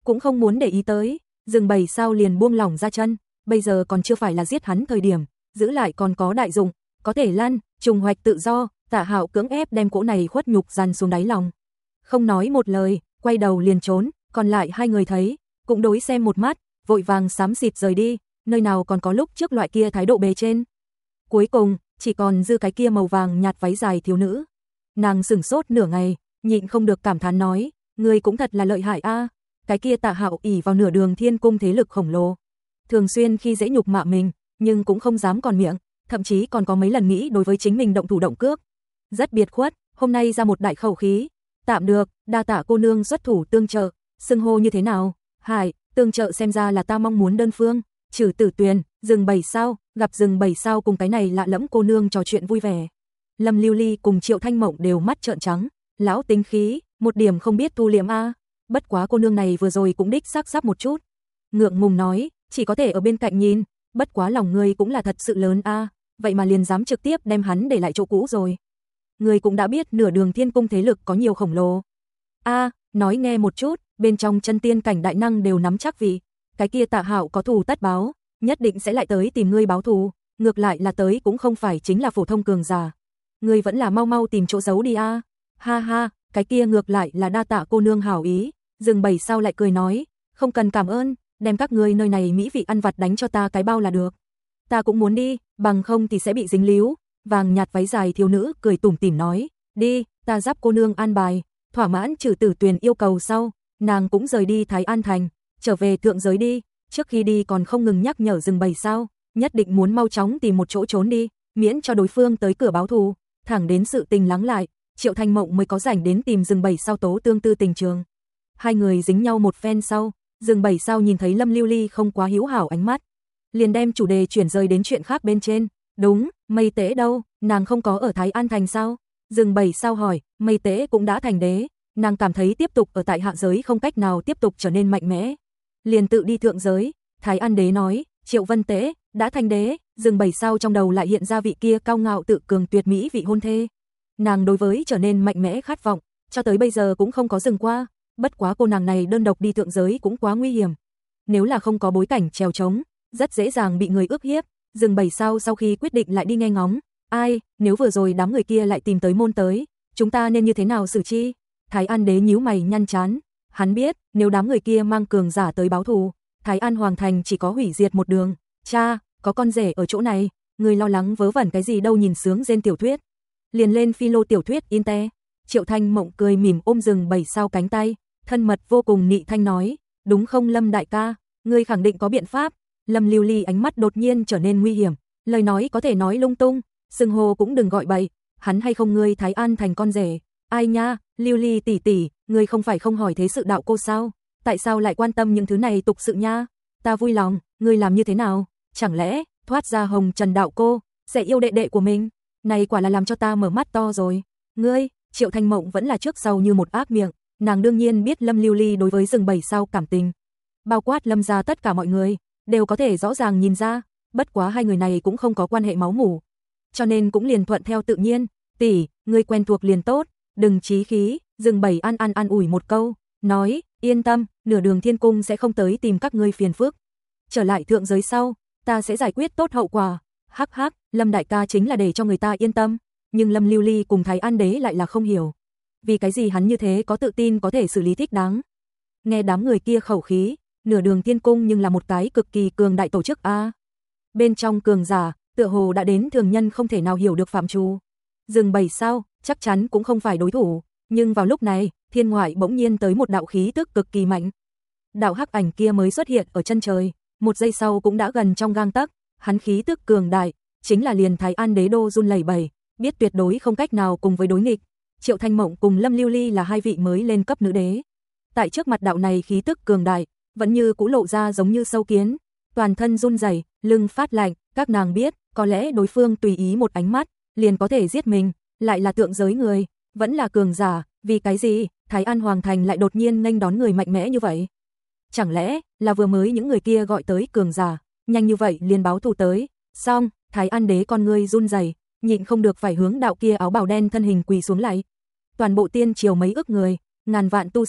cũng không muốn để ý tới. Rừng Bầy Sao liền buông lỏng ra chân, bây giờ còn chưa phải là giết hắn thời điểm, giữ lại còn có đại dụng, có thể lăn, trùng hoạch tự do. Tạ Hạo cưỡng ép đem cỗ này khuất nhục dằn xuống đáy lòng. Không nói một lời, quay đầu liền trốn, còn lại hai người thấy, cũng đối xem một mắt, vội vàng xám xịt rời đi, nơi nào còn có lúc trước loại kia thái độ bề trên. Cuối cùng, chỉ còn dư cái kia màu vàng nhạt váy dài thiếu nữ. Nàng sửng sốt nửa ngày, nhịn không được cảm thán nói, ngươi cũng thật là lợi hại a. Cái kia Tạ Hạo ỷ vào nửa đường thiên cung thế lực khổng lồ, thường xuyên khi dễ nhục mạ mình, nhưng cũng không dám còn miệng, thậm chí còn có mấy lần nghĩ đối với chính mình động thủ động cước. Rất biệt khuất, hôm nay ra một đại khẩu khí. Tạm được, đa tạ cô nương xuất thủ tương trợ, xưng hô như thế nào? Hải, tương trợ xem ra là ta mong muốn đơn phương. Trừ Tử Tuyền, Rừng Bầy Sao, gặp Rừng Bầy Sao cùng cái này lạ lẫm cô nương trò chuyện vui vẻ. Lâm Lưu Ly cùng Triệu Thanh Mộng đều mắt trợn trắng, lão tính khí, một điểm không biết thu liễm a. Bất quá cô nương này vừa rồi cũng đích xác sắp một chút. Ngượng ngùng nói, chỉ có thể ở bên cạnh nhìn, bất quá lòng ngươi cũng là thật sự lớn a, vậy mà liền dám trực tiếp đem hắn để lại chỗ cũ rồi. Người cũng đã biết nửa đường thiên cung thế lực có nhiều khổng lồ. A, nói nghe một chút, bên trong chân tiên cảnh đại năng đều nắm chắc vị, cái kia Tạ Hạo có thù tất báo, nhất định sẽ lại tới tìm ngươi báo thù, ngược lại là tới cũng không phải chính là phổ thông cường giả. Ngươi vẫn là mau mau tìm chỗ giấu đi a. Ha ha, cái kia ngược lại là đa tạ cô nương hảo ý. Rừng Bầy Sao lại cười nói, không cần cảm ơn, đem các ngươi nơi này mỹ vị ăn vặt đánh cho ta cái bao là được. Ta cũng muốn đi, bằng không thì sẽ bị dính líu. Vàng nhạt váy dài thiếu nữ cười tủm tỉm nói, đi, ta giúp cô nương an bài. Thỏa mãn Trừ Tử Tuyền yêu cầu sau, nàng cũng rời đi Thái An Thành, trở về thượng giới đi. Trước khi đi còn không ngừng nhắc nhở Rừng Bầy Sao, nhất định muốn mau chóng tìm một chỗ trốn đi, miễn cho đối phương tới cửa báo thù. Thẳng đến sự tình lắng lại, Triệu Thanh Mộng mới có rảnh đến tìm Rừng Bầy Sao tố tương tư tình trường. Hai người dính nhau một phen sau, Rừng Bầy Sao nhìn thấy Lâm Lưu Ly không quá hiếu hảo ánh mắt, liền đem chủ đề chuyển rời đến chuyện khác bên trên. Đúng, Mây Tế đâu, nàng không có ở Thái An Thành sao? Rừng Bầy Sao hỏi, Mây Tế cũng đã thành đế, nàng cảm thấy tiếp tục ở tại hạ giới không cách nào tiếp tục trở nên mạnh mẽ, liền tự đi thượng giới. Thái An Đế nói, Triệu Vân Tế đã thành đế. Rừng Bầy Sao trong đầu lại hiện ra vị kia cao ngạo tự cường tuyệt mỹ vị hôn thê. Nàng đối với trở nên mạnh mẽ khát vọng, cho tới bây giờ cũng không có dừng qua. Bất quá cô nàng này đơn độc đi thượng giới cũng quá nguy hiểm. Nếu là không có bối cảnh trèo trống, rất dễ dàng bị người ức hiếp. Rừng Bầy Sao sau khi quyết định lại đi nghe ngóng, ai, nếu vừa rồi đám người kia lại tìm tới môn tới, chúng ta nên như thế nào xử chi? Thái An Đế nhíu mày nhăn chán, hắn biết, nếu đám người kia mang cường giả tới báo thù, Thái An Hoàng Thành chỉ có hủy diệt một đường. Cha, có con rể ở chỗ này, người lo lắng vớ vẩn cái gì đâu, nhìn sướng rên tiểu thuyết. Liền lên philo tiểu thuyết inte. Triệu Thanh Mộng cười mỉm ôm Rừng Bầy Sao cánh tay, thân mật vô cùng nị thanh nói, đúng không Lâm đại ca, ngươi khẳng định có biện pháp. Lâm Lưu Ly ánh mắt đột nhiên trở nên nguy hiểm, lời nói có thể nói lung tung, xưng hô cũng đừng gọi bậy, hắn hay không ngươi Thái An Thành con rể. Ai nha, Lưu Ly tỷ tỷ, ngươi không phải không hỏi thế sự đạo cô sao? Tại sao lại quan tâm những thứ này tục sự nha? Ta vui lòng, ngươi làm như thế nào? Chẳng lẽ thoát ra Hồng Trần đạo cô sẽ yêu đệ đệ của mình? Này quả là làm cho ta mở mắt to rồi. Ngươi, Triệu Thanh Mộng vẫn là trước sau như một ác miệng, nàng đương nhiên biết Lâm Lưu Ly đối với Rừng Bầy Sao cảm tình, bao quát Lâm gia tất cả mọi người đều có thể rõ ràng nhìn ra, bất quá hai người này cũng không có quan hệ máu mủ, cho nên cũng liền thuận theo tự nhiên. Tỷ, ngươi quen thuộc liền tốt, đừng chí khí. Rừng Bầy an an an ủi một câu, nói, yên tâm, nửa đường thiên cung sẽ không tới tìm các ngươi phiền phức. Trở lại thượng giới sau, ta sẽ giải quyết tốt hậu quả. Hắc hắc, Lâm đại ca chính là để cho người ta yên tâm, nhưng Lâm Lưu Ly cùng Thái An Đế lại là không hiểu, vì cái gì hắn như thế có tự tin có thể xử lý thích đáng. Nghe đám người kia khẩu khí, nửa đường thiên cung nhưng là một cái cực kỳ cường đại tổ chức a. Bên trong cường giả, tựa hồ đã đến thường nhân không thể nào hiểu được phạm trù. Rừng Bầy Sao, chắc chắn cũng không phải đối thủ, nhưng vào lúc này, thiên ngoại bỗng nhiên tới một đạo khí tức cực kỳ mạnh. Đạo hắc ảnh kia mới xuất hiện ở chân trời, một giây sau cũng đã gần trong gang tấc, hắn khí tức cường đại, chính là liền Thái An Đế đô run lẩy bẩy, biết tuyệt đối không cách nào cùng với đối nghịch. Triệu Thanh Mộng cùng Lâm Lưu Ly là hai vị mới lên cấp nữ đế. Tại trước mặt đạo này khí tức cường đại, vẫn như cũ lộ ra giống như sâu kiến, toàn thân run rẩy, lưng phát lạnh, các nàng biết, có lẽ đối phương tùy ý một ánh mắt, liền có thể giết mình, lại là thượng giới người, vẫn là cường giả, vì cái gì, Thái An Hoàng Thành lại đột nhiên nghênh đón người mạnh mẽ như vậy? Chẳng lẽ là vừa mới những người kia gọi tới cường giả, nhanh như vậy liền báo thù tới? Xong, Thái An Đế con ngươi run rẩy, nhịn không được phải hướng đạo kia áo bào đen thân hình quỳ xuống lại. Toàn bộ tiên triều mấy ức người, ngàn vạn tu sĩ,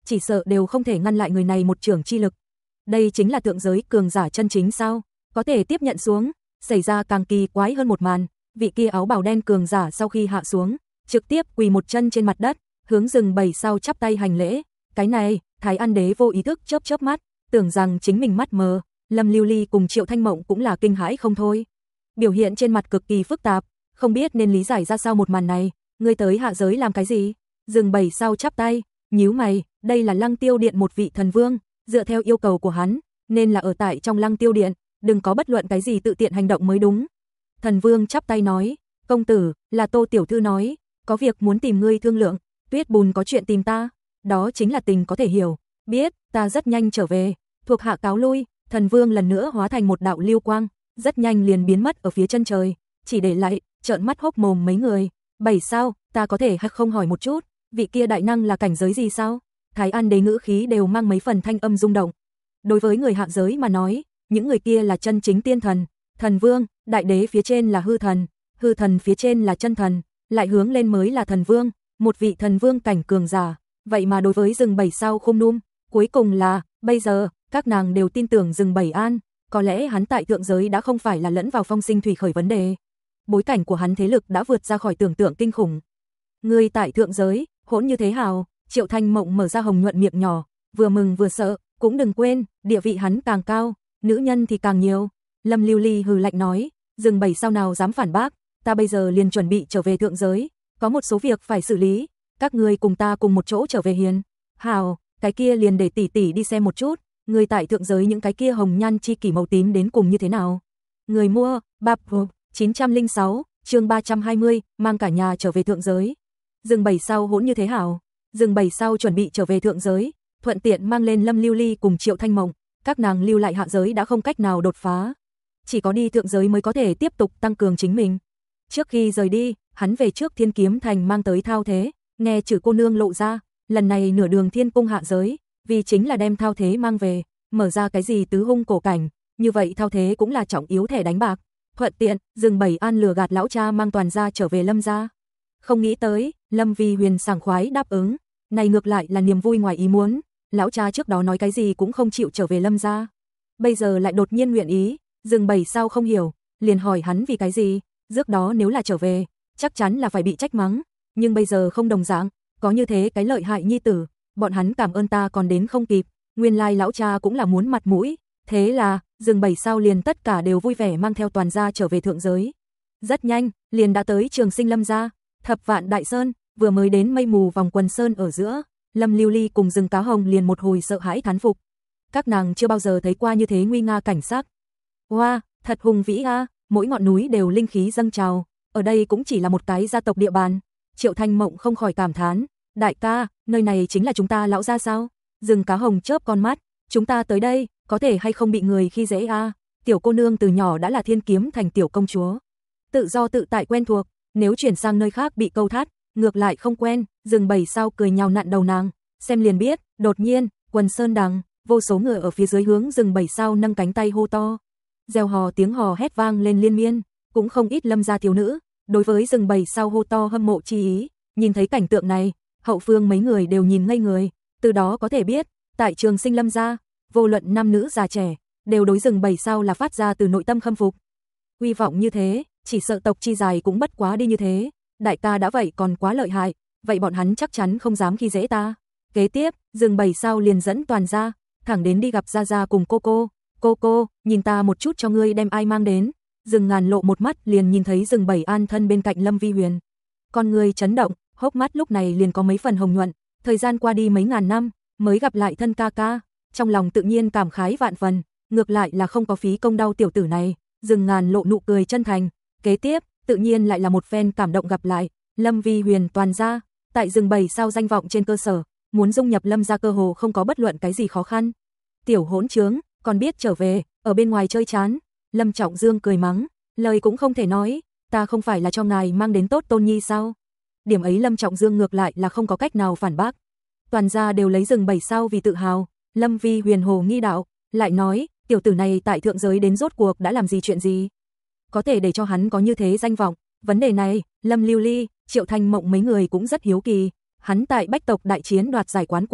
chỉ sợ đều không thể ngăn lại người này một chưởng chi lực. Đây chính là thượng giới cường giả chân chính sao? Có thể tiếp nhận xuống. Xảy ra càng kỳ quái hơn một màn, vị kia áo bào đen cường giả sau khi hạ xuống, trực tiếp quỳ một chân trên mặt đất, hướng rừng bầy sau chắp tay hành lễ. Cái này, Thái An Đế vô ý thức chớp chớp mắt, tưởng rằng chính mình mắt mờ. Lâm Lưu Ly cùng Triệu Thanh Mộng cũng là kinh hãi không thôi. Biểu hiện trên mặt cực kỳ phức tạp, không biết nên lý giải ra sao một màn này. Ngươi tới hạ giới làm cái gì? Rừng bầy sau chắp tay, nhíu mày, đây là Lăng Tiêu Điện một vị thần vương, dựa theo yêu cầu của hắn, nên là ở tại trong Lăng Tiêu Điện, đừng có bất luận cái gì tự tiện hành động mới đúng. Thần vương chắp tay nói, công tử, là Tô tiểu thư nói, có việc muốn tìm ngươi thương lượng, Tuyết Bùn có chuyện tìm ta, đó chính là tình có thể hiểu, biết, ta rất nhanh trở về, thuộc hạ cáo lui. Thần vương lần nữa hóa thành một đạo lưu quang, rất nhanh liền biến mất ở phía chân trời, chỉ để lại trợn mắt hốc mồm mấy người. Bảy sao, ta có thể hay không hỏi một chút, vị kia đại năng là cảnh giới gì sao? Thái An Đế ngữ khí đều mang mấy phần thanh âm rung động. Đối với người hạ giới mà nói, những người kia là chân chính tiên thần, thần vương, đại đế phía trên là hư thần, hư thần phía trên là chân thần, lại hướng lên mới là thần vương, một vị thần vương cảnh cường giả. Vậy mà đối với rừng bảy sao không num, cuối cùng là, bây giờ, các nàng đều tin tưởng rừng Bảy An, có lẽ hắn tại thượng giới đã không phải là lẫn vào phong sinh thủy khởi vấn đề. Bối cảnh của hắn thế lực đã vượt ra khỏi tưởng tượng kinh khủng. Người tại thượng giới, hỗn như thế hào, Triệu Thanh Mộng mở ra hồng nhuận miệng nhỏ, vừa mừng vừa sợ, cũng đừng quên, địa vị hắn càng cao, nữ nhân thì càng nhiều. Lâm Lưu Ly hừ lạnh nói, rừng Bảy sao nào dám phản bác, ta bây giờ liền chuẩn bị trở về thượng giới, có một số việc phải xử lý, các ngươi cùng ta cùng một chỗ trở về hiền. Hào, cái kia liền để tỷ tỷ đi xem một chút. Người tại thượng giới những cái kia hồng nhan chi kỷ màu tím đến cùng như thế nào? Người mua, bạp chín trăm lẻ sáu, chương ba trăm hai mươi, mang cả nhà trở về thượng giới. Rừng Bảy sao hỗn như thế hảo? Rừng Bảy sao chuẩn bị trở về thượng giới, thuận tiện mang lên Lâm Lưu Ly cùng Triệu Thanh Mộng, các nàng lưu lại hạ giới đã không cách nào đột phá, chỉ có đi thượng giới mới có thể tiếp tục tăng cường chính mình. Trước khi rời đi, hắn về trước Thiên Kiếm Thành mang tới thao thế, nghe chữ cô nương lộ ra, lần này nửa đường thiên cung hạ giới, vì chính là đem thao thế mang về, mở ra cái gì tứ hung cổ cảnh, như vậy thao thế cũng là trọng yếu thẻ đánh bạc. Thuận tiện, rừng Bảy An lừa gạt lão cha mang toàn gia trở về Lâm gia. Không nghĩ tới, Lâm Vi Huyền sảng khoái đáp ứng, này ngược lại là niềm vui ngoài ý muốn, lão cha trước đó nói cái gì cũng không chịu trở về Lâm gia, bây giờ lại đột nhiên nguyện ý, rừng Bảy sao không hiểu, liền hỏi hắn vì cái gì, trước đó nếu là trở về, chắc chắn là phải bị trách mắng, nhưng bây giờ không đồng dạng, có như thế cái lợi hại nhi tử, bọn hắn cảm ơn ta còn đến không kịp, nguyên lai lão cha cũng là muốn mặt mũi, thế là, rừng Bảy sao liền tất cả đều vui vẻ mang theo toàn gia trở về thượng giới. Rất nhanh, liền đã tới Trường Sinh Lâm gia, Thập Vạn Đại Sơn, vừa mới đến mây mù vòng quần sơn ở giữa, Lâm Lưu Ly cùng rừng Cá Hồng liền một hồi sợ hãi thán phục. Các nàng chưa bao giờ thấy qua như thế nguy nga cảnh sắc. Hoa, wow, thật hùng vĩ a, mỗi ngọn núi đều linh khí dâng trào, ở đây cũng chỉ là một cái gia tộc địa bàn. Triệu Thanh Mộng không khỏi cảm thán, đại ca, nơi này chính là chúng ta lão gia sao? Rừng Cá Hồng chớp con mắt, chúng ta tới đây, có thể hay không bị người khi dễ a? Tiểu cô nương từ nhỏ đã là Thiên Kiếm Thành tiểu công chúa, tự do tự tại quen thuộc, nếu chuyển sang nơi khác bị câu thắt, ngược lại không quen. Rừng Bảy sao cười nhào nặn đầu nàng, xem liền biết. Đột nhiên, quần sơn đằng, vô số người ở phía dưới hướng rừng Bảy sao nâng cánh tay hô to, reo hò tiếng hò hét vang lên liên miên, cũng không ít Lâm gia thiếu nữ đối với rừng Bảy sao hô to hâm mộ chi ý. Nhìn thấy cảnh tượng này, hậu phương mấy người đều nhìn ngây người, từ đó có thể biết, tại Trường Sinh Lâm gia, vô luận nam nữ già trẻ, đều đối rừng Bảy sao là phát ra từ nội tâm khâm phục. Uy vọng như thế, chỉ sợ tộc chi dài cũng bất quá đi như thế, đại ca đã vậy còn quá lợi hại, vậy bọn hắn chắc chắn không dám khi dễ ta. Kế tiếp, rừng Bảy sao liền dẫn toàn gia, thẳng đến đi gặp Gia Gia cùng cô cô. Cô cô, nhìn ta một chút cho ngươi đem ai mang đến. Rừng Ngàn lộ một mắt liền nhìn thấy rừng Bảy An thân bên cạnh Lâm Vi Huyền. Con người chấn động, hốc mắt lúc này liền có mấy phần hồng nhuận, thời gian qua đi mấy ngàn năm, mới gặp lại thân ca ca, trong lòng tự nhiên cảm khái vạn phần, ngược lại là không có phí công đau tiểu tử này. Rừng Ngàn lộ nụ cười chân thành, kế tiếp, tự nhiên lại là một phen cảm động gặp lại, Lâm Vi Huyền toàn gia, tại rừng Bảy sao danh vọng trên cơ sở, muốn dung nhập Lâm gia cơ hồ không có bất luận cái gì khó khăn. Tiểu hỗn trướng, còn biết trở về, ở bên ngoài chơi chán. Lâm Trọng Dương cười mắng, lời cũng không thể nói, ta không phải là cho ngài mang đến tốt tôn nhi sao? Điểm ấy Lâm Trọng Dương ngược lại là không có cách nào phản bác. Toàn gia đều lấy rừng Bảy sao vì tự hào. Lâm Vi Huyền hồ nghi đạo, lại nói, tiểu tử này tại thượng giới đến rốt cuộc đã làm gì chuyện gì? Có thể để cho hắn có như thế danh vọng. Vấn đề này, Lâm Lưu Ly, Triệu Thanh Mộng mấy người cũng rất hiếu kỳ. Hắn tại Bách tộc đại chiến đoạt giải quán quân,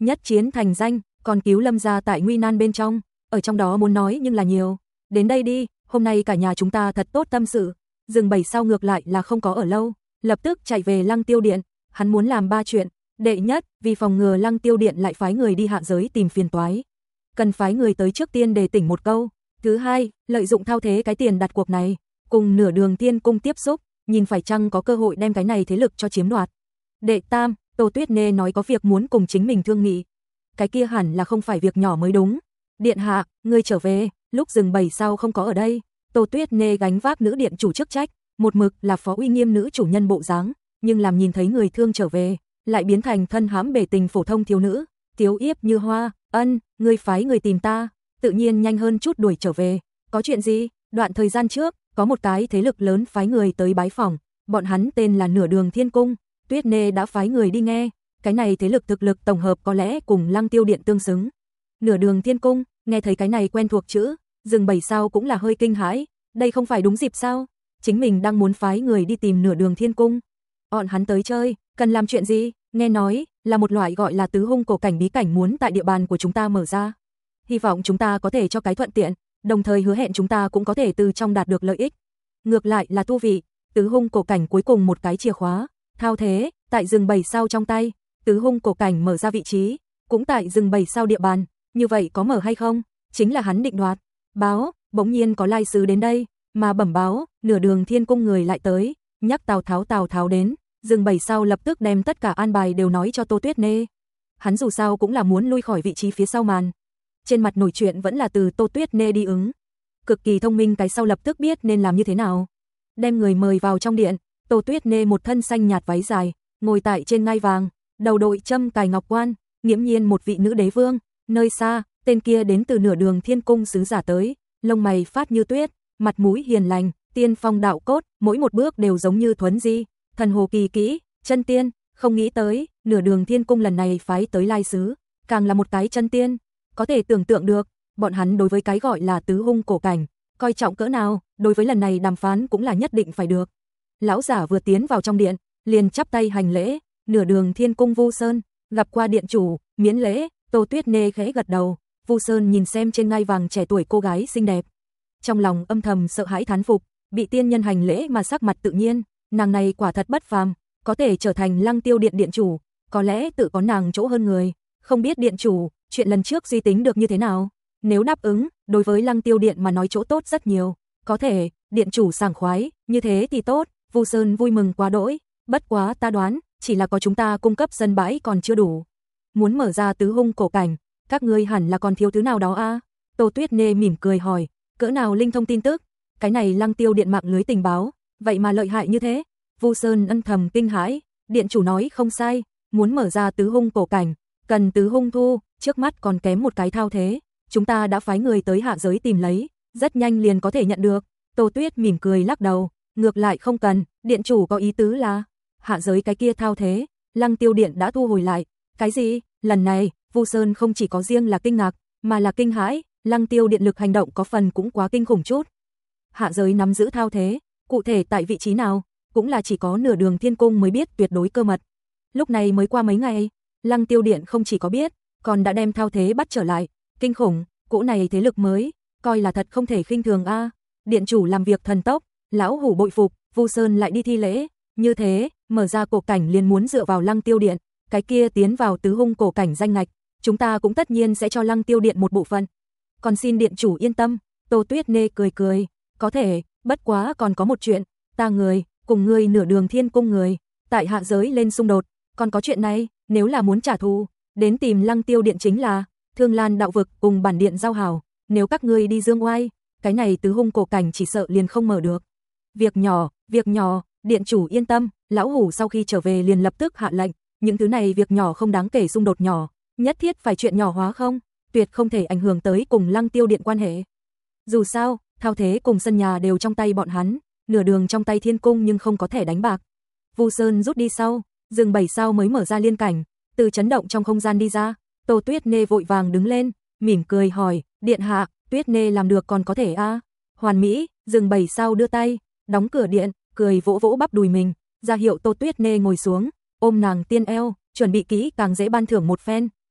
nhất chiến thành danh, còn cứu Lâm gia tại nguy nan bên trong, ở trong đó muốn nói nhưng là nhiều. Đến đây đi, hôm nay cả nhà chúng ta thật tốt tâm sự. Rừng Bảy Sao ngược lại là không có ở lâu, lập tức chạy về Lăng Tiêu Điện, hắn muốn làm ba chuyện. Đệ nhất, vì phòng ngừa Lăng Tiêu Điện lại phái người đi hạ giới tìm phiền toái, cần phái người tới trước tiên đề tỉnh một câu. Thứ hai, lợi dụng thao thế cái tiền đặt cuộc này, cùng Nửa Đường Thiên Cung tiếp xúc, nhìn phải chăng có cơ hội đem cái này thế lực cho chiếm đoạt. Đệ tam, Tô Tuyết Nê nói có việc muốn cùng chính mình thương nghị. Cái kia hẳn là không phải việc nhỏ mới đúng. Điện hạ, ngươi trở về, lúc Rừng Bảy Sao không có ở đây, Tô Tuyết Nê gánh vác nữ điện chủ chức trách, một mực là phó uy nghiêm nữ chủ nhân bộ dáng, nhưng làm nhìn thấy người thương trở về, lại biến thành thân hãm bể tình phổ thông thiếu nữ, tiếu yếp như hoa. Ân, ngươi phái người tìm ta, tự nhiên nhanh hơn chút đuổi trở về. Có chuyện gì? Đoạn thời gian trước, có một cái thế lực lớn phái người tới bái phỏng, bọn hắn tên là Nửa Đường Thiên Cung, Tuyết Nê đã phái người đi nghe, cái này thế lực thực lực tổng hợp có lẽ cùng Lăng Tiêu Điện tương xứng. Nửa Đường Thiên Cung, nghe thấy cái này quen thuộc chữ, Rừng Bảy Sao cũng là hơi kinh hãi, đây không phải đúng dịp sao? Chính mình đang muốn phái người đi tìm Nửa Đường Thiên Cung. Bọn hắn tới chơi, cần làm chuyện gì? Nghe nói là một loại gọi là tứ hung cổ cảnh bí cảnh muốn tại địa bàn của chúng ta mở ra. Hy vọng chúng ta có thể cho cái thuận tiện, đồng thời hứa hẹn chúng ta cũng có thể từ trong đạt được lợi ích. Ngược lại là tu vị, tứ hung cổ cảnh cuối cùng một cái chìa khóa, thao thế, tại Rừng Bảy Sao trong tay, tứ hung cổ cảnh mở ra vị trí, cũng tại Rừng Bảy Sao địa bàn, như vậy có mở hay không, chính là hắn định đoạt. Báo, bỗng nhiên có lai sứ đến đây, mà bẩm báo, Nửa Đường Thiên Cung người lại tới, nhắc Tào Tháo Tào Tháo đến. Rừng Bảy Sao lập tức đem tất cả an bài đều nói cho Tô Tuyết Nê. Hắn dù sao cũng là muốn lui khỏi vị trí phía sau màn. Trên mặt nổi chuyện vẫn là từ Tô Tuyết Nê đi ứng. Cực kỳ thông minh cái sau lập tức biết nên làm như thế nào. Đem người mời vào trong điện, Tô Tuyết Nê một thân xanh nhạt váy dài, ngồi tại trên ngai vàng, đầu đội châm cài ngọc quan, nghiễm nhiên một vị nữ đế vương. Nơi xa, tên kia đến từ Nửa Đường Thiên Cung sứ giả tới, lông mày phát như tuyết, mặt mũi hiền lành, tiên phong đạo cốt, mỗi một bước đều giống như thuấn di. Thần hồ kỳ kỹ, chân tiên, không nghĩ tới, Nửa Đường Thiên Cung lần này phái tới lai sứ, càng là một cái chân tiên, có thể tưởng tượng được, bọn hắn đối với cái gọi là tứ hung cổ cảnh, coi trọng cỡ nào, đối với lần này đàm phán cũng là nhất định phải được. Lão giả vừa tiến vào trong điện, liền chắp tay hành lễ, Nửa Đường Thiên Cung Vu Sơn, gặp qua điện chủ, miễn lễ. Tô Tuyết Nê khẽ gật đầu, Vu Sơn nhìn xem trên ngai vàng trẻ tuổi cô gái xinh đẹp, trong lòng âm thầm sợ hãi thán phục, bị tiên nhân hành lễ mà sắc mặt tự nhiên. Nàng này quả thật bất phàm, có thể trở thành Lăng Tiêu Điện điện chủ, có lẽ tự có nàng chỗ hơn người. Không biết điện chủ, chuyện lần trước suy tính được như thế nào? Nếu đáp ứng, đối với Lăng Tiêu Điện mà nói chỗ tốt rất nhiều. Có thể, điện chủ sảng khoái, như thế thì tốt. Vu Sơn vui mừng quá đỗi. Bất quá ta đoán, chỉ là có chúng ta cung cấp sân bãi còn chưa đủ. Muốn mở ra tứ hung cổ cảnh, các ngươi hẳn là còn thiếu thứ nào đó a? À? Tô Tuyết Nê mỉm cười hỏi, cỡ nào linh thông tin tức? Cái này Lăng Tiêu Điện mạng lưới tình báo, vậy mà lợi hại như thế? Vu Sơn ân thầm kinh hãi, điện chủ nói không sai, muốn mở ra tứ hung cổ cảnh, cần tứ hung thu, trước mắt còn kém một cái thao thế, chúng ta đã phái người tới hạ giới tìm lấy, rất nhanh liền có thể nhận được. Tô Tuyết mỉm cười lắc đầu, ngược lại không cần, điện chủ có ý tứ là hạ giới cái kia thao thế, Lăng Tiêu Điện đã thu hồi lại. Cái gì? Lần này, Vu Sơn không chỉ có riêng là kinh ngạc, mà là kinh hãi, Lăng Tiêu Điện lực hành động có phần cũng quá kinh khủng chút. Hạ giới nắm giữ thao thế, cụ thể tại vị trí nào, cũng là chỉ có Nửa Đường Thiên Cung mới biết tuyệt đối cơ mật. Lúc này mới qua mấy ngày, Lăng Tiêu Điện không chỉ có biết, còn đã đem thao thế bắt trở lại, kinh khủng, cỗ này thế lực mới, coi là thật không thể khinh thường a. À. Điện chủ làm việc thần tốc, lão hủ bội phục. Vu Sơn lại đi thi lễ, như thế, mở ra cổ cảnh liền muốn dựa vào Lăng Tiêu Điện, cái kia tiến vào tứ hung cổ cảnh danh ngạch, chúng ta cũng tất nhiên sẽ cho Lăng Tiêu Điện một bộ phận. Còn xin điện chủ yên tâm. Tô Tuyết Nê cười cười, có thể, bất quá còn có một chuyện, ta người, cùng ngươi Nửa Đường Thiên Cung người, tại hạ giới lên xung đột, còn có chuyện này, nếu là muốn trả thù, đến tìm Lăng Tiêu Điện chính là, Thương Lan đạo vực cùng bản điện giao hảo, nếu các ngươi đi dương oai, cái này tứ hung cổ cảnh chỉ sợ liền không mở được. Việc nhỏ, việc nhỏ, điện chủ yên tâm, lão hủ sau khi trở về liền lập tức hạ lệnh, những thứ này việc nhỏ không đáng kể xung đột nhỏ, nhất thiết phải chuyện nhỏ hóa không, tuyệt không thể ảnh hưởng tới cùng Lăng Tiêu Điện quan hệ. Dù sao, thao thế cùng sân nhà đều trong tay bọn hắn, Nửa Đường trong tay Thiên Cung nhưng không có thể đánh bạc. Vu Sơn rút đi sau, Rừng Bảy Sao mới mở ra liên cảnh, từ chấn động trong không gian đi ra. Tô Tuyết Nê vội vàng đứng lên, mỉm cười hỏi, điện hạ, Tuyết Nê làm được còn có thể a? À? Hoàn mỹ. Rừng Bảy Sao đưa tay, đóng cửa điện, cười vỗ vỗ bắp đùi mình, ra hiệu Tô Tuyết Nê ngồi xuống, ôm nàng tiên eo, chuẩn bị kỹ càng dễ ban thưởng một phen.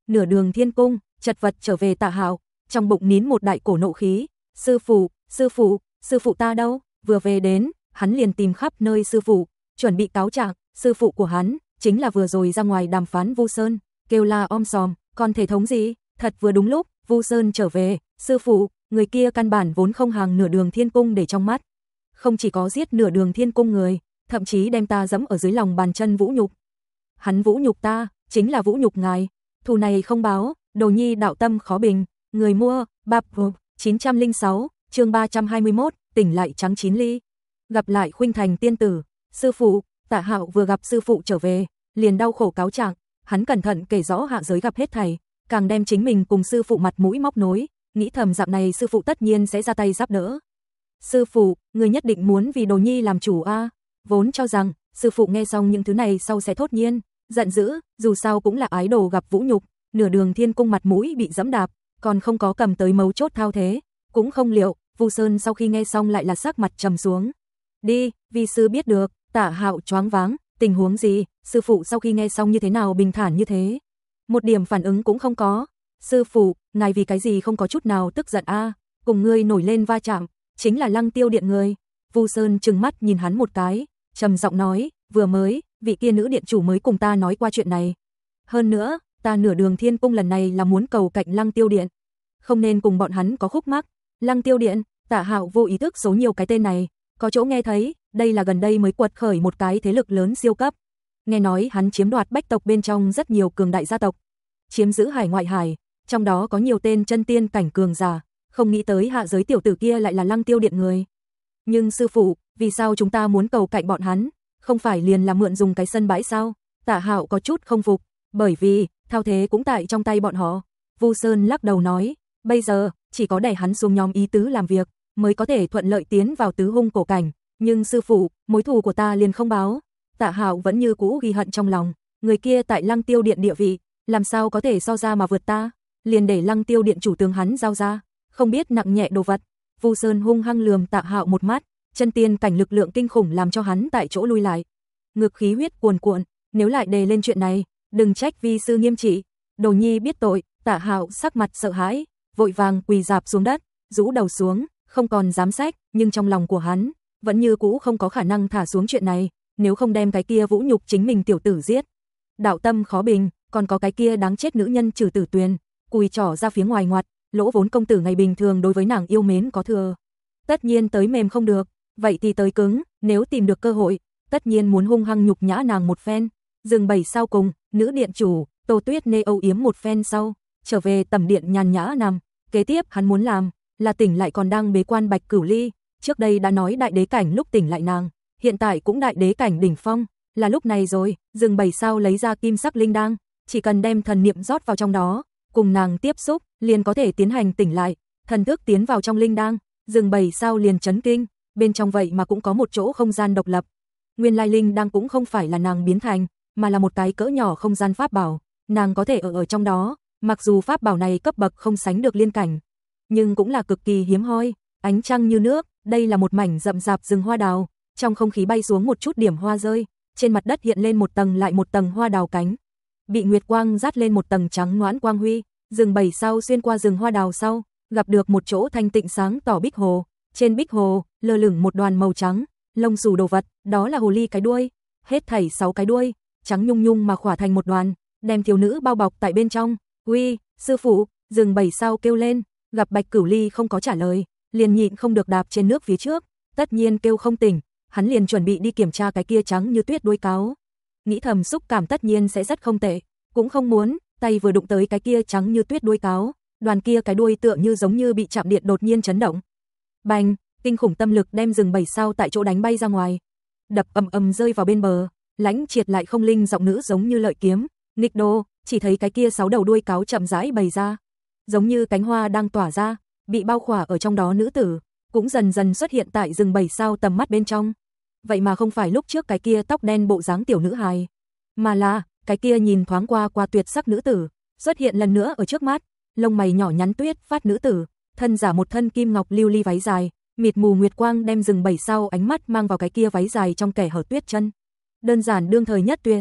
nửa đường thiên cung, chật vật trở về Tạ Hạo, trong bụng nín một đại cổ nộ khí, sư phụ, sư phụ, sư phụ ta đâu? Vừa về đến, hắn liền tìm khắp nơi sư phụ, chuẩn bị cáo trạng, sư phụ của hắn chính là vừa rồi ra ngoài đàm phán Vu Sơn, kêu la om sòm, còn thể thống gì? Thật vừa đúng lúc, Vu Sơn trở về, sư phụ, người kia căn bản vốn không hàng nửa đường thiên cung để trong mắt, không chỉ có giết nửa đường thiên cung người, thậm chí đem ta dẫm ở dưới lòng bàn chân vũ nhục. Hắn vũ nhục ta, chính là vũ nhục ngài, thù này không báo, Đồ Nhi đạo tâm khó bình, người mua, bạp chín trăm lẻ sáu, chương ba trăm hai mươi mốt, tỉnh lại trắng chín ly. Gặp lại Khuynh Thành tiên tử, sư phụ, Tạ Hạo vừa gặp sư phụ trở về, liền đau khổ cáo trạng, hắn cẩn thận kể rõ hạ giới gặp hết thảy, càng đem chính mình cùng sư phụ mặt mũi móc nối, nghĩ thầm dạng này sư phụ tất nhiên sẽ ra tay giúp đỡ. Sư phụ, người nhất định muốn vì Đồ Nhi làm chủ a? Vốn cho rằng sư phụ nghe xong những thứ này sau sẽ thốt nhiên giận dữ, dù sao cũng là ái đồ gặp vũ nhục, nửa đường thiên cung mặt mũi bị dẫm đạp, còn không có cầm tới mấu chốt thao thế, cũng không liệu, Vu Sơn sau khi nghe xong lại là sắc mặt trầm xuống. Đi, vi sư biết được. Tạ Hạo choáng váng, tình huống gì? Sư phụ sau khi nghe xong như thế nào bình thản như thế? Một điểm phản ứng cũng không có. Sư phụ, ngài vì cái gì không có chút nào tức giận a? Cùng ngươi nổi lên va chạm, chính là Lăng Tiêu điện người. Vu Sơn trừng mắt nhìn hắn một cái, trầm giọng nói, vừa mới, vị kia nữ điện chủ mới cùng ta nói qua chuyện này. Hơn nữa, ta nửa đường thiên cung lần này là muốn cầu cạnh Lăng Tiêu điện, không nên cùng bọn hắn có khúc mắc. Lăng Tiêu điện, Tạ Hạo vô ý thức số nhiều cái tên này, có chỗ nghe thấy, đây là gần đây mới quật khởi một cái thế lực lớn siêu cấp. Nghe nói hắn chiếm đoạt bách tộc bên trong rất nhiều cường đại gia tộc, chiếm giữ hải ngoại hải, trong đó có nhiều tên chân tiên cảnh cường giả, không nghĩ tới hạ giới tiểu tử kia lại là Lăng Tiêu điện người. Nhưng sư phụ, vì sao chúng ta muốn cầu cạnh bọn hắn, không phải liền là mượn dùng cái sân bãi sao? Tạ Hạo có chút không phục, bởi vì thao thế cũng tại trong tay bọn họ. Vu Sơn lắc đầu nói, bây giờ chỉ có đẩy hắn xuống nhóm ý tứ làm việc, mới có thể thuận lợi tiến vào tứ hung cổ cảnh. Nhưng sư phụ, mối thù của ta liền không báo. Tạ Hạo vẫn như cũ ghi hận trong lòng, người kia tại Lăng Tiêu điện địa vị, làm sao có thể so ra mà vượt ta, liền để Lăng Tiêu điện chủ tướng hắn giao ra, không biết nặng nhẹ đồ vật. Vu Sơn hung hăng lườm Tạ Hạo một mắt, chân tiên cảnh lực lượng kinh khủng làm cho hắn tại chỗ lui lại. Ngực khí huyết cuồn cuộn, nếu lại đề lên chuyện này, đừng trách vi sư nghiêm trị. Đồ Nhi biết tội. Tạ Hạo sắc mặt sợ hãi, vội vàng quỳ rạp xuống đất, rũ đầu xuống, không còn dám sách, nhưng trong lòng của hắn vẫn như cũ không có khả năng thả xuống chuyện này, nếu không đem cái kia vũ nhục chính mình tiểu tử giết. Đạo tâm khó bình, còn có cái kia đáng chết nữ nhân Trừ Tử Tuyền, cùi trỏ ra phía ngoài ngoặt, Lỗ Vốn công tử ngày bình thường đối với nàng yêu mến có thừa, tất nhiên tới mềm không được, vậy thì tới cứng, nếu tìm được cơ hội, tất nhiên muốn hung hăng nhục nhã nàng một phen. Dừng bảy sau cùng, nữ điện chủ Tô Tuyết Nê âu yếm một phen sau, trở về tầm điện nhàn nhã nằm. Kế tiếp hắn muốn làm là tỉnh lại còn đang bế quan Bạch Cửu Ly, trước đây đã nói đại đế cảnh lúc tỉnh lại nàng, hiện tại cũng đại đế cảnh đỉnh phong, là lúc này rồi. Dừng bảy sao lấy ra kim sắc linh đan, chỉ cần đem thần niệm rót vào trong đó, cùng nàng tiếp xúc, liền có thể tiến hành tỉnh lại. Thần thức tiến vào trong linh đan, Dừng bảy sao liền chấn kinh, bên trong vậy mà cũng có một chỗ không gian độc lập. Nguyên lai linh đan cũng không phải là nàng biến thành, mà là một cái cỡ nhỏ không gian pháp bảo, nàng có thể ở ở trong đó. Mặc dù pháp bảo này cấp bậc không sánh được liên cảnh, nhưng cũng là cực kỳ hiếm hoi. Ánh trăng như nước, đây là một mảnh rậm rạp rừng hoa đào, trong không khí bay xuống một chút điểm hoa rơi, trên mặt đất hiện lên một tầng lại một tầng hoa đào cánh, bị nguyệt quang dát lên một tầng trắng ngoãn quang huy. Rừng bảy sao xuyên qua rừng hoa đào sau, gặp được một chỗ thanh tịnh sáng tỏ bích hồ, trên bích hồ lơ lửng một đoàn màu trắng, lông xù đồ vật, đó là hồ ly cái đuôi, hết thảy sáu cái đuôi, trắng nhung nhung mà khỏa thành một đoàn, đem thiếu nữ bao bọc tại bên trong. Uy, sư phụ! Rừng bảy sao kêu lên, gặp Bạch Cửu Ly không có trả lời, liền nhịn không được đạp trên nước phía trước, tất nhiên kêu không tỉnh, hắn liền chuẩn bị đi kiểm tra cái kia trắng như tuyết đuôi cáo, nghĩ thầm xúc cảm tất nhiên sẽ rất không tệ, cũng không muốn, tay vừa đụng tới cái kia trắng như tuyết đuôi cáo, đoàn kia cái đuôi tựa như giống như bị chạm điện đột nhiên chấn động. Bành, kinh khủng tâm lực đem rừng bảy sao tại chỗ đánh bay ra ngoài, đập ầm ầm rơi vào bên bờ. Lãnh Triệt lại không linh giọng nữ giống như lợi kiếm, nghịch đô, chỉ thấy cái kia sáu đầu đuôi cáo chậm rãi bày ra, giống như cánh hoa đang tỏa ra, bị bao khỏa ở trong đó nữ tử, cũng dần dần xuất hiện tại rừng bảy sao tầm mắt bên trong. Vậy mà không phải lúc trước cái kia tóc đen bộ dáng tiểu nữ hài, mà là cái kia nhìn thoáng qua qua tuyệt sắc nữ tử, xuất hiện lần nữa ở trước mắt, lông mày nhỏ nhắn tuyết phát nữ tử, thân giả một thân kim ngọc lưu ly váy dài, mịt mù nguyệt quang đem rừng bảy sao ánh mắt mang vào cái kia váy dài trong kẻ hở tuyết chân. Đơn giản đương thời nhất tuyệt,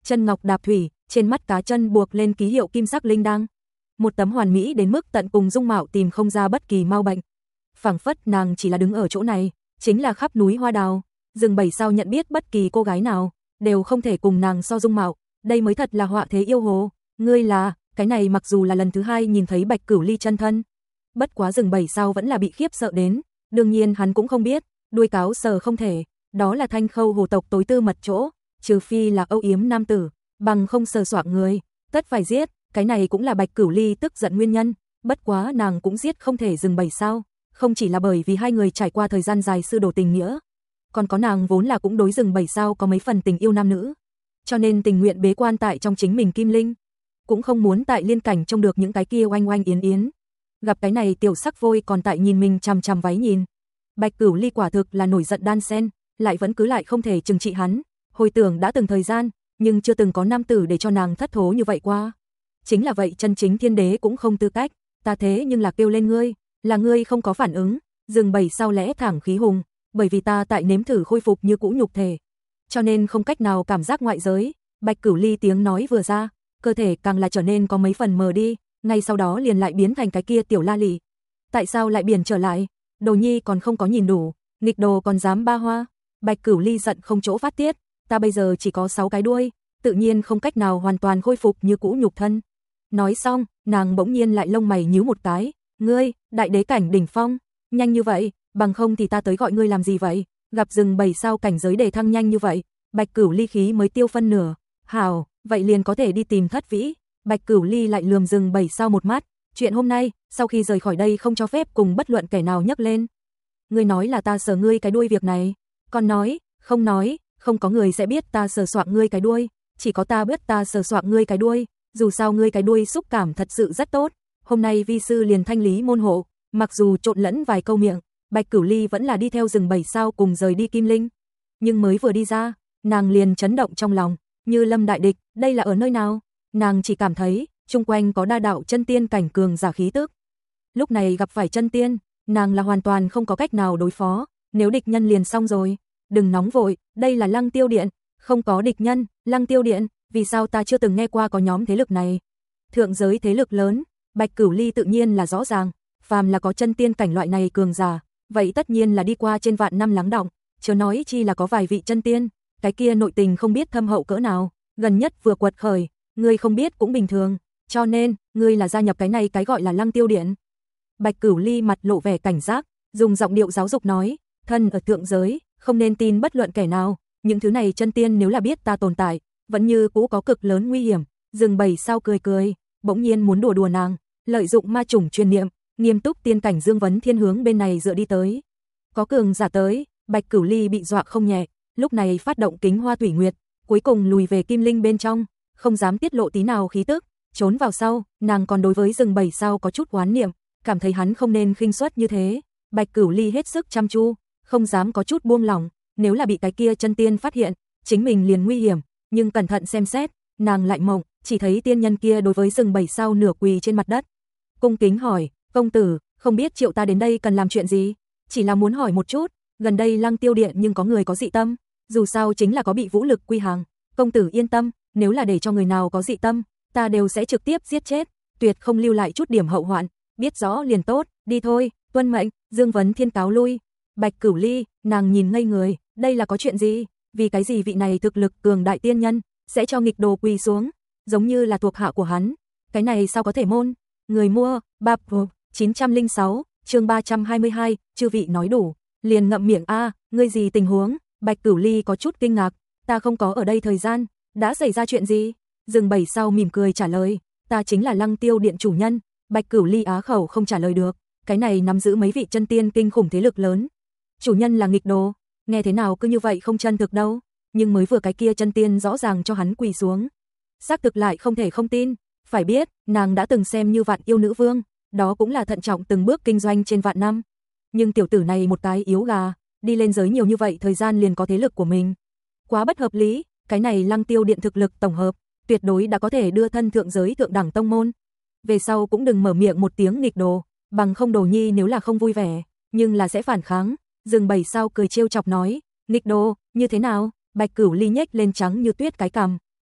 chân ngọc đạp thủy, trên mắt cá chân buộc lên ký hiệu kim sắc linh đăng. Một tấm hoàn mỹ đến mức tận cùng dung mạo tìm không ra bất kỳ mau bệnh. Phảng phất nàng chỉ là đứng ở chỗ này, chính là khắp núi hoa đào, rừng bảy sao nhận biết bất kỳ cô gái nào, đều không thể cùng nàng so dung mạo, đây mới thật là họa thế yêu hồ. Ngươi là, cái này mặc dù là lần thứ hai nhìn thấy Bạch Cửu Ly chân thân. Bất quá rừng bảy sao vẫn là bị khiếp sợ đến, đương nhiên hắn cũng không biết, đuôi cáo sờ không thể, đó là Thanh Khâu hồ tộc tối tư mật chỗ, trừ phi là âu yếm nam tử, bằng không sờ soạng người, tất phải giết, cái này cũng là Bạch Cửu Ly tức giận nguyên nhân, bất quá nàng cũng giết không thể rừng bảy sao, không chỉ là bởi vì hai người trải qua thời gian dài sư đổ tình nghĩa, còn có nàng vốn là cũng đối rừng bảy sao có mấy phần tình yêu nam nữ, cho nên tình nguyện bế quan tại trong chính mình kim linh, cũng không muốn tại liên cảnh trông được những cái kia oanh oanh yến yến. Gặp cái này tiểu sắc vôi còn tại nhìn mình chằm chằm váy nhìn. Bạch Cửu Ly quả thực là nổi giận đan sen, lại vẫn cứ lại không thể trừng trị hắn. Hồi tưởng đã từng thời gian, nhưng chưa từng có nam tử để cho nàng thất thố như vậy qua. Chính là vậy chân chính thiên đế cũng không tư cách, ta thế nhưng là kêu lên ngươi, là ngươi không có phản ứng, rừng bảy sao lẽ thẳng khí hùng, bởi vì ta tại nếm thử khôi phục như cũ nhục thể, cho nên không cách nào cảm giác ngoại giới. Bạch Cửu Ly tiếng nói vừa ra, cơ thể càng là trở nên có mấy phần mờ đi, ngay sau đó liền lại biến thành cái kia tiểu la lị. Tại sao lại biển trở lại? Đồ nhi còn không có nhìn đủ, nghịch đồ còn dám ba hoa. Bạch Cửu Ly giận không chỗ phát tiết, ta bây giờ chỉ có sáu cái đuôi, tự nhiên không cách nào hoàn toàn khôi phục như cũ nhục thân. Nói xong, nàng bỗng nhiên lại lông mày nhíu một cái, ngươi, đại đế cảnh đỉnh phong, nhanh như vậy, bằng không thì ta tới gọi ngươi làm gì vậy? Gặp rừng bảy sao cảnh giới đề thăng nhanh như vậy, Bạch Cửu Ly khí mới tiêu phân nửa. Hảo, vậy liền có thể đi tìm Thất Vĩ. Bạch Cửu Ly lại lườm rừng bảy sao một mắt, chuyện hôm nay, sau khi rời khỏi đây không cho phép cùng bất luận kẻ nào nhắc lên. Ngươi nói là ta sờ ngươi cái đuôi việc này, còn nói, không nói, không có người sẽ biết ta sờ soạng ngươi cái đuôi, chỉ có ta biết ta sờ soạng ngươi cái đuôi, dù sao ngươi cái đuôi xúc cảm thật sự rất tốt. Hôm nay vi sư liền thanh lý môn hộ, mặc dù trộn lẫn vài câu miệng, Bạch Cửu Ly vẫn là đi theo rừng bảy sao cùng rời đi Kim Linh. Nhưng mới vừa đi ra, nàng liền chấn động trong lòng, như lâm đại địch, đây là ở nơi nào? Nàng chỉ cảm thấy, chung quanh có đa đạo chân tiên cảnh cường giả khí tức. Lúc này gặp phải chân tiên, nàng là hoàn toàn không có cách nào đối phó, nếu địch nhân liền xong rồi. Đừng nóng vội, đây là Lăng Tiêu Điện, không có địch nhân. Lăng Tiêu Điện, vì sao ta chưa từng nghe qua có nhóm thế lực này? Thượng giới thế lực lớn, Bạch Cửu Ly tự nhiên là rõ ràng, phàm là có chân tiên cảnh loại này cường giả, vậy tất nhiên là đi qua trên vạn năm lắng đọng, chớ nói chi là có vài vị chân tiên, cái kia nội tình không biết thâm hậu cỡ nào, gần nhất vừa quật khởi, ngươi không biết cũng bình thường, cho nên, ngươi là gia nhập cái này cái gọi là Lăng Tiêu Điện. Bạch Cửu Ly mặt lộ vẻ cảnh giác, dùng giọng điệu giáo dục nói, thân ở thượng giới, không nên tin bất luận kẻ nào, những thứ này chân tiên nếu là biết ta tồn tại, vẫn như cũ có cực lớn nguy hiểm. Rừng bảy sao cười cười, bỗng nhiên muốn đùa đùa nàng, lợi dụng ma chủng truyền niệm, nghiêm túc tiên cảnh Dương Vấn Thiên hướng bên này dựa đi tới. Có cường giả tới, Bạch Cửu Ly bị dọa không nhẹ, lúc này phát động kính hoa thủy nguyệt, cuối cùng lùi về Kim Linh bên trong, không dám tiết lộ tí nào khí tức, trốn vào sau, nàng còn đối với rừng bảy sao có chút oán niệm, cảm thấy hắn không nên khinh suất như thế. Bạch Cửu Ly hết sức chăm chú, không dám có chút buông lỏng, nếu là bị cái kia chân tiên phát hiện, chính mình liền nguy hiểm, nhưng cẩn thận xem xét, nàng lại mộng, chỉ thấy tiên nhân kia đối với rừng bảy sao nửa quỳ trên mặt đất. Cung kính hỏi, công tử, không biết triệu ta đến đây cần làm chuyện gì? Chỉ là muốn hỏi một chút, gần đây Lăng Tiêu Điện nhưng có người có dị tâm, dù sao chính là có bị vũ lực quy hàng, công tử yên tâm, nếu là để cho người nào có dị tâm, ta đều sẽ trực tiếp giết chết, tuyệt không lưu lại chút điểm hậu hoạn, biết rõ liền tốt, đi thôi, tuân mệnh. Dương Vấn Thiên cáo lui. Bạch Cửu Ly, nàng nhìn ngây người, đây là có chuyện gì? Vì cái gì vị này thực lực cường đại tiên nhân sẽ cho nghịch đồ quỳ xuống, giống như là thuộc hạ của hắn, cái này sao có thể môn? Người mua, bạp chín trăm lẻ sáu, chương ba trăm hai mươi hai, chư vị nói đủ, liền ngậm miệng a, ngươi gì tình huống? Bạch Cửu Ly có chút kinh ngạc, ta không có ở đây thời gian, đã xảy ra chuyện gì? Rừng bảy sao mỉm cười trả lời, ta chính là Lăng Tiêu Điện chủ nhân. Bạch Cửu Ly á khẩu không trả lời được, cái này nắm giữ mấy vị chân tiên kinh khủng thế lực lớn. Chủ nhân là nghịch đồ, nghe thế nào cứ như vậy không chân thực đâu, nhưng mới vừa cái kia chân tiên rõ ràng cho hắn quỳ xuống. Xác thực lại không thể không tin, phải biết, nàng đã từng xem như vạn yêu nữ vương, đó cũng là thận trọng từng bước kinh doanh trên vạn năm. Nhưng tiểu tử này một cái yếu gà, đi lên giới nhiều như vậy thời gian liền có thế lực của mình. Quá bất hợp lý, cái này Lăng Tiêu Điện thực lực tổng hợp, tuyệt đối đã có thể đưa thân thượng giới thượng đẳng tông môn. Về sau cũng đừng mở miệng một tiếng nghịch đồ, bằng không đồ nhi nếu là không vui vẻ, nhưng là sẽ phản kháng. Rừng bảy sao cười trêu chọc nói, nghịch đồ, như thế nào? Bạch Cửu Ly nhếch lên trắng như tuyết cái cằm,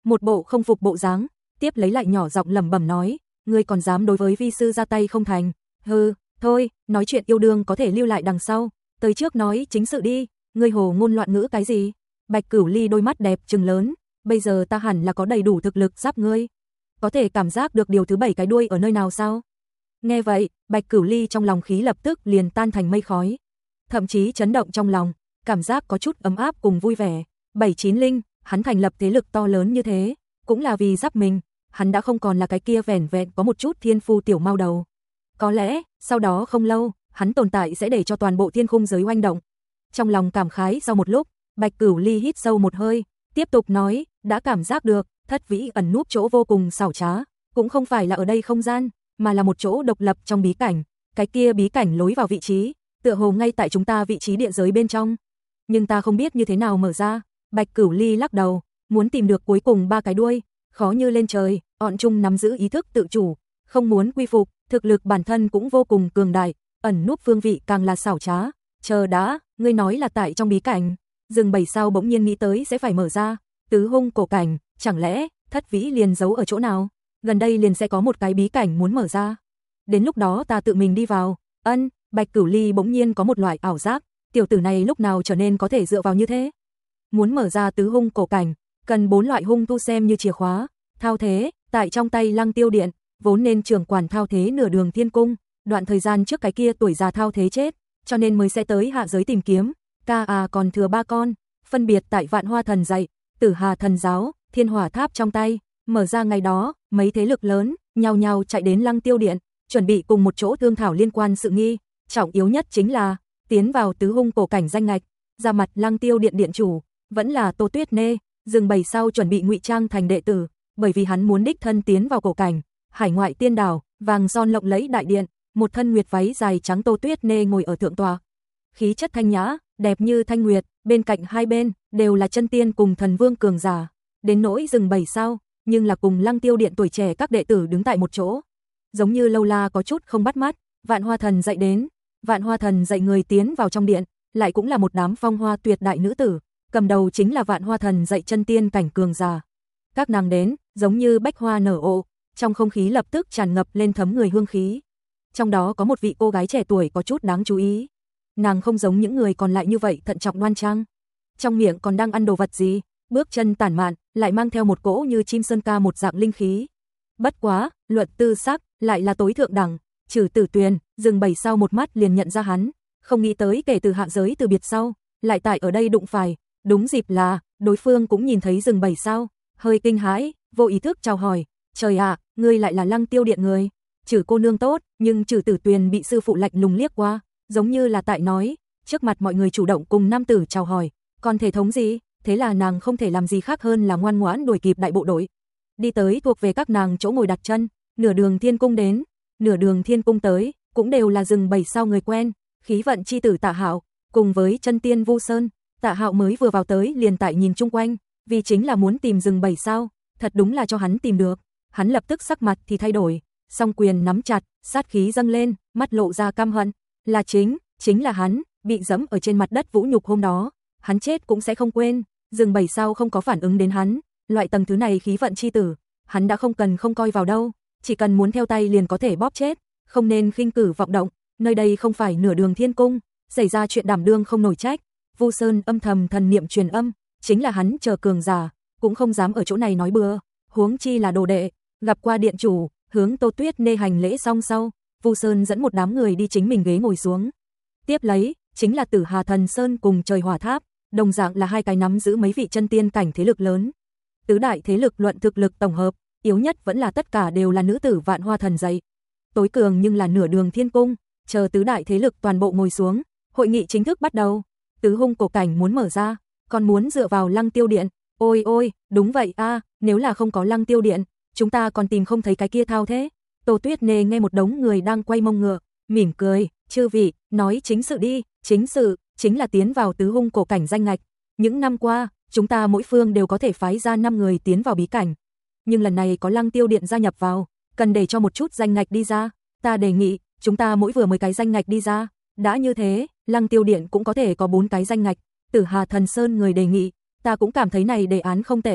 một bộ không phục bộ dáng, tiếp lấy lại nhỏ giọng lẩm bẩm nói, ngươi còn dám đối với vi sư ra tay không thành? Hừ, thôi, nói chuyện yêu đương có thể lưu lại đằng sau, tới trước nói chính sự đi, ngươi hồ ngôn loạn ngữ cái gì? Bạch Cửu Ly đôi mắt đẹp trừng lớn, bây giờ ta hẳn là có đầy đủ thực lực giáp ngươi. Có thể cảm giác được điều thứ bảy cái đuôi ở nơi nào sao? Nghe vậy, Bạch Cửu Ly trong lòng khí lập tức liền tan thành mây khói, thậm chí chấn động trong lòng, cảm giác có chút ấm áp cùng vui vẻ. Bảy chín linh, hắn thành lập thế lực to lớn như thế, cũng là vì giáp mình, hắn đã không còn là cái kia vẻn vẹn có một chút thiên phu tiểu mao đầu. Có lẽ, sau đó không lâu, hắn tồn tại sẽ để cho toàn bộ thiên khung giới oanh động. Trong lòng cảm khái sau một lúc, Bạch Cửu Ly hít sâu một hơi, tiếp tục nói, đã cảm giác được, thất vĩ ẩn núp chỗ vô cùng xảo trá, cũng không phải là ở đây không gian, mà là một chỗ độc lập trong bí cảnh, cái kia bí cảnh lối vào vị trí, tựa hồ ngay tại chúng ta vị trí địa giới bên trong. Nhưng ta không biết như thế nào mở ra. Bạch Cửu Ly lắc đầu, muốn tìm được cuối cùng ba cái đuôi, khó như lên trời, ọn chung nắm giữ ý thức tự chủ, không muốn quy phục, thực lực bản thân cũng vô cùng cường đại, ẩn núp phương vị càng là xảo trá. Chờ đã, ngươi nói là tại trong bí cảnh, rừng bảy sao bỗng nhiên nghĩ tới sẽ phải mở ra, tứ hung cổ cảnh, chẳng lẽ thất vĩ liền giấu ở chỗ nào? Gần đây liền sẽ có một cái bí cảnh muốn mở ra. Đến lúc đó ta tự mình đi vào. Ân, Bạch Cửu Ly bỗng nhiên có một loại ảo giác, tiểu tử này lúc nào trở nên có thể dựa vào như thế? Muốn mở ra tứ hung cổ cảnh, cần bốn loại hung tu xem như chìa khóa. Thao thế, tại trong tay Lăng Tiêu Điện, vốn nên trưởng quản thao thế nửa đường thiên cung, đoạn thời gian trước cái kia tuổi già thao thế chết, cho nên mới sẽ tới hạ giới tìm kiếm. Ca à còn thừa ba con, phân biệt tại Vạn Hoa Thần dạy, Tử Hà Thần giáo, Thiên Hỏa Tháp trong tay. Mở ra ngày đó, mấy thế lực lớn nhao nhao chạy đến Lăng Tiêu Điện, chuẩn bị cùng một chỗ thương thảo liên quan sự nghi. Trọng yếu nhất chính là tiến vào tứ hung cổ cảnh danh ngạch. Ra mặt Lăng Tiêu Điện điện chủ vẫn là Tô Tuyết Nê, rừng bầy sau chuẩn bị ngụy trang thành đệ tử, bởi vì hắn muốn đích thân tiến vào cổ cảnh. Hải ngoại tiên đảo, vàng son lộng lẫy đại điện, một thân nguyệt váy dài trắng Tô Tuyết Nê ngồi ở thượng tọa, khí chất thanh nhã, đẹp như thanh nguyệt, bên cạnh hai bên đều là chân tiên cùng thần vương cường giả. Đến nỗi rừng bầy sao, nhưng là cùng Lăng Tiêu Điện tuổi trẻ các đệ tử đứng tại một chỗ, giống như lâu la có chút không bắt mắt. Vạn Hoa Thần dạy đến, Vạn Hoa Thần dạy người tiến vào trong điện, lại cũng là một đám phong hoa tuyệt đại nữ tử, cầm đầu chính là Vạn Hoa Thần dạy chân tiên cảnh cường giả. Các nàng đến, giống như bách hoa nở ộ, trong không khí lập tức tràn ngập lên thấm người hương khí. Trong đó có một vị cô gái trẻ tuổi có chút đáng chú ý. Nàng không giống những người còn lại như vậy thận trọng đoan trang, trong miệng còn đang ăn đồ vật gì, bước chân tản mạn, lại mang theo một cỗ như chim sơn ca một dạng linh khí. Bất quá, luận tư sắc, lại là tối thượng đẳng. Trừ Tử Tuyền, rừng bầy sau một mắt liền nhận ra hắn, không nghĩ tới kể từ hạ giới từ biệt sau, lại tại ở đây đụng phải. Đúng dịp là, đối phương cũng nhìn thấy rừng bầy sau, hơi kinh hãi, vô ý thức chào hỏi, trời ạ, ngươi lại là Lăng Tiêu Điện người. Trừ cô nương tốt, nhưng Trừ Tử Tuyền bị sư phụ lạnh lùng liếc qua, giống như là tại nói, trước mặt mọi người chủ động cùng nam tử chào hỏi, còn thể thống gì? Thế là nàng không thể làm gì khác hơn là ngoan ngoãn đuổi kịp đại bộ đội, đi tới thuộc về các nàng chỗ ngồi đặt chân. Nửa đường thiên cung đến, nửa đường thiên cung tới, cũng đều là rừng bầy sau người quen. Khí vận chi tử Tạ Hạo, cùng với chân tiên Vu Sơn. Tạ Hạo mới vừa vào tới liền tại nhìn chung quanh, vì chính là muốn tìm rừng bầy sao, thật đúng là cho hắn tìm được. Hắn lập tức sắc mặt thì thay đổi, song quyền nắm chặt, sát khí dâng lên, mắt lộ ra căm hận. Là chính, chính là hắn, bị dẫm ở trên mặt đất vũ nhục hôm đó, hắn chết cũng sẽ không quên. Rừng bầy sau không có phản ứng đến hắn, loại tầng thứ này khí vận chi tử, hắn đã không cần không coi vào đâu, chỉ cần muốn theo tay liền có thể bóp chết, không nên khinh cử vọng động, nơi đây không phải nửa đường thiên cung, xảy ra chuyện đảm đương không nổi trách. Vu Sơn âm thầm thần niệm truyền âm, chính là hắn chờ cường giả, cũng không dám ở chỗ này nói bừa, huống chi là đồ đệ. Gặp qua điện chủ, hướng Tô Tuyết Nê hành lễ xong sau, Vu Sơn dẫn một đám người đi chính mình ghế ngồi xuống. Tiếp lấy, chính là Tử Hà Thần Sơn cùng Trời Hỏa Tháp, đồng dạng là hai cái nắm giữ mấy vị chân tiên cảnh thế lực lớn. Tứ đại thế lực luận thực lực tổng hợp, yếu nhất vẫn là tất cả đều là nữ tử Vạn Hoa Thần dạy. Tối cường nhưng là nửa đường thiên cung, chờ tứ đại thế lực toàn bộ ngồi xuống, hội nghị chính thức bắt đầu. Tứ hung cổ cảnh muốn mở ra, còn muốn dựa vào Lăng Tiêu Điện. Ôi ôi, đúng vậy a, nếu là không có Lăng Tiêu Điện, chúng ta còn tìm không thấy cái kia thao thế. Tô Tuyết Nê nghe một đống người đang quay mông ngựa, mỉm cười, chư vị, nói chính sự đi. Chính sự chính là tiến vào tứ hung cổ cảnh danh ngạch. Những năm qua, chúng ta mỗi phương đều có thể phái ra năm người tiến vào bí cảnh, nhưng lần này có Lăng Tiêu Điện gia nhập vào, cần để cho một chút danh ngạch đi ra. Ta đề nghị, chúng ta mỗi vừa mười cái danh ngạch đi ra. Đã như thế, Lăng Tiêu Điện cũng có thể có bốn cái danh ngạch. Tử Hà Thần Sơn người đề nghị, ta cũng cảm thấy này đề án không tệ.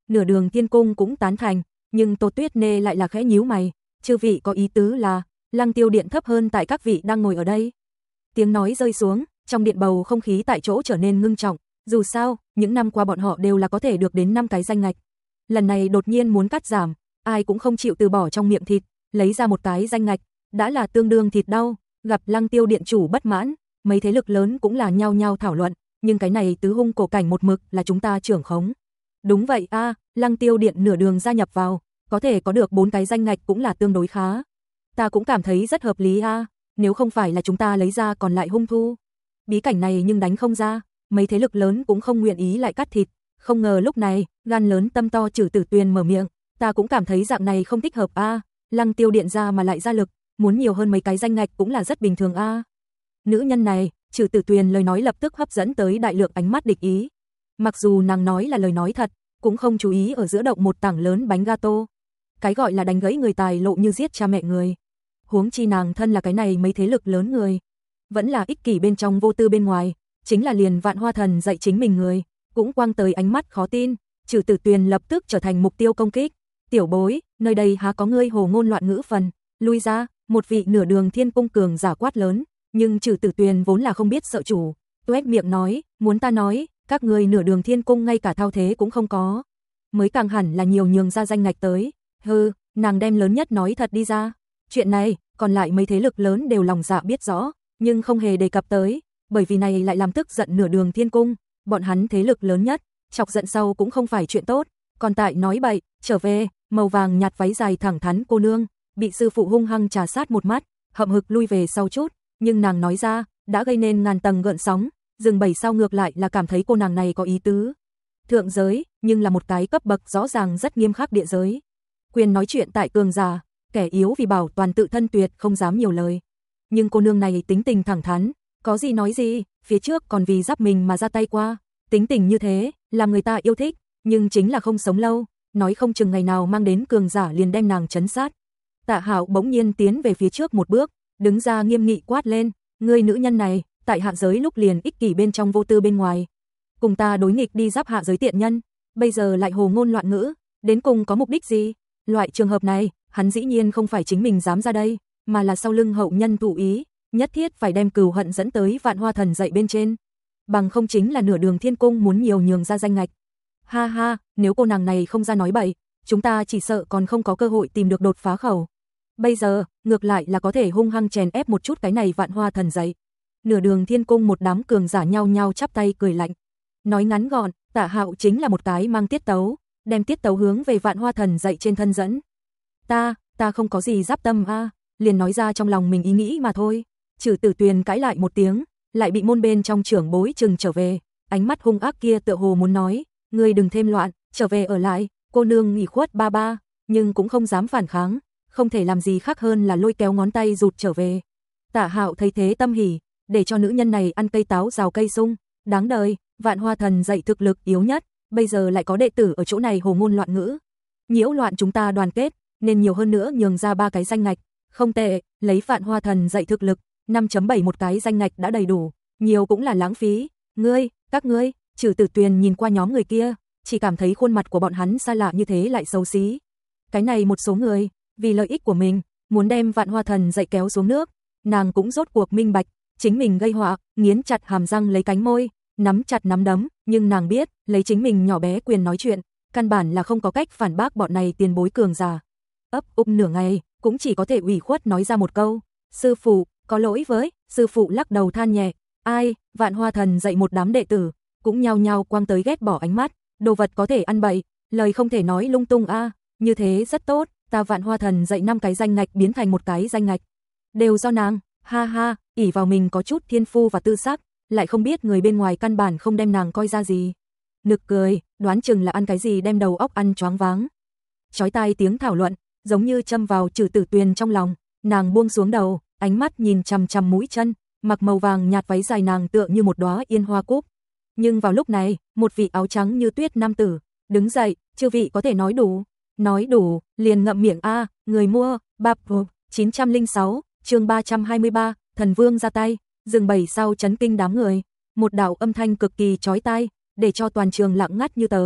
Nửa Đường Thiên Cung cũng tán thành, nhưng Tô Tuyết Nê lại là khẽ nhíu mày, chư vị có ý tứ là Lăng Tiêu Điện thấp hơn tại các vị đang ngồi ở đây. Tiếng nói rơi xuống, trong điện bầu không khí tại chỗ trở nên ngưng trọng, dù sao, những năm qua bọn họ đều là có thể được đến năm cái danh ngạch. Lần này đột nhiên muốn cắt giảm, ai cũng không chịu từ bỏ trong miệng thịt, lấy ra một cái danh ngạch, đã là tương đương thịt đau, gặp Lăng Tiêu Điện chủ bất mãn, mấy thế lực lớn cũng là nhao nhao thảo luận, nhưng cái này tứ hung cổ cảnh một mực là chúng ta trưởng khống. Đúng vậy a, à, Lăng Tiêu Điện nửa đường gia nhập vào, có thể có được bốn cái danh ngạch cũng là tương đối khá. Ta cũng cảm thấy rất hợp lý a, à, nếu không phải là chúng ta lấy ra còn lại hung thu. Bí cảnh này nhưng đánh không ra, mấy thế lực lớn cũng không nguyện ý lại cắt thịt, không ngờ lúc này, gan lớn tâm to Trử Tử Tuyền mở miệng, ta cũng cảm thấy dạng này không thích hợp a, à, Lăng Tiêu Điện ra mà lại ra lực, muốn nhiều hơn mấy cái danh ngạch cũng là rất bình thường a. À. Nữ nhân này, Trử Tử Tuyền lời nói lập tức hấp dẫn tới đại lượng ánh mắt địch ý. Mặc dù nàng nói là lời nói thật, cũng không chú ý ở giữa động một tảng lớn bánh gato. Cái gọi là đánh gãy người tài lộ như giết cha mẹ người. Huống chi nàng thân là cái này mấy thế lực lớn người. Vẫn là ích kỷ bên trong vô tư bên ngoài, chính là liền Vạn Hoa Thần dạy chính mình người, cũng quang tới ánh mắt khó tin, Trử Tử Tuyền lập tức trở thành mục tiêu công kích. Tiểu bối, nơi đây há có ngươi hồ ngôn loạn ngữ phần, lui ra, một vị Nửa Đường Thiên Cung cường giả quát lớn, nhưng Trử Tử Tuyền vốn là không biết sợ chủ, tuét miệng nói, muốn ta nói, các ngươi Nửa Đường Thiên Cung ngay cả thao thế cũng không có, mới càng hẳn là nhiều nhường ra danh ngạch tới. Hừ, nàng đem lớn nhất nói thật đi ra. Chuyện này, còn lại mấy thế lực lớn đều lòng dạ biết rõ, nhưng không hề đề cập tới, bởi vì này lại làm tức giận Nửa Đường Thiên Cung, bọn hắn thế lực lớn nhất, chọc giận sau cũng không phải chuyện tốt, còn tại nói bậy, trở về, màu vàng nhạt váy dài thẳng thắn cô nương, bị sư phụ hung hăng trà sát một mắt, hậm hực lui về sau chút, nhưng nàng nói ra, đã gây nên ngàn tầng gợn sóng, rừng bảy sau ngược lại là cảm thấy cô nàng này có ý tứ. Thượng giới, nhưng là một cái cấp bậc rõ ràng rất nghiêm khắc địa giới. Quyền nói chuyện tại cường giả, kẻ yếu vì bảo toàn tự thân tuyệt không dám nhiều lời. Nhưng cô nương này tính tình thẳng thắn, có gì nói gì, phía trước còn vì giáp mình mà ra tay qua, tính tình như thế, làm người ta yêu thích, nhưng chính là không sống lâu, nói không chừng ngày nào mang đến cường giả liền đem nàng trấn sát. Tạ Hạo bỗng nhiên tiến về phía trước một bước, đứng ra nghiêm nghị quát lên, ngươi nữ nhân này, tại hạ giới lúc liền ích kỷ bên trong vô tư bên ngoài, cùng ta đối nghịch đi giáp hạ giới tiện nhân, bây giờ lại hồ ngôn loạn ngữ, đến cùng có mục đích gì? Loại trường hợp này, hắn dĩ nhiên không phải chính mình dám ra đây, mà là sau lưng hậu nhân thụ ý, nhất thiết phải đem cừu hận dẫn tới Vạn Hoa Thần dạy bên trên. Bằng không chính là Nửa Đường Thiên Cung muốn nhiều nhường ra danh ngạch. Ha ha, nếu cô nàng này không ra nói bậy, chúng ta chỉ sợ còn không có cơ hội tìm được đột phá khẩu. Bây giờ, ngược lại là có thể hung hăng chèn ép một chút cái này Vạn Hoa Thần dạy. Nửa Đường Thiên Cung một đám cường giả nhau nhau chắp tay cười lạnh. Nói ngắn gọn, Tạ Hạo chính là một cái mang tiết tấu, đem tiết tấu hướng về Vạn Hoa Thần dạy trên thân dẫn. Ta, ta không có gì giáp tâm a, à, liền nói ra trong lòng mình ý nghĩ mà thôi. Trử Tử Tuyền cãi lại một tiếng, lại bị môn bên trong trưởng bối trừng trở về, ánh mắt hung ác kia tựa hồ muốn nói, ngươi đừng thêm loạn, trở về ở lại, cô nương nghỉ khuất ba ba, nhưng cũng không dám phản kháng, không thể làm gì khác hơn là lôi kéo ngón tay rụt trở về. Tạ Hạo thấy thế tâm hỉ, để cho nữ nhân này ăn cây táo rào cây sung, đáng đời, Vạn Hoa Thần dạy thực lực yếu nhất, bây giờ lại có đệ tử ở chỗ này hồ ngôn loạn ngữ, nhiễu loạn chúng ta đoàn kết, nên nhiều hơn nữa nhường ra ba cái danh ngạch, không tệ, lấy Vạn Hoa Thần dạy thực lực, năm chấm bảy một cái danh ngạch đã đầy đủ, nhiều cũng là lãng phí. Ngươi, các ngươi, Trử Tử Tuyền nhìn qua nhóm người kia, chỉ cảm thấy khuôn mặt của bọn hắn xa lạ như thế lại xấu xí. Cái này một số người, vì lợi ích của mình, muốn đem Vạn Hoa Thần dạy kéo xuống nước, nàng cũng rốt cuộc minh bạch, chính mình gây họa, nghiến chặt hàm răng lấy cánh môi, nắm chặt nắm đấm, nhưng nàng biết, lấy chính mình nhỏ bé quyền nói chuyện, căn bản là không có cách phản bác bọn này tiền bối cường già. Ấp úp nửa ngày, cũng chỉ có thể ủy khuất nói ra một câu, sư phụ, có lỗi với, sư phụ lắc đầu than nhẹ, ai, Vạn Hoa Thần dạy một đám đệ tử, cũng nhao nhao quang tới ghét bỏ ánh mắt, đồ vật có thể ăn bậy, lời không thể nói lung tung a, à, như thế rất tốt, ta Vạn Hoa Thần dạy năm cái danh ngạch biến thành một cái danh ngạch, đều do nàng, ha ha, ỷ vào mình có chút thiên phu và tư sắc, lại không biết người bên ngoài căn bản không đem nàng coi ra gì. Nực cười, đoán chừng là ăn cái gì đem đầu óc ăn choáng váng. Chói tai tiếng thảo luận, giống như châm vào Trử Tử Tuyền trong lòng, nàng buông xuống đầu, ánh mắt nhìn chằm chằm mũi chân, mặc màu vàng nhạt váy dài nàng tựa như một đóa yên hoa cúc. Nhưng vào lúc này, một vị áo trắng như tuyết nam tử, đứng dậy, chư vị có thể nói đủ, nói đủ, liền ngậm miệng a, người mua, bạp chín trăm lẻ sáu, chương ba trăm hai mươi ba, thần vương ra tay, rừng bầy sau chấn kinh đám người, một đạo âm thanh cực kỳ chói tai, để cho toàn trường lặng ngắt như tờ,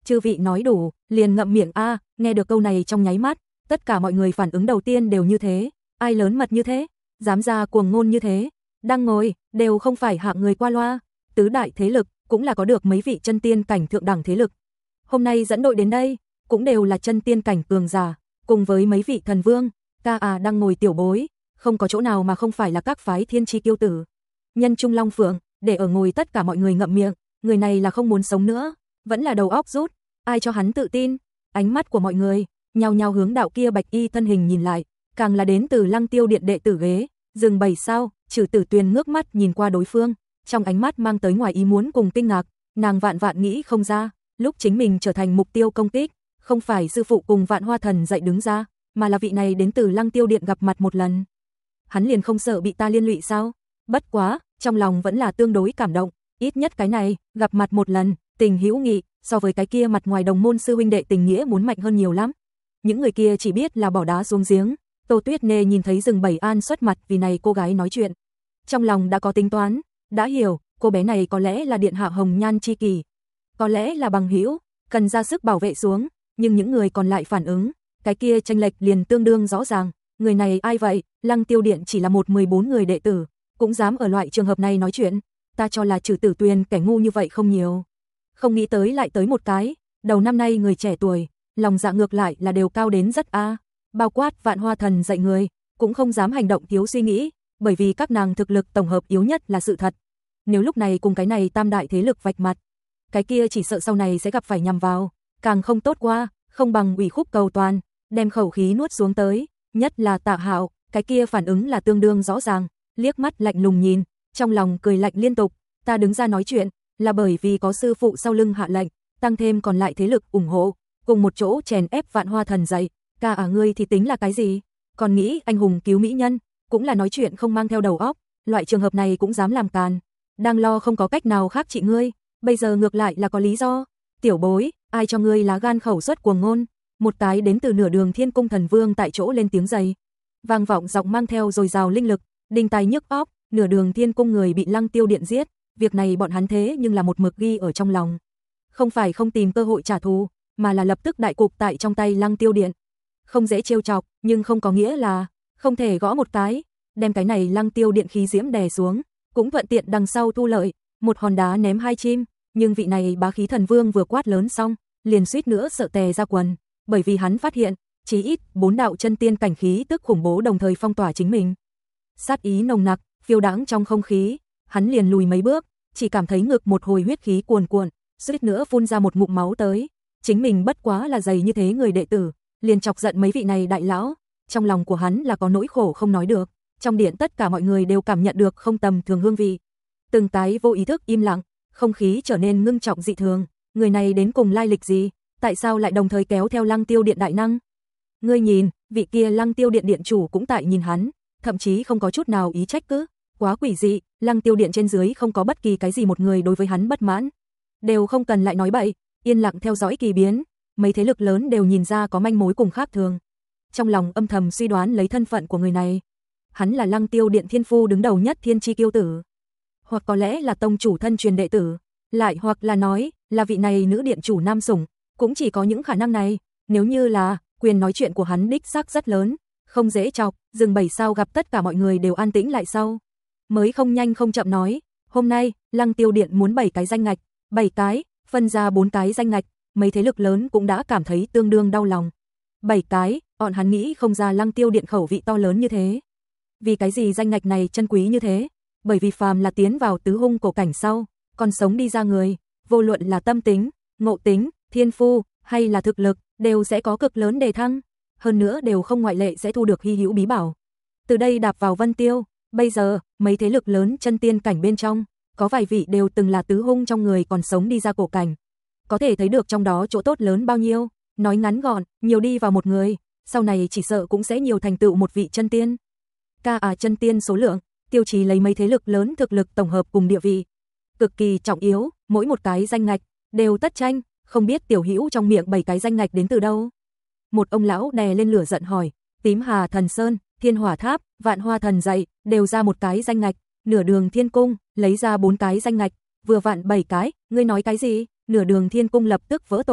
Chư vị nói đủ, liền ngậm miệng a. Nghe được câu này trong nháy mắt, tất cả mọi người phản ứng đầu tiên đều như thế, ai lớn mật như thế, dám ra cuồng ngôn như thế, đang ngồi đều không phải hạng người qua loa, tứ đại thế lực cũng là có được mấy vị chân tiên cảnh thượng đẳng thế lực. Hôm nay dẫn đội đến đây, cũng đều là chân tiên cảnh cường giả, cùng với mấy vị thần vương, ca à đang ngồi tiểu bối, không có chỗ nào mà không phải là các phái thiên chi kiêu tử. Nhân Trung Long Phượng, để ở ngồi tất cả mọi người ngậm miệng, người này là không muốn sống nữa, vẫn là đầu óc rút, ai cho hắn tự tin? Ánh mắt của mọi người nhao nhao hướng đạo kia bạch y thân hình nhìn lại, càng là đến từ Lăng Tiêu Điện đệ tử ghế, dừng bảy sao, Trừ Tử Tuyền ngước mắt nhìn qua đối phương, trong ánh mắt mang tới ngoài ý muốn cùng kinh ngạc, nàng vạn vạn nghĩ không ra, lúc chính mình trở thành mục tiêu công kích, không phải sư phụ cùng Vạn Hoa Thần dạy đứng ra, mà là vị này đến từ Lăng Tiêu Điện gặp mặt một lần. Hắn liền không sợ bị ta liên lụy sao? Bất quá, trong lòng vẫn là tương đối cảm động, ít nhất cái này, gặp mặt một lần, tình hữu nghị, so với cái kia mặt ngoài đồng môn sư huynh đệ tình nghĩa muốn mạnh hơn nhiều lắm. Những người kia chỉ biết là bỏ đá xuống giếng. Tô Tuyết Nê nhìn thấy Rừng Bảy An xuất mặt vì này cô gái nói chuyện, trong lòng đã có tính toán, đã hiểu, cô bé này có lẽ là điện hạ hồng nhan chi kỷ, có lẽ là bằng hữu, cần ra sức bảo vệ xuống, nhưng những người còn lại phản ứng, cái kia chênh lệch liền tương đương rõ ràng, người này ai vậy? Lăng Tiêu Điện chỉ là một mười bốn người đệ tử, cũng dám ở loại trường hợp này nói chuyện, ta cho là Trừ Tử Tuyền kẻ ngu như vậy không nhiều. Không nghĩ tới lại tới một cái, đầu năm nay người trẻ tuổi, lòng dạ ngược lại là đều cao đến rất a. Bao quát Vạn Hoa Thần dạy người, cũng không dám hành động thiếu suy nghĩ, bởi vì các nàng thực lực tổng hợp yếu nhất là sự thật. Nếu lúc này cùng cái này tam đại thế lực vạch mặt, cái kia chỉ sợ sau này sẽ gặp phải nhằm vào, càng không tốt qua, không bằng ủy khúc cầu toàn, đem khẩu khí nuốt xuống tới, nhất là Tạ Hạo, cái kia phản ứng là tương đương rõ ràng, liếc mắt lạnh lùng nhìn, trong lòng cười lạnh liên tục, ta đứng ra nói chuyện, là bởi vì có sư phụ sau lưng hạ lệnh, tăng thêm còn lại thế lực ủng hộ, cùng một chỗ chèn ép Vạn Hoa Thần dạy, ca à ngươi thì tính là cái gì? Còn nghĩ anh hùng cứu mỹ nhân, cũng là nói chuyện không mang theo đầu óc, loại trường hợp này cũng dám làm càn, đang lo không có cách nào khác trị ngươi, bây giờ ngược lại là có lý do. Tiểu bối, ai cho ngươi lá gan khẩu xuất cuồng ngôn? Một cái đến từ nửa đường Thiên Cung thần vương tại chỗ lên tiếng dày, vang vọng giọng mang theo dồi dào linh lực, đinh tai nhức óc, nửa đường Thiên Cung người bị Lăng Tiêu Điện giết, việc này bọn hắn thế nhưng là một mực ghi ở trong lòng, không phải không tìm cơ hội trả thù, mà là lập tức đại cục tại trong tay Lăng Tiêu Điện. Không dễ trêu chọc, nhưng không có nghĩa là không thể gõ một cái, đem cái này Lăng Tiêu Điện khí diễm đè xuống, cũng thuận tiện đằng sau thu lợi, một hòn đá ném hai chim, nhưng vị này bá khí thần vương vừa quát lớn xong, liền suýt nữa sợ tè ra quần, bởi vì hắn phát hiện, chí ít bốn đạo chân tiên cảnh khí tức khủng bố đồng thời phong tỏa chính mình. Sát ý nồng nặc, phiêu đãng trong không khí, hắn liền lùi mấy bước, chỉ cảm thấy ngực một hồi huyết khí cuồn cuộn, suýt nữa phun ra một ngụm máu tới. Chính mình bất quá là dày như thế người đệ tử, liền chọc giận mấy vị này đại lão, trong lòng của hắn là có nỗi khổ không nói được. Trong điện tất cả mọi người đều cảm nhận được không tầm thường hương vị. Từng cái vô ý thức im lặng, không khí trở nên ngưng trọng dị thường, người này đến cùng lai lịch gì, tại sao lại đồng thời kéo theo Lăng Tiêu Điện đại năng? Ngươi nhìn, vị kia Lăng Tiêu Điện điện chủ cũng tại nhìn hắn, thậm chí không có chút nào ý trách cứ, quá quỷ dị, Lăng Tiêu Điện trên dưới không có bất kỳ cái gì một người đối với hắn bất mãn, đều không cần lại nói bậy, yên lặng theo dõi kỳ biến, mấy thế lực lớn đều nhìn ra có manh mối cùng khác thường. Trong lòng âm thầm suy đoán lấy thân phận của người này, hắn là Lăng Tiêu Điện thiên phu đứng đầu nhất thiên chi kiêu tử, hoặc có lẽ là tông chủ thân truyền đệ tử, lại hoặc là nói là vị này nữ điện chủ nam sủng, cũng chỉ có những khả năng này. Nếu như là, quyền nói chuyện của hắn đích xác rất lớn, không dễ chọc. Rừng Bảy sao gặp tất cả mọi người đều an tĩnh lại sau, mới không nhanh không chậm nói, hôm nay Lăng Tiêu Điện muốn bảy cái danh ngạch, bảy cái, phân ra bốn cái danh ngạch, mấy thế lực lớn cũng đã cảm thấy tương đương đau lòng. Bảy cái, bọn hắn nghĩ không ra Lăng Tiêu Điện khẩu vị to lớn như thế. Vì cái gì danh ngạch này chân quý như thế? Bởi vì phàm là tiến vào tứ hung cổ cảnh sau, còn sống đi ra người, vô luận là tâm tính, ngộ tính, thiên phu, hay là thực lực, đều sẽ có cực lớn đề thăng. Hơn nữa đều không ngoại lệ sẽ thu được hy hữu bí bảo. Từ đây đạp vào Vân Tiêu, bây giờ, mấy thế lực lớn chân tiên cảnh bên trong, có vài vị đều từng là tứ hung trong người còn sống đi ra cổ cảnh. Có thể thấy được trong đó chỗ tốt lớn bao nhiêu, nói ngắn gọn, nhiều đi vào một người, sau này chỉ sợ cũng sẽ nhiều thành tựu một vị chân tiên. Ca à chân tiên số lượng, tiêu chí lấy mấy thế lực lớn thực lực tổng hợp cùng địa vị. Cực kỳ trọng yếu, mỗi một cái danh ngạch, đều tất tranh, không biết tiểu hữu trong miệng bảy cái danh ngạch đến từ đâu. Một ông lão đè lên lửa giận hỏi, Tím Hà Thần Sơn, Thiên Hỏa Tháp, Vạn Hoa Thần dạy, đều ra một cái danh ngạch, nửa đường Thiên Cung, lấy ra bốn cái danh ngạch, vừa vặn bảy cái, ngươi nói cái gì? Nửa đường Thiên Cung lập tức vỡ tổ,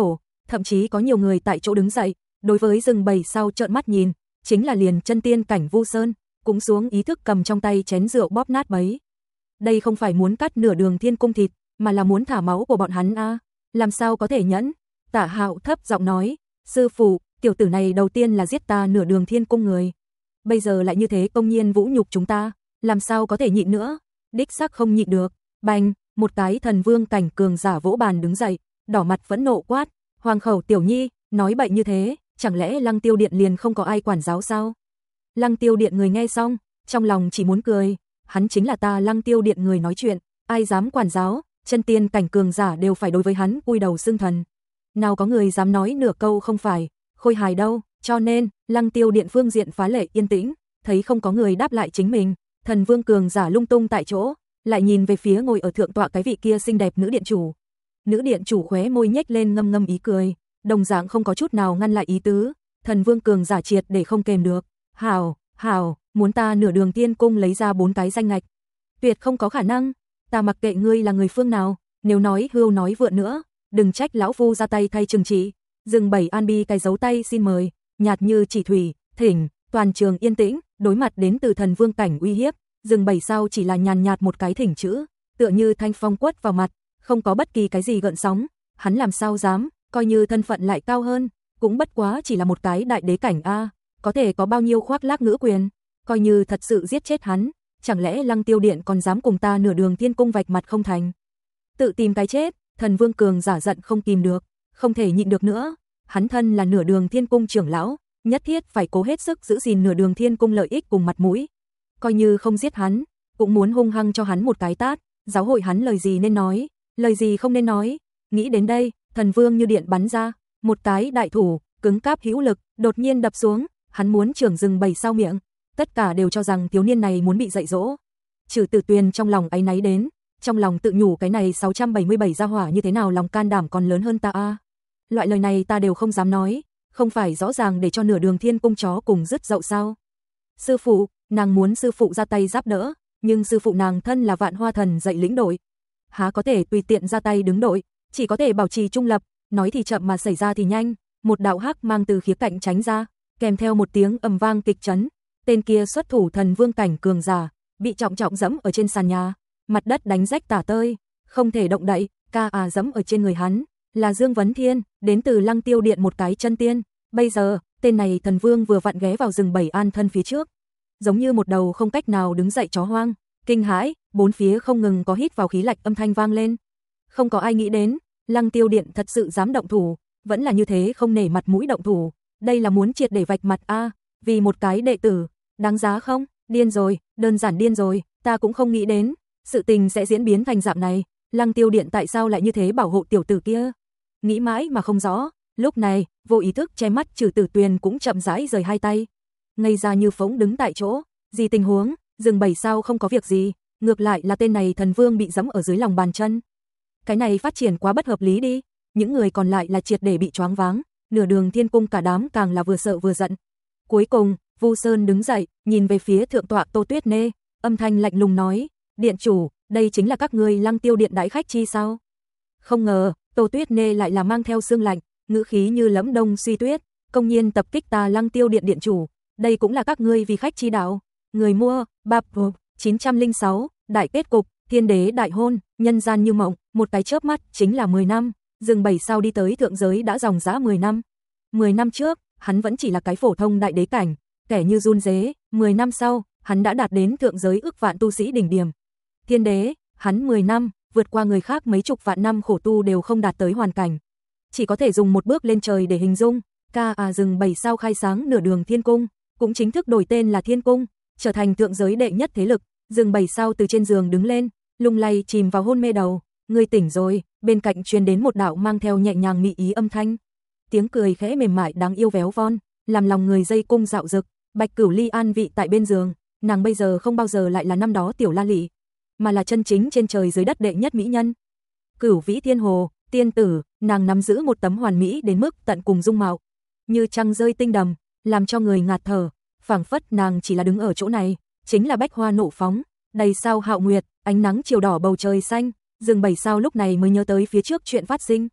thậm chí có nhiều người tại chỗ đứng dậy, đối với rừng bầy sau trợn mắt nhìn, chính là liền chân tiên cảnh Vu Sơn, cũng xuống ý thức cầm trong tay chén rượu bóp nát bấy. Đây không phải muốn cắt nửa đường thiên cung thịt, mà là muốn thả máu của bọn hắn a, làm sao có thể nhẫn? Tả Hạo thấp giọng nói, sư phụ, tiểu tử này đầu tiên là giết ta nửa đường thiên cung người, bây giờ lại như thế công nhiên vũ nhục chúng ta, làm sao có thể nhịn nữa? Đích xác không nhịn được. Bành, một cái thần vương cảnh cường giả vỗ bàn đứng dậy, đỏ mặt phẫn nộ quát, Hoàng khẩu tiểu nhi, nói bậy như thế, chẳng lẽ Lăng Tiêu Điện liền không có ai quản giáo sao? Lăng Tiêu Điện người nghe xong, trong lòng chỉ muốn cười, hắn chính là ta Lăng Tiêu Điện người nói chuyện, ai dám quản giáo, chân tiên cảnh cường giả đều phải đối với hắn cúi đầu xưng thần. Nào có người dám nói nửa câu không phải, khôi hài đâu, cho nên, Lăng Tiêu Điện phương diện phá lệ yên tĩnh, thấy không có người đáp lại chính mình, thần vương cường giả lung tung tại chỗ, lại nhìn về phía ngồi ở thượng tọa cái vị kia xinh đẹp nữ điện chủ. Nữ điện chủ khóe môi nhếch lên ngâm ngâm ý cười, đồng dạng không có chút nào ngăn lại ý tứ, thần vương cường giả triệt để không kềm được. Hảo, hảo, muốn ta nửa đường tiên cung lấy ra bốn cái danh ngạch. Tuyệt không có khả năng, ta mặc kệ ngươi là người phương nào, nếu nói hưu nói vượn nữa, đừng trách lão phu ra tay thay trừng trị. Dừng bảy an bi cái dấu tay xin mời, nhạt như chỉ thủy, thỉnh, toàn trường yên tĩnh, đối mặt đến từ thần vương cảnh uy hiếp, dừng bảy sau chỉ là nhàn nhạt một cái thỉnh chữ, tựa như thanh phong quất vào mặt, không có bất kỳ cái gì gợn sóng, hắn làm sao dám, coi như thân phận lại cao hơn, cũng bất quá chỉ là một cái đại đế cảnh a, có thể có bao nhiêu khoác lác ngữ quyền, coi như thật sự giết chết hắn, chẳng lẽ Lăng Tiêu Điện còn dám cùng ta nửa đường thiên cung vạch mặt không thành? Tự tìm cái chết, thần vương cường giả giận không kìm được, không thể nhịn được nữa, hắn thân là nửa đường thiên cung trưởng lão, nhất thiết phải cố hết sức giữ gìn nửa đường thiên cung lợi ích cùng mặt mũi, coi như không giết hắn, cũng muốn hung hăng cho hắn một cái tát, giáo hội hắn lời gì nên nói, lời gì không nên nói. Nghĩ đến đây, thần vương như điện bắn ra, một cái đại thủ, cứng cáp hữu lực, đột nhiên đập xuống, hắn muốn trưởng rừng bầy sau miệng, tất cả đều cho rằng thiếu niên này muốn bị dạy dỗ. Trừ Tử Tuyền trong lòng áy náy đến, trong lòng tự nhủ cái này sáu trăm bảy mươi bảy gia hỏa như thế nào lòng can đảm còn lớn hơn ta a. Loại lời này ta đều không dám nói, không phải rõ ràng để cho nửa đường thiên cung chó cùng dứt dậu sao? Sư phụ, nàng muốn sư phụ ra tay giúp đỡ, nhưng sư phụ nàng thân là Vạn Hoa Thần dạy lĩnh đội, há có thể tùy tiện ra tay đứng đội, chỉ có thể bảo trì trung lập, nói thì chậm mà xảy ra thì nhanh, một đạo hắc mang từ khía cạnh tránh ra, kèm theo một tiếng ầm vang kịch chấn, tên kia xuất thủ thần vương cảnh cường giả, bị trọng trọng giẫm ở trên sàn nhà, mặt đất đánh rách tả tơi, không thể động đậy, ca à giẫm ở trên người hắn, là Dương Vấn Thiên, đến từ Lăng Tiêu Điện một cái chân tiên, bây giờ, tên này thần vương vừa vặn ghé vào rừng bầy an thân phía trước, giống như một đầu không cách nào đứng dậy chó hoang, kinh hãi, bốn phía không ngừng có hít vào khí lạnh âm thanh vang lên. Không có ai nghĩ đến, Lăng Tiêu Điện thật sự dám động thủ, vẫn là như thế không nể mặt mũi động thủ, đây là muốn triệt để vạch mặt a, vì một cái đệ tử, đáng giá không? Điên rồi, đơn giản điên rồi, ta cũng không nghĩ đến, sự tình sẽ diễn biến thành dạng này, Lăng Tiêu Điện tại sao lại như thế bảo hộ tiểu tử kia? Nghĩ mãi mà không rõ, lúc này, vô ý thức che mắt Trừ Tử Tuyền cũng chậm rãi rời hai tay, ngây ra như phỗng đứng tại chỗ, gì tình huống, rừng bầy sao không có việc gì, ngược lại là tên này thần vương bị giẫm ở dưới lòng bàn chân. Cái này phát triển quá bất hợp lý đi, những người còn lại là triệt để bị choáng váng, nửa đường thiên cung cả đám càng là vừa sợ vừa giận. Cuối cùng, Vu Sơn đứng dậy, nhìn về phía thượng tọa Tô Tuyết Nê, âm thanh lạnh lùng nói, điện chủ, đây chính là các ngươi Lăng Tiêu Điện đãi khách chi sao? Không ngờ, Tô Tuyết Nê lại là mang theo xương lạnh, ngữ khí như lẫm đông suy tuyết, công nhiên tập kích ta Lăng Tiêu Điện điện chủ, đây cũng là các ngươi vì khách chi đạo. Người mua, bạp chín trăm lẻ sáu, đại kết cục, thiên đế đại hôn, nhân gian như mộng, một cái chớp mắt chính là mười năm, rừng bảy sao đi tới thượng giới đã dòng dã mười năm. mười năm trước, hắn vẫn chỉ là cái phổ thông đại đế cảnh, kẻ như run rế, mười năm sau, hắn đã đạt đến thượng giới ước vạn tu sĩ đỉnh điểm. Thiên đế, hắn mười năm, vượt qua người khác mấy chục vạn năm khổ tu đều không đạt tới hoàn cảnh. Chỉ có thể dùng một bước lên trời để hình dung, ca à rừng bảy sao khai sáng nửa đường thiên cung, cũng chính thức đổi tên là thiên cung, trở thành thượng giới đệ nhất thế lực. Rừng bảy sao từ trên giường đứng lên, lung lay chìm vào hôn mê đầu, ngươi tỉnh rồi, bên cạnh truyền đến một đạo mang theo nhẹ nhàng mị ý âm thanh. Tiếng cười khẽ mềm mại đáng yêu véo von, làm lòng người dây cung dạo dực, Bạch Cửu Ly an vị tại bên giường, nàng bây giờ không bao giờ lại là năm đó tiểu La Lị, mà là chân chính trên trời dưới đất đệ nhất mỹ nhân. Cửu Vĩ Thiên Hồ, tiên tử, nàng nắm giữ một tấm hoàn mỹ đến mức tận cùng dung mạo, như trăng rơi tinh đầm, làm cho người ngạt thở, phảng phất nàng chỉ là đứng ở chỗ này, chính là bách hoa nộ phóng, đầy sao hạo nguyệt, ánh nắng chiều đỏ bầu trời xanh, rừng bảy sao lúc này mới nhớ tới phía trước chuyện phát sinh.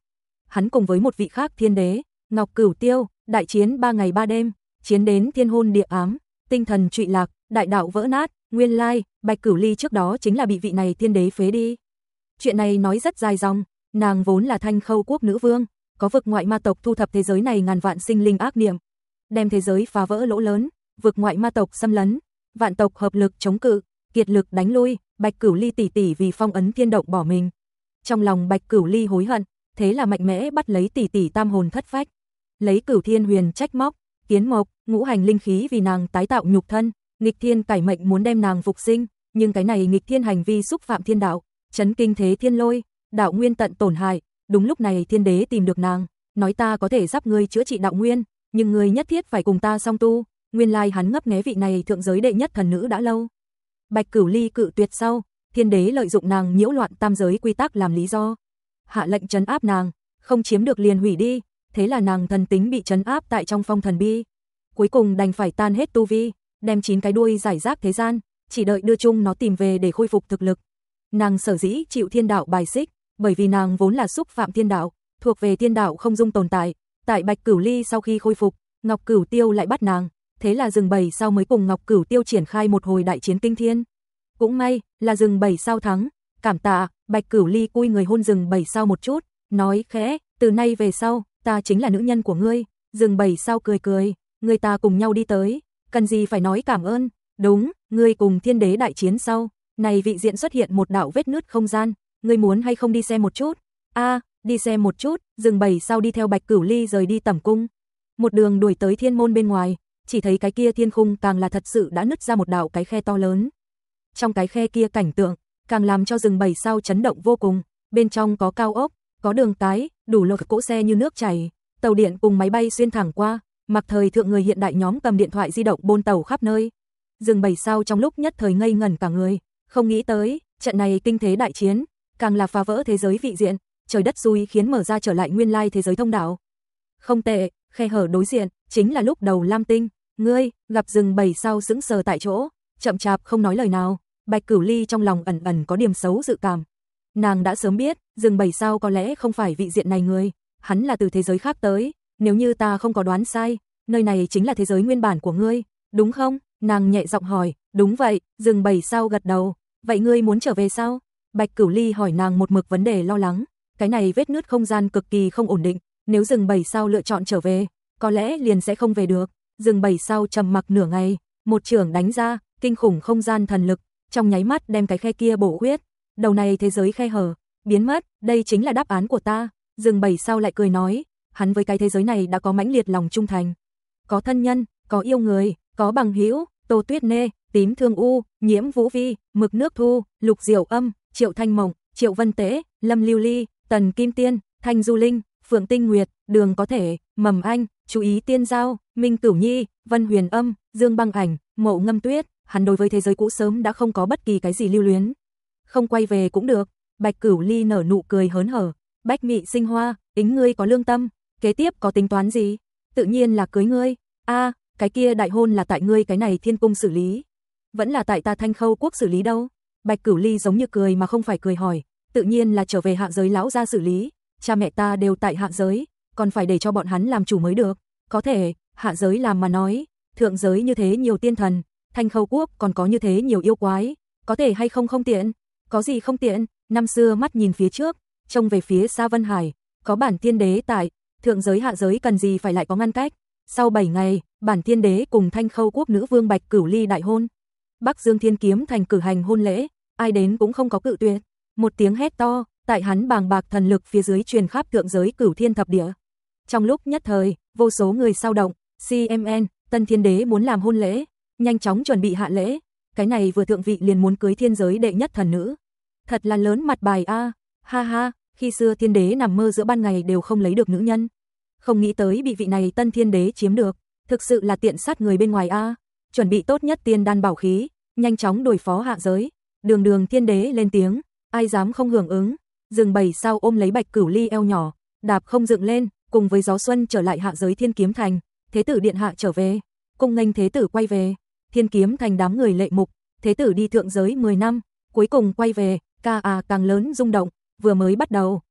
hắn cùng với một vị khác thiên đế, Ngọc Cửu Tiêu, đại chiến ba ngày ba đêm, chiến đến thiên hôn địa ám, tinh thần trụy lạc, đại đạo vỡ nát, nguyên lai, Bạch Cửu Ly trước đó chính là bị vị này thiên đế phế đi. Chuyện này nói rất dài dòng, nàng vốn là Thanh Khâu quốc nữ vương, có vực ngoại ma tộc thu thập thế giới này ngàn vạn sinh linh ác niệm, đem thế giới phá vỡ lỗ lớn, vực ngoại ma tộc xâm lấn, vạn tộc hợp lực chống cự, kiệt lực đánh lui, Bạch Cửu Ly tỷ tỷ vì phong ấn thiên động bỏ mình. Trong lòng Bạch Cửu Ly hối hận, thế là mạnh mẽ bắt lấy tỷ tỷ tam hồn thất phách, lấy Cửu Thiên Huyền trách móc, kiến mộc, ngũ hành linh khí vì nàng tái tạo nhục thân, nghịch thiên cải mệnh muốn đem nàng phục sinh, nhưng cái này nghịch thiên hành vi xúc phạm thiên đạo, chấn kinh thế thiên lôi, đạo nguyên tận tổn hại. Đúng lúc này thiên đế tìm được nàng, nói ta có thể giúp ngươi chữa trị đạo nguyên, nhưng ngươi nhất thiết phải cùng ta song tu. Nguyên lai hắn ngấp nghé vị này thượng giới đệ nhất thần nữ đã lâu. Bạch Cửu Ly cự tuyệt sau, thiên đế lợi dụng nàng nhiễu loạn tam giới quy tắc làm lý do, hạ lệnh trấn áp nàng, không chiếm được liền hủy đi, thế là nàng thần tính bị trấn áp tại trong phong thần bi. Cuối cùng đành phải tan hết tu vi, đem chín cái đuôi giải rác thế gian, chỉ đợi đưa chung nó tìm về để khôi phục thực lực. Nàng sở dĩ chịu thiên đạo bài xích, bởi vì nàng vốn là xúc phạm thiên đạo, thuộc về thiên đạo không dung tồn tại. Tại Bạch Cửu Ly sau khi khôi phục, Ngọc Cửu Tiêu lại bắt nàng, thế là rừng bầy sau mới cùng Ngọc Cửu Tiêu triển khai một hồi đại chiến kinh thiên. Cũng may là rừng bầy sau thắng, cảm tạ. Bạch Cửu Ly cúi người hôn rừng bầy sau một chút, nói khẽ, từ nay về sau, ta chính là nữ nhân của ngươi. Rừng bầy sau cười cười, người ta cùng nhau đi tới, cần gì phải nói cảm ơn. Đúng, ngươi cùng thiên đế đại chiến sau, này vị diện xuất hiện một đạo vết nứt không gian, ngươi muốn hay không đi xem một chút? A, à, đi xem một chút. Rừng bầy sau đi theo Bạch Cửu Ly rời đi tẩm cung, một đường đuổi tới thiên môn bên ngoài, chỉ thấy cái kia thiên khung càng là thật sự đã nứt ra một đạo cái khe to lớn. Trong cái khe kia cảnh tượng càng làm cho rừng bầy sau chấn động vô cùng, bên trong có cao ốc, có đường cái, đủ lột cỗ xe như nước chảy, tàu điện cùng máy bay xuyên thẳng qua, mặc thời thượng người hiện đại nhóm cầm điện thoại di động bôn tàu khắp nơi. Rừng bầy sau trong lúc nhất thời ngây ngẩn cả người, không nghĩ tới, trận này kinh thế đại chiến, càng là phá vỡ thế giới vị diện, trời đất xui khiến mở ra trở lại nguyên lai thế giới thông đạo. Không tệ, khe hở đối diện, chính là lúc đầu Lam Tinh. Ngươi, gặp rừng bầy sau sững sờ tại chỗ, chậm chạp không nói lời nào. Bạch Cửu Ly trong lòng ẩn ẩn có điểm xấu dự cảm. Nàng đã sớm biết, rừng bầy sau có lẽ không phải vị diện này người, hắn là từ thế giới khác tới, nếu như ta không có đoán sai, nơi này chính là thế giới nguyên bản của ngươi, đúng không? Nàng nhẹ giọng hỏi, đúng vậy. Rừng bầy sau gật đầu, vậy ngươi muốn trở về sao? Bạch Cửu Ly hỏi nàng một mực vấn đề lo lắng, cái này vết nứt không gian cực kỳ không ổn định, nếu rừng bầy sau lựa chọn trở về, có lẽ liền sẽ không về được. Rừng bầy sau trầm mặc nửa ngày, một chưởng đánh ra, kinh khủng không gian thần lực, trong nháy mắt đem cái khe kia bổ huyết, đầu này thế giới khe hở, biến mất, đây chính là đáp án của ta. Rừng bầy sau lại cười nói, hắn với cái thế giới này đã có mãnh liệt lòng trung thành, có thân nhân, có yêu người, có bằng hữu, Tô Tuyết Nê, Tím Thương U, Nhiễm Vũ Vi, Mực Nước Thu, Lục Diệu Âm, Triệu Thanh Mộng, Triệu Vân Tế, Lâm Lưu Ly, Tần Kim Tiên, Thanh Du Linh, Phượng Tinh Nguyệt, Đường Có Thể, Mầm Anh, Chú Ý Tiên Giao, Minh Cửu Nhi, Vân Huyền Âm, Dương Băng Ảnh, Mộ Ngâm Tuyết. Hắn đối với thế giới cũ sớm đã không có bất kỳ cái gì lưu luyến, không quay về cũng được. Bạch Cửu Ly nở nụ cười hớn hở, Bách Mị Sinh Hoa, Ính ngươi có lương tâm, kế tiếp có tính toán gì? Tự nhiên là cưới ngươi. A, à, cái kia đại hôn là tại ngươi cái này thiên cung xử lý, vẫn là tại ta Thanh Khâu quốc xử lý đâu? Bạch Cửu Ly giống như cười mà không phải cười hỏi, tự nhiên là trở về hạ giới lão gia xử lý, cha mẹ ta đều tại hạ giới, còn phải để cho bọn hắn làm chủ mới được. Có thể, hạ giới làm mà nói, thượng giới như thế nhiều tiên thần, Thanh Khâu quốc còn có như thế nhiều yêu quái, có thể hay không không tiện? Có gì không tiện? Năm xưa mắt nhìn phía trước, trông về phía xa Vân Hải, có bản thiên đế tại, thượng giới hạ giới cần gì phải lại có ngăn cách. Sau bảy ngày, bản thiên đế cùng Thanh Khâu quốc nữ vương Bạch Cửu Ly đại hôn. Bắc Dương Thiên Kiếm thành cử hành hôn lễ, ai đến cũng không có cự tuyệt. Một tiếng hét to, tại hắn bàng bạc thần lực phía dưới truyền khắp thượng giới cửu thiên thập địa. Trong lúc nhất thời, vô số người sao động, xê em en, Tân Thiên Đế muốn làm hôn lễ, nhanh chóng chuẩn bị hạ lễ. Cái này vừa thượng vị liền muốn cưới thiên giới đệ nhất thần nữ. Thật là lớn mặt bài a, à. Ha ha, khi xưa thiên đế nằm mơ giữa ban ngày đều không lấy được nữ nhân, không nghĩ tới bị vị này Tân Thiên Đế chiếm được, thực sự là tiện sát người bên ngoài a. À. Chuẩn bị tốt nhất tiên đan bảo khí, nhanh chóng đối phó hạ giới. Đường Đường Thiên Đế lên tiếng, ai dám không hưởng ứng. Rừng bầy sau ôm lấy Bạch Cửu Ly eo nhỏ, đạp không dựng lên, cùng với gió xuân trở lại hạ giới Thiên Kiếm thành. Thế tử điện hạ trở về, cung nghênh thế tử quay về. Thiên Kiếm thành đám người lệ mục, thế tử đi thượng giới mười năm, cuối cùng quay về, ca à càng lớn rung động. Vừa mới bắt đầu,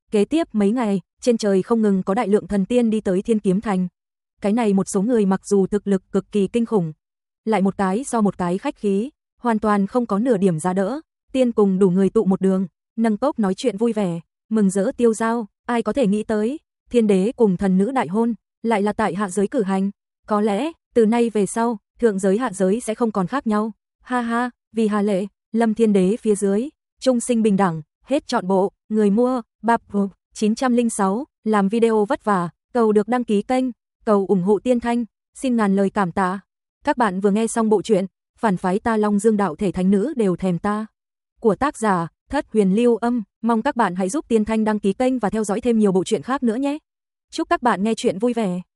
Kế tiếp mấy ngày, trên trời không ngừng có đại lượng thần tiên đi tới Thiên Kiếm Thành. Cái này một số người mặc dù thực lực cực kỳ kinh khủng, lại một cái so một cái khách khí, hoàn toàn không có nửa điểm giá đỡ, tiên cùng đủ người tụ một đường, nâng cốc nói chuyện vui vẻ, mừng rỡ tiêu dao, ai có thể nghĩ tới, thiên đế cùng thần nữ đại hôn, lại là tại hạ giới cử hành, có lẽ, từ nay về sau, thượng giới hạ giới sẽ không còn khác nhau, ha ha, vì Hà Lệ, Lâm Thiên Đế phía dưới, trung sinh bình đẳng, hết chọn bộ, người mua, bạp chín không sáu, làm video vất vả, cầu được đăng ký kênh, cầu ủng hộ Tiên Thanh, xin ngàn lời cảm tạ. Các bạn vừa nghe xong bộ truyện, phản phái ta Long Dương đạo thể thánh nữ đều thèm ta, của tác giả, Thất Huyền Lưu Âm, mong các bạn hãy giúp Tiên Thanh đăng ký kênh và theo dõi thêm nhiều bộ truyện khác nữa nhé. Chúc các bạn nghe truyện vui vẻ.